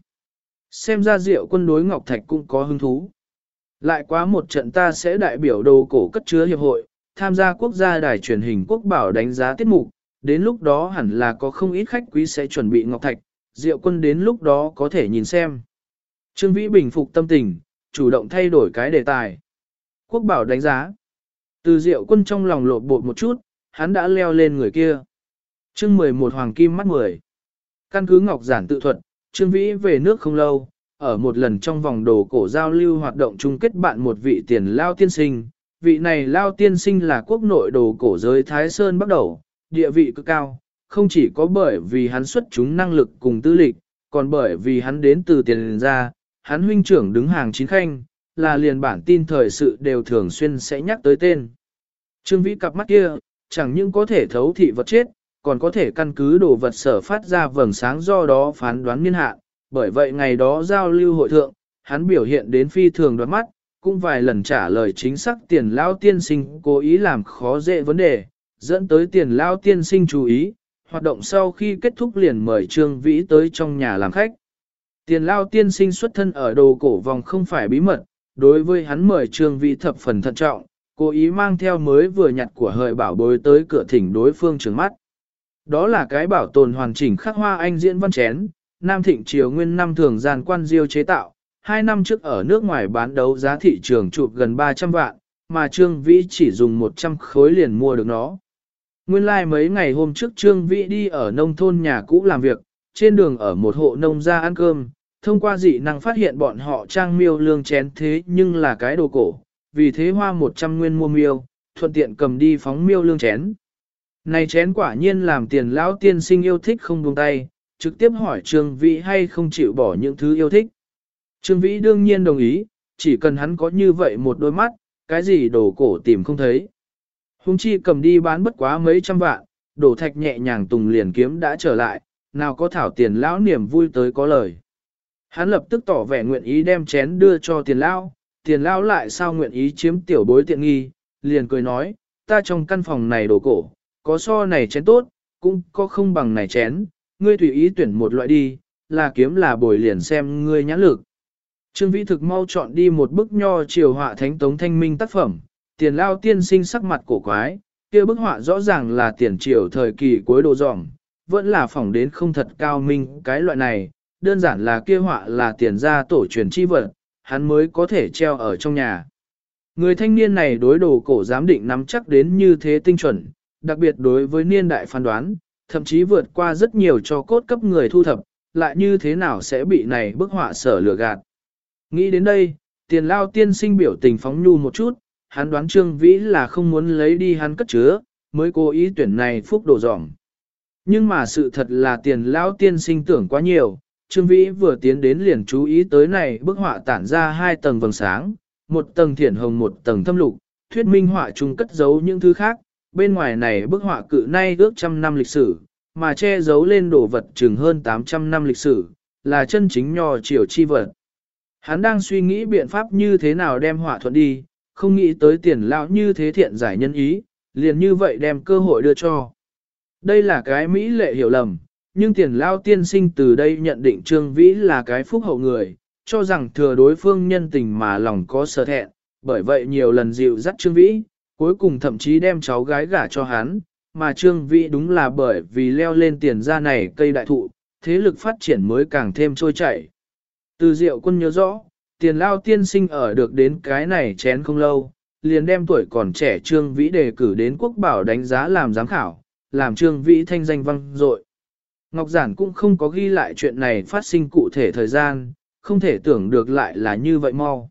Xem ra Diệu Quân đối ngọc thạch cũng có hứng thú. Lại quá một trận ta sẽ đại biểu đồ cổ cất chứa hiệp hội, tham gia quốc gia đài truyền hình quốc bảo đánh giá tiết mục, đến lúc đó hẳn là có không ít khách quý sẽ chuẩn bị ngọc thạch, Diệu Quân đến lúc đó có thể nhìn xem. Trương Vĩ bình phục tâm tình, chủ động thay đổi cái đề tài. Quốc bảo đánh giá. Từ Diệu Quân trong lòng lộn bột một chút, hắn đã leo lên người kia. Chương 11 Hoàng Kim mắt 10. Căn cứ Ngọc Giản tự thuật, Trương Vĩ về nước không lâu, ở một lần trong vòng đồ cổ giao lưu hoạt động chung kết bạn một vị tiền lao tiên sinh. Vị này lao tiên sinh là quốc nội đồ cổ giới Thái Sơn bắt đầu, địa vị cực cao, không chỉ có bởi vì hắn xuất chúng năng lực cùng tư lịch, còn bởi vì hắn đến từ tiền gia, hắn huynh trưởng đứng hàng chín khanh, là liền bản tin thời sự đều thường xuyên sẽ nhắc tới tên. Trương Vĩ cặp mắt kia, chẳng những có thể thấu thị vật chết, còn có thể căn cứ đồ vật sở phát ra vầng sáng do đó phán đoán niên hạn. Bởi vậy ngày đó giao lưu hội thượng, hắn biểu hiện đến phi thường đoán mắt, cũng vài lần trả lời chính xác tiền lao tiên sinh cố ý làm khó dễ vấn đề, dẫn tới tiền lao tiên sinh chú ý. Hoạt động sau khi kết thúc liền mời Trương Vĩ tới trong nhà làm khách. Tiền lao tiên sinh xuất thân ở đồ cổ vòng không phải bí mật, đối với hắn mời Trương Vĩ thập phần thận trọng, cố ý mang theo mới vừa nhặt của hời bảo bối tới cửa thỉnh đối phương trừng mắt. Đó là cái bảo tồn hoàn chỉnh khắc hoa anh diễn văn chén, Nam Thịnh Triều nguyên năm thường gian quan diêu chế tạo, 2 năm trước ở nước ngoài bán đấu giá thị trường chụp gần 300 vạn, mà Trương Vĩ chỉ dùng 100 khối liền mua được nó. Nguyên lai like mấy ngày hôm trước Trương Vĩ đi ở nông thôn nhà cũ làm việc, trên đường ở một hộ nông gia ăn cơm, thông qua dị năng phát hiện bọn họ trang miêu lương chén thế nhưng là cái đồ cổ, vì thế hoa 100 nguyên mua miêu, thuận tiện cầm đi phóng miêu lương chén. Này chén quả nhiên làm tiền lão tiên sinh yêu thích không buông tay, trực tiếp hỏi Trương Vĩ hay không chịu bỏ những thứ yêu thích. Trương Vĩ đương nhiên đồng ý, chỉ cần hắn có như vậy một đôi mắt, cái gì đồ cổ tìm không thấy. Hùng chi cầm đi bán bất quá mấy trăm vạn, đổ thạch nhẹ nhàng tùng liền kiếm đã trở lại, nào có thảo tiền lão niềm vui tới có lời. Hắn lập tức tỏ vẻ nguyện ý đem chén đưa cho tiền lão lại sao nguyện ý chiếm tiểu bối tiện nghi, liền cười nói, ta trong căn phòng này đồ cổ, có so này chén tốt, cũng có không bằng này chén, ngươi tùy ý tuyển một loại đi, là kiếm là bồi liền xem ngươi nhãn lực. Trương Vĩ thực mau chọn đi một bức nho triều họa thánh tống thanh minh tác phẩm, tiền lao tiên sinh sắc mặt cổ quái, kia bức họa rõ ràng là tiền triều thời kỳ cuối đồ dỏng, vẫn là phỏng đến không thật cao minh cái loại này, đơn giản là kia họa là tiền gia tổ truyền chi vật, hắn mới có thể treo ở trong nhà. Người thanh niên này đối đồ cổ giám định nắm chắc đến như thế tinh chuẩn, đặc biệt đối với niên đại phán đoán, thậm chí vượt qua rất nhiều cho cốt cấp người thu thập, lại như thế nào sẽ bị này bức họa sở lừa gạt. Nghĩ đến đây, tiền lao tiên sinh biểu tình phóng nhu một chút, hắn đoán Trương Vĩ là không muốn lấy đi hắn cất chứa, mới cố ý tuyển này phúc đồ dỏng. Nhưng mà sự thật là tiền lao tiên sinh tưởng quá nhiều, Trương Vĩ vừa tiến đến liền chú ý tới này bức họa tản ra 2 tầng vầng sáng, một tầng thiển hồng một tầng thâm lục, thuyết minh họa chung cất giấu những thứ khác, bên ngoài này bức họa cự nay ước trăm năm lịch sử, mà che giấu lên đồ vật chừng hơn 800 năm lịch sử, là chân chính nho triều chi vật. Hắn đang suy nghĩ biện pháp như thế nào đem họa thuận đi, không nghĩ tới tiền lão như thế thiện giải nhân ý, liền như vậy đem cơ hội đưa cho. Đây là cái Mỹ lệ hiểu lầm, nhưng tiền lão tiên sinh từ đây nhận định Trương Vĩ là cái phúc hậu người, cho rằng thừa đối phương nhân tình mà lòng có sở thẹn, bởi vậy nhiều lần dịu dắt Trương Vĩ, cuối cùng thậm chí đem cháu gái gả cho hắn, mà Trương Vĩ đúng là bởi vì leo lên tiền gia này cây đại thụ, thế lực phát triển mới càng thêm trôi chảy. Từ Diệu Quân nhớ rõ, tiền lao tiên sinh ở được đến cái này chén không lâu, liền đem tuổi còn trẻ Trương Vĩ đề cử đến quốc bảo đánh giá làm giám khảo, làm Trương Vĩ thanh danh vang dội. Ngọc Giản cũng không có ghi lại chuyện này phát sinh cụ thể thời gian, không thể tưởng được lại là như vậy mau.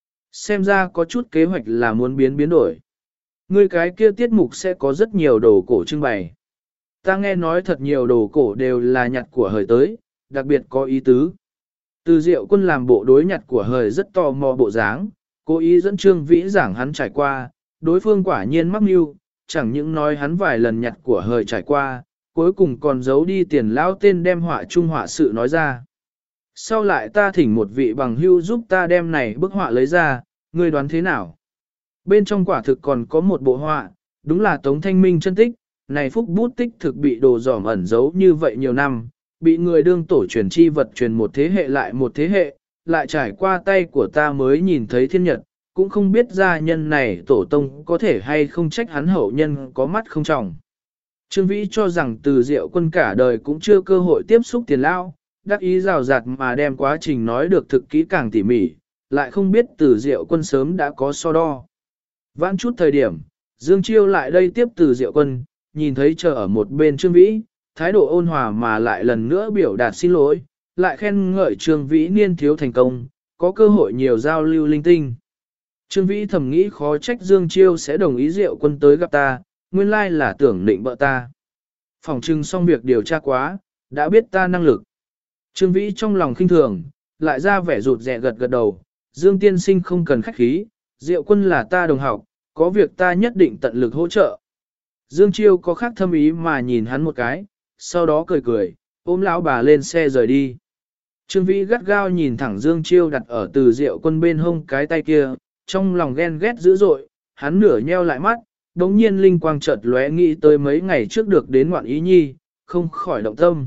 Xem ra có chút kế hoạch là muốn biến đổi. Ngươi cái kia tiết mục sẽ có rất nhiều đồ cổ trưng bày. Ta nghe nói thật nhiều đồ cổ đều là nhặt của hời tới, đặc biệt có ý tứ. Từ Diệu Quân làm bộ đối nhặt của hời rất tò mò bộ dáng, cố ý dẫn Trương Vĩ giảng hắn trải qua, đối phương quả nhiên mắc mưu, chẳng những nói hắn vài lần nhặt của hời trải qua, cuối cùng còn giấu đi tiền lão tên đem họa trung họa sự nói ra. Sau lại ta thỉnh một vị bằng hưu giúp ta đem này bức họa lấy ra, ngươi đoán thế nào? Bên trong quả thực còn có một bộ họa, đúng là Tống Thanh Minh chân tích, này phúc bút tích thực bị đồ dỏm ẩn giấu như vậy nhiều năm, bị người đương tổ truyền chi vật truyền một thế hệ lại một thế hệ, lại trải qua tay của ta mới nhìn thấy thiên nhật, cũng không biết gia nhân này tổ tông có thể hay không trách hắn hậu nhân có mắt không trọng. Trương Vĩ cho rằng Từ Diệu Quân cả đời cũng chưa cơ hội tiếp xúc tiền lao, đắc ý rào rạt mà đem quá trình nói được thực kỹ càng tỉ mỉ, lại không biết Từ Diệu Quân sớm đã có so đo. Vãn chút thời điểm, Dương Chiêu lại đây tiếp Từ Diệu Quân, nhìn thấy chờ ở một bên Trương Vĩ, thái độ ôn hòa mà lại lần nữa biểu đạt xin lỗi, lại khen ngợi Trương Vĩ niên thiếu thành công, có cơ hội nhiều giao lưu linh tinh. Trương Vĩ thầm nghĩ khó trách Dương Chiêu sẽ đồng ý Diệu Quân tới gặp ta, nguyên lai là tưởng định bợ ta. Phòng trưng xong việc điều tra quá, đã biết ta năng lực. Trương Vĩ trong lòng khinh thường, lại ra vẻ rụt rè gật gật đầu, Dương tiên sinh không cần khách khí, Diệu Quân là ta đồng học, có việc ta nhất định tận lực hỗ trợ. Dương Chiêu có khác thâm ý mà nhìn hắn một cái, sau đó cười cười, ôm lão bà lên xe rời đi. Trương Vĩ gắt gao nhìn thẳng Dương Chiêu đặt ở Từ Diệu Quân bên hông cái tay kia, trong lòng ghen ghét dữ dội, hắn nửa nheo lại mắt, đống nhiên linh quang chợt lóe nghĩ tới mấy ngày trước được đến ngoạn ý nhi, không khỏi động tâm.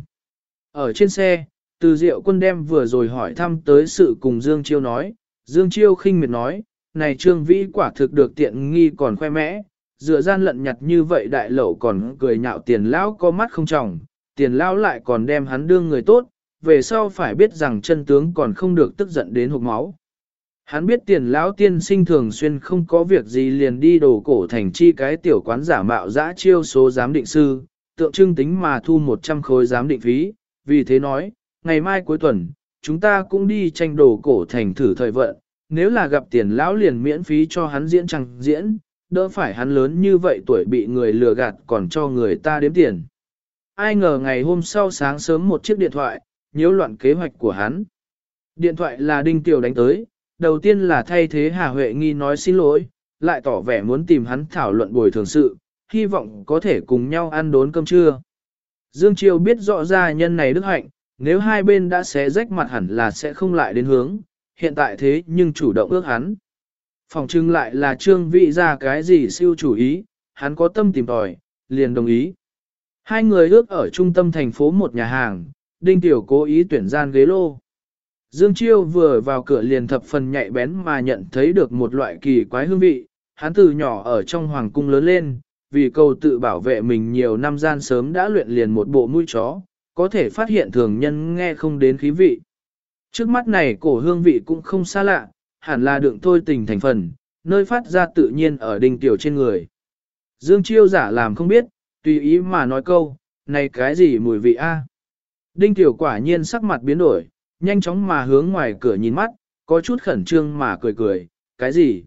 Ở trên xe, Từ Diệu Quân đem vừa rồi hỏi thăm tới sự cùng Dương Chiêu nói, Dương Chiêu khinh miệt nói, này Trương Vĩ quả thực được tiện nghi còn khoe mẽ, dựa gian lận nhặt như vậy đại lẩu còn cười nhạo tiền lão có mắt không tròng, tiền lão lại còn đem hắn đương người tốt, về sau phải biết rằng chân tướng còn không được tức giận đến hộc máu. Hắn biết tiền lão tiên sinh thường xuyên không có việc gì liền đi đổ cổ thành chi cái tiểu quán giả mạo dã chiêu số giám định sư, tượng trưng tính mà thu 100 khối giám định phí, vì thế nói, ngày mai cuối tuần, chúng ta cũng đi tranh đổ cổ thành thử thời vận, nếu là gặp tiền lão liền miễn phí cho hắn diễn chẳng diễn, đỡ phải hắn lớn như vậy tuổi bị người lừa gạt còn cho người ta đếm tiền. Ai ngờ ngày hôm sau sáng sớm một chiếc điện thoại, nhiễu loạn kế hoạch của hắn. Điện thoại là Đinh Tiểu đánh tới, đầu tiên là thay thế Hà Huệ Nghi nói xin lỗi, lại tỏ vẻ muốn tìm hắn thảo luận bồi thường sự, hy vọng có thể cùng nhau ăn đốn cơm trưa. Dương Chiêu biết rõ ra nhân này đức hạnh, nếu hai bên đã xé rách mặt hẳn là sẽ không lại đến hướng, hiện tại thế nhưng chủ động ước hắn. Phòng trưng lại là Trương Vĩ ra cái gì siêu chủ ý, hắn có tâm tìm tòi, liền đồng ý. Hai người ước ở trung tâm thành phố một nhà hàng, Đinh Tiểu cố ý tuyển gian ghế lô. Dương Chiêu vừa vào cửa liền thập phần nhạy bén mà nhận thấy được một loại kỳ quái hương vị, hắn từ nhỏ ở trong hoàng cung lớn lên, vì cầu tự bảo vệ mình nhiều năm gian sớm đã luyện liền một bộ mũi chó, có thể phát hiện thường nhân nghe không đến khí vị. Trước mắt này cổ hương vị cũng không xa lạ, hẳn là đựng thôi tình thành phần, nơi phát ra tự nhiên ở Đinh Tiểu trên người. Dương Chiêu giả làm không biết, tùy ý mà nói câu, này cái gì mùi vị a? Đinh Tiểu quả nhiên sắc mặt biến đổi, nhanh chóng mà hướng ngoài cửa nhìn mắt, có chút khẩn trương mà cười cười, cái gì?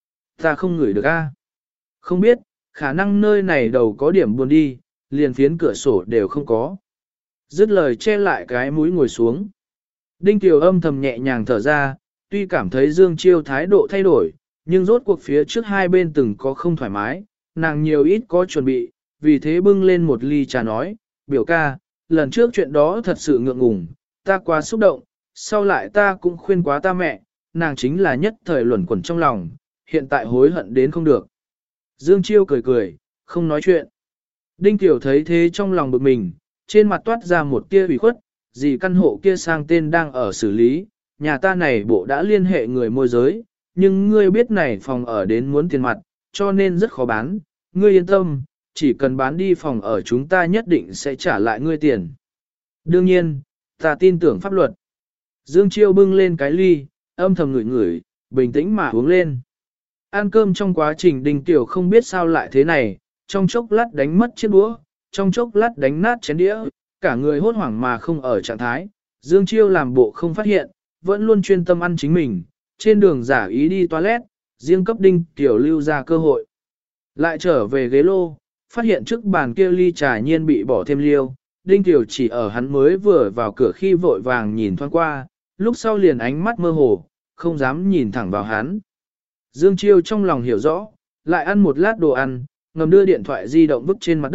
Ta không ngửi được a? Không biết, khả năng nơi này đầu có điểm buồn đi, liền phiến cửa sổ đều không có. Dứt lời che lại cái mũi ngồi xuống. Đinh Tiểu âm thầm nhẹ nhàng thở ra, tuy cảm thấy Dương Chiêu thái độ thay đổi, nhưng rốt cuộc phía trước hai bên từng có không thoải mái, nàng nhiều ít có chuẩn bị, vì thế bưng lên một ly trà nói, biểu ca, lần trước chuyện đó thật sự ngượng ngùng, ta quá xúc động, sau lại ta cũng khuyên quá ta mẹ, nàng chính là nhất thời luẩn quẩn trong lòng, hiện tại hối hận đến không được. Dương Chiêu cười cười, không nói chuyện. Đinh Tiểu thấy thế trong lòng bực mình, trên mặt toát ra một tia ủy khuất, gì căn hộ kia sang tên đang ở xử lý, nhà ta này bộ đã liên hệ người môi giới, nhưng ngươi biết này phòng ở đến muốn tiền mặt, cho nên rất khó bán, ngươi yên tâm, chỉ cần bán đi phòng ở chúng ta nhất định sẽ trả lại ngươi tiền. Đương nhiên, ta tin tưởng pháp luật. Dương Chiêu bưng lên cái ly, âm thầm ngửi ngửi, bình tĩnh mà uống lên. Ăn cơm trong quá trình Đinh Tiểu không biết sao lại thế này, trong chốc lát đánh mất chiếc đũa, trong chốc lát đánh nát chén đĩa, cả người hốt hoảng mà không ở trạng thái. Dương Chiêu làm bộ không phát hiện, vẫn luôn chuyên tâm ăn chính mình, trên đường giả ý đi toilet, riêng cấp Đinh Tiểu lưu ra cơ hội. Lại trở về ghế lô, phát hiện trước bàn kia ly trà nhiên bị bỏ thêm liêu, Đinh Tiểu chỉ ở hắn mới vừa vào cửa khi vội vàng nhìn thoáng qua, lúc sau liền ánh mắt mơ hồ, không dám nhìn thẳng vào hắn. Dương Chiêu trong lòng hiểu rõ, lại ăn một lát đồ ăn, ngầm đưa điện thoại di động vứt trên mặt đất,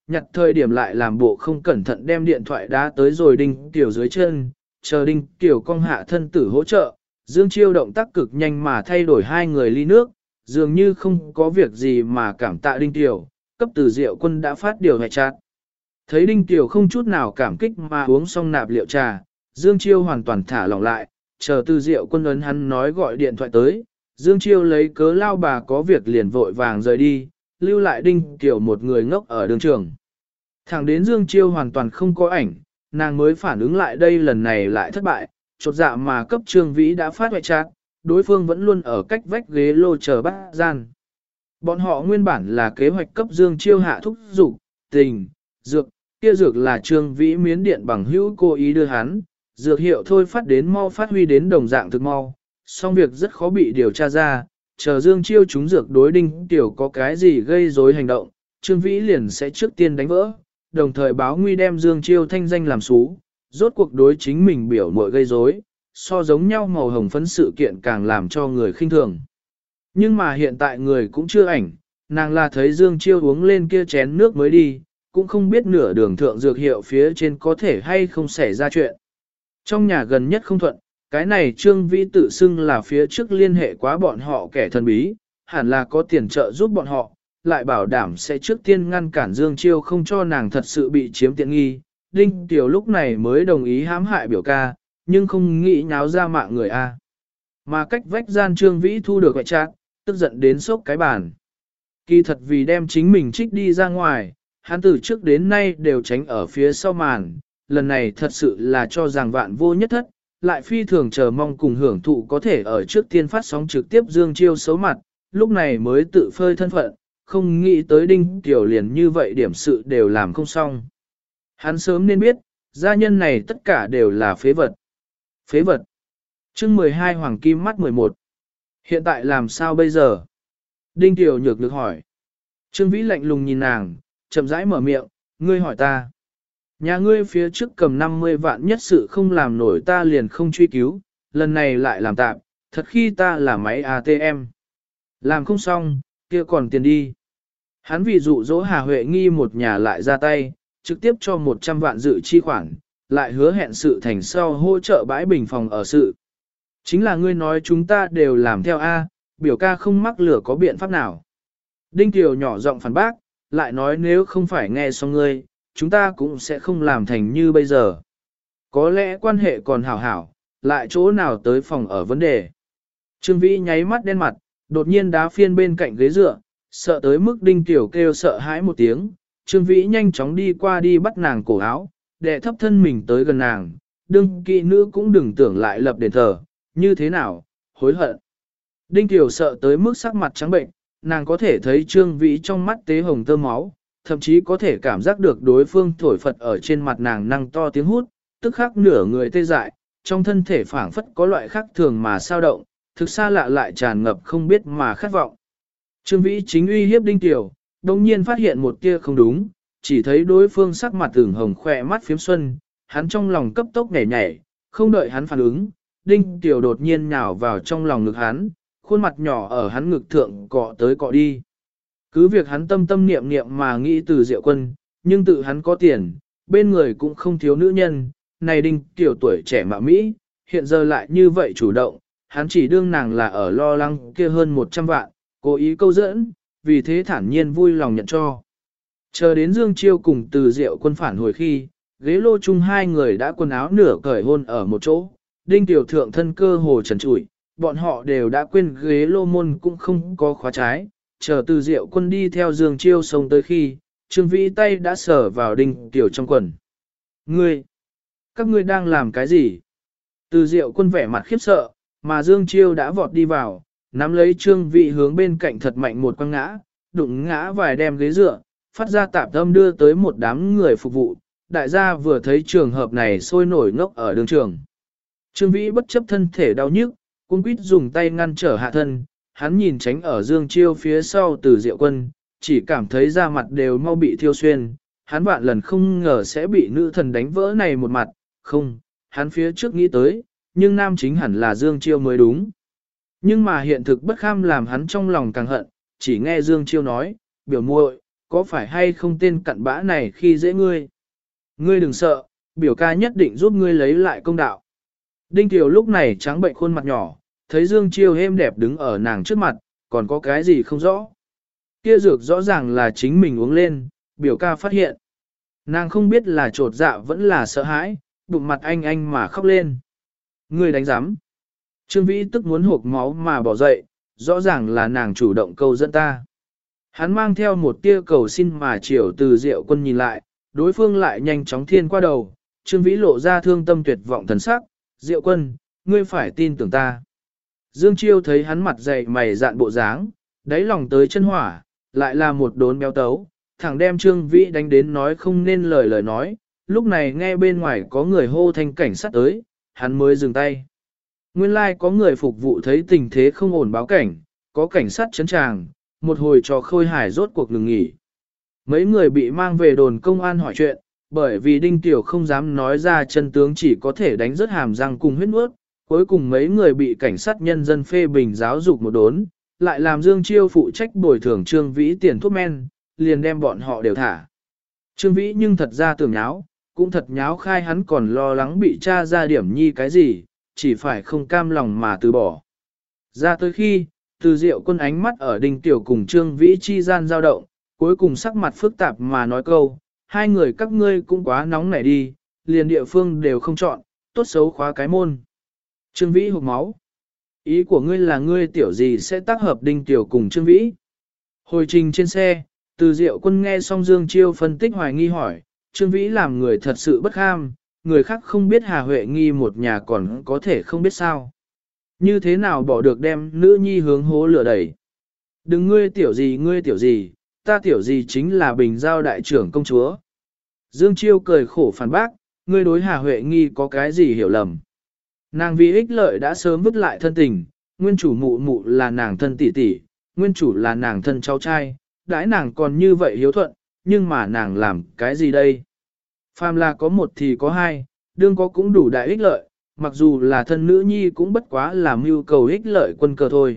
nhặt thời điểm lại làm bộ không cẩn thận đem điện thoại đá tới rồi Đinh Tiểu dưới chân, chờ Đinh Tiểu cong hạ thân tử hỗ trợ, Dương Chiêu động tác cực nhanh mà thay đổi hai người ly nước, dường như không có việc gì mà cảm tạ Đinh Tiểu, cấp Từ Diệu Quân đã phát điều hệ chát. Thấy Đinh Tiểu không chút nào cảm kích mà uống xong nạp liệu trà, Dương Chiêu hoàn toàn thả lỏng lại, chờ Từ Diệu Quân ấn hắn nói gọi điện thoại tới, Dương Chiêu lấy cớ lao bà có việc liền vội vàng rời đi, lưu lại Đinh Tiểu một người ngốc ở đường trường. Thẳng đến Dương Chiêu hoàn toàn không có ảnh, nàng mới phản ứng lại đây lần này lại thất bại, chột dạ mà cấp Trương Vĩ đã phát hoại chat, đối phương vẫn luôn ở cách vách ghế lô chờ bắt gian. Bọn họ nguyên bản là kế hoạch cấp Dương Chiêu hạ thúc dục tình, dược, kia dược là Trương Vĩ miến điện bằng hữu cố ý đưa hắn, dược hiệu thôi phát đến mau phát huy đến đồng dạng thực mau, song việc rất khó bị điều tra ra, chờ Dương Chiêu chúng dược đối Đinh Tiểu có cái gì gây rối hành động, Trương Vĩ liền sẽ trước tiên đánh vỡ, đồng thời báo nguy đem Dương Chiêu thanh danh làm xú, rốt cuộc đối chính mình biểu muội gây rối, so giống nhau màu hồng phấn sự kiện càng làm cho người khinh thường. Nhưng mà hiện tại người cũng chưa ảnh, nàng là thấy Dương Chiêu uống lên kia chén nước mới đi, cũng không biết nửa đường thượng dược hiệu phía trên có thể hay không xảy ra chuyện. Trong nhà gần nhất không thuận, cái này Trương Vĩ tự xưng là phía trước liên hệ quá bọn họ kẻ thần bí, hẳn là có tiền trợ giúp bọn họ, lại bảo đảm sẽ trước tiên ngăn cản Dương Chiêu không cho nàng thật sự bị chiếm tiện nghi. Đinh Tiểu lúc này mới đồng ý hãm hại biểu ca, nhưng không nghĩ nháo ra mạng người A. Mà cách vách gian Trương Vĩ thu được ngoại trạng, tức giận đến sốc cái bàn. Kỳ thật vì đem chính mình trích đi ra ngoài, hắn từ trước đến nay đều tránh ở phía sau màn, lần này thật sự là cho rằng vạn vô nhất thất, lại phi thường chờ mong cùng hưởng thụ có thể ở trước tiên phát sóng trực tiếp Dương Chiêu xấu mặt, lúc này mới tự phơi thân phận, không nghĩ tới Đinh Tiểu liền như vậy điểm sự đều làm không xong. Hắn sớm nên biết, gia nhân này tất cả đều là phế vật. Phế vật. Chương 12 Hoàng Kim mắt 11. Hiện tại làm sao bây giờ? Đinh Tiểu nhược được hỏi. Trương Vĩ lạnh lùng nhìn nàng, chậm rãi mở miệng, ngươi hỏi ta. Nhà ngươi phía trước cầm 50 vạn nhất sự không làm nổi ta liền không truy cứu, lần này lại làm tạm, thật khi ta là máy ATM. Làm không xong, kia còn tiền đi. Hắn vì dụ dỗ Hà Huệ Nghi một nhà lại ra tay, trực tiếp cho 100 vạn dự chi khoản, lại hứa hẹn sự thành sau hỗ trợ bãi bình phòng ở sự. Chính là ngươi nói chúng ta đều làm theo A, biểu ca không mắc lửa có biện pháp nào. Đinh Tiểu nhỏ giọng phản bác, lại nói nếu không phải nghe xong ngươi, chúng ta cũng sẽ không làm thành như bây giờ. Có lẽ quan hệ còn hảo hảo, lại chỗ nào tới phòng ở vấn đề. Trương Vĩ nháy mắt đen mặt, đột nhiên đá phiên bên cạnh ghế dựa, sợ tới mức Đinh Tiểu kêu sợ hãi một tiếng. Trương Vĩ nhanh chóng đi qua đi bắt nàng cổ áo, đè thấp thân mình tới gần nàng, đương kỵ nữ cũng đừng tưởng lại lập đền thờ, như thế nào, hối hận. Đinh Tiểu sợ tới mức sắc mặt trắng bệnh, nàng có thể thấy Trương Vĩ trong mắt tế hồng tơ máu, thậm chí có thể cảm giác được đối phương thổi phật ở trên mặt nàng năng to tiếng hút, tức khắc nửa người tê dại, trong thân thể phảng phất có loại khác thường mà sao động, thực xa lạ lại tràn ngập không biết mà khát vọng. Trương Vĩ chính uy hiếp Đinh Tiểu, đồng nhiên phát hiện một tia không đúng, chỉ thấy đối phương sắc mặt ửng hồng khỏe mắt phiếm xuân, hắn trong lòng cấp tốc nhảy nhảy, không đợi hắn phản ứng, Đinh Tiểu đột nhiên nhào vào trong lòng ngực hắn, khuôn mặt nhỏ ở hắn ngực thượng cọ tới cọ đi. Cứ việc hắn tâm tâm niệm niệm mà nghĩ Từ Diệu Quân, nhưng tự hắn có tiền, bên người cũng không thiếu nữ nhân, này Đinh Tiểu tuổi trẻ mạo Mỹ, hiện giờ lại như vậy chủ động, hắn chỉ đương nàng là ở lo lắng kia hơn 100 vạn, cố ý câu dẫn, vì thế thản nhiên vui lòng nhận cho. Chờ đến Dương Chiêu cùng Từ Diệu Quân phản hồi khi, ghế lô chung hai người đã quần áo nửa cởi hôn ở một chỗ, Đinh Tiểu thượng thân cơ hồ trần trụi, bọn họ đều đã quên ghế lô môn cũng không có khóa trái, chờ Từ Diệu Quân đi theo Dương Chiêu sông tới khi, Trương Vĩ tay đã sờ vào Đinh Tiểu trong quần. Các ngươi đang làm cái gì? Từ Diệu Quân vẻ mặt khiếp sợ, mà Dương Chiêu đã vọt đi vào, nắm lấy Trương Vĩ hướng bên cạnh thật mạnh một quăng ngã, đụng ngã vài đem ghế dựa, phát ra tạp âm đưa tới một đám người phục vụ, đại gia vừa thấy trường hợp này sôi nổi ngốc ở đường trường. Trương Vĩ bất chấp thân thể đau nhức, cuống quýt dùng tay ngăn trở hạ thân, hắn nhìn tránh ở Dương Chiêu phía sau Từ Diệu Quân, chỉ cảm thấy da mặt đều mau bị thiêu xuyên, hắn vạn lần không ngờ sẽ bị nữ thần đánh vỡ này một mặt, không, hắn phía trước nghĩ tới, nhưng nam chính hẳn là Dương Chiêu mới đúng. Nhưng mà hiện thực bất kham làm hắn trong lòng càng hận, chỉ nghe Dương Chiêu nói, biểu muội, có phải hay không tên cặn bã này khi dễ ngươi? Ngươi đừng sợ, biểu ca nhất định giúp ngươi lấy lại công đạo. Đinh Tiểu lúc này trắng bệnh khuôn mặt nhỏ, thấy Dương Chiêu êm đẹp đứng ở nàng trước mặt, còn có cái gì không rõ. Kia dược rõ ràng là chính mình uống lên, biểu ca phát hiện. Nàng không biết là trột dạ vẫn là sợ hãi, bụng mặt anh mà khóc lên. Ngươi đánh giám. Trương Vĩ tức muốn hộp máu mà bỏ dậy, rõ ràng là nàng chủ động câu dẫn ta. Hắn mang theo một tia cầu xin mà chiều từ Diệu Quân nhìn lại, đối phương lại nhanh chóng thiên qua đầu, Trương Vĩ lộ ra thương tâm tuyệt vọng thần sắc, Diệu Quân, ngươi phải tin tưởng ta. Dương Chiêu thấy hắn mặt dày mày dạn bộ dáng, đáy lòng tới chân hỏa, lại là một đốn béo tấu, thẳng đem Trương Vĩ đánh đến nói không nên lời nói, lúc này nghe bên ngoài có người hô thanh cảnh sát tới, hắn mới dừng tay. Nguyên lai có người phục vụ thấy tình thế không ổn báo cảnh, có cảnh sát chấn tràng, một hồi trò khôi hài rốt cuộc ngừng nghỉ. Mấy người bị mang về đồn công an hỏi chuyện, bởi vì Đinh Tiểu không dám nói ra chân tướng chỉ có thể đánh rớt hàm răng cùng huyết nuốt, cuối cùng mấy người bị cảnh sát nhân dân phê bình giáo dục một đốn, lại làm Dương Chiêu phụ trách bồi thường Trương Vĩ tiền thuốc men, liền đem bọn họ đều thả. Trương Vĩ nhưng thật ra tưởng nháo, cũng thật nháo khai hắn còn lo lắng bị tra ra điểm nhi cái gì, chỉ phải không cam lòng mà từ bỏ. Ra tới khi, từ Diệu Quân ánh mắt ở Đinh Tiểu cùng Trương Vĩ chi gian dao động, cuối cùng sắc mặt phức tạp mà nói câu, hai người các ngươi cũng quá nóng nảy đi, liền địa phương đều không chọn, tốt xấu khóa cái môn. Trương Vĩ hụt máu. Ý của ngươi là ngươi tiểu gì sẽ tác hợp Đinh Tiểu cùng Trương Vĩ. Hồi trình trên xe, từ Diệu Quân nghe xong Dương Chiêu phân tích hoài nghi hỏi, Trương Vĩ làm người thật sự bất kham, người khác không biết Hà Huệ Nghi một nhà còn có thể không biết sao. Như thế nào bỏ được đem nữ nhi hướng hố lửa đẩy. Đừng ngươi tiểu gì, ta tiểu gì chính là Bình Giao đại trưởng công chúa. Dương Chiêu cười khổ phản bác, ngươi đối Hà Huệ Nghi có cái gì hiểu lầm. Nàng vì ích lợi đã sớm vứt lại thân tình, nguyên chủ mụ mụ là nàng thân tỷ tỷ, nguyên chủ là nàng thân cháu trai, đãi nàng còn như vậy hiếu thuận, nhưng mà nàng làm cái gì đây? Phàm là có một thì có hai, đương có cũng đủ đại ích lợi, mặc dù là thân nữ nhi cũng bất quá là mưu cầu ích lợi quân cờ thôi.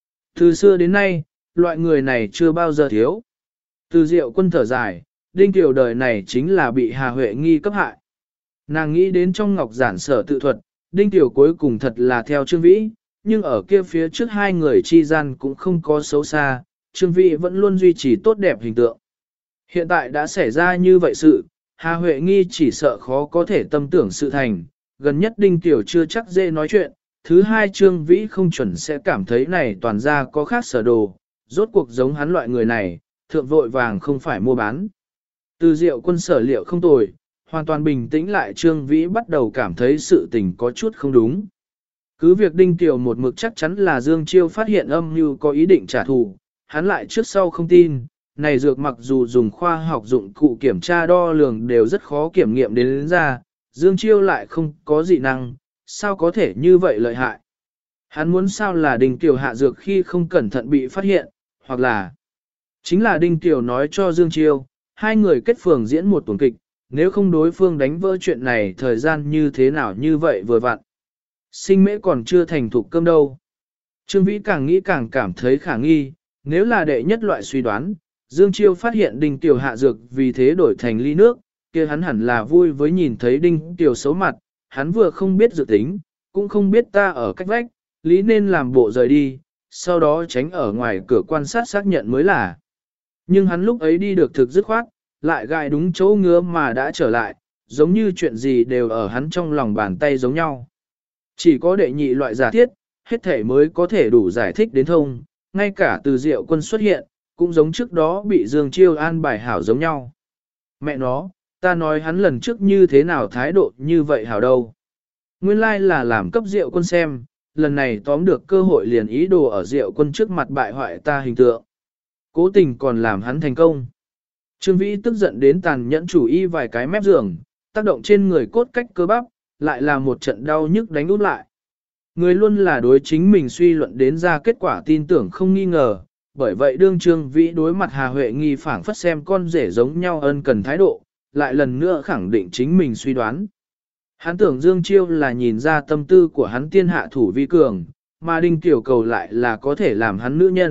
Từ xưa đến nay, loại người này chưa bao giờ thiếu. Từ Diệu Quân thở dài, Đinh Tiểu đời này chính là bị Hà Huệ Nghi cấp hại. Nàng nghĩ đến trong ngọc giản sở tự thuật, Đinh Tiểu cuối cùng thật là theo Trương Vĩ, nhưng ở kia phía trước hai người chi gian cũng không có xấu xa, Trương Vĩ vẫn luôn duy trì tốt đẹp hình tượng. Hiện tại đã xảy ra như vậy sự, Hà Huệ Nghi chỉ sợ khó có thể tâm tưởng sự thành, gần nhất Đinh Tiểu chưa chắc dễ nói chuyện, thứ hai Trương Vĩ không chuẩn sẽ cảm thấy này toàn ra có khác sở đồ, rốt cuộc giống hắn loại người này, thượng vội vàng không phải mua bán. Từ Diệu Quân sở liệu không tồi, hoàn toàn bình tĩnh lại Trương Vĩ bắt đầu cảm thấy sự tình có chút không đúng. Cứ việc Đinh Tiểu một mực chắc chắn là Dương Chiêu phát hiện âm mưu có ý định trả thù, hắn lại trước sau không tin, này dược mặc dù dùng khoa học dụng cụ kiểm tra đo lường đều rất khó kiểm nghiệm đến ra, Dương Chiêu lại không có dị năng, sao có thể như vậy lợi hại. Hắn muốn sao là Đinh Tiểu hạ dược khi không cẩn thận bị phát hiện, hoặc là chính là Đinh Tiểu nói cho Dương Chiêu, hai người kết phường diễn một tuần kịch, nếu không đối phương đánh vỡ chuyện này thời gian như thế nào như vậy vừa vặn. Sinh mễ còn chưa thành thục cơm đâu. Trương Vĩ càng nghĩ càng cảm thấy khả nghi, nếu là đệ nhất loại suy đoán, Dương Chiêu phát hiện Đinh Tiểu hạ dược vì thế đổi thành ly nước, kia hắn hẳn là vui với nhìn thấy Đinh Tiểu xấu mặt, hắn vừa không biết dự tính, cũng không biết ta ở cách vách, lý nên làm bộ rời đi, sau đó tránh ở ngoài cửa quan sát xác nhận mới là. Nhưng hắn lúc ấy đi được thực dứt khoát, lại gại đúng chỗ ngứa mà đã trở lại, giống như chuyện gì đều ở hắn trong lòng bàn tay giống nhau. Chỉ có đệ nhị loại giả thiết, hết thể mới có thể đủ giải thích đến thông, ngay cả từ Diệu Quân xuất hiện, cũng giống trước đó bị Dương Chiêu an bài hảo giống nhau. Mẹ nó, ta nói hắn lần trước như thế nào thái độ như vậy hảo đâu. Nguyên lai là làm cấp Diệu Quân xem, lần này tóm được cơ hội liền ý đồ ở Diệu Quân trước mặt bại hoại ta hình tượng. Cố tình còn làm hắn thành công. Trương Vĩ tức giận đến tàn nhẫn chủ y vài cái mép giường, tác động trên người cốt cách cơ bắp, lại là một trận đau nhức đánh út lại. Người luôn là đối chính mình suy luận đến ra kết quả tin tưởng không nghi ngờ, bởi vậy đương Trương Vĩ đối mặt Hà Huệ Nghi phảng phất xem con rể giống nhau ân cần thái độ, lại lần nữa khẳng định chính mình suy đoán. Hắn tưởng Dương Chiêu là nhìn ra tâm tư của hắn tiên hạ thủ vi cường, mà Đinh Tiểu Cầu lại là có thể làm hắn nữ nhân,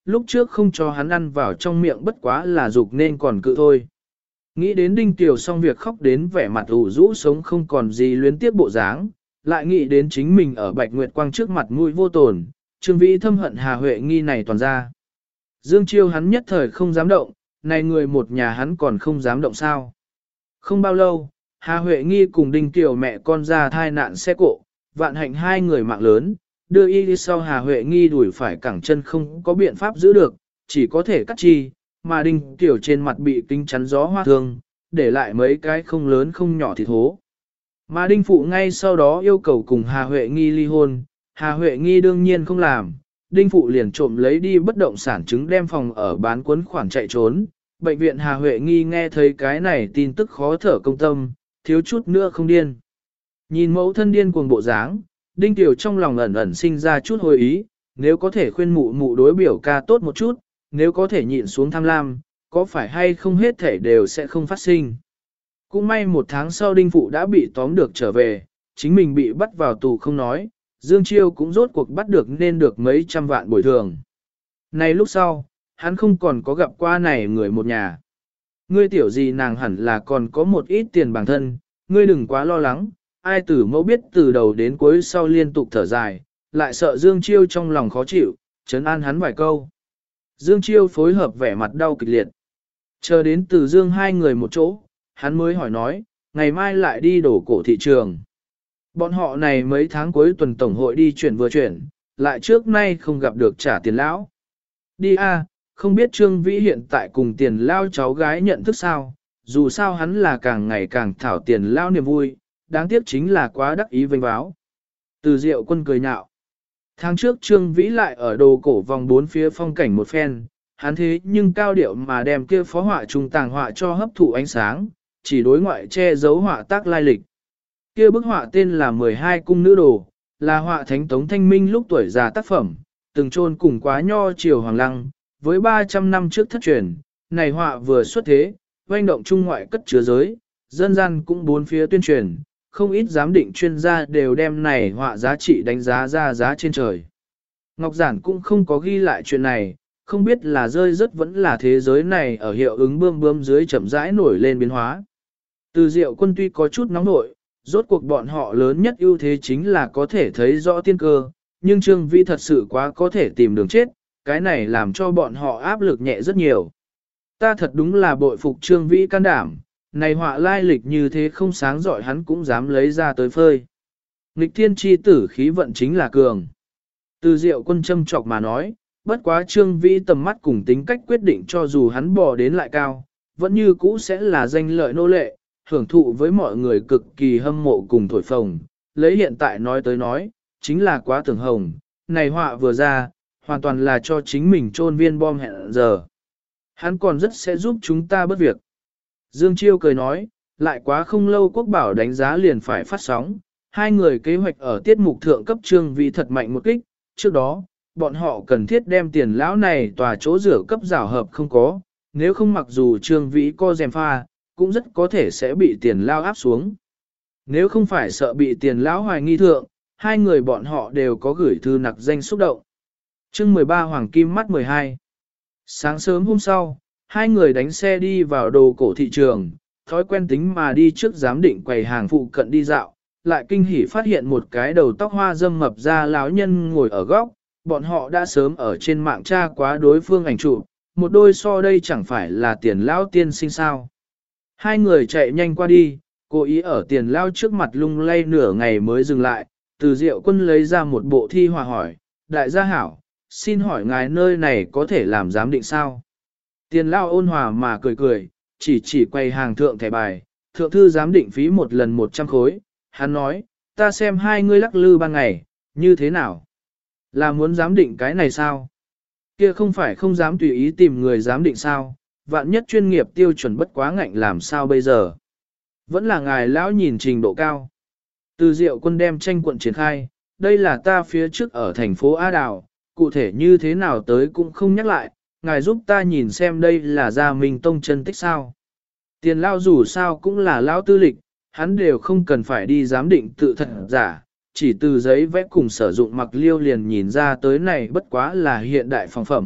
lúc trước không cho hắn ăn vào trong miệng bất quá là dục nên còn cự thôi. Nghĩ đến Đinh Tiểu xong việc khóc đến vẻ mặt ủ rũ sống không còn gì luyến tiếc bộ dáng, lại nghĩ đến chính mình ở Bạch Nguyệt Quang trước mặt mũi vô tồn, Trương Vĩ thâm hận Hà Huệ Nghi này toàn ra. Dương Chiêu hắn nhất thời không dám động, này người một nhà hắn còn không dám động sao. Không bao lâu, Hà Huệ Nghi cùng Đinh Tiểu mẹ con ra thai nạn xe cộ, vạn hạnh hai người mạng lớn, đưa y đi sau Hà Huệ Nghi đuổi phải cẳng chân không có biện pháp giữ được, chỉ có thể cắt chi, mà Đinh Tiểu trên mặt bị kính chắn gió hoa thương, để lại mấy cái không lớn không nhỏ thịt hố. Mà Đinh Phụ ngay sau đó yêu cầu cùng Hà Huệ Nghi ly hôn, Hà Huệ Nghi đương nhiên không làm, Đinh Phụ liền trộm lấy đi bất động sản chứng đem phòng ở bán cuốn khoản chạy trốn. Bệnh viện Hà Huệ Nghi nghe thấy cái này tin tức khó thở công tâm, thiếu chút nữa không điên. Nhìn mẫu thân điên cuồng bộ dáng, Đinh Tiểu trong lòng ẩn ẩn sinh ra chút hồi ý, nếu có thể khuyên mụ mụ đối biểu ca tốt một chút, nếu có thể nhịn xuống tham lam, có phải hay không hết thể đều sẽ không phát sinh. Cũng may một tháng sau Đinh Phụ đã bị tóm được trở về, chính mình bị bắt vào tù không nói, Dương Chiêu cũng rốt cuộc bắt được nên được mấy trăm vạn bồi thường. Này lúc sau, hắn không còn có gặp qua này người một nhà. Ngươi tiểu gì nàng hẳn là còn có một ít tiền bản thân, ngươi đừng quá lo lắng, ai tử mẫu biết từ đầu đến cuối sau liên tục thở dài, lại sợ Dương Chiêu trong lòng khó chịu, trấn an hắn vài câu. Dương Chiêu phối hợp vẻ mặt đau kịch liệt. Chờ đến từ Dương hai người một chỗ, hắn mới hỏi nói, ngày mai lại đi đổ cổ thị trường. Bọn họ này mấy tháng cuối tuần tổng hội đi chuyển vừa chuyển, lại trước nay không gặp được trả tiền lão. Đi a, không biết Trương Vĩ hiện tại cùng tiền lao cháu gái nhận thức sao, dù sao hắn là càng ngày càng thảo tiền lao niềm vui, đáng tiếc chính là quá đắc ý vênh báo. Từ Diệu Quân cười nhạo. Tháng trước Trương Vĩ lại ở đồ cổ vòng bốn phía phong cảnh một phen, hắn thế nhưng cao điệu mà đem kia phó họa trung tàng họa cho hấp thụ ánh sáng, chỉ đối ngoại che giấu họa tác lai lịch. Kia bức họa tên là 12 cung nữ đồ, là họa thánh Tống Thanh Minh lúc tuổi già tác phẩm, từng chôn cùng quá nho triều hoàng lăng, với 300 năm trước thất truyền, này họa vừa xuất thế, oanh động trung ngoại cất chứa giới, dân gian cũng bốn phía tuyên truyền, không ít giám định chuyên gia đều đem này họa giá trị đánh giá ra giá trên trời. Ngọc Giản cũng không có ghi lại chuyện này, không biết là rơi rất vẫn là thế giới này ở hiệu ứng bươm bướm dưới chậm rãi nổi lên biến hóa. Từ Diệu Quân tuy có chút nóng nội, rốt cuộc bọn họ lớn nhất ưu thế chính là có thể thấy rõ tiên cơ, nhưng Trương Vĩ thật sự quá có thể tìm đường chết, cái này làm cho bọn họ áp lực nhẹ rất nhiều. Ta thật đúng là bội phục Trương Vĩ can đảm, này họa lai lịch như thế không sáng giỏi hắn cũng dám lấy ra tới phơi. Nghịch thiên chi tử khí vận chính là cường. Từ Diệu Quân châm chọc mà nói, bất quá Trương Vĩ tầm mắt cùng tính cách quyết định cho dù hắn bò đến lại cao, vẫn như cũ sẽ là danh lợi nô lệ, hưởng thụ với mọi người cực kỳ hâm mộ cùng thổi phồng. Lấy hiện tại nói tới nói, chính là quá tưởng hồng, này họa vừa ra, hoàn toàn là cho chính mình chôn viên bom hẹn giờ. Hắn còn rất sẽ giúp chúng ta bất việc. Dương Chiêu cười nói, lại quá không lâu quốc bảo đánh giá liền phải phát sóng, hai người kế hoạch ở tiết mục thượng cấp Trương Vĩ thật mạnh một kích, trước đó, bọn họ cần thiết đem tiền lão này tòa chỗ rửa cấp rào hợp không có, nếu không mặc dù Trương Vĩ co dèm pha, cũng rất có thể sẽ bị tiền lao áp xuống. Nếu không phải sợ bị tiền lão hoài nghi thượng, hai người bọn họ đều có gửi thư nặc danh xúc động. Chương 13 Hoàng Kim mắt 12. Sáng sớm hôm sau, hai người đánh xe đi vào đồ cổ thị trường, thói quen tính mà đi trước giám định quầy hàng phụ cận đi dạo, lại kinh hỉ phát hiện một cái đầu tóc hoa râm mập ra lão nhân ngồi ở góc, bọn họ đã sớm ở trên mạng tra quá đối phương ảnh chụp, một đôi so đây chẳng phải là tiền lão tiên sinh sao. Hai người chạy nhanh qua đi, cố ý ở tiền lão trước mặt lung lay nửa ngày mới dừng lại, Từ Diệu Quân lấy ra một bộ thi hòa hỏi, đại gia hảo, xin hỏi ngài nơi này có thể làm giám định sao? Tiền lão ôn hòa mà cười cười, chỉ quay hàng thượng thẻ bài, thượng thư giám định phí một lần 100 khối, hắn nói, ta xem hai ngươi lắc lư ban ngày, như thế nào? Là muốn giám định cái này sao? Kia không phải không dám tùy ý tìm người giám định sao? Vạn nhất chuyên nghiệp tiêu chuẩn bất quá ngạnh làm sao bây giờ? Vẫn là ngài lão nhìn trình độ cao. Từ Diệu Quân đem tranh cuộn triển khai, đây là ta phía trước ở thành phố A Đào, cụ thể như thế nào tới cũng không nhắc lại, ngài giúp ta nhìn xem đây là Gia Minh Tông chân tích sao. Tiền lao dù sao cũng là lão tư lịch, hắn đều không cần phải đi giám định tự thật giả, chỉ từ giấy vẽ cùng sử dụng mặc liêu liền nhìn ra tới này bất quá là hiện đại phòng phẩm,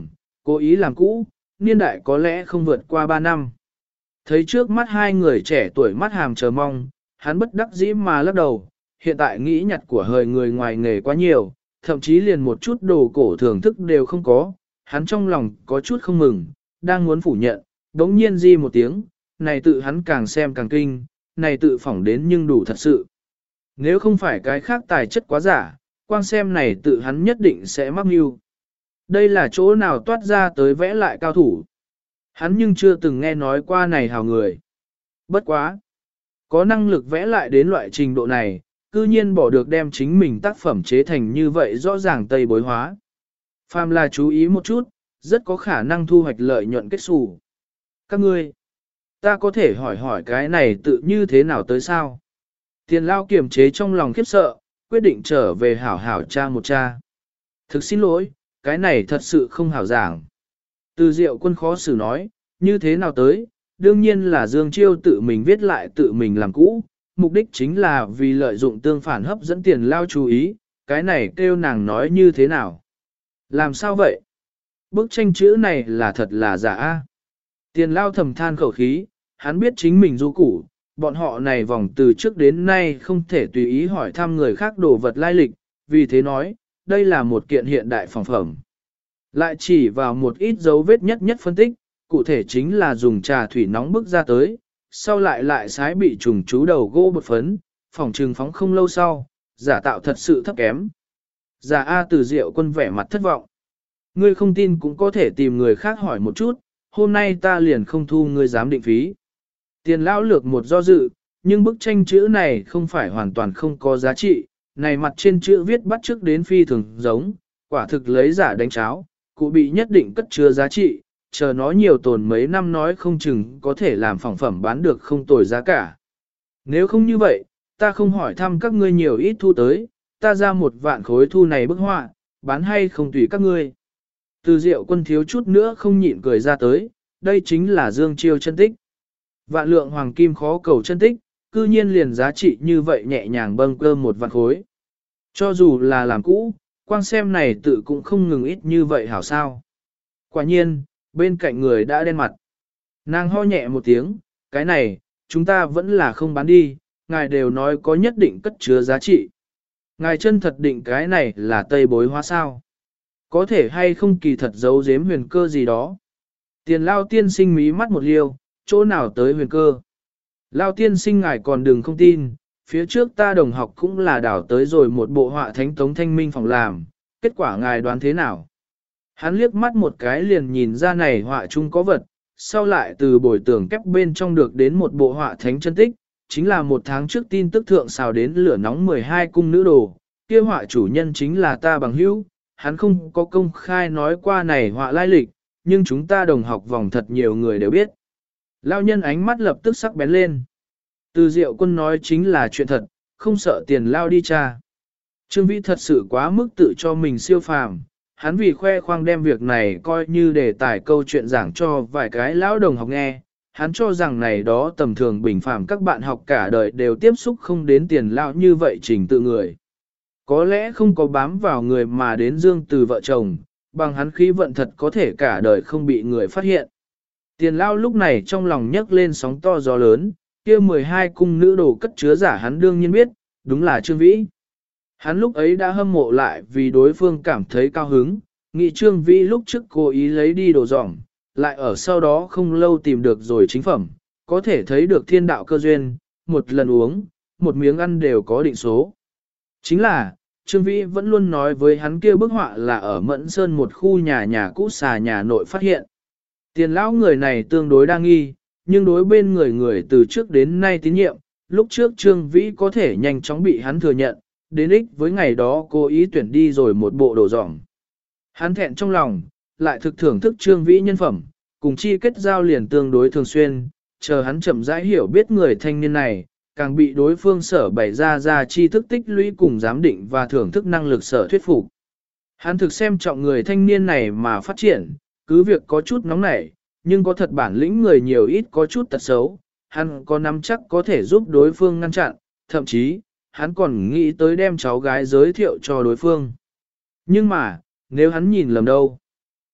cố ý làm cũ, niên đại có lẽ không vượt qua 3 năm. Thấy trước mắt hai người trẻ tuổi mắt hàm chờ mong, hắn bất đắc dĩ mà lắc đầu, hiện tại nghĩ nhặt của hời người ngoài nghề quá nhiều, thậm chí liền một chút đồ cổ thưởng thức đều không có, hắn trong lòng có chút không mừng, đang muốn phủ nhận, đống nhiên di một tiếng, này tự hắn càng xem càng kinh, này tự phỏng đến nhưng đủ thật sự. Nếu không phải cái khác tài chất quá giả, quang xem này tự hắn nhất định sẽ mắc mưu. Đây là chỗ nào toát ra tới vẽ lại cao thủ. Hắn nhưng chưa từng nghe nói qua này hào người. Bất quá. Có năng lực vẽ lại đến loại trình độ này, cư nhiên bỏ được đem chính mình tác phẩm chế thành như vậy rõ ràng tây bối hóa. Phàm là chú ý một chút, rất có khả năng thu hoạch lợi nhuận kết xù. Các ngươi, ta có thể hỏi hỏi cái này tự như thế nào tới sao? Tiền lao kiềm chế trong lòng khiếp sợ, quyết định trở về hảo hảo tra một tra. Thực xin lỗi, cái này thật sự không hảo giảng. Từ Diệu Quân khó xử nói, như thế nào tới, đương nhiên là Dương Chiêu tự mình viết lại tự mình làm cũ, mục đích chính là vì lợi dụng tương phản hấp dẫn tiền lao chú ý, cái này kêu nàng nói như thế nào. Làm sao vậy? Bức tranh chữ này là thật là giả a. Tiền lao thầm than khẩu khí, hắn biết chính mình du củ, bọn họ này vòng từ trước đến nay không thể tùy ý hỏi thăm người khác đồ vật lai lịch, vì thế nói, đây là một kiện hiện đại phòng phẩm. Lại chỉ vào một ít dấu vết nhất phân tích, cụ thể chính là dùng trà thủy nóng bức ra tới, sau lại sái bị trùng chú đầu gỗ bột phấn, phòng trừng phóng không lâu sau, giả tạo thật sự thấp kém. Giả A Từ Diệu Quân vẻ mặt thất vọng. Ngươi không tin cũng có thể tìm người khác hỏi một chút, hôm nay ta liền không thu ngươi giám định phí. Tiền lão lược một do dự, nhưng bức tranh chữ này không phải hoàn toàn không có giá trị, này mặt trên chữ viết bắt chước đến phi thường giống, quả thực lấy giả đánh cháo, cụ bị nhất định cất chứa giá trị, chờ nó nhiều tồn mấy năm nói không chừng có thể làm phỏng phẩm bán được không tồi giá cả. Nếu không như vậy, ta không hỏi thăm các ngươi nhiều ít thu tới, ta ra 1.000 khối thu này bức họa, bán hay không tùy các ngươi. Từ Diệu Quân thiếu chút nữa không nhịn cười ra tới, đây chính là Dương Chiêu chân tích. Vạn lượng hoàng kim khó cầu chân tích, cư nhiên liền giá trị như vậy nhẹ nhàng bâng cơ 1.000 khối. Cho dù là làm cũ, quang xem này tự cũng không ngừng ít như vậy hảo sao. Quả nhiên, bên cạnh người đã đen mặt. Nàng ho nhẹ một tiếng, cái này, chúng ta vẫn là không bán đi, ngài đều nói có nhất định cất chứa giá trị. Ngài chân thật định cái này là tây bối hóa sao. Có thể hay không kỳ thật giấu giếm huyền cơ gì đó. Tiền lao tiên sinh mí mắt một liêu, chỗ nào tới huyền cơ. Lao tiên sinh ngài còn đừng không tin, phía trước ta đồng học cũng là đảo tới rồi một bộ họa thánh tống thanh minh phòng làm, kết quả ngài đoán thế nào? Hắn liếc mắt một cái liền nhìn ra này họa chung có vật, sau lại từ bồi tưởng kép bên trong được đến một bộ họa thánh chân tích, chính là 1 tháng trước tin tức thượng xào đến lửa nóng 12 cung nữ đồ, kia họa chủ nhân chính là ta bằng hữu, hắn không có công khai nói qua này họa lai lịch, nhưng chúng ta đồng học vòng thật nhiều người đều biết. Lao nhân ánh mắt lập tức sắc bén lên. Từ Diệu Quân nói chính là chuyện thật, không sợ tiền lao đi tra. Trương Vĩ thật sự quá mức tự cho mình siêu phàm, hắn vì khoe khoang đem việc này coi như đề tài câu chuyện giảng cho vài cái lão đồng học nghe. Hắn cho rằng này đó tầm thường bình phàm các bạn học cả đời đều tiếp xúc không đến tiền lao như vậy trình tự người. Có lẽ không có bám vào người mà đến dương từ vợ chồng, bằng hắn khí vận thật có thể cả đời không bị người phát hiện. Tiền lao lúc này trong lòng nhấc lên sóng to gió lớn, kia 12 cung nữ đồ cất chứa giả hắn đương nhiên biết, đúng là Trương Vĩ. Hắn lúc ấy đã hâm mộ lại vì đối phương cảm thấy cao hứng, nghĩ Trương Vĩ lúc trước cố ý lấy đi đồ dỏng, lại ở sau đó không lâu tìm được rồi chính phẩm, có thể thấy được thiên đạo cơ duyên, một lần uống, một miếng ăn đều có định số. Chính là, Trương Vĩ vẫn luôn nói với hắn kia bức họa là ở Mẫn Sơn một khu nhà cũ xà nhà nội phát hiện. Tiền lão người này tương đối đa nghi, nhưng đối bên người từ trước đến nay tín nhiệm, lúc trước Trương Vĩ có thể nhanh chóng bị hắn thừa nhận, đến ích với ngày đó cố ý tuyển đi rồi một bộ đồ dỏng. Hắn thẹn trong lòng, lại thực thưởng thức Trương Vĩ nhân phẩm, cùng chi kết giao liền tương đối thường xuyên, chờ hắn chậm rãi hiểu biết người thanh niên này, càng bị đối phương sở bày ra chi thức tích lũy cùng giám định và thưởng thức năng lực sở thuyết phục. Hắn thực xem trọng người thanh niên này mà phát triển, cứ việc có chút nóng nảy, nhưng có thật bản lĩnh người nhiều ít có chút tật xấu, hắn có nắm chắc có thể giúp đối phương ngăn chặn, thậm chí, hắn còn nghĩ tới đem cháu gái giới thiệu cho đối phương. Nhưng mà, nếu hắn nhìn lầm đâu?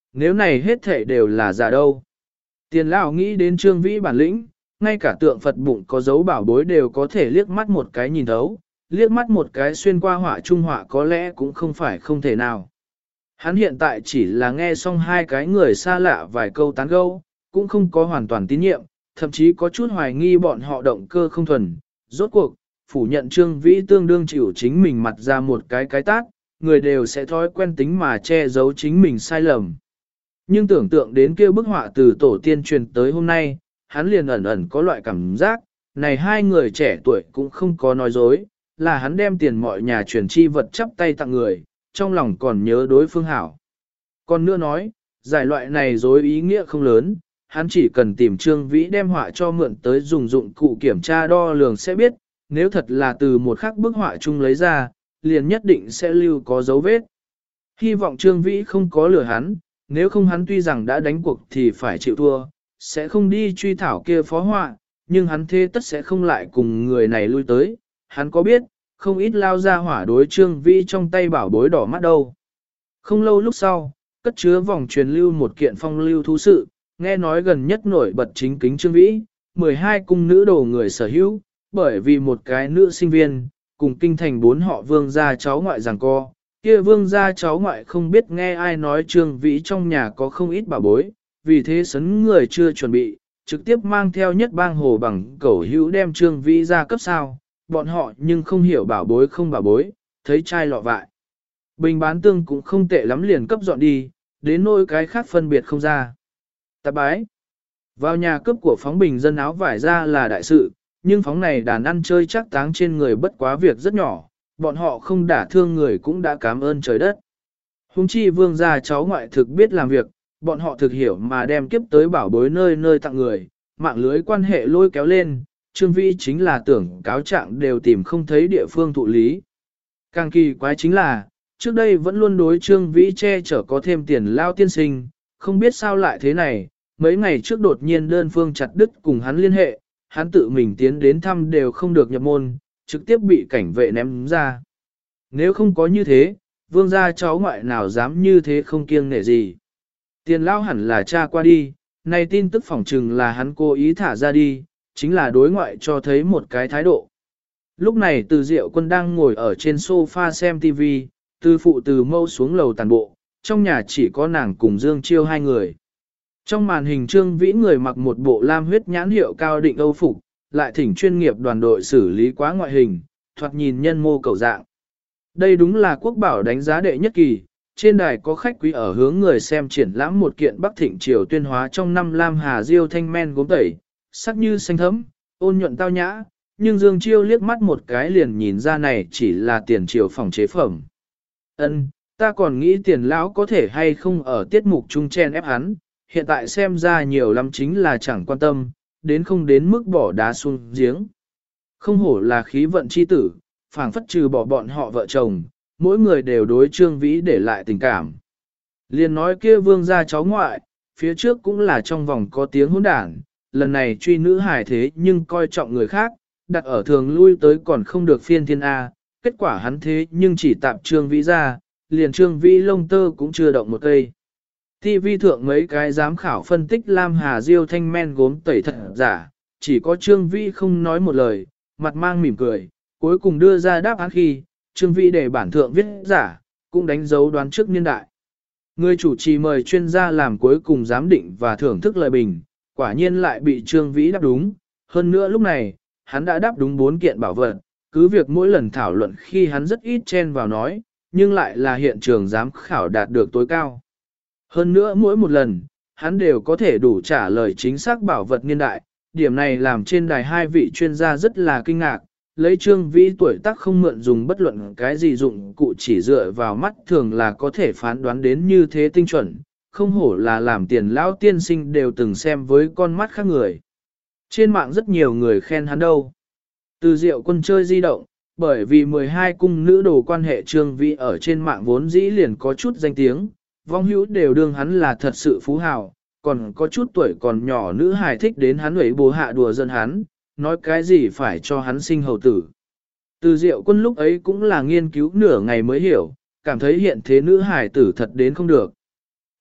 Nếu này hết thể đều là giả đâu. Tiền lão nghĩ đến Trương Vĩ bản lĩnh, ngay cả tượng Phật bụng có dấu bảo bối đều có thể liếc mắt một cái nhìn thấu, liếc mắt một cái xuyên qua họa trung họa có lẽ cũng không phải không thể nào. Hắn hiện tại chỉ là nghe xong hai cái người xa lạ vài câu tán gẫu, cũng không có hoàn toàn tín nhiệm, thậm chí có chút hoài nghi bọn họ động cơ không thuần. Rốt cuộc, phủ nhận Trương Vĩ tương đương chịu chính mình mặt ra một cái tát, người đều sẽ thói quen tính mà che giấu chính mình sai lầm. Nhưng tưởng tượng đến kia bức họa từ tổ tiên truyền tới hôm nay, hắn liền ẩn ẩn có loại cảm giác, này hai người trẻ tuổi cũng không có nói dối, là hắn đem tiền mọi nhà truyền chi vật chắp tay tặng người, trong lòng còn nhớ đối phương hảo. Còn nữa nói, giải loại này dối ý nghĩa không lớn, hắn chỉ cần tìm Trương Vĩ đem họa cho mượn tới dùng dụng cụ kiểm tra đo lường sẽ biết, nếu thật là từ một khắc bức họa chung lấy ra, liền nhất định sẽ lưu có dấu vết. Hy vọng Trương Vĩ không có lừa hắn, nếu không hắn tuy rằng đã đánh cuộc thì phải chịu thua, sẽ không đi truy thảo kia phó họa, nhưng hắn thế tất sẽ không lại cùng người này lui tới, hắn có biết, không ít lao ra hỏa đối Trương Vĩ trong tay bảo bối đỏ mắt đâu. Không lâu lúc sau, cất chứa vòng truyền lưu một kiện phong lưu thú sự, nghe nói gần nhất nổi bật chính kính Trương Vĩ, 12 cung nữ đồ người sở hữu, bởi vì một cái nữ sinh viên, cùng kinh thành 4 họ vương gia cháu ngoại giằng co. Kia vương gia cháu ngoại không biết nghe ai nói Trương Vĩ trong nhà có không ít bảo bối, vì thế sấn người chưa chuẩn bị, trực tiếp mang theo nhất bang hồ bằng cẩu hữu đem Trương Vĩ ra cấp sao, bọn họ nhưng không hiểu bảo bối không bảo bối, thấy chai lọ vại. Bình bán tương cũng không tệ lắm liền cấp dọn đi, đến nỗi cái khác phân biệt không ra. Tạp bái. Vào nhà cướp của phóng bình dân áo vải ra là đại sự, nhưng phóng này đàn ăn chơi chắc táng trên người bất quá việc rất nhỏ, bọn họ không đả thương người cũng đã cảm ơn trời đất. Hùng chi vương gia cháu ngoại thực biết làm việc, bọn họ thực hiểu mà đem kiếp tới bảo bối nơi nơi tặng người, mạng lưới quan hệ lôi kéo lên, Trương Vĩ chính là tưởng cáo trạng đều tìm không thấy địa phương thụ lý. Càng kỳ quái chính là, trước đây vẫn luôn đối Trương Vĩ che chở có thêm tiền lao tiên sinh, không biết sao lại thế này, mấy ngày trước đột nhiên đơn phương chặt đứt cùng hắn liên hệ, hắn tự mình tiến đến thăm đều không được nhập môn, trực tiếp bị cảnh vệ ném ra. Nếu không có như thế, vương gia cháu ngoại nào dám như thế không kiêng nể gì. Tiền lao hẳn là cha qua đi, này tin tức phỏng chừng là hắn cố ý thả ra đi, chính là đối ngoại cho thấy một cái thái độ. Lúc này Từ Diệu Quân đang ngồi ở trên sofa xem TV, Từ phụ từ mâu xuống lầu tàn bộ, trong nhà chỉ có nàng cùng Dương Chiêu hai người. Trong màn hình Trương Vĩ người mặc một bộ lam huyết nhãn hiệu cao định Âu phục, lại thỉnh chuyên nghiệp đoàn đội xử lý quá ngoại hình, thoạt nhìn nhân mô cầu dạng. Đây đúng là quốc bảo đánh giá đệ nhất kỳ, trên đài có khách quý ở hướng người xem triển lãm một kiện Bắc Thịnh Triều tuyên hóa trong năm lam hà diêu thanh men gốm tẩy, sắc như xanh thấm, ôn nhuận tao nhã, nhưng Dương Chiêu liếc mắt một cái liền nhìn ra này chỉ là tiền triều phòng chế phẩm. Ân, ta còn nghĩ tiền lão có thể hay không ở tiết mục chung chen ép hắn, hiện tại xem ra nhiều lắm chính là chẳng quan tâm, đến không đến mức bỏ đá xuống giếng. Không hổ là khí vận chi tử, phảng phất trừ bỏ bọn họ vợ chồng, mỗi người đều đối Trương Vĩ để lại tình cảm. Liền nói kia vương gia cháu ngoại, phía trước cũng là trong vòng có tiếng hỗn đảng, lần này truy nữ hài thế nhưng coi trọng người khác, đặt ở thường lui tới còn không được phiên thiên A, kết quả hắn thế nhưng chỉ tạm Trương Vĩ ra, liền Trương Vĩ lông tơ cũng chưa động một cây. TV thượng mấy cái giám khảo phân tích Lam Hà Diêu thanh men gốm tẩy thật giả, chỉ có Trương Vĩ không nói một lời, mặt mang mỉm cười, cuối cùng đưa ra đáp án khi, Trương Vĩ để bản thượng viết giả, cũng đánh dấu đoán trước niên đại. Người chủ trì mời chuyên gia làm cuối cùng giám định và thưởng thức lời bình, quả nhiên lại bị Trương Vĩ đáp đúng, hơn nữa lúc này, hắn đã đáp đúng 4 kiện bảo vật, cứ việc mỗi lần thảo luận khi hắn rất ít chen vào nói, nhưng lại là hiện trường giám khảo đạt được tối cao. Hơn nữa mỗi một lần, hắn đều có thể đủ trả lời chính xác bảo vật niên đại, điểm này làm trên đài hai vị chuyên gia rất là kinh ngạc, lấy Trương Vĩ tuổi tác không mượn dùng bất luận cái gì dụng cụ chỉ dựa vào mắt thường là có thể phán đoán đến như thế tinh chuẩn, không hổ là làm tiền lão tiên sinh đều từng xem với con mắt khác người. Trên mạng rất nhiều người khen hắn đâu. Từ Diệu Quân chơi di động, bởi vì 12 cung nữ đồ quan hệ Trương Vĩ ở trên mạng vốn dĩ liền có chút danh tiếng, vong hữu đều đương hắn là thật sự phú hào, còn có chút tuổi còn nhỏ nữ hài thích đến hắn ấy bố hạ đùa dân hắn, nói cái gì phải cho hắn sinh hầu tử. Từ Diệu Quân lúc ấy cũng là nghiên cứu nửa ngày mới hiểu, cảm thấy hiện thế nữ hài tử thật đến không được.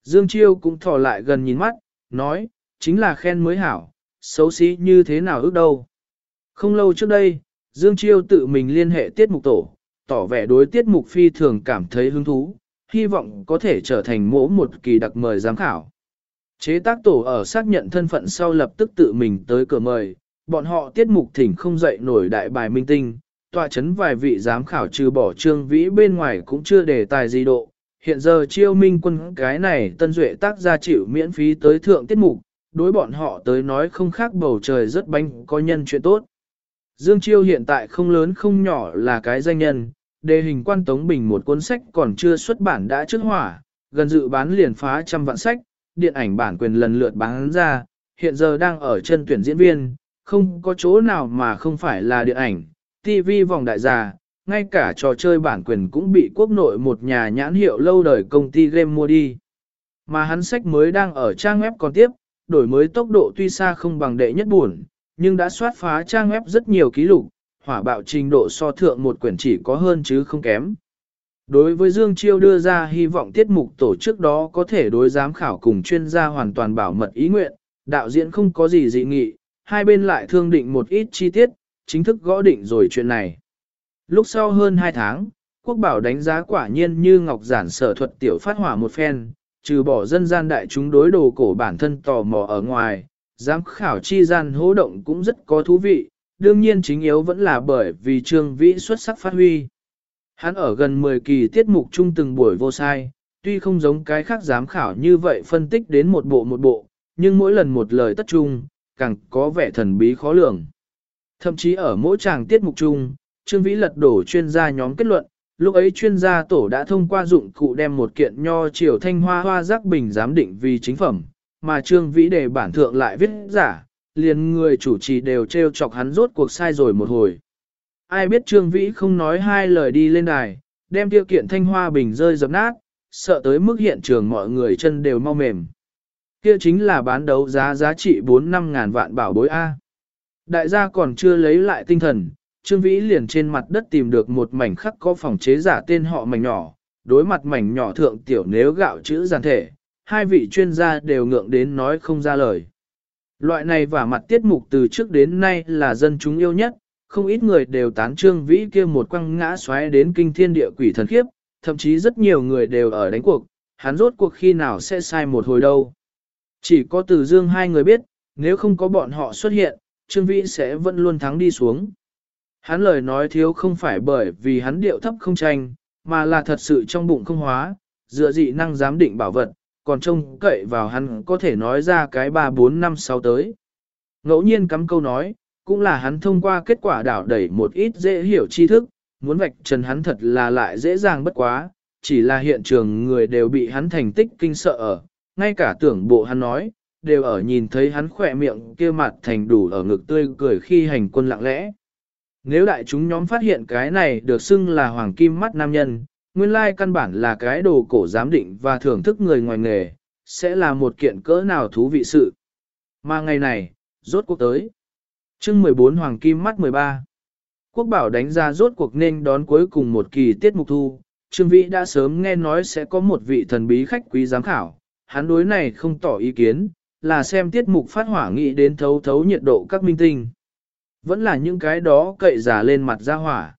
Dương Chiêu cũng thò lại gần nhìn mắt, nói, chính là khen mới hảo, xấu xí như thế nào ước đâu. Không lâu trước đây, Dương Chiêu tự mình liên hệ tiết mục tổ, tỏ vẻ đối tiết mục phi thường cảm thấy hứng thú, hy vọng có thể trở thành mỗi một kỳ đặc mời giám khảo. Chế tác tổ ở xác nhận thân phận sau lập tức tự mình tới cửa mời, bọn họ tiết mục thỉnh không dậy nổi đại bài minh tinh, tọa chấn vài vị giám khảo trừ bỏ Trương Vĩ bên ngoài cũng chưa đề tài gì độ. Hiện giờ Chiêu Minh Quân cái này tân duệ tác gia chịu miễn phí tới thượng tiết mục, đối bọn họ tới nói không khác bầu trời rất bánh có nhân chuyện tốt. Dương Chiêu hiện tại không lớn không nhỏ là cái danh nhân, đề hình quan Tống Bình một cuốn sách còn chưa xuất bản đã trước hỏa, gần dự bán liền phá 100 vạn sách, điện ảnh bản quyền lần lượt bán ra, hiện giờ đang ở chân tuyển diễn viên, không có chỗ nào mà không phải là điện ảnh, TV vòng đại gia, ngay cả trò chơi bản quyền cũng bị quốc nội một nhà nhãn hiệu lâu đời công ty game mua đi. Mà hắn sách mới đang ở trang web còn tiếp, đổi mới tốc độ tuy xa không bằng đệ nhất buồn, nhưng đã soát phá trang web rất nhiều ký lục, hỏa bạo trình độ so thượng một quyển chỉ có hơn chứ không kém. Đối với Dương Chiêu đưa ra hy vọng tiết mục tổ chức đó có thể đối giám khảo cùng chuyên gia hoàn toàn bảo mật ý nguyện, đạo diễn không có gì dị nghị, hai bên lại thương định một ít chi tiết, chính thức gõ định rồi chuyện này. Lúc sau hơn 2 tháng, Quốc Bảo đánh giá quả nhiên như ngọc giản sở thuật tiểu phát hỏa một phen, trừ bỏ dân gian đại chúng đối đồ cổ bản thân tò mò ở ngoài, giám khảo chi gian hô động cũng rất có thú vị, đương nhiên chính yếu vẫn là bởi vì Trương Vĩ xuất sắc phát huy. Hắn ở gần 10 kỳ tiết mục chung từng buổi vô sai, tuy không giống cái khác giám khảo như vậy phân tích đến một bộ, nhưng mỗi lần một lời tất chung, càng có vẻ thần bí khó lường. Thậm chí ở mỗi tràng tiết mục chung, Trương Vĩ lật đổ chuyên gia nhóm kết luận, lúc ấy chuyên gia tổ đã thông qua dụng cụ đem một kiện nho triều thanh hoa hoa giác bình giám định vì chính phẩm, mà Trương Vĩ đề bản thượng lại viết giả, liền người chủ trì đều trêu chọc hắn rốt cuộc sai rồi một hồi. Ai biết Trương Vĩ không nói hai lời đi lên đài, đem tiêu kiện thanh hoa bình rơi dập nát, sợ tới mức hiện trường mọi người chân đều mau mềm. Kia chính là bán đấu giá trị 4-5 ngàn vạn bảo bối A. Đại gia còn chưa lấy lại tinh thần, Trương Vĩ liền trên mặt đất tìm được một mảnh khắc có phòng chế giả tên họ mảnh nhỏ, đối mặt mảnh nhỏ thượng tiểu nếu gạo chữ giản thể, hai vị chuyên gia đều ngượng đến nói không ra lời. Loại này và mặt tiết mục từ trước đến nay là dân chúng yêu nhất, không ít người đều tán Trương Vĩ kia một quăng ngã xoáy đến kinh thiên địa quỷ thần khiếp, thậm chí rất nhiều người đều ở đánh cuộc, hắn rốt cuộc khi nào sẽ sai một hồi đâu. Chỉ có Từ Dương hai người biết, nếu không có bọn họ xuất hiện, Trương Vĩ sẽ vẫn luôn thắng đi xuống. Hắn lời nói thiếu không phải bởi vì hắn điệu thấp không tranh, mà là thật sự trong bụng không hóa, dựa dị năng giám định bảo vật, còn trông cậy vào hắn có thể nói ra cái 3, 4, 5, 6 tới. Ngẫu nhiên cắm câu nói, cũng là hắn thông qua kết quả đảo đẩy một ít dễ hiểu tri thức, muốn vạch trần hắn thật là lại dễ dàng bất quá, chỉ là hiện trường người đều bị hắn thành tích kinh sợ ở, ngay cả tưởng bộ hắn nói, đều ở nhìn thấy hắn khỏe miệng kia mặt thành đủ ở ngực tươi cười khi hành quân lặng lẽ. Nếu đại chúng nhóm phát hiện cái này được xưng là hoàng kim mắt nam nhân, nguyên lai căn bản là cái đồ cổ giám định và thưởng thức người ngoài nghề, sẽ là một kiện cỡ nào thú vị sự. Mà ngày này, rốt cuộc tới. Chương 14 Hoàng Kim Mắt 13. Quốc Bảo đánh ra rốt cuộc nên đón cuối cùng một kỳ tiết mục thu, Trương Vĩ đã sớm nghe nói sẽ có một vị thần bí khách quý giám khảo, hắn đối này không tỏ ý kiến, là xem tiết mục phát hỏa nghĩ đến thấu thấu nhiệt độ các minh tinh. Vẫn là những cái đó cậy giả lên mặt ra hỏa.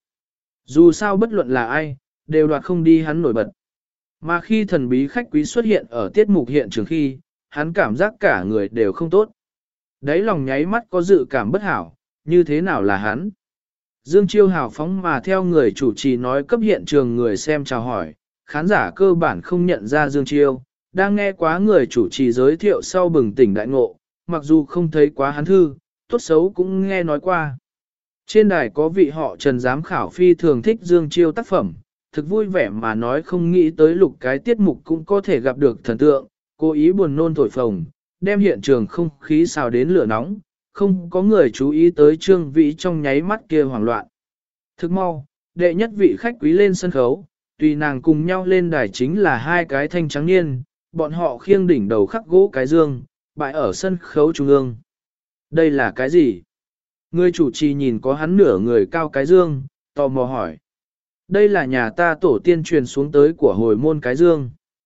Dù sao bất luận là ai, đều đoạt không đi hắn nổi bật. Mà khi thần bí khách quý xuất hiện ở tiết mục hiện trường khi, hắn cảm giác cả người đều không tốt. Đấy lòng nháy mắt có dự cảm bất hảo, như thế nào là hắn? Dương Chiêu hào phóng mà theo người chủ trì nói cấp hiện trường người xem chào hỏi, khán giả cơ bản không nhận ra Dương Chiêu, đang nghe quá người chủ trì giới thiệu sau bừng tỉnh đại ngộ, mặc dù không thấy quá hắn thư, tốt xấu cũng nghe nói qua. Trên đài có vị họ Trần giám khảo phi thường thích Dương Chiêu tác phẩm, thực vui vẻ mà nói không nghĩ tới lục cái tiết mục cũng có thể gặp được thần tượng, cố ý buồn nôn thổi phồng, đem hiện trường không khí xào đến lửa nóng, không có người chú ý tới Trương Vĩ trong nháy mắt kia hoảng loạn. Thức mau, đệ nhất vị khách quý lên sân khấu, tùy nàng cùng nhau lên đài chính là hai cái thanh trắng niên, bọn họ khiêng đỉnh đầu khắc gỗ cái dương, bại ở sân khấu trung ương. Đây là cái gì? Người chủ trì nhìn có hắn nửa người cao cái dương, tò mò hỏi. Đây là nhà ta tổ tiên truyền xuống tới của hồi môn cái dương.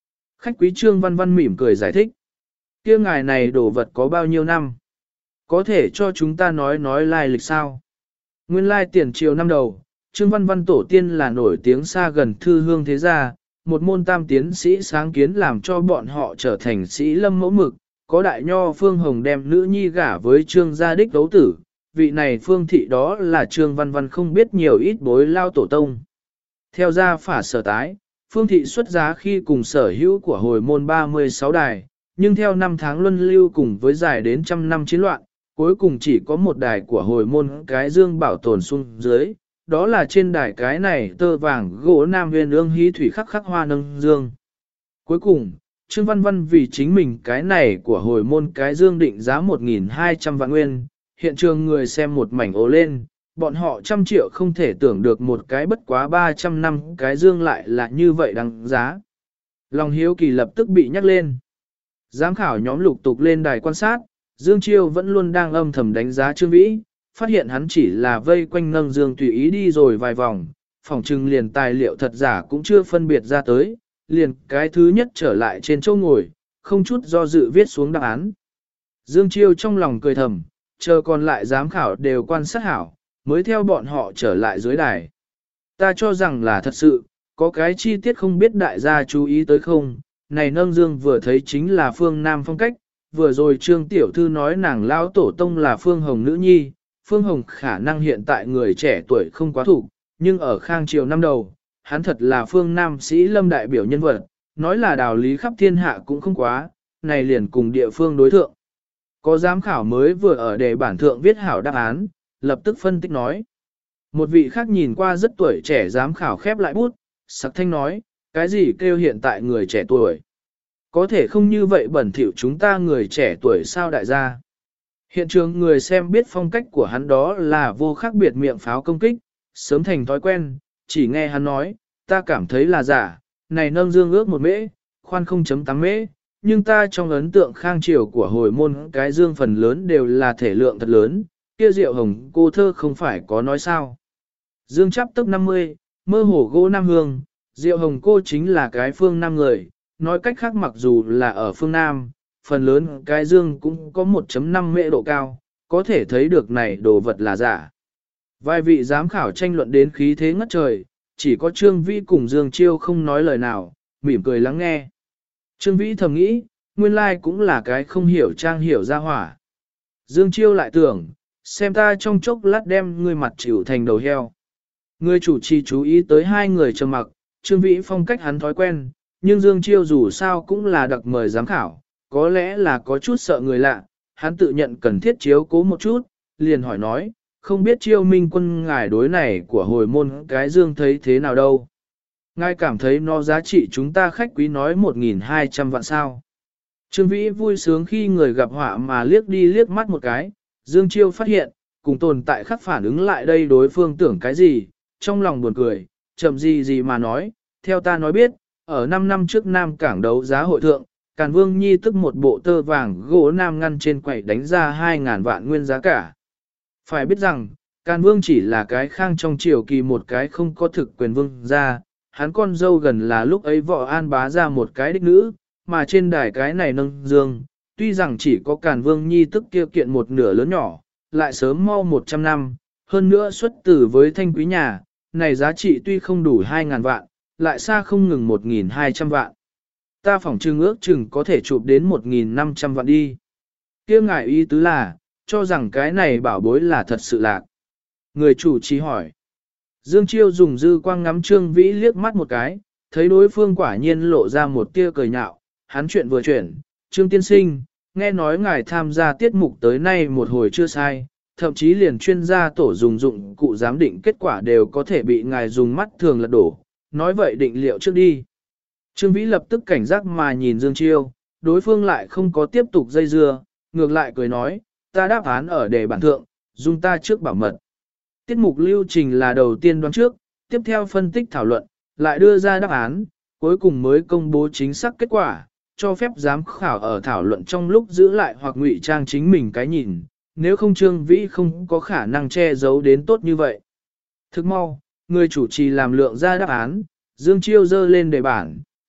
Khách quý Trương Văn Văn mỉm cười giải thích. Kia ngài này đồ vật có bao nhiêu năm? Có thể cho chúng ta nói lai lịch sao? Nguyên lai tiền triều năm đầu, Trương Văn Văn tổ tiên là nổi tiếng xa gần thư hương thế gia, một môn tam tiến sĩ sáng kiến làm cho bọn họ trở thành sĩ lâm mẫu mực, có đại nho Phương Hồng đem nữ nhi gả với Trương gia đích đấu tử, vị này Phương thị đó là Trương Văn Văn không biết nhiều ít bối lao tổ tông. Theo gia phả sở tái, Phương thị xuất giá khi cùng sở hữu của hồi môn 36 đài, nhưng theo năm tháng luân lưu cùng với dài đến trăm năm chiến loạn, cuối cùng chỉ có một đài của hồi môn cái dương bảo tồn xuống dưới, đó là trên đài cái này tơ vàng gỗ nam huyền ương hí thủy khắc khắc hoa nâng dương. Cuối cùng, Trương Văn Văn vì chính mình cái này của hồi môn cái dương định giá 1.200 vạn nguyên, hiện trường người xem một mảnh ố lên, bọn họ trăm triệu không thể tưởng được một cái bất quá 300 năm cái dương lại là như vậy đáng giá. Lòng hiếu kỳ lập tức bị nhắc lên. Giám khảo nhóm lục tục lên đài quan sát, Dương Chiêu vẫn luôn đang âm thầm đánh giá Trương Vĩ, phát hiện hắn chỉ là vây quanh nâng dương tùy ý đi rồi vài vòng, phòng trừng liền tài liệu thật giả cũng chưa phân biệt ra tới, liền cái thứ nhất trở lại trên chỗ ngồi, không chút do dự viết xuống đáp án. Dương Chiêu trong lòng cười thầm, chờ còn lại giám khảo đều quan sát hảo, mới theo bọn họ trở lại dưới đài. Ta cho rằng là thật sự, có cái chi tiết không biết đại gia chú ý tới không, này nâng dương vừa thấy chính là phương Nam phong cách, vừa rồi Trương Tiểu Thư nói nàng lão tổ tông là Phương Hồng nữ nhi, Phương Hồng khả năng hiện tại người trẻ tuổi không quá thủ, nhưng ở Khang Triều năm đầu, hắn thật là Phương Nam sĩ lâm đại biểu nhân vật, nói là đạo lý khắp thiên hạ cũng không quá, này liền cùng địa phương đối thượng. Có giám khảo mới vừa ở đề bản thượng viết hảo đáp án, lập tức phân tích nói. Một vị khác nhìn qua rất tuổi trẻ giám khảo khép lại bút, sặc thanh nói, cái gì kêu hiện tại người trẻ tuổi? Có thể không như vậy bẩn thỉu chúng ta người trẻ tuổi sao đại gia? Hiện trường người xem biết phong cách của hắn đó là vô khác biệt miệng pháo công kích, sớm thành thói quen, chỉ nghe hắn nói, ta cảm thấy là giả, này nâng dương ước một mễ, khoan 0.8 mễ, nhưng ta trong ấn tượng Khang Triều của hồi môn cái dương phần lớn đều là thể lượng thật lớn, kia rượu hồng cô thơ không phải có nói sao. Dương chắp tức 50, mơ hồ gỗ Nam Hương, rượu hồng cô chính là cái phương Nam người, nói cách khác mặc dù là ở phương Nam, phần lớn cái dương cũng có 1.5 mễ độ cao, có thể thấy được này đồ vật là giả. Vài vị giám khảo tranh luận đến khí thế ngất trời, chỉ có Trương Vĩ cùng Dương Chiêu không nói lời nào, mỉm cười lắng nghe. Trương Vĩ thầm nghĩ, nguyên lai cũng là cái không hiểu trang hiểu ra hỏa. Dương Chiêu lại tưởng, xem ta trong chốc lát đem ngươi mặt chịu thành đầu heo. Người chủ trì chú ý tới hai người trầm mặc, Trương Vĩ phong cách hắn thói quen, nhưng Dương Chiêu dù sao cũng là đặc mời giám khảo, có lẽ là có chút sợ người lạ, hắn tự nhận cần thiết chiếu cố một chút, liền hỏi nói, không biết Chiêu Minh Quân ngài đối này của hồi môn cái dương thấy thế nào đâu. Ngài cảm thấy nó giá trị chúng ta khách quý nói 1.200 vạn sao. Trương Vĩ vui sướng khi người gặp họa mà liếc đi liếc mắt một cái, Dương Chiêu phát hiện, cùng tồn tại khắc phản ứng lại đây đối phương tưởng cái gì, trong lòng buồn cười, chậm gì mà nói, theo ta nói biết, ở 5 năm trước Nam Cảng đấu giá hội thượng, Càn Vương Nhi tức một bộ tơ vàng gỗ nam ngăn trên quầy đánh ra 2.000 vạn nguyên giá cả. Phải biết rằng, Càn Vương chỉ là cái Khang trong triều kỳ một cái không có thực quyền vương ra, hắn con dâu gần là lúc ấy võ an bá ra một cái đích nữ, mà trên đài cái này nâng dương, tuy rằng chỉ có Càn Vương Nhi tức kia kiện một nửa lớn nhỏ, lại sớm mau 100 năm, hơn nữa xuất tử với thanh quý nhà, này giá trị tuy không đủ 2.000 vạn, lại xa không ngừng 1.200 vạn. Ta phỏng trừng ước chừng có thể chụp đến 1.500 vạn đi. Kia ngài ý tứ là, cho rằng cái này bảo bối là thật sự lạc. Người chủ trì hỏi. Dương Chiêu dùng dư quang ngắm Trương Vĩ liếc mắt một cái, thấy đối phương quả nhiên lộ ra một tia cười nhạo, hắn chuyện vừa chuyển, Trương Tiên Sinh, nghe nói ngài tham gia tiết mục tới nay một hồi chưa sai, thậm chí liền chuyên gia tổ dùng dụng cụ giám định kết quả đều có thể bị ngài dùng mắt thường lật đổ, nói vậy định liệu trước đi. Trương Vĩ lập tức cảnh giác mà nhìn Dương Chiêu, đối phương lại không có tiếp tục dây dưa, ngược lại cười nói, ta đáp án ở đề bản thượng, dùng ta trước bảo mật. Tiết mục lưu trình là đầu tiên đoán trước, tiếp theo phân tích thảo luận, lại đưa ra đáp án, cuối cùng mới công bố chính xác kết quả, cho phép giám khảo ở thảo luận trong lúc giữ lại hoặc ngụy trang chính mình cái nhìn, nếu không Trương Vĩ không có khả năng che giấu đến tốt như vậy. Thức mau, người chủ trì làm lượng ra đáp án, Dương Chiêu dơ lên đề bản,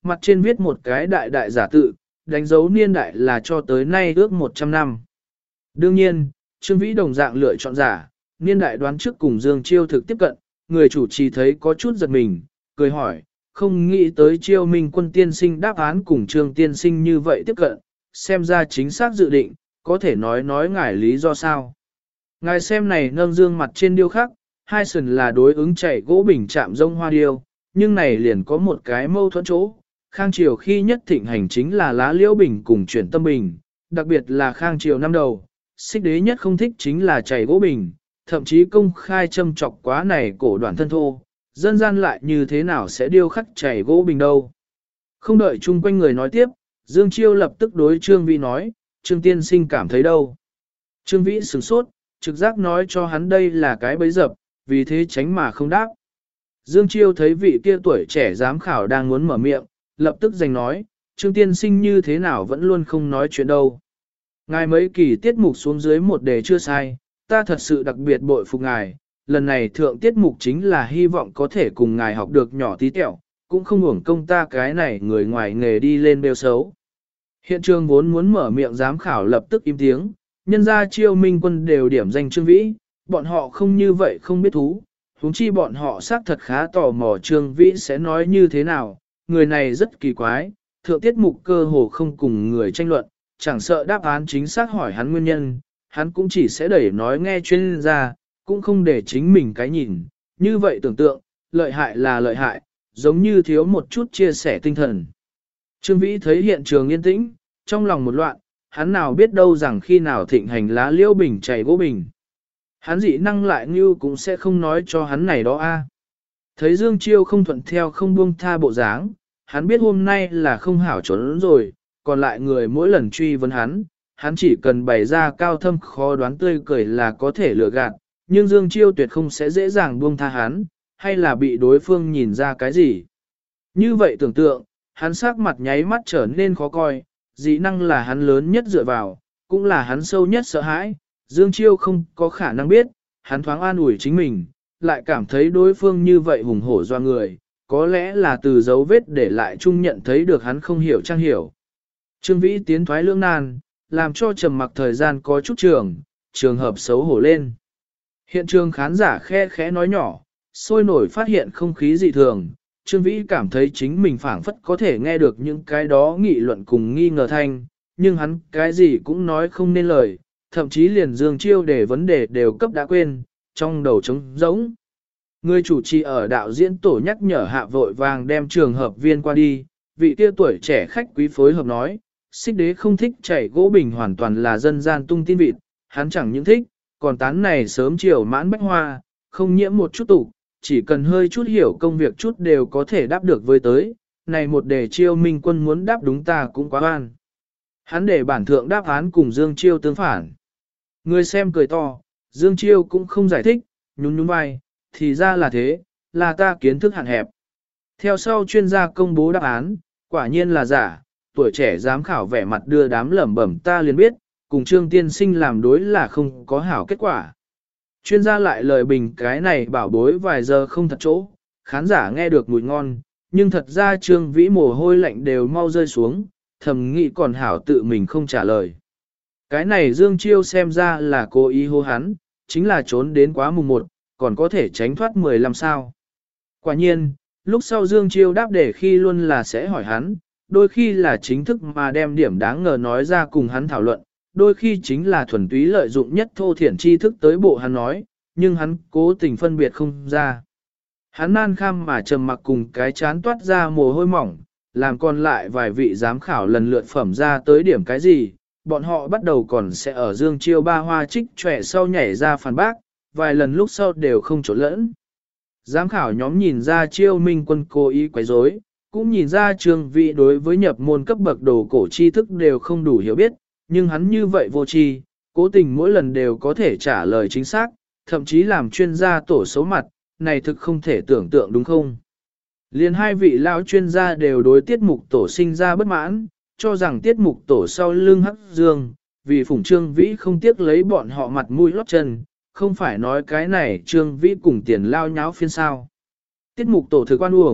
mặt trên viết một cái đại đại giả tự, đánh dấu niên đại là cho tới nay ước 100 năm. Đương nhiên, Trương Vĩ đồng dạng lựa chọn giả, niên đại đoán trước cùng Dương Chiêu thực tiếp cận, người chủ trì thấy có chút giật mình, cười hỏi, không nghĩ tới Chiêu Minh Quân tiên sinh đáp án cùng Trương tiên sinh như vậy tiếp cận, xem ra chính xác dự định, có thể nói ngài lý do sao. Ngài xem này nâng dương mặt trên điêu khắc, hai sừng là đối ứng chảy gỗ bình chạm rông hoa điêu, nhưng này liền có một cái mâu thuẫn chỗ. Khang Triều khi nhất thịnh hành chính là lá liễu bình cùng chuyển tâm bình, đặc biệt là Khang Triều năm đầu, Xích Đế nhất không thích chính là chảy gỗ bình, thậm chí công khai châm chọc quá này cổ đoạn thân thô, dân gian lại như thế nào sẽ điêu khắc chảy gỗ bình đâu. Không đợi chung quanh người nói tiếp, Dương Chiêu lập tức đối Trương Vĩ nói, Trương tiên sinh cảm thấy đâu. Trương Vĩ sửng sốt, trực giác nói cho hắn đây là cái bẫy dập, vì thế tránh mà không đáp. Dương Chiêu thấy vị kia tuổi trẻ giám khảo đang muốn mở miệng, lập tức giành nói, Trương tiên sinh như thế nào vẫn luôn không nói chuyện đâu. Ngài mấy kỳ tiết mục xuống dưới một đề chưa sai, ta thật sự đặc biệt bội phục ngài, lần này thượng tiết mục chính là hy vọng có thể cùng ngài học được nhỏ tí tẹo, cũng không uổng công ta cái này người ngoài nghề đi lên bêu xấu. Hiện trường vốn muốn mở miệng giám khảo lập tức im tiếng, nhân ra Chiêu Minh Quân đều điểm danh Trương Vĩ, bọn họ không như vậy không biết thú, huống chi bọn họ xác thật khá tò mò Trương Vĩ sẽ nói như thế nào, người này rất kỳ quái, thượng tiết mục cơ hồ không cùng người tranh luận, chẳng sợ đáp án chính xác hỏi hắn nguyên nhân, hắn cũng chỉ sẽ đẩy nói nghe chuyên gia, cũng không để chính mình cái nhìn, như vậy tưởng tượng, lợi hại là lợi hại, giống như thiếu một chút chia sẻ tinh thần. Trương Vĩ thấy hiện trường yên tĩnh, trong lòng một loạn, hắn nào biết đâu rằng khi nào thịnh hành lá liễu bình chảy gỗ bình. Hắn dị năng lại như cũng sẽ không nói cho hắn này đó a. Thấy Dương Chiêu không thuận theo không buông tha bộ dáng, hắn biết hôm nay là không hảo trốn rồi, còn lại người mỗi lần truy vấn hắn chỉ cần bày ra cao thâm khó đoán tươi cười là có thể lừa gạt, nhưng Dương Chiêu tuyệt không sẽ dễ dàng buông tha hắn, hay là bị đối phương nhìn ra cái gì. Như vậy tưởng tượng, hắn sắc mặt nháy mắt trở nên khó coi, dị năng là hắn lớn nhất dựa vào, cũng là hắn sâu nhất sợ hãi, Dương Chiêu không có khả năng biết, hắn thoáng an ủi chính mình, lại cảm thấy đối phương như vậy hùng hổ doa người, có lẽ là từ dấu vết để lại chung nhận thấy được hắn không hiểu trang hiểu. Trương Vĩ tiến thoái lưỡng nan, làm cho trầm mặc thời gian có chút trường hợp xấu hổ lên. Hiện trường khán giả khe khẽ nói nhỏ, sôi nổi phát hiện không khí dị thường, Trương Vĩ cảm thấy chính mình phảng phất có thể nghe được những cái đó nghị luận cùng nghi ngờ thanh, nhưng hắn cái gì cũng nói không nên lời, thậm chí liền Dương Chiêu để vấn đề đều cấp đã quên, trong đầu trống rỗng. Người chủ trì ở đạo diễn tổ nhắc nhở hạ vội vàng đem trường hợp viên qua đi, vị kia tuổi trẻ khách quý phối hợp nói, Xích Đế không thích chảy gỗ bình hoàn toàn là dân gian tung tin vịt, hắn chẳng những thích, còn tán này sớm chiều mãn bách hoa, không nhiễm một chút tục, chỉ cần hơi chút hiểu công việc chút đều có thể đáp được với tới, này một đề Chiêu Minh Quân muốn đáp đúng ta cũng quá oan. Hắn để bản thượng đáp án cùng Dương Chiêu tương phản. Người xem cười to, Dương Chiêu cũng không giải thích, nhún nhún vai, thì ra là thế, là ta kiến thức hạn hẹp. Theo sau chuyên gia công bố đáp án, quả nhiên là giả, tuổi trẻ giám khảo vẻ mặt đưa đám lẩm bẩm ta liền biết, cùng Trương tiên sinh làm đối là không có hảo kết quả. Chuyên gia lại lời bình cái này bảo bối vài giờ không thật chỗ, khán giả nghe được mùi ngon, nhưng thật ra Trương Vĩ mồ hôi lạnh đều mau rơi xuống, thầm nghĩ còn hảo tự mình không trả lời. Cái này Dương Chiêu xem ra là cố ý hô hắn, chính là trốn đến quá mùng 1, còn có thể tránh thoát 15 sao. Quả nhiên, lúc sau Dương Chiêu đáp để khi luôn là sẽ hỏi hắn, đôi khi là chính thức mà đem điểm đáng ngờ nói ra cùng hắn thảo luận, đôi khi chính là thuần túy lợi dụng nhất thô thiển tri thức tới bộ hắn nói, nhưng hắn cố tình phân biệt không ra. Hắn nan kham mà trầm mặc cùng cái chán toát ra mồ hôi mỏng, làm còn lại vài vị giám khảo lần lượt phẩm ra tới điểm cái gì, bọn họ bắt đầu còn sẽ ở Dương Chiêu ba hoa trích trẻ sau nhảy ra phản bác, vài lần lúc sau đều không trộn lẫn. Giám khảo nhóm nhìn ra Chiêu Minh Quân cố ý quấy rối, cũng nhìn ra Trương Vĩ đối với nhập môn cấp bậc đồ cổ tri thức đều không đủ hiểu biết, nhưng hắn như vậy vô tri, cố tình mỗi lần đều có thể trả lời chính xác, thậm chí làm chuyên gia tổ xấu mặt, này thực không thể tưởng tượng đúng không? Liên hai vị lão chuyên gia đều đối tiết mục tổ sinh ra bất mãn, cho rằng tiết mục tổ sau lưng hắc dương, vì phủng Trương Vĩ không tiếc lấy bọn họ mặt mũi lót chân, không phải nói cái này Trương Vĩ cùng tiền lao nháo phiên sao. Tiết mục tổ thực quan uổng,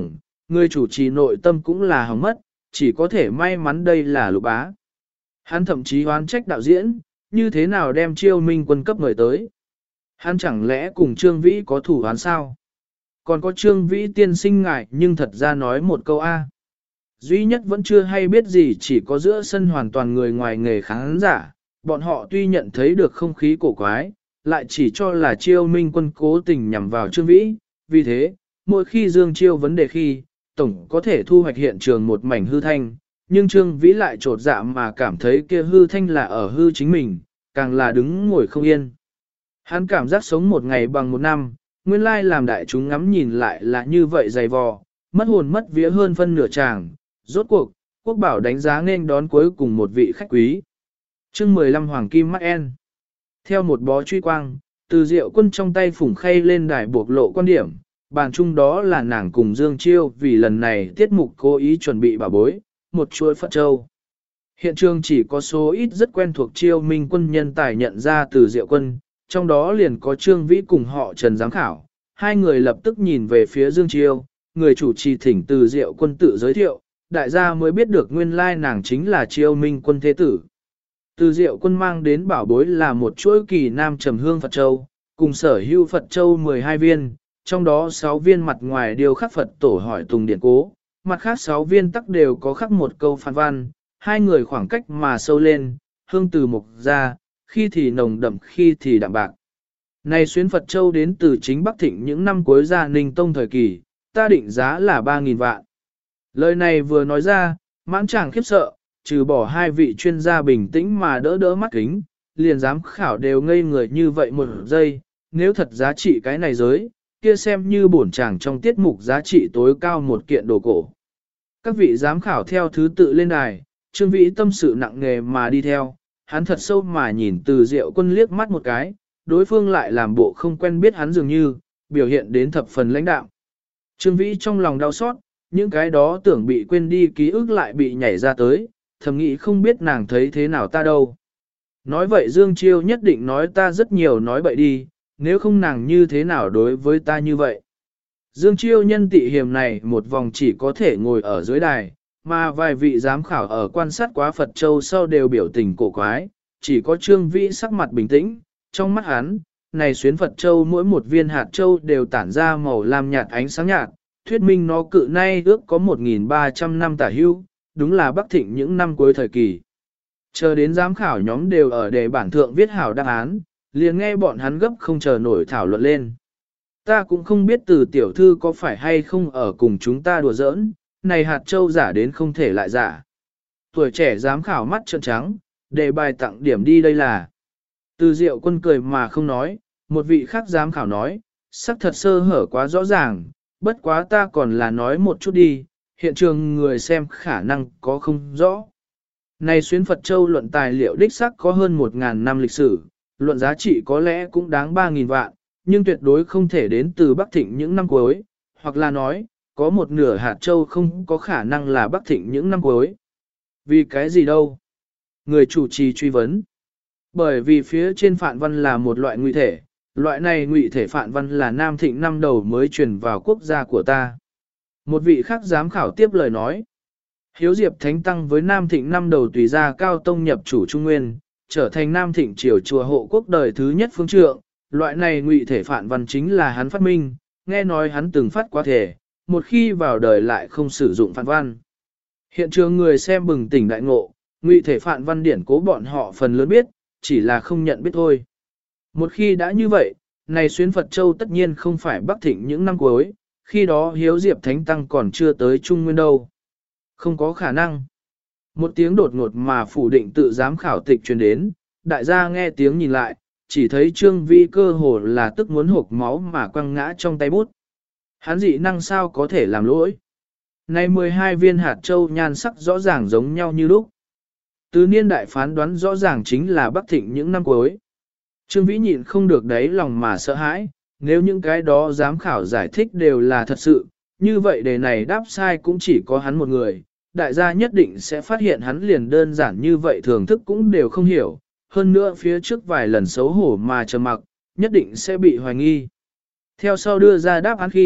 Người chủ trì nội tâm cũng là hỏng mất, chỉ có thể may mắn đây là Lục Bá. Hắn thậm chí oán trách đạo diễn, như thế nào đem Chiêu Minh Quân cấp người tới. Hắn chẳng lẽ cùng Trương Vĩ có thủ án sao? Còn có Trương Vĩ tiên sinh ngại nhưng thật ra nói một câu A. Duy nhất vẫn chưa hay biết gì chỉ có giữa sân hoàn toàn người ngoài nghề khán giả, bọn họ tuy nhận thấy được không khí cổ quái, lại chỉ cho là Chiêu Minh Quân cố tình nhằm vào Trương Vĩ, vì thế, mỗi khi Dương Chiêu vấn đề khi, tổng có thể thu hoạch hiện trường một mảnh hư thanh, nhưng Trương Vĩ lại trột dạ mà cảm thấy kia hư thanh là ở hư chính mình, càng là đứng ngồi không yên. Hắn cảm giác sống một ngày bằng một năm, nguyên lai làm đại chúng ngắm nhìn lại là như vậy dày vò, mất hồn mất vía hơn phân nửa chàng. Rốt cuộc, Quốc Bảo đánh giá nên đón cuối cùng một vị khách quý. Chương 15 Hoàng Kim Mắt En. Theo một bó truy quang, Từ Diệu Quân trong tay phủng khay lên đài buộc lộ quan điểm, bàn chung đó là nàng cùng Dương Chiêu vì lần này tiết mục cố ý chuẩn bị bảo bối, một chuỗi Phật Châu. Hiện trường chỉ có số ít rất quen thuộc Chiêu Minh Quân nhân tài nhận ra Từ Diệu Quân, trong đó liền có Trương Vĩ cùng họ Trần giám khảo. Hai người lập tức nhìn về phía Dương Chiêu, người chủ trì thỉnh Từ Diệu Quân tự giới thiệu, đại gia mới biết được nguyên lai nàng chính là Chiêu Minh Quân thế tử. Từ Diệu Quân mang đến bảo bối là một chuỗi kỳ nam trầm hương Phật Châu, cùng sở hữu Phật Châu 12 viên, trong đó 6 viên mặt ngoài đều khắc Phật tổ hỏi tùng điển cố, mặt khác 6 viên tắc đều có khắc một câu phản văn, hai người khoảng cách mà sâu lên, hương từ mục ra, khi thì nồng đậm khi thì đạm bạc. Này xuyến Phật Châu đến từ chính Bắc Thịnh những năm cuối Gia Ninh Tông thời kỳ, ta định giá là 3.000 vạn. Lời này vừa nói ra, mãn chàng khiếp sợ, trừ bỏ hai vị chuyên gia bình tĩnh mà đỡ đỡ mắt kính, liền giám khảo đều ngây người như vậy một giây, nếu thật giá trị cái này giới, kia xem như bổn chàng trong tiết mục giá trị tối cao một kiện đồ cổ. Các vị giám khảo theo thứ tự lên đài, Trương Vĩ tâm sự nặng nề mà đi theo, hắn thật sâu mà nhìn Từ Diệu Quân liếc mắt một cái, đối phương lại làm bộ không quen biết hắn dường như, biểu hiện đến thập phần lãnh đạm. Trương Vĩ trong lòng đau xót, những cái đó tưởng bị quên đi ký ức lại bị nhảy ra tới, thầm nghĩ không biết nàng thấy thế nào ta đâu. Nói vậy Dương Chiêu nhất định nói ta rất nhiều nói bậy đi, nếu không nàng như thế nào đối với ta như vậy. Dương Chiêu nhân tị hiềm này một vòng chỉ có thể ngồi ở dưới đài, mà vài vị giám khảo ở quan sát quá Phật Châu sau đều biểu tình cổ quái, chỉ có Trương Vĩ sắc mặt bình tĩnh, trong mắt hắn, này xuyến Phật Châu mỗi một viên hạt châu đều tản ra màu lam nhạt ánh sáng nhạt, thuyết minh nó cự nay ước có 1.300 năm tả hưu, đúng là Bắc Thịnh những năm cuối thời kỳ. Chờ đến giám khảo nhóm đều ở đề bản thượng viết hảo đáp án, liền nghe bọn hắn gấp không chờ nổi thảo luận lên. Ta cũng không biết Từ tiểu thư có phải hay không ở cùng chúng ta đùa giỡn, này hạt châu giả đến không thể lại giả. Tuổi trẻ giám khảo mắt trợn trắng, đề bài tặng điểm đi đây là. Từ Diệu Quân cười mà không nói, một vị khác giám khảo nói, sắc thật sơ hở quá rõ ràng, bất quá ta còn là nói một chút đi, hiện trường người xem khả năng có không rõ. Này xuyến Phật Châu luận tài liệu đích sắc có hơn 1.000 năm lịch sử, luận giá trị có lẽ cũng đáng 3.000 vạn, nhưng tuyệt đối không thể đến từ Bắc Thịnh những năm cuối, hoặc là nói, có một nửa hạt châu không có khả năng là Bắc Thịnh những năm cuối. Vì cái gì đâu? Người chủ trì truy vấn. Bởi vì phía trên phạn văn là một loại ngụy thể, loại này ngụy thể phạn văn là Nam Thịnh năm đầu mới truyền vào quốc gia của ta. Một vị khác giám khảo tiếp lời nói. Hiếu Diệp Thánh Tăng với Nam Thịnh năm đầu tùy ra cao tông nhập chủ Trung Nguyên, trở thành Nam Thịnh triều chùa hộ quốc đời thứ nhất phương trượng, loại này ngụy thể phạn văn chính là hắn phát minh, nghe nói hắn từng phát quá thể, một khi vào đời lại không sử dụng phạn văn. Hiện trường người xem bừng tỉnh đại ngộ, ngụy thể phạn văn điển cố bọn họ phần lớn biết, chỉ là không nhận biết thôi. Một khi đã như vậy, này xuyến Phật Châu tất nhiên không phải Bắc Thịnh những năm cuối, khi đó Hiếu Diệp Thánh Tăng còn chưa tới Trung Nguyên đâu. Không có khả năng. Một tiếng đột ngột mà phủ định tự giám khảo tịch truyền đến, đại gia nghe tiếng nhìn lại, chỉ thấy Trương Vĩ cơ hồ là tức muốn hộc máu mà quăng ngã trong tay bút. Hắn dị năng sao có thể làm lỗi. Này 12 viên hạt châu nhan sắc rõ ràng giống nhau như lúc. Từ niên đại phán đoán rõ ràng chính là Bắc Thịnh những năm cuối. Trương Vĩ nhịn không được đáy lòng mà sợ hãi, nếu những cái đó giám khảo giải thích đều là thật sự, như vậy đề này đáp sai cũng chỉ có hắn một người, đại gia nhất định sẽ phát hiện hắn liền đơn giản như vậy thưởng thức cũng đều không hiểu, hơn nữa phía trước vài lần xấu hổ mà trầm mặc, nhất định sẽ bị hoài nghi. Theo sau đưa ra đáp án khi,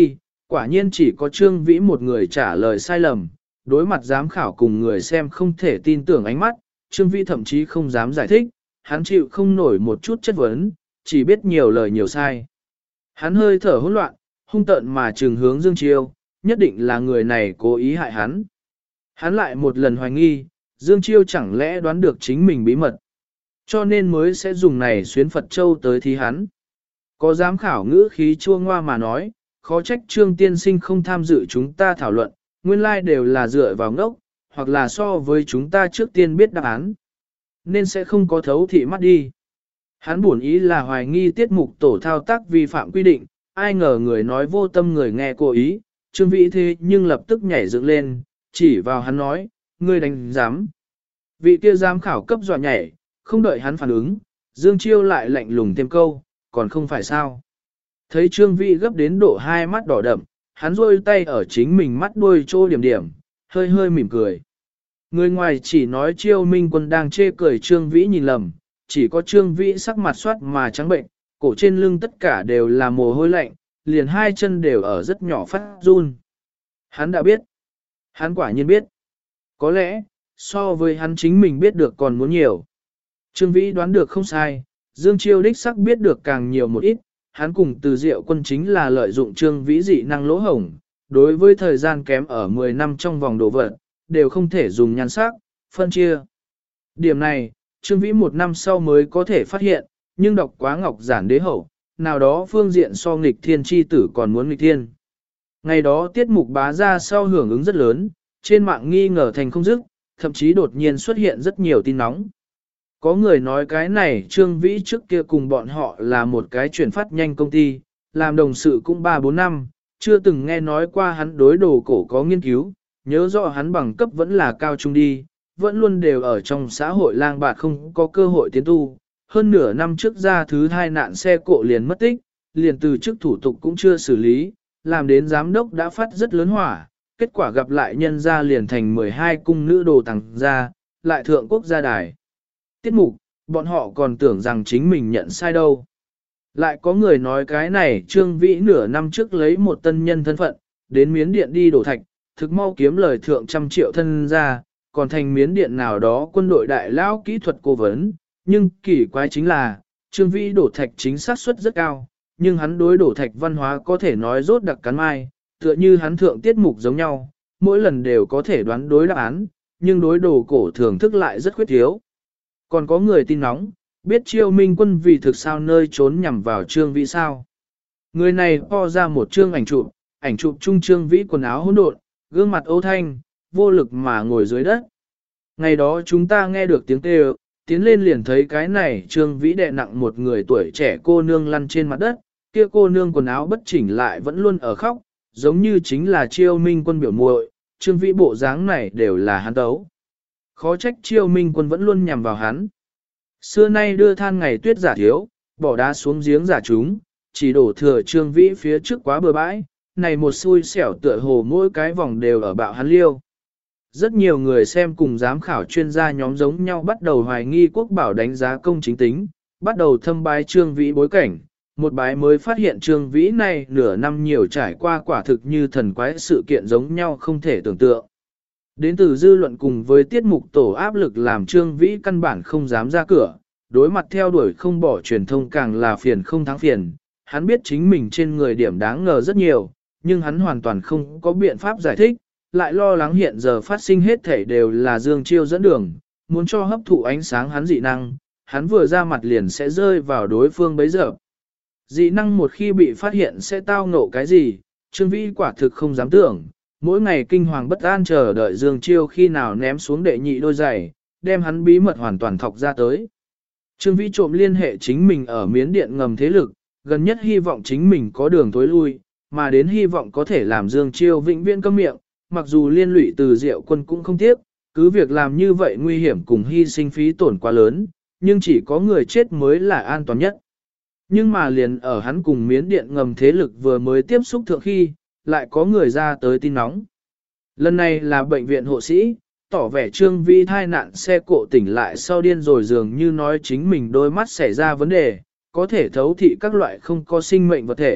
quả nhiên chỉ có Trương Vĩ một người trả lời sai lầm, đối mặt giám khảo cùng người xem không thể tin tưởng ánh mắt, Trương Vĩ thậm chí không dám giải thích, hắn chịu không nổi một chút chất vấn, chỉ biết nhiều lời nhiều sai. Hắn hơi thở hỗn loạn, hung tợn mà trừng hướng Dương Chiêu, nhất định là người này cố ý hại hắn. Hắn lại một lần hoài nghi, Dương Chiêu chẳng lẽ đoán được chính mình bí mật, cho nên mới sẽ dùng này xuyến Phật Châu tới thí hắn. Có giám khảo ngữ khí chua ngoa mà nói, khó trách Trương tiên sinh không tham dự chúng ta thảo luận, nguyên lai like đều là dựa vào ngốc, hoặc là so với chúng ta trước tiên biết đáp án, nên sẽ không có thấu thị mắt đi. Hắn buồn ý là hoài nghi tiết mục tổ thao tác vi phạm quy định, ai ngờ người nói vô tâm người nghe cố ý, Trương Vĩ thế nhưng lập tức nhảy dựng lên, chỉ vào hắn nói, ngươi đánh giám. Vị kia giám khảo cấp dọa nhảy, không đợi hắn phản ứng, Dương Chiêu lại lạnh lùng thêm câu, còn không phải sao. Thấy Trương Vĩ gấp đến độ hai mắt đỏ đậm, hắn rôi tay ở chính mình mắt đuôi chỗ điểm điểm, hơi hơi mỉm cười. Người ngoài chỉ nói Chiêu Minh Quân đang chê cười Trương Vĩ nhìn lầm, chỉ có Trương Vĩ sắc mặt soát mà trắng bệnh, cổ trên lưng tất cả đều là mồ hôi lạnh, liền hai chân đều ở rất nhỏ phát run. Hắn đã biết. Hắn quả nhiên biết. Có lẽ, so với hắn chính mình biết được còn muốn nhiều. Trương Vĩ đoán được không sai, Dương Chiêu đích sắc biết được càng nhiều một ít, hắn cùng Từ Diệu Quân chính là lợi dụng Trương Vĩ dị năng lỗ hổng, đối với thời gian kém ở 10 năm trong vòng đồ vật, đều không thể dùng nhan sắc, phân chia. Điểm này, Trương Vĩ một năm sau mới có thể phát hiện, nhưng đọc quá Ngọc Giản Đế Hậu, nào đó phương diện so nghịch thiên chi tử còn muốn nghịch thiên. Ngày đó tiết mục bá ra sau hưởng ứng rất lớn, trên mạng nghi ngờ thành không dứt, thậm chí đột nhiên xuất hiện rất nhiều tin nóng. Có người nói cái này Trương Vĩ trước kia cùng bọn họ là một cái chuyển phát nhanh công ty, làm đồng sự cũng 3-4 năm, chưa từng nghe nói qua hắn đối đồ cổ có nghiên cứu, nhớ rõ hắn bằng cấp vẫn là cao trung đi, vẫn luôn đều ở trong xã hội lang bạt không có cơ hội tiến tu. Hơn nửa năm trước ra thứ hai nạn xe cộ liền mất tích, liền từ chức thủ tục cũng chưa xử lý, làm đến giám đốc đã phát rất lớn hỏa, kết quả gặp lại nhân gia liền thành 12 cung nữ đồ tàng gia, lại thượng quốc gia đài. Tiết mục, bọn họ còn tưởng rằng chính mình nhận sai đâu. Lại có người nói cái này Trương Vĩ nửa năm trước lấy một tân nhân thân phận, đến miến điện đi đổ thạch, thực mau kiếm lời thượng trăm triệu thân ra, còn thành miến điện nào đó quân đội đại lão kỹ thuật cố vấn. Nhưng kỳ quái chính là, Trương Vĩ đổ thạch chính xác suất rất cao, nhưng hắn đối đổ thạch văn hóa có thể nói rốt đặc cắn mai, tựa như hắn thượng tiết mục giống nhau, mỗi lần đều có thể đoán đối đáp án, nhưng đối đồ cổ thưởng thức lại rất khuyết thiếu. Còn có người tin nóng, biết Chiêu Minh Quân vì thực sao nơi trốn nhằm vào Trương Vĩ sao. Người này po ra một chương ảnh chụp chung Trương Vĩ quần áo hỗn độn, gương mặt âu thanh, vô lực mà ngồi dưới đất. Ngày đó chúng ta nghe được tiếng kêu, tiến lên liền thấy cái này Trương Vĩ đè nặng một người tuổi trẻ cô nương lăn trên mặt đất, kia cô nương quần áo bất chỉnh lại vẫn luôn ở khóc, giống như chính là Chiêu Minh Quân biểu muội. Trương Vĩ bộ dáng này đều là hắn tấu. Khó trách Chiêu Minh Quân vẫn luôn nhằm vào hắn. Xưa nay đưa than ngày tuyết giả thiếu, bỏ đá xuống giếng giả chúng, chỉ đổ thừa Trương Vĩ phía trước quá bừa bãi, này một xui xẻo tựa hồ mỗi cái vòng đều ở bạo hắn liêu. Rất nhiều người xem cùng giám khảo chuyên gia nhóm giống nhau bắt đầu hoài nghi quốc bảo đánh giá công chính tính, bắt đầu thâm bái Trương Vĩ bối cảnh. Một bái mới phát hiện Trương Vĩ này nửa năm nhiều trải qua quả thực như thần quái sự kiện giống nhau không thể tưởng tượng. Đến từ dư luận cùng với tiết mục tổ áp lực làm Trương Vĩ căn bản không dám ra cửa, đối mặt theo đuổi không bỏ truyền thông càng là phiền không thắng phiền. Hắn biết chính mình trên người điểm đáng ngờ rất nhiều, nhưng hắn hoàn toàn không có biện pháp giải thích, lại lo lắng hiện giờ phát sinh hết thể đều là Dương Chiêu dẫn đường, muốn cho hấp thụ ánh sáng hắn dị năng, hắn vừa ra mặt liền sẽ rơi vào đối phương bấy giờ. Dị năng một khi bị phát hiện sẽ tao ngộ cái gì, Trương Vĩ quả thực không dám tưởng, mỗi ngày kinh hoàng bất an chờ đợi Dương Chiêu khi nào ném xuống đệ nhị đôi giày, đem hắn bí mật hoàn toàn thọc ra tới. Trương Vĩ trộm liên hệ chính mình ở miến điện ngầm thế lực, gần nhất hy vọng chính mình có đường tối lui, mà đến hy vọng có thể làm Dương Chiêu vĩnh viễn câm miệng, mặc dù liên lụy Từ Diệu Quân cũng không tiếc, cứ việc làm như vậy nguy hiểm cùng hy sinh phí tổn quá lớn, nhưng chỉ có người chết mới là an toàn nhất. Nhưng mà liền ở hắn cùng miến điện ngầm thế lực vừa mới tiếp xúc thượng khi, lại có người ra tới tin nóng. Lần này là bệnh viện hộ sĩ, tỏ vẻ Trương Vĩ thai nạn xe cộ tỉnh lại sau điên rồi dường như nói chính mình đôi mắt xảy ra vấn đề, có thể thấu thị các loại không có sinh mệnh vật thể,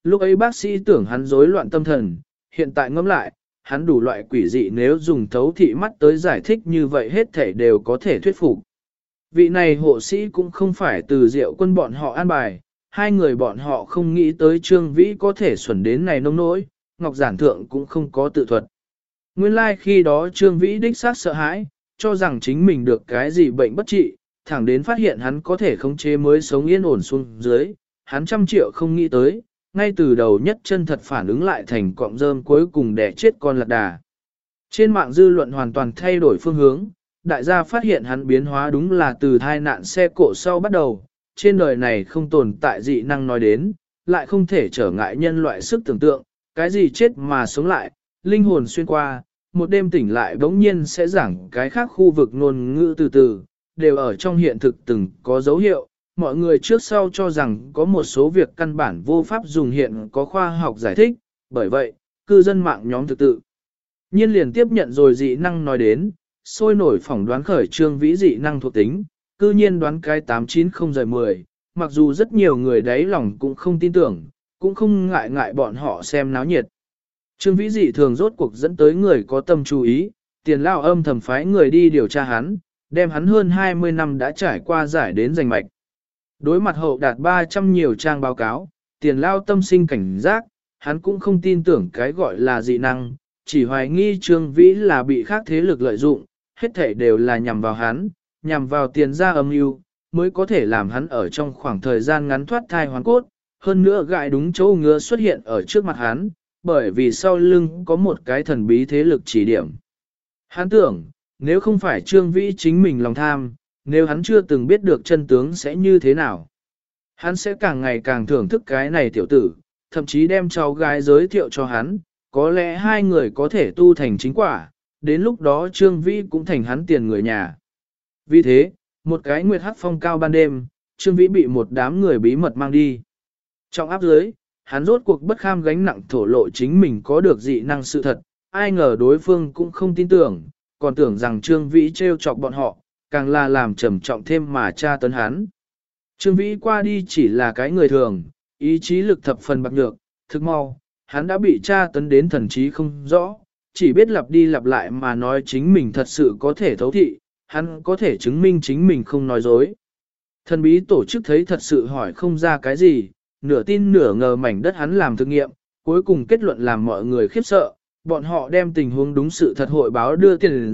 Lúc ấy bác sĩ tưởng hắn rối loạn tâm thần, hiện tại ngẫm lại, hắn đủ loại quỷ dị nếu dùng thấu thị mắt tới giải thích như vậy hết thể đều có thể thuyết phục. Vị này hộ sĩ cũng không phải từ Diệu Quân bọn họ an bài, hai người bọn họ không nghĩ tới Trương Vĩ có thể xuẩn đến này nông nỗi, Ngọc Giản Thượng cũng không có tự thuật. Nguyên lai like khi đó Trương Vĩ đích xác sợ hãi, cho rằng chính mình được cái gì bệnh bất trị, thẳng đến phát hiện hắn có thể khống chế mới sống yên ổn xuống dưới, hắn 100 triệu không nghĩ tới, ngay từ đầu nhất chân thật phản ứng lại thành cọng rơm cuối cùng để chết con lạc đà. Trên mạng dư luận hoàn toàn thay đổi phương hướng, đại gia phát hiện hắn biến hóa đúng là từ thai nạn xe cộ sau bắt đầu, trên đời này không tồn tại dị năng nói đến, lại không thể trở ngại nhân loại sức tưởng tượng, cái gì chết mà sống lại, linh hồn xuyên qua, một đêm tỉnh lại bỗng nhiên sẽ giảng cái khác khu vực ngôn ngữ từ từ, đều ở trong hiện thực từng có dấu hiệu, mọi người trước sau cho rằng có một số việc căn bản vô pháp dùng hiện có khoa học giải thích, bởi vậy, cư dân mạng nhóm thực tự nhiên liền tiếp nhận rồi dị năng nói đến, sôi nổi phỏng đoán khởi Trương Vĩ dị năng thuộc tính, cư nhiên đoán cái 890/10, mặc dù rất nhiều người đáy lòng cũng không tin tưởng, cũng không ngại bọn họ xem náo nhiệt. Trương Vĩ dị thường rốt cuộc dẫn tới người có tâm chú ý, Tiền Lao âm thầm phái người đi điều tra hắn, đem hắn hơn 20 năm đã trải qua giải đến rành mạch. Đối mặt hậu đạt 300 nhiều trang báo cáo, Tiền Lao tâm sinh cảnh giác, hắn cũng không tin tưởng cái gọi là dị năng, chỉ hoài nghi Trương Vĩ là bị khác thế lực lợi dụng, hết thảy đều là nhằm vào hắn, nhằm vào Tiền gia âm mưu, mới có thể làm hắn ở trong khoảng thời gian ngắn thoát thai hoàn cốt, hơn nữa gại đúng chỗ ngứa xuất hiện ở trước mặt hắn, bởi vì sau lưng có một cái thần bí thế lực chỉ điểm. Hắn tưởng, nếu không phải Trương Vĩ chính mình lòng tham, nếu hắn chưa từng biết được chân tướng sẽ như thế nào, hắn sẽ càng ngày càng thưởng thức cái này tiểu tử, thậm chí đem cháu gái giới thiệu cho hắn, có lẽ hai người có thể tu thành chính quả, đến lúc đó Trương Vĩ cũng thành hắn tiền người nhà. Vì thế, một cái nguyệt hắc phong cao ban đêm, Trương Vĩ bị một đám người bí mật mang đi. Trong áp dưới, hắn rốt cuộc bất kham gánh nặng thổ lộ chính mình có được dị năng sự thật, ai ngờ đối phương cũng không tin tưởng, còn tưởng rằng Trương Vĩ trêu chọc bọn họ, càng là làm trầm trọng thêm mà tra tấn hắn. Trương Vĩ qua đi chỉ là cái người thường, ý chí lực thập phần bạc nhược, thực mau, hắn đã bị tra tấn đến thần trí không rõ, chỉ biết lặp đi lặp lại mà nói chính mình thật sự có thể thấu thị, hắn có thể chứng minh chính mình không nói dối. Thần bí tổ chức thấy thật sự hỏi không ra cái gì, nửa tin nửa ngờ mảnh đất hắn làm thực nghiệm, cuối cùng kết luận làm mọi người khiếp sợ, bọn họ đem tình huống đúng sự thật hội báo đưa tiền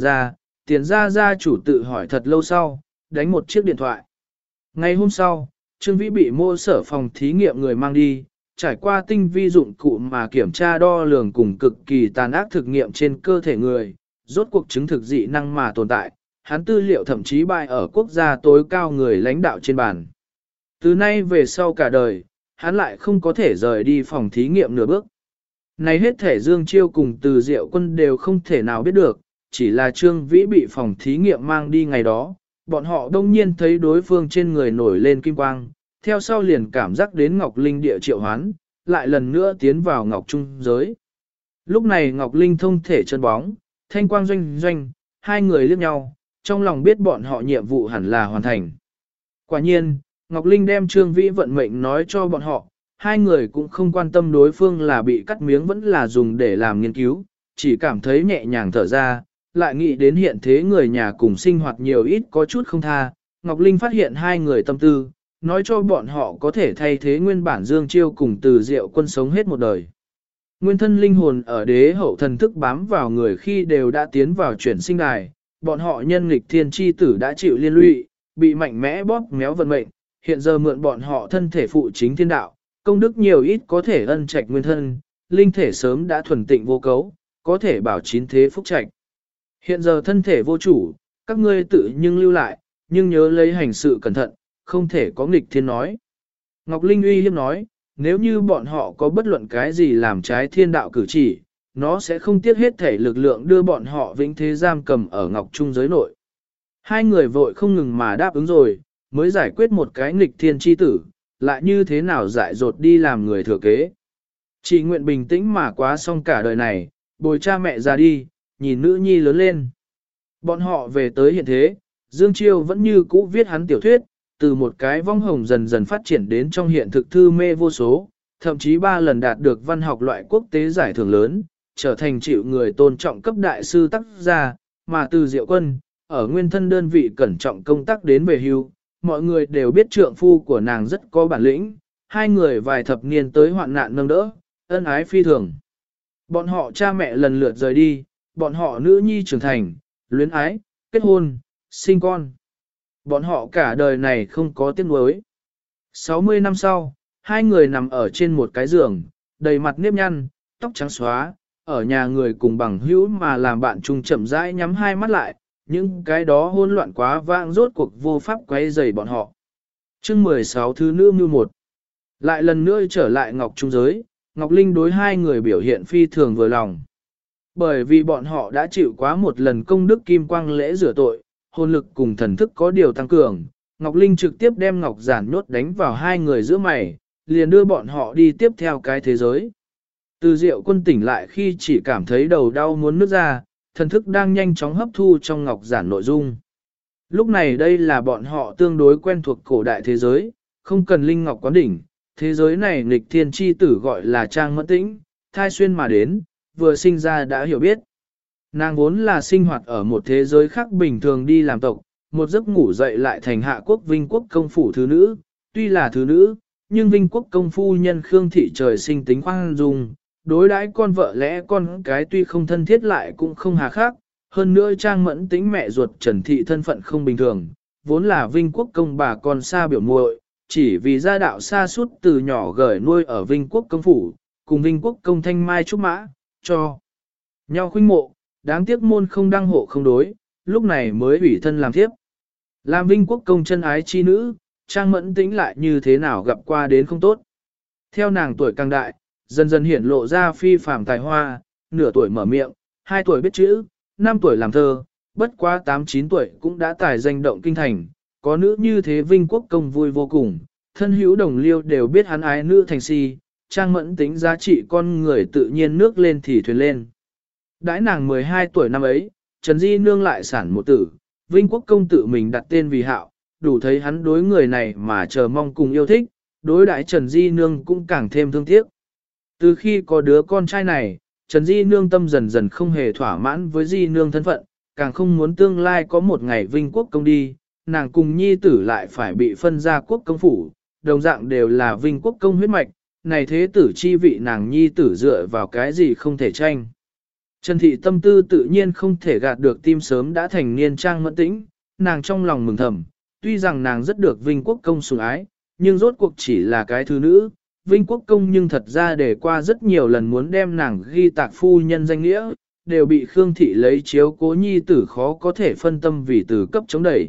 ra gia chủ tự hỏi thật lâu sau, đánh một chiếc điện thoại. Ngày hôm sau, Trương Vĩ bị mô sở phòng thí nghiệm người mang đi, trải qua tinh vi dụng cụ mà kiểm tra đo lường cùng cực kỳ tàn ác thực nghiệm trên cơ thể người, rốt cuộc chứng thực dị năng mà tồn tại, hắn tư liệu thậm chí bại ở quốc gia tối cao người lãnh đạo trên bàn. Từ nay về sau cả đời, hắn lại không có thể rời đi phòng thí nghiệm nửa bước. Này hết thể Dương Chiêu cùng Từ Diệu Quân đều không thể nào biết được, chỉ là Trương Vĩ bị phòng thí nghiệm mang đi ngày đó, bọn họ đông nhiên thấy đối phương trên người nổi lên kim quang, theo sau liền cảm giác đến Ngọc Linh địa triệu hoán, lại lần nữa tiến vào Ngọc Trung giới. Lúc này Ngọc Linh thông thể chân bóng, thanh quang doanh doanh, hai người liếc nhau, trong lòng biết bọn họ nhiệm vụ hẳn là hoàn thành. Quả nhiên, Ngọc Linh đem Trương Vĩ vận mệnh nói cho bọn họ, hai người cũng không quan tâm đối phương là bị cắt miếng vẫn là dùng để làm nghiên cứu, chỉ cảm thấy nhẹ nhàng thở ra, lại nghĩ đến hiện thế người nhà cùng sinh hoạt nhiều ít có chút không tha. Ngọc Linh phát hiện hai người tâm tư, nói cho bọn họ có thể thay thế nguyên bản Dương Chiêu cùng Từ Diệu Quân sống hết một đời. Nguyên thân linh hồn ở đế hậu thần thức bám vào người khi đều đã tiến vào chuyển sinh đài, bọn họ nhân nghịch thiên chi tử đã chịu liên lụy, bị mạnh mẽ bóp méo vận mệnh, hiện giờ mượn bọn họ thân thể phụ chính thiên đạo, công đức nhiều ít có thể ân trạch nguyên thân, linh thể sớm đã thuần tịnh vô cấu, có thể bảo chín thế phúc trạch. Hiện giờ thân thể vô chủ, các ngươi tự nhưng lưu lại, nhưng nhớ lấy hành sự cẩn thận, không thể có nghịch thiên nói. Ngọc Linh uy hiếp nói, nếu như bọn họ có bất luận cái gì làm trái thiên đạo cử chỉ, nó sẽ không tiếc hết thể lực lượng đưa bọn họ vĩnh thế giam cầm ở Ngọc Trung giới nội. Hai người vội không ngừng mà đáp ứng rồi, mới giải quyết một cái nghịch thiên chi tử, lại như thế nào dại dột đi làm người thừa kế. Chỉ nguyện bình tĩnh mà quá xong cả đời này, bồi cha mẹ ra đi, nhìn nữ nhi lớn lên. Bọn họ về tới hiện thế, Dương Chiêu vẫn như cũ viết hắn tiểu thuyết, từ một cái vong hồng dần dần phát triển đến trong hiện thực thư mê vô số, thậm chí 3 lần đạt được văn học loại quốc tế giải thưởng lớn, trở thành chịu người tôn trọng cấp đại sư tác gia, mà Từ Diệu Quân, ở nguyên thân đơn vị cẩn trọng công tác đến về hưu, mọi người đều biết trượng phu của nàng rất có bản lĩnh, hai người vài thập niên tới hoạn nạn nâng đỡ, ân ái phi thường. Bọn họ cha mẹ lần lượt rời đi, bọn họ nữ nhi trưởng thành, luyến ái, kết hôn, sinh con. Bọn họ cả đời này không có tiếc nuối. 60 năm sau, hai người nằm ở trên một cái giường, đầy mặt nếp nhăn, tóc trắng xóa, ở nhà người cùng bằng hữu mà làm bạn chung chậm rãi nhắm hai mắt lại, những cái đó hỗn loạn quá vãng rốt cuộc vô pháp quấy rầy bọn họ. Chương 16 thứ nữ mưu 1. Lại lần nữa trở lại Ngọc Trung giới, Ngọc Linh đối hai người biểu hiện phi thường vừa lòng. Bởi vì bọn họ đã chịu quá một lần công đức kim quang lễ rửa tội, hồn lực cùng thần thức có điều tăng cường, Ngọc Linh trực tiếp đem Ngọc Giản nhốt đánh vào hai người giữa mày, liền đưa bọn họ đi tiếp theo cái thế giới. Từ Diệu Quân tỉnh lại khi chỉ cảm thấy đầu đau muốn nứt ra, thần thức đang nhanh chóng hấp thu trong Ngọc Giản nội dung. Lúc này đây là bọn họ tương đối quen thuộc cổ đại thế giới, không cần Linh Ngọc quán đỉnh, thế giới này nghịch thiên chi tử gọi là Trang Mẫn Tĩnh, thai xuyên mà đến, vừa sinh ra đã hiểu biết. Nàng vốn là sinh hoạt ở một thế giới khác bình thường đi làm tộc, một giấc ngủ dậy lại thành hạ quốc Vinh quốc công phủ thứ nữ, tuy là thứ nữ, nhưng Vinh quốc công phu nhân Khương Thị trời sinh tính khoan dung, đối đãi con vợ lẽ con cái tuy không thân thiết lại cũng không hà khắc, hơn nữa Trang Mẫn Tĩnh mẹ ruột Trần Thị thân phận không bình thường, vốn là Vinh quốc công bà con xa biểu muội, chỉ vì gia đạo xa suốt từ nhỏ gởi nuôi ở Vinh quốc công phủ, cùng Vinh quốc công thanh mai trúc mã, cho nhau khuynh mộ, đáng tiếc môn không đăng hộ không đối, lúc này mới ủy thân làm thiếp. Làm Vinh quốc công chân ái chi nữ, Trang Mẫn Tĩnh lại như thế nào gặp qua đến không tốt. Theo nàng tuổi càng đại, dần dần hiển lộ ra phi phàm tài hoa, nửa tuổi mở miệng, 2 tuổi biết chữ, 5 tuổi làm thơ, bất quá 8-9 tuổi cũng đã tài danh động kinh thành, có nữ như thế Vinh quốc công vui vô cùng, thân hữu đồng liêu đều biết hắn ái nữ thành si, Trang Mẫn Tĩnh giá trị con người tự nhiên nước lên thì thuyền lên. Đãi nàng 12 tuổi năm ấy, Trần Di Nương lại sản một tử, Vinh quốc công tự mình đặt tên vì Hạo, đủ thấy hắn đối người này mà chờ mong cùng yêu thích, đối đãi Trần Di Nương cũng càng thêm thương tiếc. Từ khi có đứa con trai này, Trần Di Nương tâm dần dần không hề thỏa mãn với Di Nương thân phận, càng không muốn tương lai có một ngày Vinh quốc công đi, nàng cùng nhi tử lại phải bị phân ra quốc công phủ, đồng dạng đều là Vinh quốc công huyết mạch, này thế tử chi vị nàng nhi tử dựa vào cái gì không thể tranh. Trần Thị tâm tư tự nhiên không thể gạt được tim sớm đã thành niên Trang Mẫn Tĩnh, nàng trong lòng mừng thầm, tuy rằng nàng rất được Vinh quốc công sủng ái, nhưng rốt cuộc chỉ là cái thứ nữ, Vinh quốc công nhưng thật ra để qua rất nhiều lần muốn đem nàng ghi tạc phu nhân danh nghĩa, đều bị Khương Thị lấy chiếu cố nhi tử khó có thể phân tâm vì từ cấp chống đẩy.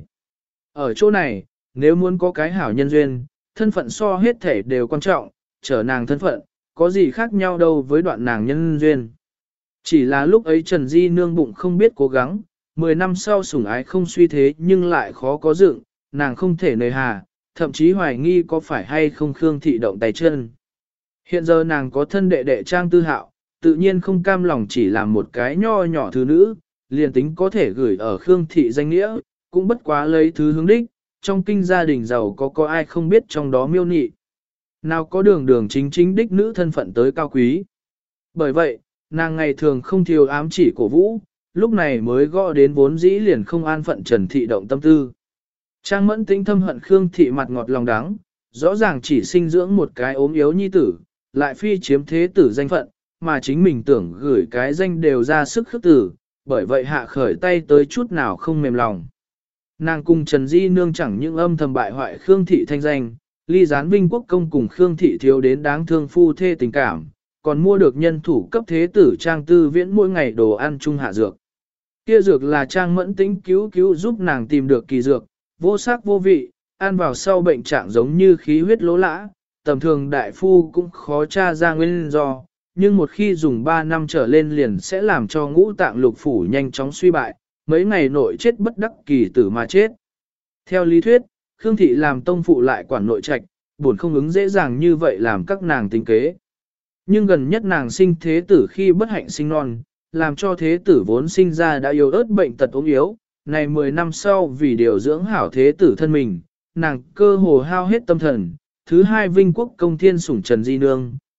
Ở chỗ này, nếu muốn có cái hảo nhân duyên, thân phận so hết thể đều quan trọng, trở nàng thân phận, có gì khác nhau đâu với đoạn nàng nhân duyên. Chỉ là lúc ấy Trần Di Nương bụng không biết cố gắng, 10 năm sau sủng ái không suy thế nhưng lại khó có dựng, nàng không thể nề hà, thậm chí hoài nghi có phải hay không Khương Thị động tay chân. Hiện giờ nàng có thân đệ đệ Trang Tư Hạo, tự nhiên không cam lòng chỉ làm một cái nho nhỏ thứ nữ, liền tính có thể gửi ở Khương Thị danh nghĩa, cũng bất quá lấy thứ hướng đích, trong kinh gia đình giàu có ai không biết trong đó miêu nị. Nào có đường đường chính chính đích nữ thân phận tới cao quý. Bởi vậy, nàng ngày thường không thiếu ám chỉ cổ vũ, lúc này mới gõ đến vốn dĩ liền không an phận Trần Thị động tâm tư. Trang Mẫn Tĩnh thâm hận Khương Thị mặt ngọt lòng đắng, rõ ràng chỉ sinh dưỡng một cái ốm yếu nhi tử, lại phi chiếm thế tử danh phận, mà chính mình tưởng gửi cái danh đều ra sức khước tử, bởi vậy hạ khởi tay tới chút nào không mềm lòng. Nàng cùng Trần Di Nương chẳng những âm thầm bại hoại Khương Thị thanh danh, ly gián Vinh quốc công cùng Khương Thị thiếu đến đáng thương phu thê tình cảm, còn mua được nhân thủ cấp thế tử Trang Tư Viễn mỗi ngày đồ ăn chung hạ dược. Kia dược là Trang Mẫn Tĩnh cứu giúp nàng tìm được kỳ dược, vô sắc vô vị, ăn vào sau bệnh trạng giống như khí huyết lỗ lã, tầm thường đại phu cũng khó tra ra nguyên do, nhưng một khi dùng 3 năm trở lên liền sẽ làm cho ngũ tạng lục phủ nhanh chóng suy bại, mấy ngày nội chết bất đắc kỳ tử mà chết. Theo lý thuyết, Khương Thị làm tông phụ lại quản nội trạch, buồn không ứng dễ dàng như vậy làm các nàng tính kế. Nhưng gần nhất nàng sinh thế tử khi bất hạnh sinh non, làm cho thế tử vốn sinh ra đã yếu ớt bệnh tật ốm yếu, này 10 năm sau vì điều dưỡng hảo thế tử thân mình, nàng cơ hồ hao hết tâm thần. Thứ hai Vinh quốc công thiên sủng Trần Di Nương,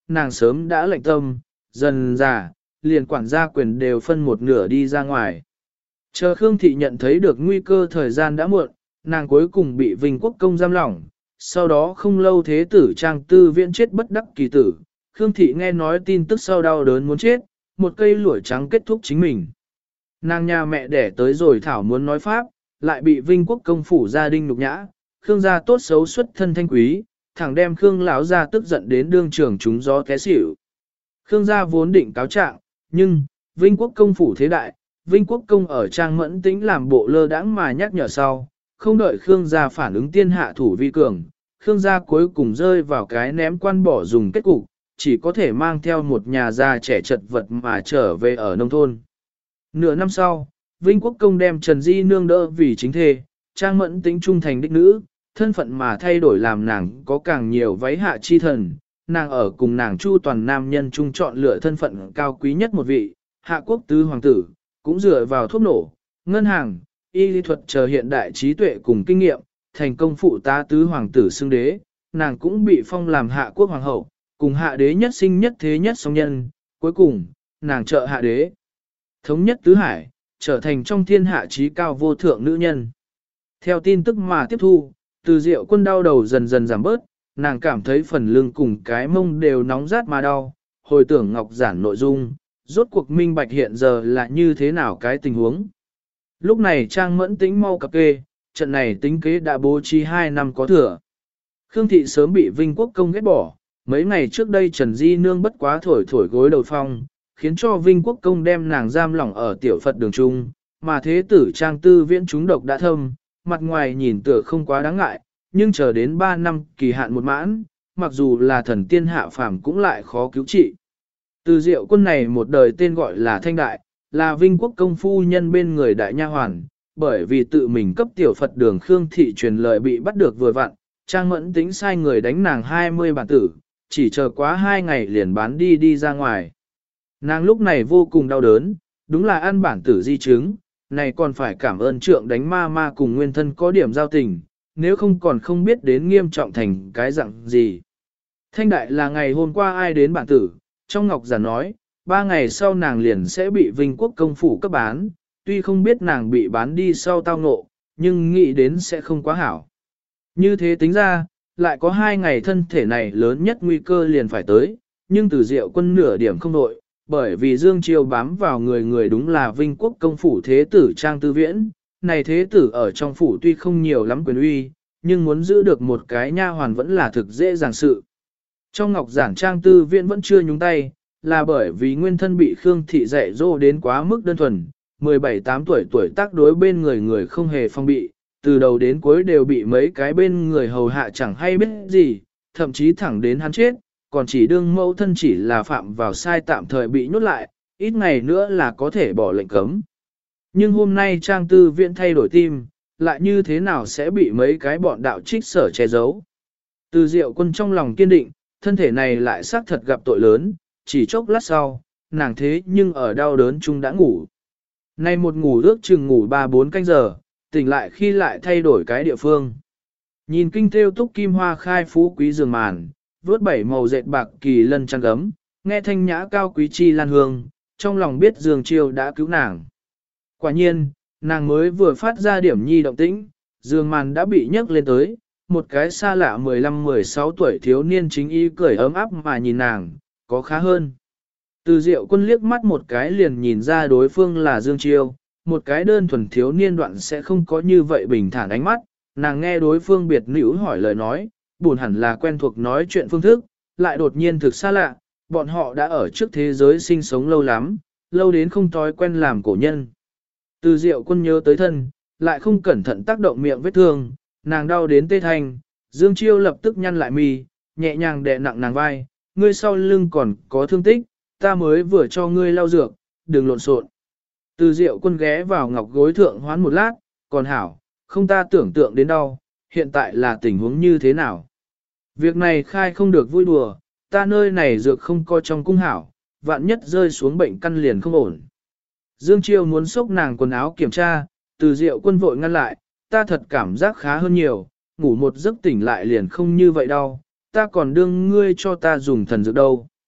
nàng sớm đã lệnh tâm, dần già, liền quản gia quyền đều phân một nửa đi ra ngoài. Chờ Khương Thị nhận thấy được nguy cơ thời gian đã muộn, nàng cuối cùng bị Vinh Quốc công giam lỏng, sau đó không lâu thế tử Trang Tư Viễn chết bất đắc kỳ tử. Khương Thị nghe nói tin tức sau đau đớn muốn chết, một cây lũa trắng kết thúc chính mình. Nàng nhà mẹ đẻ tới rồi thảo muốn nói pháp, lại bị Vinh Quốc công phủ gia đình nhục nhã, Khương gia tốt xấu xuất thân thanh quý, thẳng đem Khương lão gia tức giận đến đương trường trúng gió té xỉu. Khương gia vốn định cáo trạng, nhưng Vinh Quốc công phủ thế đại, Vinh Quốc công ở Trang Mẫn Tĩnh làm bộ lơ đãng mà nhắc nhở sau, không đợi Khương gia phản ứng tiên hạ thủ vi cường, Khương gia cuối cùng rơi vào cái ném quan bỏ dùng kết cục, chỉ có thể mang theo một nhà già trẻ chật vật mà trở về ở nông thôn. Nửa năm sau, Vinh Quốc công đem Trần Di nương đỡ vì chính thê, Trang Mẫn Tĩnh trung thành đích nữ, thân phận mà thay đổi làm nàng có càng nhiều váy hạ chi thần, nàng ở cùng nàng Chu toàn nam nhân trung chọn lựa thân phận cao quý nhất một vị, hạ quốc tứ hoàng tử, cũng dựa vào thuốc nổ, ngân hàng, y lý thuật chờ hiện đại trí tuệ cùng kinh nghiệm, thành công phụ tá tứ hoàng tử xưng đế, nàng cũng bị phong làm hạ quốc hoàng hậu, cùng hạ đế nhất sinh nhất thế nhất song nhân, cuối cùng, nàng trợ hạ đế. Thống nhất tứ hải, trở thành trong thiên hạ trí cao vô thượng nữ nhân. Theo tin tức mà tiếp thu, Từ Diệu Quân đau đầu dần dần giảm bớt, nàng cảm thấy phần lưng cùng cái mông đều nóng rát mà đau, hồi tưởng ngọc giản nội dung, rốt cuộc minh bạch hiện giờ là như thế nào cái tình huống. Lúc này Trang Mẫn Tĩnh mau cập kê, trận này tính kế đã bố trí 2 năm có thừa. Khương Thị sớm bị Vinh Quốc công ghét bỏ, mấy ngày trước đây Trần Di nương bất quá thổi gối đầu phong, khiến cho Vinh Quốc công đem nàng giam lỏng ở tiểu Phật đường trung, mà thế tử Trang Tư Viễn trúng độc đã thâm, mặt ngoài nhìn tựa không quá đáng ngại, nhưng chờ đến 3 năm kỳ hạn một mãn, mặc dù là thần tiên hạ phàm cũng lại khó cứu trị. Từ Diệu Quân này một đời tên gọi là Thanh Đại, là Vinh Quốc công phu nhân bên người đại nha hoàn, bởi vì tự mình cấp tiểu Phật đường Khương Thị truyền lời bị bắt được vừa vặn, Trang Mẫn Tĩnh sai người đánh nàng 20 bản tử, chỉ chờ quá 2 ngày liền bán đi ra ngoài. Nàng lúc này vô cùng đau đớn, đúng là ăn bản tử di chứng, này còn phải cảm ơn trượng đánh ma cùng nguyên thân có điểm giao tình, nếu không còn không biết đến nghiêm trọng thành cái dạng gì. Thanh Đại là ngày hôm qua ai đến bản tử, trong ngọc giản nói, 3 ngày sau nàng liền sẽ bị Vinh Quốc công phủ cấp bán, tuy không biết nàng bị bán đi sau tao ngộ, nhưng nghĩ đến sẽ không quá hảo. Như thế tính ra, lại có 2 ngày thân thể này lớn nhất nguy cơ liền phải tới, nhưng Từ Diệu Quân nửa điểm không đội, bởi vì Dương Chiêu bám vào người đúng là Vinh Quốc công phủ thế tử Trang Tư Viễn, này thế tử ở trong phủ tuy không nhiều lắm quyền uy, nhưng muốn giữ được một cái nha hoàn vẫn là thực dễ dàng sự. Trong ngọc giản Trang Tư Viễn vẫn chưa nhúng tay, là bởi vì nguyên thân bị Khương Thị dạy dỗ đến quá mức đơn thuần, 17-8 tuổi tác đối bên người không hề phong bị, từ đầu đến cuối đều bị mấy cái bên người hầu hạ chẳng hay biết gì, thậm chí thẳng đến hắn chết, còn chỉ đương mẫu thân chỉ là phạm vào sai tạm thời bị nhốt lại, ít ngày nữa là có thể bỏ lệnh cấm. Nhưng hôm nay Trang Tư Viễn thay đổi tim, lại như thế nào sẽ bị mấy cái bọn đạo trích sở che giấu. Từ Diệu Quân trong lòng kiên định, thân thể này lại xác thật gặp tội lớn, chỉ chốc lát sau, nàng thế nhưng ở đau đớn chung đã ngủ. Nay một ngủ ước chừng ngủ 3-4 canh giờ, tỉnh lại khi lại thay đổi cái địa phương. Nhìn kinh thêu túc kim hoa khai phú quý giường màn, vớt 7 màu dệt bạc kỳ lân chăn gấm, nghe thanh nhã cao quý chi lan hương, trong lòng biết Dương Chiêu đã cứu nàng. Quả nhiên, nàng mới vừa phát ra điểm nhi động tĩnh, giường màn đã bị nhấc lên tới, một cái xa lạ 15-16 tuổi thiếu niên chính y cười ấm áp mà nhìn nàng, có khá hơn. Từ Diệu Quân liếc mắt một cái liền nhìn ra đối phương là Dương Chiêu, một cái đơn thuần thiếu niên đoạn sẽ không có như vậy bình thản ánh mắt, nàng nghe đối phương biệt nữ hỏi lời nói, buồn hẳn là quen thuộc nói chuyện phương thức, lại đột nhiên thực xa lạ, bọn họ đã ở trước thế giới sinh sống lâu lắm, lâu đến không thói quen làm cổ nhân. Từ Diệu Quân nhớ tới thân, lại không cẩn thận tác động miệng vết thương, nàng đau đến tê thanh, Dương Chiêu lập tức nhăn lại mi, nhẹ nhàng đè nặng nàng vai, ngươi sau lưng còn có thương tích, ta mới vừa cho ngươi lau dược, đừng lộn xộn. Từ Diệu Quân ghé vào ngọc gối thượng hoán một lát, còn hảo, không ta tưởng tượng đến đau, hiện tại là tình huống như thế nào. Việc này khai không được vui đùa, ta nơi này dược không có trong cung hảo, vạn nhất rơi xuống bệnh căn liền không ổn. Dương Chiêu muốn xốc nàng quần áo kiểm tra, Từ Diệu Quân vội ngăn lại, ta thật cảm giác khá hơn nhiều, ngủ một giấc tỉnh lại liền không như vậy đâu, ta còn đương ngươi cho ta dùng thần dược đâu.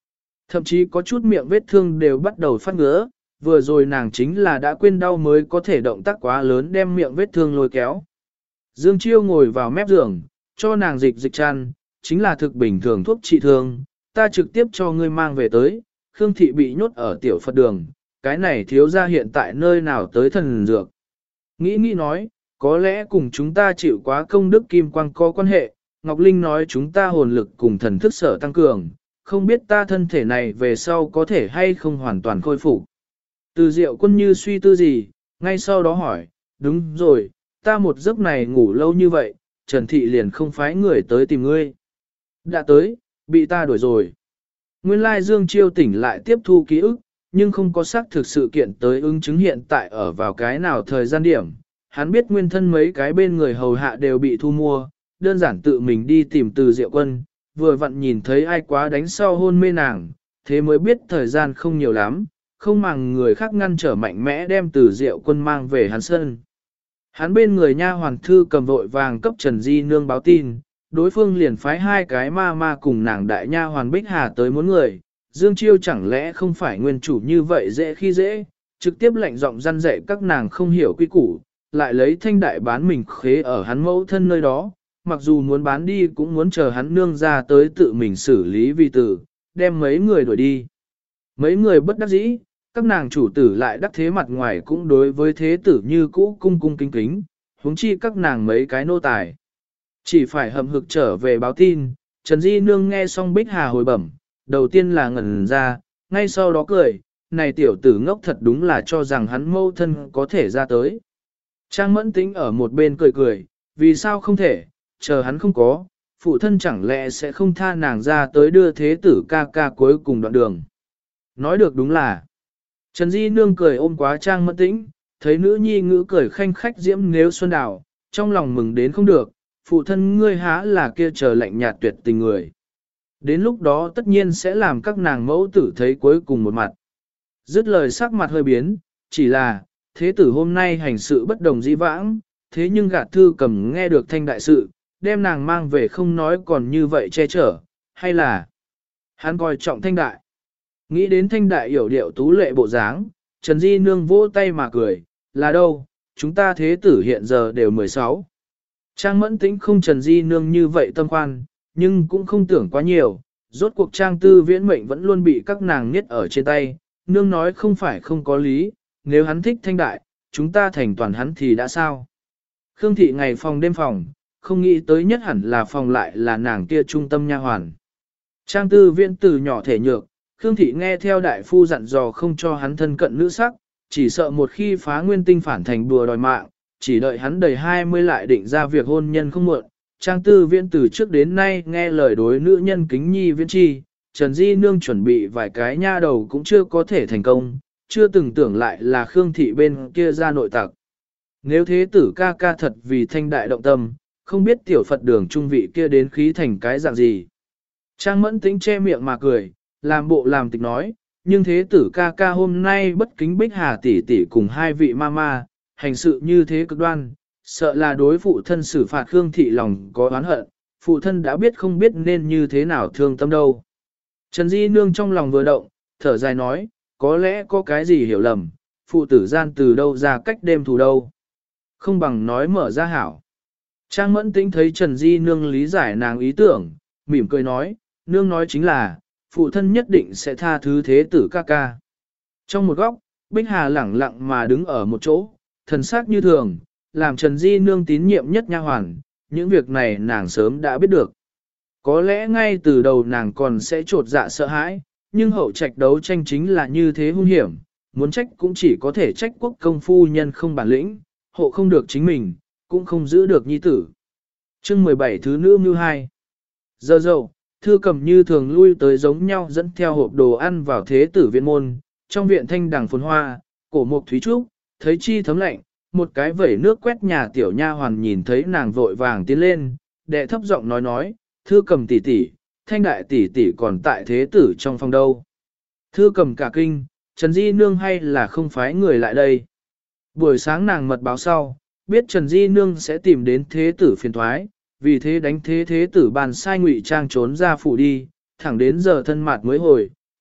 Thậm chí có chút miệng vết thương đều bắt đầu phát ngứa, vừa rồi nàng chính là đã quên đau mới có thể động tác quá lớn đem miệng vết thương lôi kéo. Dương Chiêu ngồi vào mép giường, cho nàng dịch dịch chăn, chính là thực bình thường thuốc trị thương, ta trực tiếp cho ngươi mang về tới, Khương Thị bị nhốt ở tiểu Phật đường, cái này thiếu ra hiện tại nơi nào tới thần dược. Nghĩ nói, có lẽ cùng chúng ta chịu quá công đức kim quang có quan hệ, Ngọc Linh nói chúng ta hồn lực cùng thần thức sở tăng cường, không biết ta thân thể này về sau có thể hay không hoàn toàn khôi phục. Từ Diệu Quân như suy tư gì, ngay sau đó hỏi, đúng rồi, ta một giấc này ngủ lâu như vậy, Trần Thị liền không phái người tới tìm ngươi. Đã tới, bị ta đuổi rồi. Nguyên lai Dương Chiêu tỉnh lại tiếp thu ký ức, nhưng không có xác thực sự kiện tới ứng chứng hiện tại ở vào cái nào thời gian điểm. Hắn biết nguyên thân mấy cái bên người hầu hạ đều bị thu mua, đơn giản tự mình đi tìm Từ Diệu Quân, vừa vặn nhìn thấy ai quá đánh sau hôn mê nàng, thế mới biết thời gian không nhiều lắm, không màng người khác ngăn trở mạnh mẽ đem Từ Diệu Quân mang về hắn sân. Hắn bên người nha hoàn thư cầm vội vàng cấp Trần Di Nương báo tin, đối phương liền phái hai cái ma cùng nàng đại nha hoàn Bích Hà tới muốn người, Dương Chiêu chẳng lẽ không phải nguyên chủ như vậy dễ khi dễ, trực tiếp lệnh giọng răn dạy các nàng không hiểu quy củ, lại lấy thanh đại bán mình khế ở hắn mẫu thân nơi đó, mặc dù muốn bán đi cũng muốn chờ hắn nương ra tới tự mình xử lý vi tử, đem mấy người đuổi đi. Mấy người bất đắc dĩ, các nàng chủ tử lại đắc thế mặt ngoài cũng đối với thế tử như cũ cung cung kính kính, huống chi các nàng mấy cái nô tài. Chỉ phải hầm hực trở về báo tin, Trần Di Nương nghe xong Bích Hà hồi bẩm, đầu tiên là ngẩn ra, ngay sau đó cười, này tiểu tử ngốc thật đúng là cho rằng hắn mâu thân có thể ra tới. Trang Mẫn Tính ở một bên cười cười, vì sao không thể, chờ hắn không có, phụ thân chẳng lẽ sẽ không tha nàng ra tới đưa thế tử ca ca cuối cùng đoạn đường. Nói được đúng là, Trần Di Nương cười ôm quá Trang Mẫn Tĩnh, thấy nữ nhi ngữ cười khanh khách diễm nếu xuân đào, trong lòng mừng đến không được, phụ thân ngươi há là kia chờ lạnh nhạt tuyệt tình người. Đến lúc đó tất nhiên sẽ làm các nàng mẫu tử thấy cuối cùng một mặt. Dứt lời sắc mặt hơi biến, chỉ là, thế tử hôm nay hành sự bất đồng dĩ vãng, thế nhưng gạt thư cầm nghe được thanh đại sự, đem nàng mang về không nói còn như vậy che chở, hay là hắn coi trọng thanh đại. Nghĩ đến thanh đại hiểu điệu tú lệ bộ dáng, Trần Di Nương vỗ tay mà cười, là đâu, chúng ta thế tử hiện giờ đều 16. Trang Mẫn Tĩnh không Trần Di Nương như vậy tâm khoan, nhưng cũng không tưởng quá nhiều, rốt cuộc Trang Tư Viễn mệnh vẫn luôn bị các nàng niết ở trên tay, nương nói không phải không có lý, nếu hắn thích thanh đại, chúng ta thành toàn hắn thì đã sao. Khương Thị ngày phòng đêm phòng, không nghĩ tới nhất hẳn là phòng lại là nàng kia trung tâm nha hoàn. Trang Tư Viễn từ nhỏ thể nhược, Khương Thị nghe theo đại phu dặn dò không cho hắn thân cận nữ sắc, chỉ sợ một khi phá nguyên tinh phản thành đùa đòi mạng, chỉ đợi hắn đầy 20 lại định ra việc hôn nhân không muộn. Trang Tư Viễn từ trước đến nay nghe lời đối nữ nhân kính nhi viễn chi, Trần Di Nương chuẩn bị vài cái nha đầu cũng chưa có thể thành công, chưa từng tưởng lại là Khương Thị bên kia ra nội tặc. Nếu thế tử ca ca thật vì thanh đại động tâm, không biết tiểu Phật đường trung vị kia đến khí thành cái dạng gì. Trang Mẫn Tĩnh che miệng mà cười, làm bộ làm tịch nói, nhưng thế tử ca ca hôm nay bất kính Bích Hà tỷ tỷ cùng hai vị mama, hành sự như thế cực đoan, sợ là đối phụ thân xử phạt Khương Thị lòng có oán hận, phụ thân đã biết không biết nên như thế nào thương tâm đâu. Trần Di Nương trong lòng vừa động, thở dài nói, có lẽ có cái gì hiểu lầm, phụ tử gian từ đâu ra cách đêm thù đâu. Không bằng nói mở ra hảo. Trang Mẫn Tĩnh thấy Trần Di Nương lý giải nàng ý tưởng, mỉm cười nói, nương nói chính là, phụ thân nhất định sẽ tha thứ thế tử ca ca. Trong một góc, Bích Hà lẳng lặng mà đứng ở một chỗ, thần sắc như thường, làm Trần Di Nương tín nhiệm nhất nha hoàn, những việc này nàng sớm đã biết được. Có lẽ ngay từ đầu nàng còn sẽ trột dạ sợ hãi, nhưng hậu trạch đấu tranh chính là như thế hung hiểm, muốn trách cũng chỉ có thể trách quốc công phu nhân không bản lĩnh, hộ không được chính mình, cũng không giữ được nhi tử. Chương 17 thứ nữ mưu 2. Giờ dậu, thư cầm như thường lui tới giống nhau dẫn theo hộp đồ ăn vào thế tử viện môn, trong viện thanh đằng phồn hoa, cổ mục thúy trúc, thấy chi thấm lạnh, một cái vẩy nước quét nhà tiểu nha hoàn nhìn thấy nàng vội vàng tiến lên, đệ thấp giọng nói, thư cầm tỷ tỷ, thanh đại tỷ tỷ còn tại thế tử trong phòng đâu. Thư cầm cả kinh, Trần Di Nương hay là không phái người lại đây. Buổi sáng nàng mật báo sau, biết Trần Di Nương sẽ tìm đến thế tử phiền thoái, vì thế đánh thế tử bàn sai ngụy trang trốn ra phủ đi, thẳng đến giờ thân mạt mới hồi,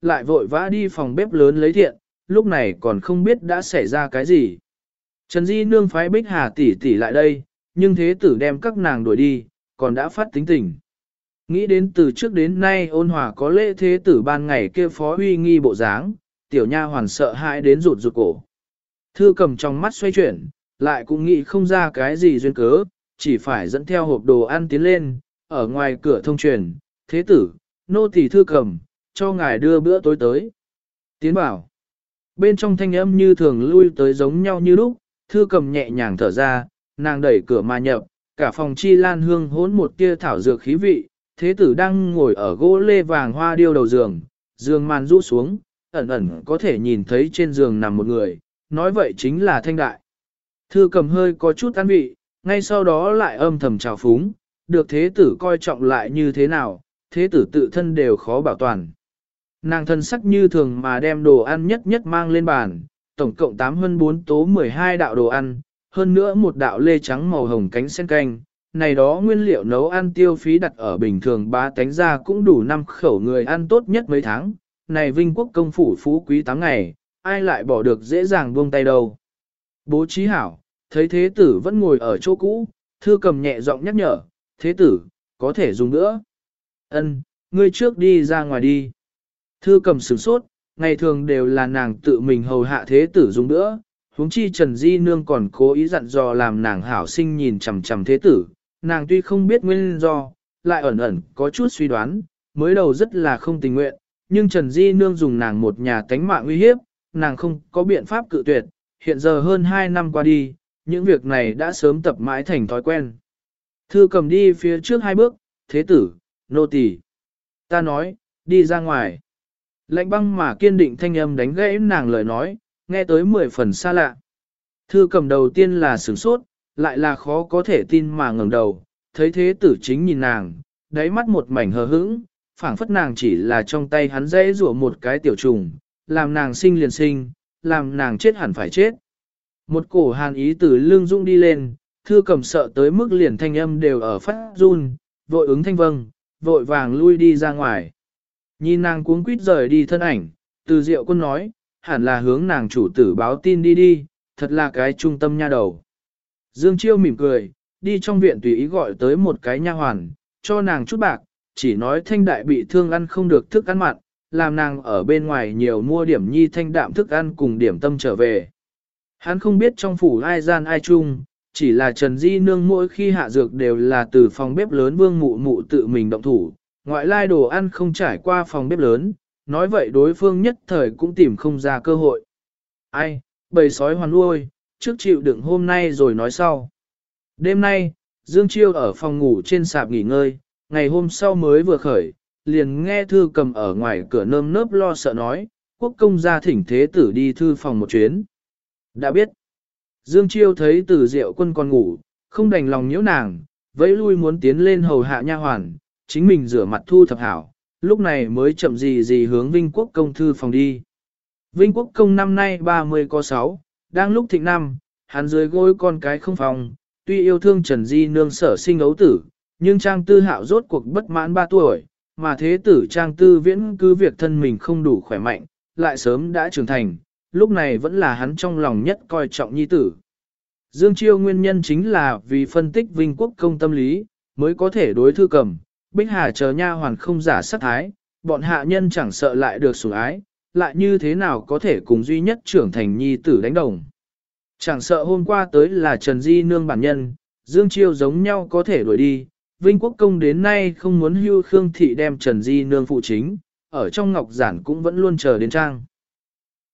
lại vội vã đi phòng bếp lớn lấy thiện, lúc này còn không biết đã xảy ra cái gì. Trần Di Nương phái Bích Hà tỷ tỷ lại đây, nhưng thế tử đem các nàng đuổi đi, còn đã phát tính tình. Nghĩ đến từ trước đến nay ôn hòa có lễ thế tử ban ngày kia phó uy nghi bộ dáng, tiểu nha hoàn sợ hãi đến rụt rụt cổ. Thư cầm trong mắt xoay chuyển, lại cũng nghĩ không ra cái gì duyên cớ, chỉ phải dẫn theo hộp đồ ăn tiến lên, ở ngoài cửa thông truyền, thế tử, nô tỳ thư cầm, cho ngài đưa bữa tối tới. Tiến bảo, bên trong thanh âm như thường lui tới giống nhau như lúc, thư cầm nhẹ nhàng thở ra, nàng đẩy cửa mà nhập, cả phòng chi lan hương hỗn một tia thảo dược khí vị, thế tử đang ngồi ở gỗ lê vàng hoa điêu đầu giường, giường màn rũ xuống, ẩn ẩn có thể nhìn thấy trên giường nằm một người, nói vậy chính là Thanh Đại. Thư cầm hơi có chút an vị, ngay sau đó lại âm thầm trào phúng, được thế tử coi trọng lại như thế nào, thế tử tự thân đều khó bảo toàn. Nàng thân sắc như thường mà đem đồ ăn nhất nhất mang lên bàn, tổng cộng 8 hơn 4 tố 12 đạo đồ ăn, hơn nữa một đạo lê trắng màu hồng cánh sen canh. Này đó nguyên liệu nấu ăn tiêu phí đặt ở bình thường ba tánh ra cũng đủ 5 khẩu người ăn tốt nhất mấy tháng. Này Vinh Quốc công phủ phú quý 8 ngày, ai lại bỏ được dễ dàng buông tay đâu. Bố trí hảo, thấy thế tử vẫn ngồi ở chỗ cũ, thư cầm nhẹ giọng nhắc nhở, thế tử, có thể dùng nữa. Ân, ngươi trước đi ra ngoài đi. Thư cầm sửng sốt, ngày thường đều là nàng tự mình hầu hạ thế tử dùng nữa, huống chi Trần Di Nương còn cố ý dặn dò làm nàng hảo sinh nhìn chằm chằm thế tử, nàng tuy không biết nguyên do, lại ẩn ẩn có chút suy đoán, mới đầu rất là không tình nguyện, nhưng Trần Di Nương dùng nàng một nhà tánh mạng uy hiếp, nàng không có biện pháp cự tuyệt, hiện giờ hơn 2 năm qua đi, những việc này đã sớm tập mãi thành thói quen. Thư cầm đi phía trước 2 bước, thế tử, nô tỳ, ta nói, đi ra ngoài. Lạnh băng mà kiên định thanh âm đánh gãy nàng lời nói, nghe tới 10 phần xa lạ. Thư cầm đầu tiên là sửng sốt, lại là khó có thể tin mà ngẩng đầu, thấy thế tử chính nhìn nàng, đáy mắt một mảnh hờ hững, phảng phất nàng chỉ là trong tay hắn dễ rủa một cái tiểu trùng, làm nàng sinh liền sinh, làm nàng chết hẳn phải chết. Một cổ hàn ý từ lưng dũng đi lên, thư cầm sợ tới mức liền thanh âm đều ở phát run, vội ứng thanh vâng, vội vàng lui đi ra ngoài. Nhìn nàng cuống quýt rời đi thân ảnh, từ diệu quân nói, hẳn là hướng nàng chủ tử báo tin đi đi, thật là cái trung tâm nha đầu. Dương Chiêu mỉm cười, đi trong viện tùy ý gọi tới một cái nha hoàn, cho nàng chút bạc, chỉ nói Thanh Đại bị thương ăn không được thức ăn mặn, làm nàng ở bên ngoài nhiều mua điểm nhi thanh đạm thức ăn cùng điểm tâm trở về. Hắn không biết trong phủ ai gian ai chung, chỉ là Trần Di Nương mỗi khi hạ dược đều là từ phòng bếp lớn Vương Mụ Mụ tự mình động thủ, ngoại lai đồ ăn không trải qua phòng bếp lớn, nói vậy đối phương nhất thời cũng tìm không ra cơ hội. Ai, bầy sói hoàn nuôi, trước chịu đựng hôm nay rồi nói sau. Đêm nay, Dương Chiêu ở phòng ngủ trên sạp nghỉ ngơi, ngày hôm sau mới vừa khởi, liền nghe thư cầm ở ngoài cửa nơm nớp lo sợ nói, quốc công gia thỉnh thế tử đi thư phòng một chuyến. Đã biết, Dương Chiêu thấy Từ Diệu Quân còn ngủ, không đành lòng nhiễu nàng, vẫy lui muốn tiến lên hầu hạ nha hoàn, chính mình rửa mặt thu thập hảo, lúc này mới chậm gì gì hướng Vinh Quốc công thư phòng đi. Vinh Quốc công năm nay 30 có 6, đang lúc thịnh năm, hắn dưới gối con cái không phòng, tuy yêu thương Trần Di Nương sở sinh ấu tử, nhưng Trang Tư Hạo rốt cuộc bất mãn 3 tuổi, mà thế tử Trang Tư Viễn cứ việc thân mình không đủ khỏe mạnh, lại sớm đã trưởng thành, lúc này vẫn là hắn trong lòng nhất coi trọng nhi tử. Dương Chiêu nguyên nhân chính là vì phân tích Vinh Quốc công tâm lý, mới có thể đối thư cầm, Bích Hà chờ nha hoàn không giả sát thái, bọn hạ nhân chẳng sợ lại được sủng ái, lại như thế nào có thể cùng duy nhất trưởng thành nhi tử đánh đồng. Chẳng sợ hôm qua tới là Trần Di Nương bản nhân, Dương Chiêu giống nhau có thể đuổi đi, Vinh Quốc công đến nay không muốn hưu Khương Thị đem Trần Di Nương phụ chính, ở trong ngọc giản cũng vẫn luôn chờ đến trang.